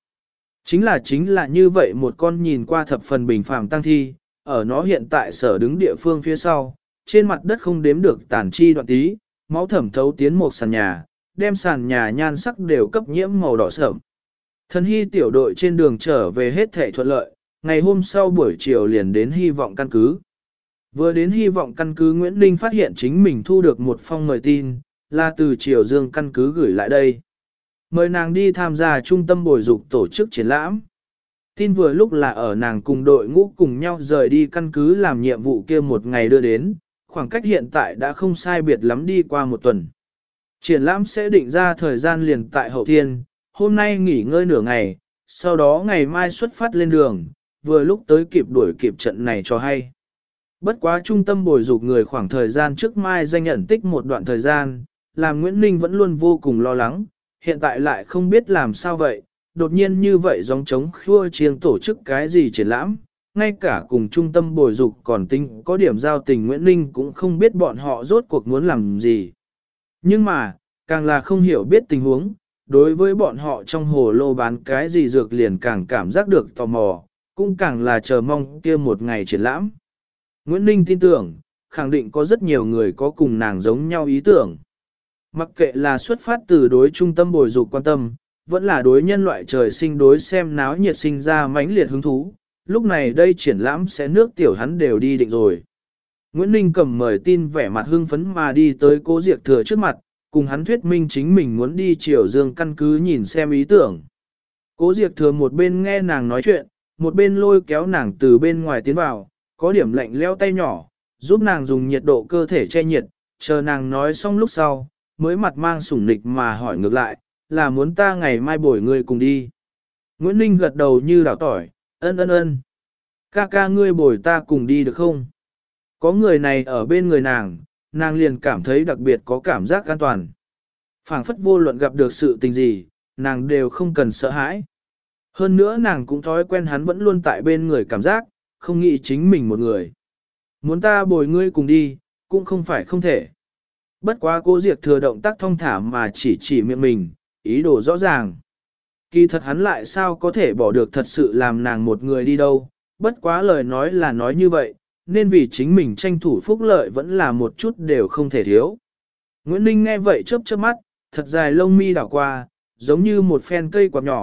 Chính là như vậy một con nhìn qua thập phần bình phàm tang thi, ở nó hiện tại sở đứng địa phương phía sau, trên mặt đất không đếm được tàn chi đoạn tí, máu thẩm thấu tiến một sàn nhà, đem sàn nhà nhan sắc đều cấp nhiễm màu đỏ sẫm. Thần hy tiểu đội trên đường trở về hết thể thuận lợi, ngày hôm sau buổi chiều liền đến hy vọng căn cứ. Vừa đến hy vọng căn cứ, Nguyễn Linh phát hiện chính mình thu được một phong mời tin, là từ Triều Dương căn cứ gửi lại đây. Mời nàng đi tham gia trung tâm bồi dục tổ chức triển lãm. Tin vừa lúc là ở nàng cùng đội ngũ cùng nhau rời đi căn cứ làm nhiệm vụ kia một ngày đưa đến, khoảng cách hiện tại đã không sai biệt lắm đi qua một tuần. Triển lãm sẽ định ra thời gian liền tại hậu thiên, hôm nay nghỉ ngơi nửa ngày, sau đó ngày mai xuất phát lên đường, vừa lúc tới kịp đuổi kịp trận này cho hay. Bất quá trung tâm bồi dục người khoảng thời gian trước mai danh nhận tích một đoạn thời gian, làm Nguyễn Ninh vẫn luôn vô cùng lo lắng, hiện tại lại không biết làm sao vậy, đột nhiên như vậy giống trống khua chiêng tổ chức cái gì triển lãm, ngay cả cùng trung tâm bồi dục còn tính có điểm giao tình Nguyễn Ninh cũng không biết bọn họ rốt cuộc muốn làm gì. Nhưng mà, càng là không hiểu biết tình huống, đối với bọn họ trong hồ lô bán cái gì dược liền càng cảm giác được tò mò, cũng càng là chờ mong kia một ngày triển lãm. Nguyễn Ninh tin tưởng, khẳng định có rất nhiều người có cùng nàng giống nhau ý tưởng. Mặc kệ là xuất phát từ đối trung tâm bồi dục quan tâm, vẫn là đối nhân loại trời sinh đối xem náo nhiệt sinh ra mãnh liệt hứng thú, lúc này đây triển lãm sẽ nước tiểu hắn đều đi định rồi. Nguyễn Ninh cầm mời tin vẻ mặt hưng phấn mà đi tới Cố Diệp thừa trước mặt, cùng hắn thuyết minh chính mình muốn đi Triều Dương căn cứ nhìn xem ý tưởng. Cố Diệp thừa một bên nghe nàng nói chuyện, một bên lôi kéo nàng từ bên ngoài tiến vào, có điểm lạnh leo tay nhỏ, giúp nàng dùng nhiệt độ cơ thể che nhiệt, chờ nàng nói xong lúc sau, mới mặt mang sủng nịch mà hỏi ngược lại, là muốn ta ngày mai bồi ngươi cùng đi. Nguyễn Ninh gật đầu như đảo tỏi, ân. Ca ngươi bồi ta cùng đi được không? Có người này ở bên người nàng, nàng liền cảm thấy đặc biệt có cảm giác an toàn. Phảng phất vô luận gặp được sự tình gì, nàng đều không cần sợ hãi. Hơn nữa nàng cũng thói quen hắn vẫn luôn tại bên người cảm giác, không nghĩ chính mình một người. Muốn ta bồi ngươi cùng đi, cũng không phải không thể. Bất quá Cố Diệp thừa động tác thong thả mà chỉ miệng mình, ý đồ rõ ràng. Kỳ thật hắn lại sao có thể bỏ được thật sự làm nàng một người đi đâu, bất quá lời nói là nói như vậy, nên vì chính mình tranh thủ phúc lợi vẫn là một chút đều không thể thiếu. Nguyễn Ninh nghe vậy chớp chớp mắt, thật dài lông mi đảo qua, giống như một phen cây quạt nhỏ,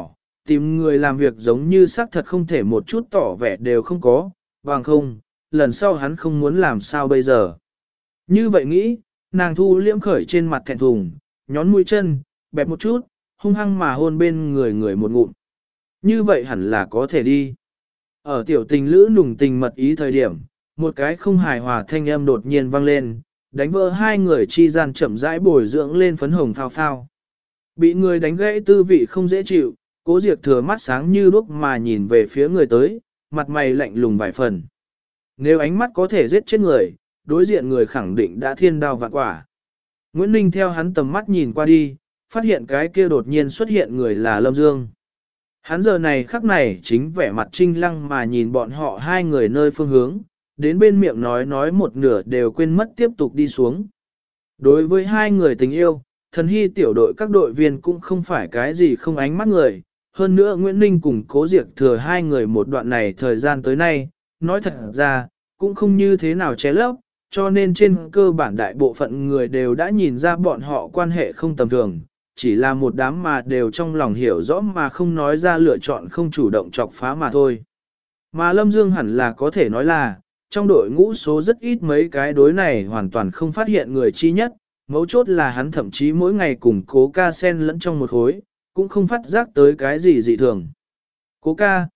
tìm người làm việc giống như xác thật không thể một chút tỏ vẻ đều không có, bằng không, lần sau hắn không muốn làm sao bây giờ. Như vậy nghĩ, nàng thu liễm khởi trên mặt thẹn thùng, nhón mũi chân, bẹp một chút, hung hăng mà hôn bên người người một ngụm. Như vậy hẳn là có thể đi. Ở tiểu tình lữ nùng tình mật ý thời điểm, một cái không hài hòa thanh âm đột nhiên vang lên, đánh vỡ hai người chi gian chậm rãi bồi dưỡng lên phấn hồng phao phao. Bị người đánh gãy tư vị không dễ chịu, Cố Diệp Thừa mắt sáng như đuốc mà nhìn về phía người tới, mặt mày lạnh lùng vài phần. Nếu ánh mắt có thể giết chết người, đối diện người khẳng định đã thiên đao vạn quả. Nguyễn Ninh theo hắn tầm mắt nhìn qua đi, phát hiện cái kia đột nhiên xuất hiện người là Lâm Dương. Hắn giờ này khắc này chính vẻ mặt trinh lăng mà nhìn bọn họ hai người nơi phương hướng, đến bên miệng nói một nửa đều quên mất tiếp tục đi xuống. Đối với hai người tình yêu, Thần Hy tiểu đội các đội viên cũng không phải cái gì không ánh mắt người, hơn nữa Nguyễn Ninh cùng Cố Diệp Thừa hai người một đoạn này thời gian tới nay, nói thật ra, cũng không như thế nào ché lấp, cho nên trên cơ bản đại bộ phận người đều đã nhìn ra bọn họ quan hệ không tầm thường, chỉ là một đám mà đều trong lòng hiểu rõ mà không nói ra lựa chọn không chủ động chọc phá mà thôi. Mà Lâm Dương hẳn là có thể nói là, trong đội ngũ số rất ít mấy cái đối này hoàn toàn không phát hiện người chi nhất, mấu chốt là hắn thậm chí mỗi ngày cùng Cố Ca xen lẫn trong một khối, cũng không phát giác tới cái gì dị thường. Cố Ca,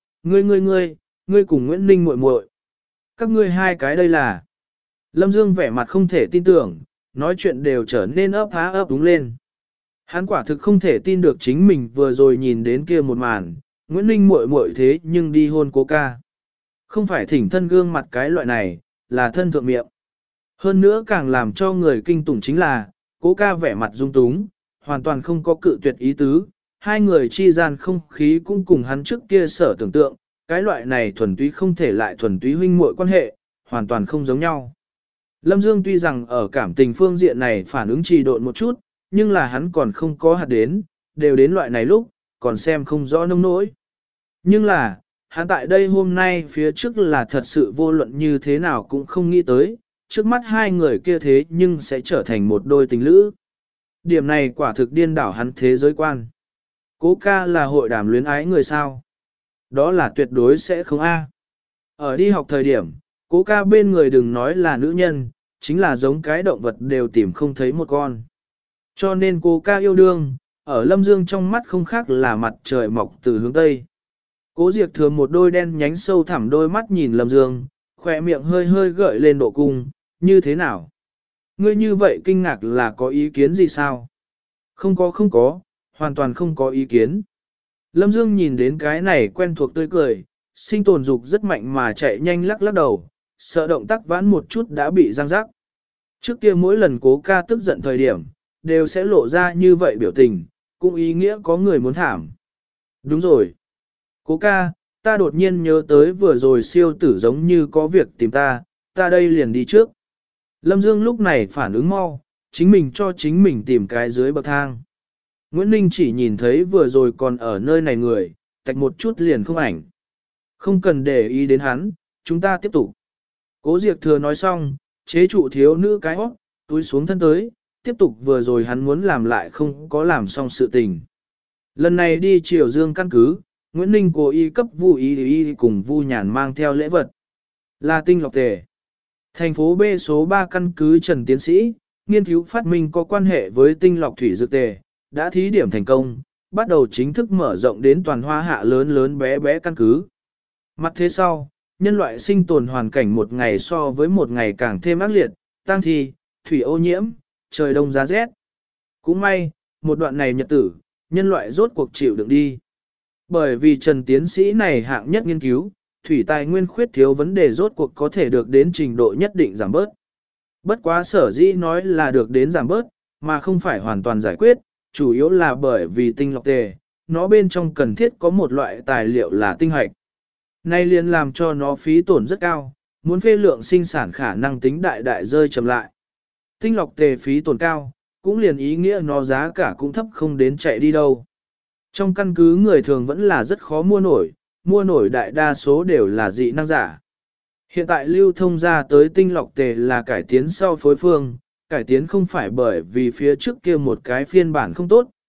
ngươi cùng Nguyễn Ninh muội muội, các ngươi hai cái đây là. Lâm Dương vẻ mặt không thể tin tưởng, nói chuyện đều trở nên ấp há ấp đúng lên. Hắn quả thực không thể tin được chính mình vừa rồi nhìn đến kia một màn, Nguyễn Ninh muội muội thế nhưng đi hôn Cố Ca. Không phải thỉnh thân gương mặt cái loại này, là thân thượng miệng. Hơn nữa càng làm cho người kinh tủng chính là, Cố Ca vẻ mặt dung túng, hoàn toàn không có cự tuyệt ý tứ, hai người chi gian không khí cũng cùng hắn trước kia sở tưởng tượng, cái loại này thuần túy không thể lại thuần túy huynh muội quan hệ, hoàn toàn không giống nhau. Lâm Dương tuy rằng ở cảm tình phương diện này phản ứng trì độn một chút, nhưng là hắn còn không có hạt đến, đều đến loại này lúc, còn xem không rõ nông nỗi. Nhưng là, hắn tại đây hôm nay phía trước là thật sự vô luận như thế nào cũng không nghĩ tới, trước mắt hai người kia thế nhưng sẽ trở thành một đôi tình lữ. Điểm này quả thực điên đảo hắn thế giới quan. Cố Ca là hội đàm luyến ái người sao? Đó là tuyệt đối sẽ không a. Ở đi học thời điểm, Cố Ca bên người đừng nói là nữ nhân, chính là giống cái động vật đều tìm không thấy một con. Cho nên Cố Ca yêu đương, ở Lâm Dương trong mắt không khác là mặt trời mọc từ hướng Tây. Cố Diệp Thừa một đôi đen nhánh sâu thẳm đôi mắt nhìn Lâm Dương, khỏe miệng hơi hơi gợi lên độ cung, như thế nào? Ngươi như vậy kinh ngạc là có ý kiến gì sao? Không có, hoàn toàn không có ý kiến. Lâm Dương nhìn đến cái này quen thuộc tươi cười, sinh tồn dục rất mạnh mà chạy nhanh lắc lắc đầu, sợ động tác vãn một chút đã bị răng rắc. Trước kia mỗi lần Cố Ca tức giận thời điểm, đều sẽ lộ ra như vậy biểu tình, cũng ý nghĩa có người muốn thảm. Đúng rồi. Cố Ca, ta đột nhiên nhớ tới vừa rồi siêu tử giống như có việc tìm ta đây liền đi trước. Lâm Dương lúc này phản ứng mau, chính mình cho chính mình tìm cái dưới bậc thang. Nguyễn Ninh chỉ nhìn thấy vừa rồi còn ở nơi này người, tạch một chút liền không ảnh. Không cần để ý đến hắn, chúng ta tiếp tục. Cố Diệp Thừa nói xong, chế trụ thiếu nữ cái hót, túi xuống thân tới, tiếp tục vừa rồi hắn muốn làm lại không có làm xong sự tình. Lần này đi Triều Dương căn cứ, Nguyễn Ninh cố ý cấp Vu Y cùng Vu Nhàn mang theo lễ vật. Là tinh lọc tề. Thành phố B số 3 căn cứ Trần Tiến Sĩ, nghiên cứu phát minh có quan hệ với tinh lọc thủy dược tề, đã thí điểm thành công, bắt đầu chính thức mở rộng đến toàn hoa hạ lớn lớn bé bé căn cứ. Mặt thế sau, nhân loại sinh tồn hoàn cảnh một ngày so với một ngày càng thêm ác liệt, tăng thi, thủy ô nhiễm, trời đông giá rét. Cũng may, một đoạn này nhật tử, nhân loại rốt cuộc chịu đựng đi. Bởi vì Trần Tiến Sĩ này hạng nhất nghiên cứu, thủy tài nguyên khuyết thiếu vấn đề rốt cuộc có thể được đến trình độ nhất định giảm bớt. Bất quá sở dĩ nói là được đến giảm bớt, mà không phải hoàn toàn giải quyết, chủ yếu là bởi vì tinh lọc tề, nó bên trong cần thiết có một loại tài liệu là tinh hạch. Nay liền làm cho nó phí tổn rất cao, muốn phê lượng sinh sản khả năng tính đại rơi chậm lại. Tinh lọc tề phí tổn cao, cũng liền ý nghĩa nó giá cả cũng thấp không đến chạy đi đâu. Trong căn cứ người thường vẫn là rất khó mua nổi đại đa số đều là dị năng giả. Hiện tại lưu thông ra tới tinh lọc tề là cải tiến sau phối phương, cải tiến không phải bởi vì phía trước kia một cái phiên bản không tốt,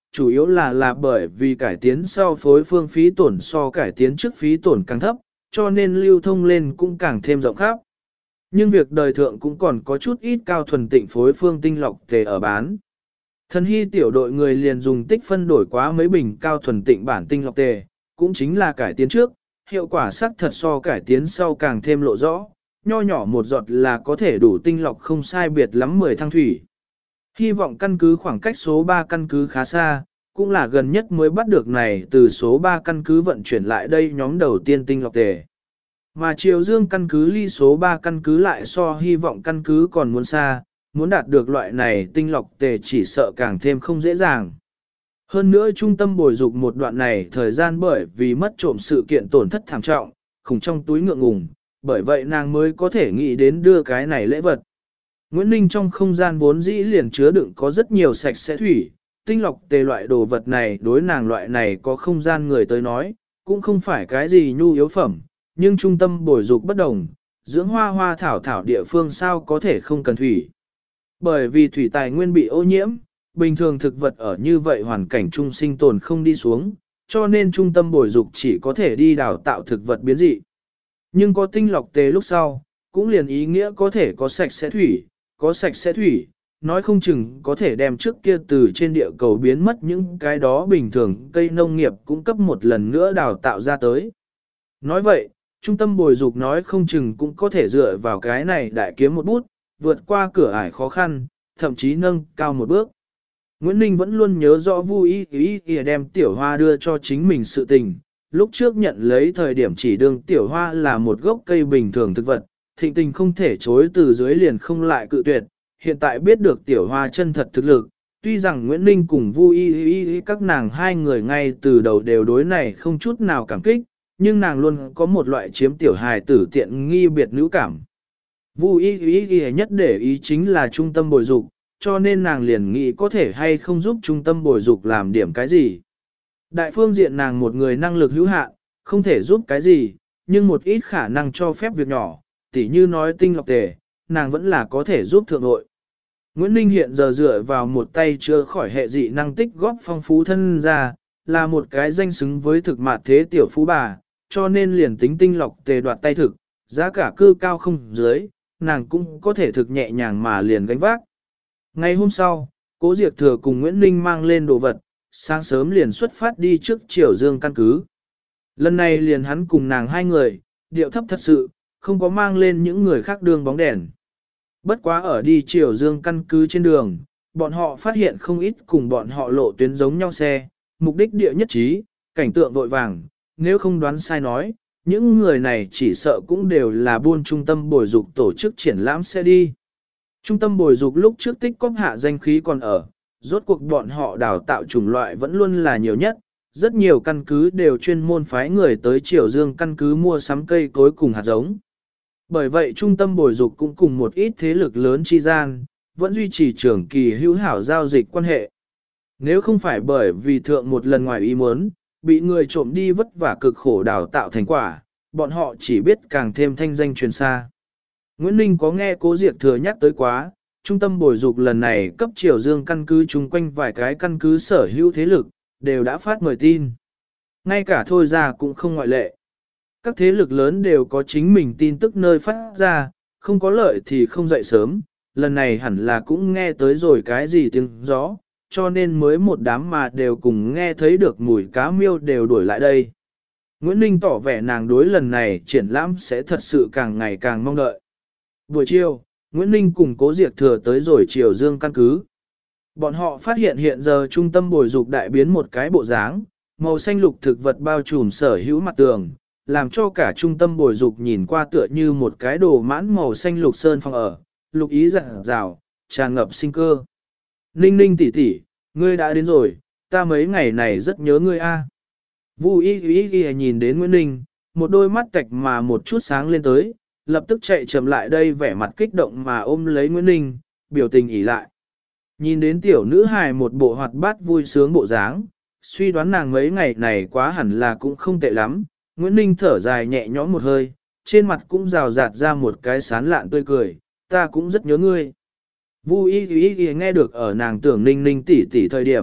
chủ yếu là bởi vì cải tiến sau phối phương phí tổn so cải tiến trước phí tổn càng thấp, cho nên lưu thông lên cũng càng thêm rộng khắp. Nhưng việc đời thượng cũng còn có chút ít cao thuần tịnh phối phương tinh lọc tề ở bán. Thần hy tiểu đội người liền dùng tích phân đổi quá mấy bình cao thuần tịnh bản tinh lọc tề, cũng chính là cải tiến trước, hiệu quả sắc thật so cải tiến sau càng thêm lộ rõ, nho nhỏ một giọt là có thể đủ tinh lọc không sai biệt lắm 10 thang thủy. Hy vọng căn cứ khoảng cách số 3 căn cứ khá xa, cũng là gần nhất mới bắt được này từ số 3 căn cứ vận chuyển lại đây nhóm đầu tiên tinh lọc tề. Mà Triều Dương căn cứ ly số 3 căn cứ lại so hy vọng căn cứ còn muốn xa, muốn đạt được loại này tinh lọc tề chỉ sợ càng thêm không dễ dàng. Hơn nữa trung tâm bồi dục một đoạn này thời gian bởi vì mất trộm sự kiện tổn thất thảm trọng, khủng trong túi ngượng ngùng, bởi vậy nàng mới có thể nghĩ đến đưa cái này lễ vật. Nguyễn Ninh trong không gian vốn dĩ liền chứa đựng có rất nhiều sạch sẽ thủy, tinh lọc tề loại đồ vật này đối nàng loại này có không gian người tới nói, cũng không phải cái gì nhu yếu phẩm, nhưng trung tâm bồi dục bất đồng, dưỡng hoa hoa thảo thảo địa phương sao có thể không cần thủy. Bởi vì thủy tài nguyên bị ô nhiễm, bình thường thực vật ở như vậy hoàn cảnh trung sinh tồn không đi xuống, cho nên trung tâm bồi dục chỉ có thể đi đào tạo thực vật biến dị. Nhưng có tinh lọc tề lúc sau, cũng liền ý nghĩa có thể có sạch sẽ thủy, có sạch sẽ thủy, nói không chừng có thể đem trước kia từ trên địa cầu biến mất những cái đó bình thường cây nông nghiệp cung cấp một lần nữa đào tạo ra tới. Nói vậy, trung tâm bồi dục nói không chừng cũng có thể dựa vào cái này đại kiếm một bút, vượt qua cửa ải khó khăn, thậm chí nâng cao một bước. Nguyễn Ninh vẫn luôn nhớ rõ vui ý đem tiểu hoa đưa cho chính mình sự tình. Lúc trước nhận lấy thời điểm chỉ đương tiểu hoa là một gốc cây bình thường thực vật, thịnh tình không thể chối từ dưới liền không lại cự tuyệt. Hiện tại biết được tiểu hoa chân thật thực lực, tuy rằng Nguyễn Ninh cùng vui ý các nàng hai người ngay từ đầu đều đối này không chút nào cảm kích, nhưng nàng luôn có một loại chiếm tiểu hài tử tiện nghi biệt nữ cảm. Vui ý nhất để ý chính là trung tâm bồi dục, cho nên nàng liền nghĩ có thể hay không giúp trung tâm bồi dục làm điểm cái gì. Đại phương diện nàng một người năng lực hữu hạn, không thể giúp cái gì, nhưng một ít khả năng cho phép việc nhỏ, tỉ như nói tinh lọc tề, nàng vẫn là có thể giúp thượng nội. Nguyễn Ninh hiện giờ dựa vào một tay chưa khỏi hệ dị năng tích góp phong phú thân ra, là một cái danh xứng với thực mạt thế tiểu phú bà, cho nên liền tính tinh lọc tề đoạt tay thực, giá cả cư cao không dưới, nàng cũng có thể thực nhẹ nhàng mà liền gánh vác. Ngày hôm sau, Cố Diệp Thừa cùng Nguyễn Ninh mang lên đồ vật, sáng sớm liền xuất phát đi trước Triều Dương căn cứ. Lần này liền hắn cùng nàng hai người, điệu thấp thật sự, không có mang lên những người khác đường bóng đèn. Bất quá ở đi Triều Dương căn cứ trên đường, bọn họ phát hiện không ít cùng bọn họ lộ tuyến giống nhau xe, mục đích địa nhất trí, cảnh tượng vội vàng, nếu không đoán sai nói, những người này chỉ sợ cũng đều là buôn trung tâm bồi dục tổ chức triển lãm xe đi. Trung tâm bồi dục lúc trước tích cóp hạ danh khí còn ở, rốt cuộc bọn họ đào tạo chủng loại vẫn luôn là nhiều nhất, rất nhiều căn cứ đều chuyên môn phái người tới Triều Dương căn cứ mua sắm cây cối cùng hạt giống. Bởi vậy trung tâm bồi dục cũng cùng một ít thế lực lớn chi gian, vẫn duy trì trưởng kỳ hữu hảo giao dịch quan hệ. Nếu không phải bởi vì thượng một lần ngoài ý muốn, bị người trộm đi vất vả cực khổ đào tạo thành quả, bọn họ chỉ biết càng thêm thanh danh truyền xa. Nguyễn Ninh có nghe Cố Diệp Thừa nhắc tới quá, trung tâm bồi dục lần này cấp Triều Dương căn cứ chung quanh vài cái căn cứ sở hữu thế lực, đều đã phát mời tin. Ngay cả thôi ra cũng không ngoại lệ. Các thế lực lớn đều có chính mình tin tức nơi phát ra, không có lợi thì không dậy sớm, lần này hẳn là cũng nghe tới rồi cái gì tiếng gió, cho nên mới một đám mà đều cùng nghe thấy được mùi cá miêu đều đuổi lại đây. Nguyễn Ninh tỏ vẻ nàng đối lần này triển lãm sẽ thật sự càng ngày càng mong đợi. Buổi chiều, Nguyễn Ninh cùng Cố Diệp Thừa tới rồi Triều Dương căn cứ. Bọn họ phát hiện hiện giờ trung tâm bồi dục đại biến một cái bộ dáng, màu xanh lục thực vật bao trùm sở hữu mặt tường, làm cho cả trung tâm bồi dục nhìn qua tựa như một cái đồ mãn màu xanh lục sơn phong ở, lục ý rạng rào, tràn ngập sinh cơ. Ninh Ninh tỷ tỷ, ngươi đã đến rồi, ta mấy ngày này rất nhớ ngươi a. Vu y nhìn đến Nguyễn Ninh, một đôi mắt tạch mà một chút sáng lên tới, lập tức chạy chậm lại đây vẻ mặt kích động mà ôm lấy Nguyễn Ninh, biểu tình ỉ lại. Nhìn đến tiểu nữ hài một bộ hoạt bát vui sướng bộ dáng, suy đoán nàng mấy ngày này quá hẳn là cũng không tệ lắm, Nguyễn Ninh thở dài nhẹ nhõm một hơi, trên mặt cũng rào rạt ra một cái sán lạn tươi cười, ta cũng rất nhớ ngươi. Vu y nghe được ở nàng tưởng Ninh Ninh tỷ tỷ thời điểm,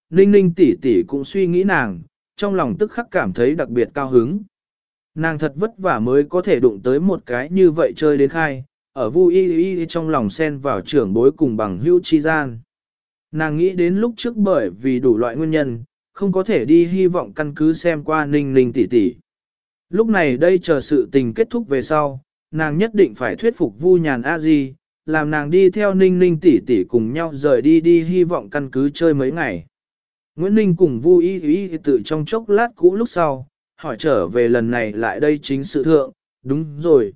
Ninh Ninh tỷ tỷ cũng suy nghĩ nàng, trong lòng tức khắc cảm thấy đặc biệt cao hứng. Nàng thật vất vả mới có thể đụng tới một cái như vậy chơi đến khai, ở Vu Y Y trong lòng xen vào trưởng bối cùng bằng hữu chi gian. Nàng nghĩ đến lúc trước bởi vì đủ loại nguyên nhân, không có thể đi hy vọng căn cứ xem qua Ninh Ninh tỷ tỷ. Lúc này đây chờ sự tình kết thúc về sau, nàng nhất định phải thuyết phục Vu Nhàn A Di, làm nàng đi theo Ninh Ninh tỷ tỷ cùng nhau rời đi hy vọng căn cứ chơi mấy ngày. Nguyễn Ninh cùng Vu Y Y tự trong chốc lát cũ lúc sau, hỏi trở về lần này lại đây chính sự thượng, đúng rồi,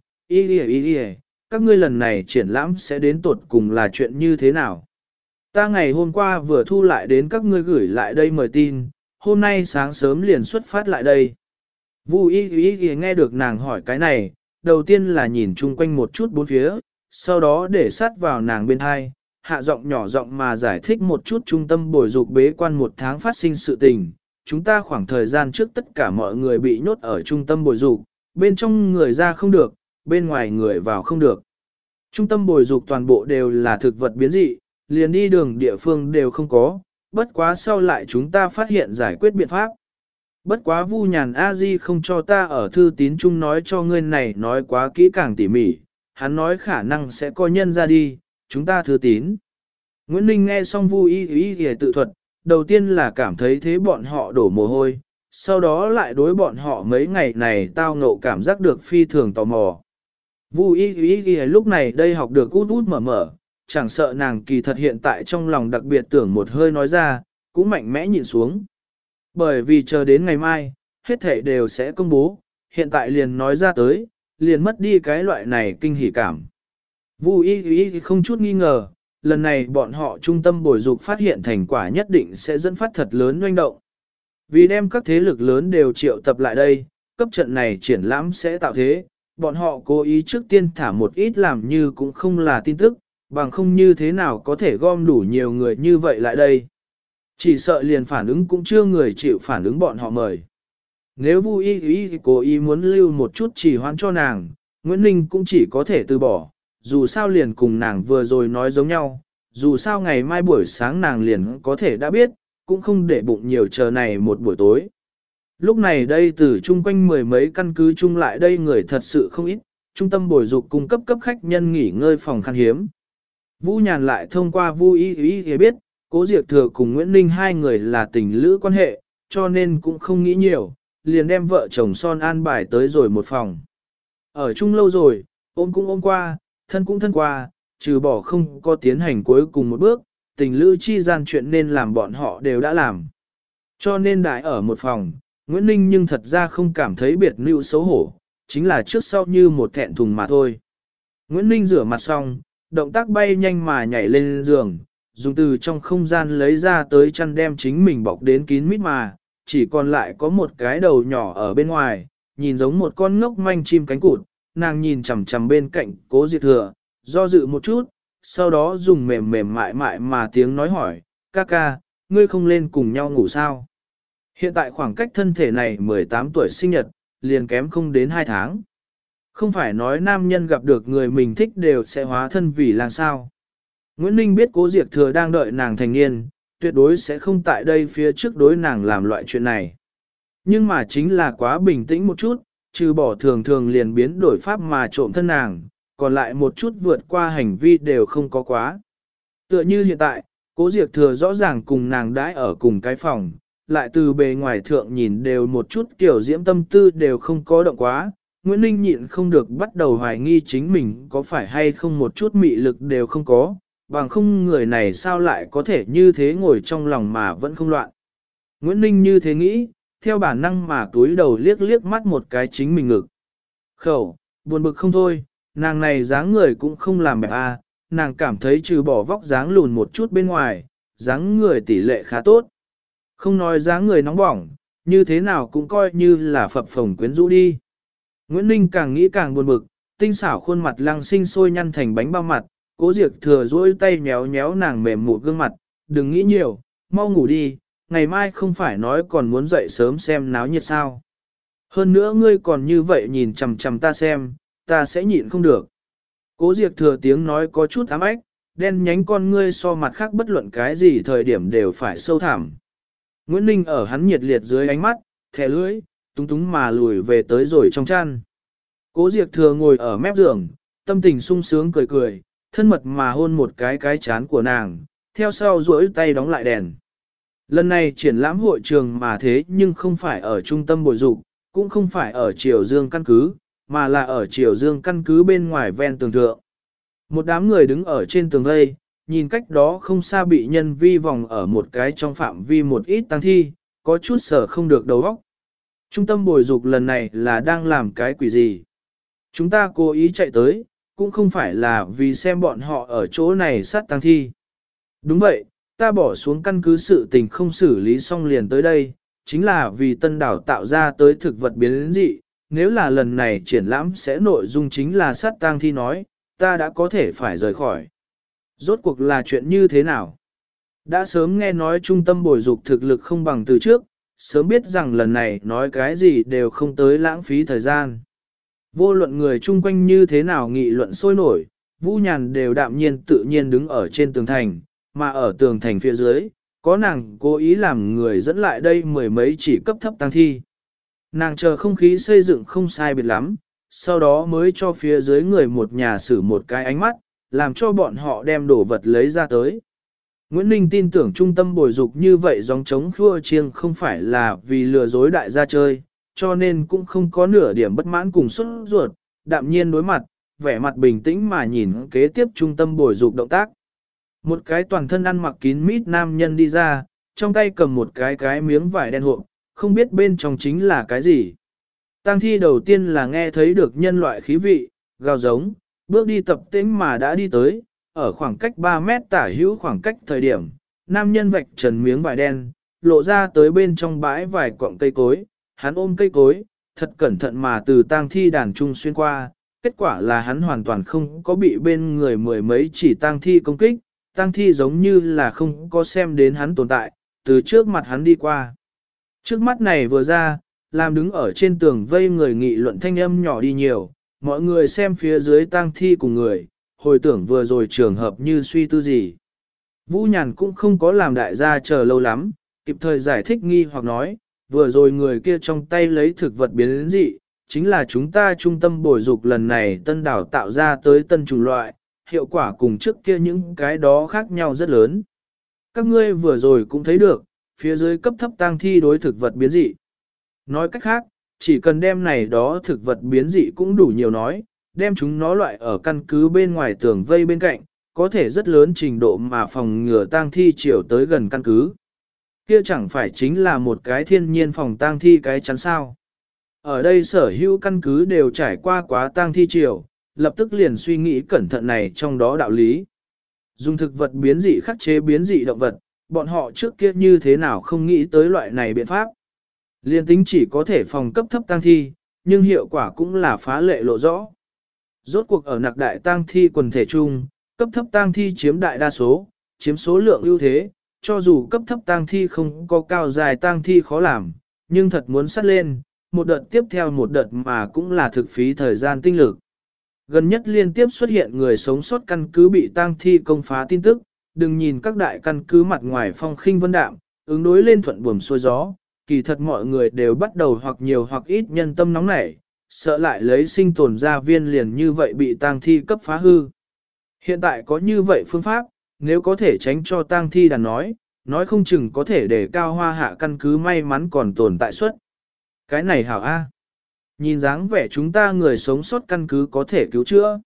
Y, các ngươi lần này triển lãm sẽ đến tột cùng là chuyện như thế nào? Ta ngày hôm qua vừa thu lại đến các ngươi gửi lại đây mời tin, hôm nay sáng sớm liền xuất phát lại đây. Vu Y nghe được nàng hỏi cái này, đầu tiên là nhìn chung quanh một chút bốn phía, sau đó để sát vào nàng bên hai, hạ giọng nhỏ giọng mà giải thích một chút trung tâm bồi dục bế quan một tháng phát sinh sự tình. Chúng ta khoảng thời gian trước tất cả mọi người bị nhốt ở trung tâm bồi dục, bên trong người ra không được, bên ngoài người vào không được. Trung tâm bồi dục toàn bộ đều là thực vật biến dị, liền đi đường địa phương đều không có, bất quá sau lại chúng ta phát hiện giải quyết biện pháp. Bất quá Vu Nhàn A Di không cho ta ở thư tín chung nói cho ngươi này nói quá kỹ càng tỉ mỉ, hắn nói khả năng sẽ coi nhân ra đi, chúng ta thư tín. Nguyễn Ninh nghe xong Vu Y tự thuật, đầu tiên là cảm thấy thế bọn họ đổ mồ hôi, sau đó lại đối bọn họ mấy ngày này tao ngộ cảm giác được phi thường tò mò. Vu Y lúc này đây học được út út mở mở, chẳng sợ nàng kỳ thật hiện tại trong lòng đặc biệt tưởng một hơi nói ra, cũng mạnh mẽ nhìn xuống. Bởi vì chờ đến ngày mai, hết thảy đều sẽ công bố, hiện tại liền nói ra tới, liền mất đi cái loại này kinh hỉ cảm. Vu Y không chút nghi ngờ, lần này bọn họ trung tâm bồi dục phát hiện thành quả nhất định sẽ dẫn phát thật lớn doanh động. Vì đem các thế lực lớn đều triệu tập lại đây, cấp trận này triển lãm sẽ tạo thế, bọn họ cố ý trước tiên thả một ít làm như cũng không là tin tức, bằng không như thế nào có thể gom đủ nhiều người như vậy lại đây. Chỉ sợ liền phản ứng cũng chưa người chịu phản ứng bọn họ mời. Nếu Vu Y cố ý muốn lưu một chút chỉ hoãn cho nàng, Nguyễn Ninh cũng chỉ có thể từ bỏ, dù sao liền cùng nàng vừa rồi nói giống nhau, dù sao ngày mai buổi sáng nàng liền có thể đã biết, cũng không để bụng nhiều chờ này một buổi tối. Lúc này đây từ chung quanh mười mấy căn cứ chung lại đây người thật sự không ít, trung tâm bồi dục cung cấp cấp khách nhân nghỉ ngơi phòng khan hiếm. Vu Nhàn lại thông qua Vu Y biết, Cố Diệp Thừa cùng Nguyễn Ninh hai người là tình lữ quan hệ, cho nên cũng không nghĩ nhiều, liền đem vợ chồng son an bài tới rồi một phòng. Ở chung lâu rồi, ôm cũng ôm qua, thân cũng thân qua, trừ bỏ không có tiến hành cuối cùng một bước, tình lữ chi gian chuyện nên làm bọn họ đều đã làm. Cho nên đại ở một phòng, Nguyễn Ninh nhưng thật ra không cảm thấy biệt nữ xấu hổ, chính là trước sau như một thẹn thùng mà thôi. Nguyễn Ninh rửa mặt xong, động tác bay nhanh mà nhảy lên giường, dùng từ trong không gian lấy ra tới chăn đem chính mình bọc đến kín mít mà, chỉ còn lại có một cái đầu nhỏ ở bên ngoài, nhìn giống một con ngốc manh chim cánh cụt, nàng nhìn chằm chằm bên cạnh Cố Diệp Thừa, do dự một chút, sau đó dùng mềm mềm mại mại mà tiếng nói hỏi, ca ca, ngươi không lên cùng nhau ngủ sao? Hiện tại khoảng cách thân thể này 18 tuổi sinh nhật, liền kém không đến 2 tháng. Không phải nói nam nhân gặp được người mình thích đều sẽ hóa thân vì làm sao. Nguyễn Ninh biết Cố Diệp Thừa đang đợi nàng thành niên, tuyệt đối sẽ không tại đây phía trước đối nàng làm loại chuyện này. Nhưng mà chính là quá bình tĩnh một chút, trừ bỏ thường thường liền biến đổi pháp mà trộm thân nàng, còn lại một chút vượt qua hành vi đều không có quá. Tựa như hiện tại, Cố Diệp Thừa rõ ràng cùng nàng đãi ở cùng cái phòng, lại từ bề ngoài thượng nhìn đều một chút kiểu diễm tâm tư đều không có động quá. Nguyễn Ninh nhịn không được bắt đầu hoài nghi chính mình có phải hay không một chút mị lực đều không có, bằng không người này sao lại có thể như thế ngồi trong lòng mà vẫn không loạn. Nguyễn Ninh như thế nghĩ, theo bản năng mà túi đầu liếc liếc mắt một cái chính mình ngực. Khẩu, buồn bực không thôi, nàng này dáng người cũng không làm bẹp à, nàng cảm thấy trừ bỏ vóc dáng lùn một chút bên ngoài, dáng người tỷ lệ khá tốt. Không nói dáng người nóng bỏng, như thế nào cũng coi như là phập phồng quyến rũ đi. Nguyễn Ninh càng nghĩ càng buồn bực, tinh xảo khuôn mặt lăng sinh sôi nhăn thành bánh bao mặt, Cố Diệp Thừa duỗi tay nhéo nhéo nàng mềm mụt gương mặt, đừng nghĩ nhiều, mau ngủ đi, ngày mai không phải nói còn muốn dậy sớm xem náo nhiệt sao. Hơn nữa ngươi còn như vậy nhìn chằm chằm ta xem, ta sẽ nhịn không được. Cố Diệp Thừa tiếng nói có chút ám ách, đen nhánh con ngươi so mặt khác bất luận cái gì thời điểm đều phải sâu thẳm. Nguyễn Ninh ở hắn nhiệt liệt dưới ánh mắt, thẻ lưỡi, túng túng mà lùi về tới rồi trong chăn. Cố Diệp Thừa ngồi ở mép giường, tâm tình sung sướng cười cười, thân mật mà hôn một cái chán của nàng, theo sau duỗi tay đóng lại đèn. Lần này triển lãm hội trường mà thế nhưng không phải ở trung tâm bồi dục, cũng không phải ở Triều Dương căn cứ, mà là ở Triều Dương căn cứ bên ngoài ven tường thượng. Một đám người đứng ở trên tường vây, nhìn cách đó không xa bị nhân vi vòng ở một cái trong phạm vi một ít tăng thi, có chút sở không được đầu óc. Trung tâm bồi dục lần này là đang làm cái quỷ gì? Chúng ta cố ý chạy tới, cũng không phải là vì xem bọn họ ở chỗ này sát tăng thi. Đúng vậy, ta bỏ xuống căn cứ sự tình không xử lý xong liền tới đây, chính là vì tân đảo tạo ra tới thực vật biến dị, nếu là lần này triển lãm sẽ nội dung chính là sát tang thi nói, ta đã có thể phải rời khỏi. Rốt cuộc là chuyện như thế nào? Đã sớm nghe nói trung tâm bồi dục thực lực không bằng từ trước, sớm biết rằng lần này nói cái gì đều không tới lãng phí thời gian. Vô luận người chung quanh như thế nào nghị luận sôi nổi, Vũ Nhàn đều đạm nhiên tự nhiên đứng ở trên tường thành, mà ở tường thành phía dưới, có nàng cố ý làm người dẫn lại đây mười mấy chỉ cấp thấp tăng thi. Nàng chờ không khí xây dựng không sai biệt lắm, sau đó mới cho phía dưới người một nhà xử một cái ánh mắt, làm cho bọn họ đem đồ vật lấy ra tới. Nguyễn Ninh tin tưởng trung tâm bồi dục như vậy dòng chống khua chiêng không phải là vì lừa dối đại gia chơi, cho nên cũng không có nửa điểm bất mãn cùng xuất ruột, đạm nhiên đối mặt, vẻ mặt bình tĩnh mà nhìn kế tiếp trung tâm bồi dục động tác. Một cái toàn thân ăn mặc kín mít nam nhân đi ra, trong tay cầm một cái miếng vải đen hộp, không biết bên trong chính là cái gì. Tang thi đầu tiên là nghe thấy được nhân loại khí vị, gào giống, bước đi tập tễnh mà đã đi tới, ở khoảng cách 3 mét tả hữu khoảng cách thời điểm, nam nhân vạch trần miếng vải đen, lộ ra tới bên trong bãi vài cọng cây cối, hắn ôm cây cối, thật cẩn thận mà từ tang thi đàn trung xuyên qua, kết quả là hắn hoàn toàn không có bị bên người mười mấy chỉ tang thi công kích, tang thi giống như là không có xem đến hắn tồn tại, từ trước mặt hắn đi qua. Trước mắt này vừa ra, làm đứng ở trên tường vây người nghị luận thanh âm nhỏ đi nhiều, mọi người xem phía dưới tang thi cùng người, hồi tưởng vừa rồi trường hợp như suy tư gì. Vũ Nhàn cũng không có làm đại gia chờ lâu lắm, kịp thời giải thích nghi hoặc nói, vừa rồi người kia trong tay lấy thực vật biến dị, chính là chúng ta trung tâm bồi dục lần này tân đảo tạo ra tới tân chủng loại, hiệu quả cùng trước kia những cái đó khác nhau rất lớn. Các ngươi vừa rồi cũng thấy được, phía dưới cấp thấp tang thi đối thực vật biến dị. Nói cách khác, chỉ cần đem này đó thực vật biến dị cũng đủ nhiều nói, đem chúng nó loại ở căn cứ bên ngoài tường vây bên cạnh, có thể rất lớn trình độ mà phòng ngừa tang thi chiều tới gần căn cứ. Kia chẳng phải chính là một cái thiên nhiên phòng tang thi cái chắn sao. Ở đây sở hữu căn cứ đều trải qua quá tang thi chiều, lập tức liền suy nghĩ cẩn thận này trong đó đạo lý. Dùng thực vật biến dị khắc chế biến dị động vật, bọn họ trước kia như thế nào không nghĩ tới loại này biện pháp. Liên tính chỉ có thể phòng cấp thấp tang thi, nhưng hiệu quả cũng là phá lệ lộ rõ. Rốt cuộc ở nặc đại tang thi quần thể chung, cấp thấp tang thi chiếm đại đa số, chiếm số lượng ưu thế, cho dù cấp thấp tang thi không có cao dài tang thi khó làm, nhưng thật muốn sát lên, một đợt tiếp theo một đợt mà cũng là thực phí thời gian tinh lực. Gần nhất liên tiếp xuất hiện người sống sót căn cứ bị tang thi công phá tin tức, đừng nhìn các đại căn cứ mặt ngoài phong khinh vân đạm, ứng đối lên thuận buồm xuôi gió, kỳ thật mọi người đều bắt đầu hoặc nhiều hoặc ít nhân tâm nóng nảy, sợ lại lấy sinh tồn gia viên liền như vậy bị tang thi cấp phá hư. Hiện tại có như vậy phương pháp, nếu có thể tránh cho tang thi đàn nói không chừng có thể để cao hoa hạ căn cứ may mắn còn tồn tại suất. Cái này hảo A. Nhìn dáng vẻ chúng ta người sống sót căn cứ có thể cứu chữa.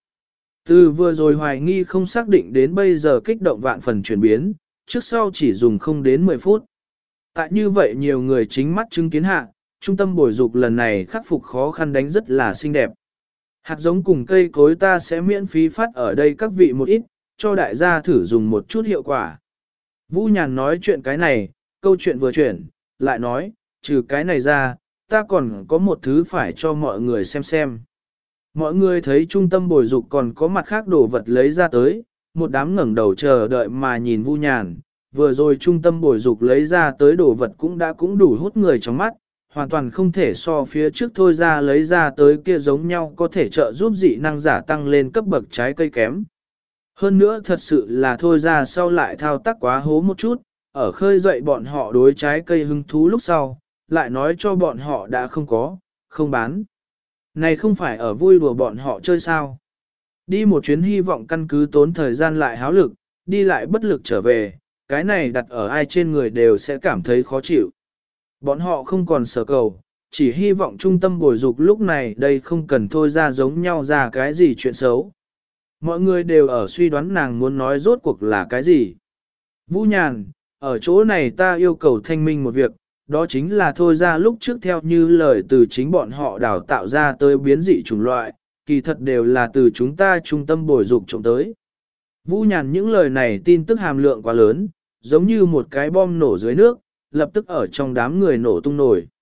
Từ vừa rồi hoài nghi không xác định đến bây giờ kích động vạn phần chuyển biến, trước sau chỉ dùng không đến 10 phút. Tại như vậy nhiều người chính mắt chứng kiến hạ, trung tâm bồi dục lần này khắc phục khó khăn đánh rất là xinh đẹp. Hạt giống cùng cây cối ta sẽ miễn phí phát ở đây các vị một ít, cho đại gia thử dùng một chút hiệu quả. Vũ Nhàn nói chuyện cái này, câu chuyện vừa chuyển, lại nói, trừ cái này ra, ta còn có một thứ phải cho mọi người xem. Mọi người thấy trung tâm bồi dục còn có mặt khác đồ vật lấy ra tới, một đám ngẩng đầu chờ đợi mà nhìn Vu Nhàn, vừa rồi trung tâm bồi dục lấy ra tới đồ vật cũng đủ hút người trong mắt, hoàn toàn không thể so phía trước thôi ra lấy ra tới kia giống nhau có thể trợ giúp dị năng giả tăng lên cấp bậc trái cây kém. Hơn nữa thật sự là thôi ra sau lại thao tác quá hố một chút, ở khơi dậy bọn họ đối trái cây hứng thú lúc sau, lại nói cho bọn họ đã không có, không bán. Này không phải ở vui đùa bọn họ chơi sao. Đi một chuyến hy vọng căn cứ tốn thời gian lại háo lực, đi lại bất lực trở về, cái này đặt ở ai trên người đều sẽ cảm thấy khó chịu. Bọn họ không còn sở cầu, chỉ hy vọng trung tâm bồi dục lúc này đây không cần thôi ra giống nhau ra cái gì chuyện xấu. Mọi người đều ở suy đoán nàng muốn nói rốt cuộc là cái gì. Vũ Nhàn, ở chỗ này ta yêu cầu thanh minh một việc, đó chính là thôi ra lúc trước theo như lời từ chính bọn họ đào tạo ra tới biến dị chủng loại, kỳ thật đều là từ chúng ta trung tâm bồi dục trộm tới. Vũ Nhàn những lời này tin tức hàm lượng quá lớn, giống như một cái bom nổ dưới nước, lập tức ở trong đám người nổ tung nổi.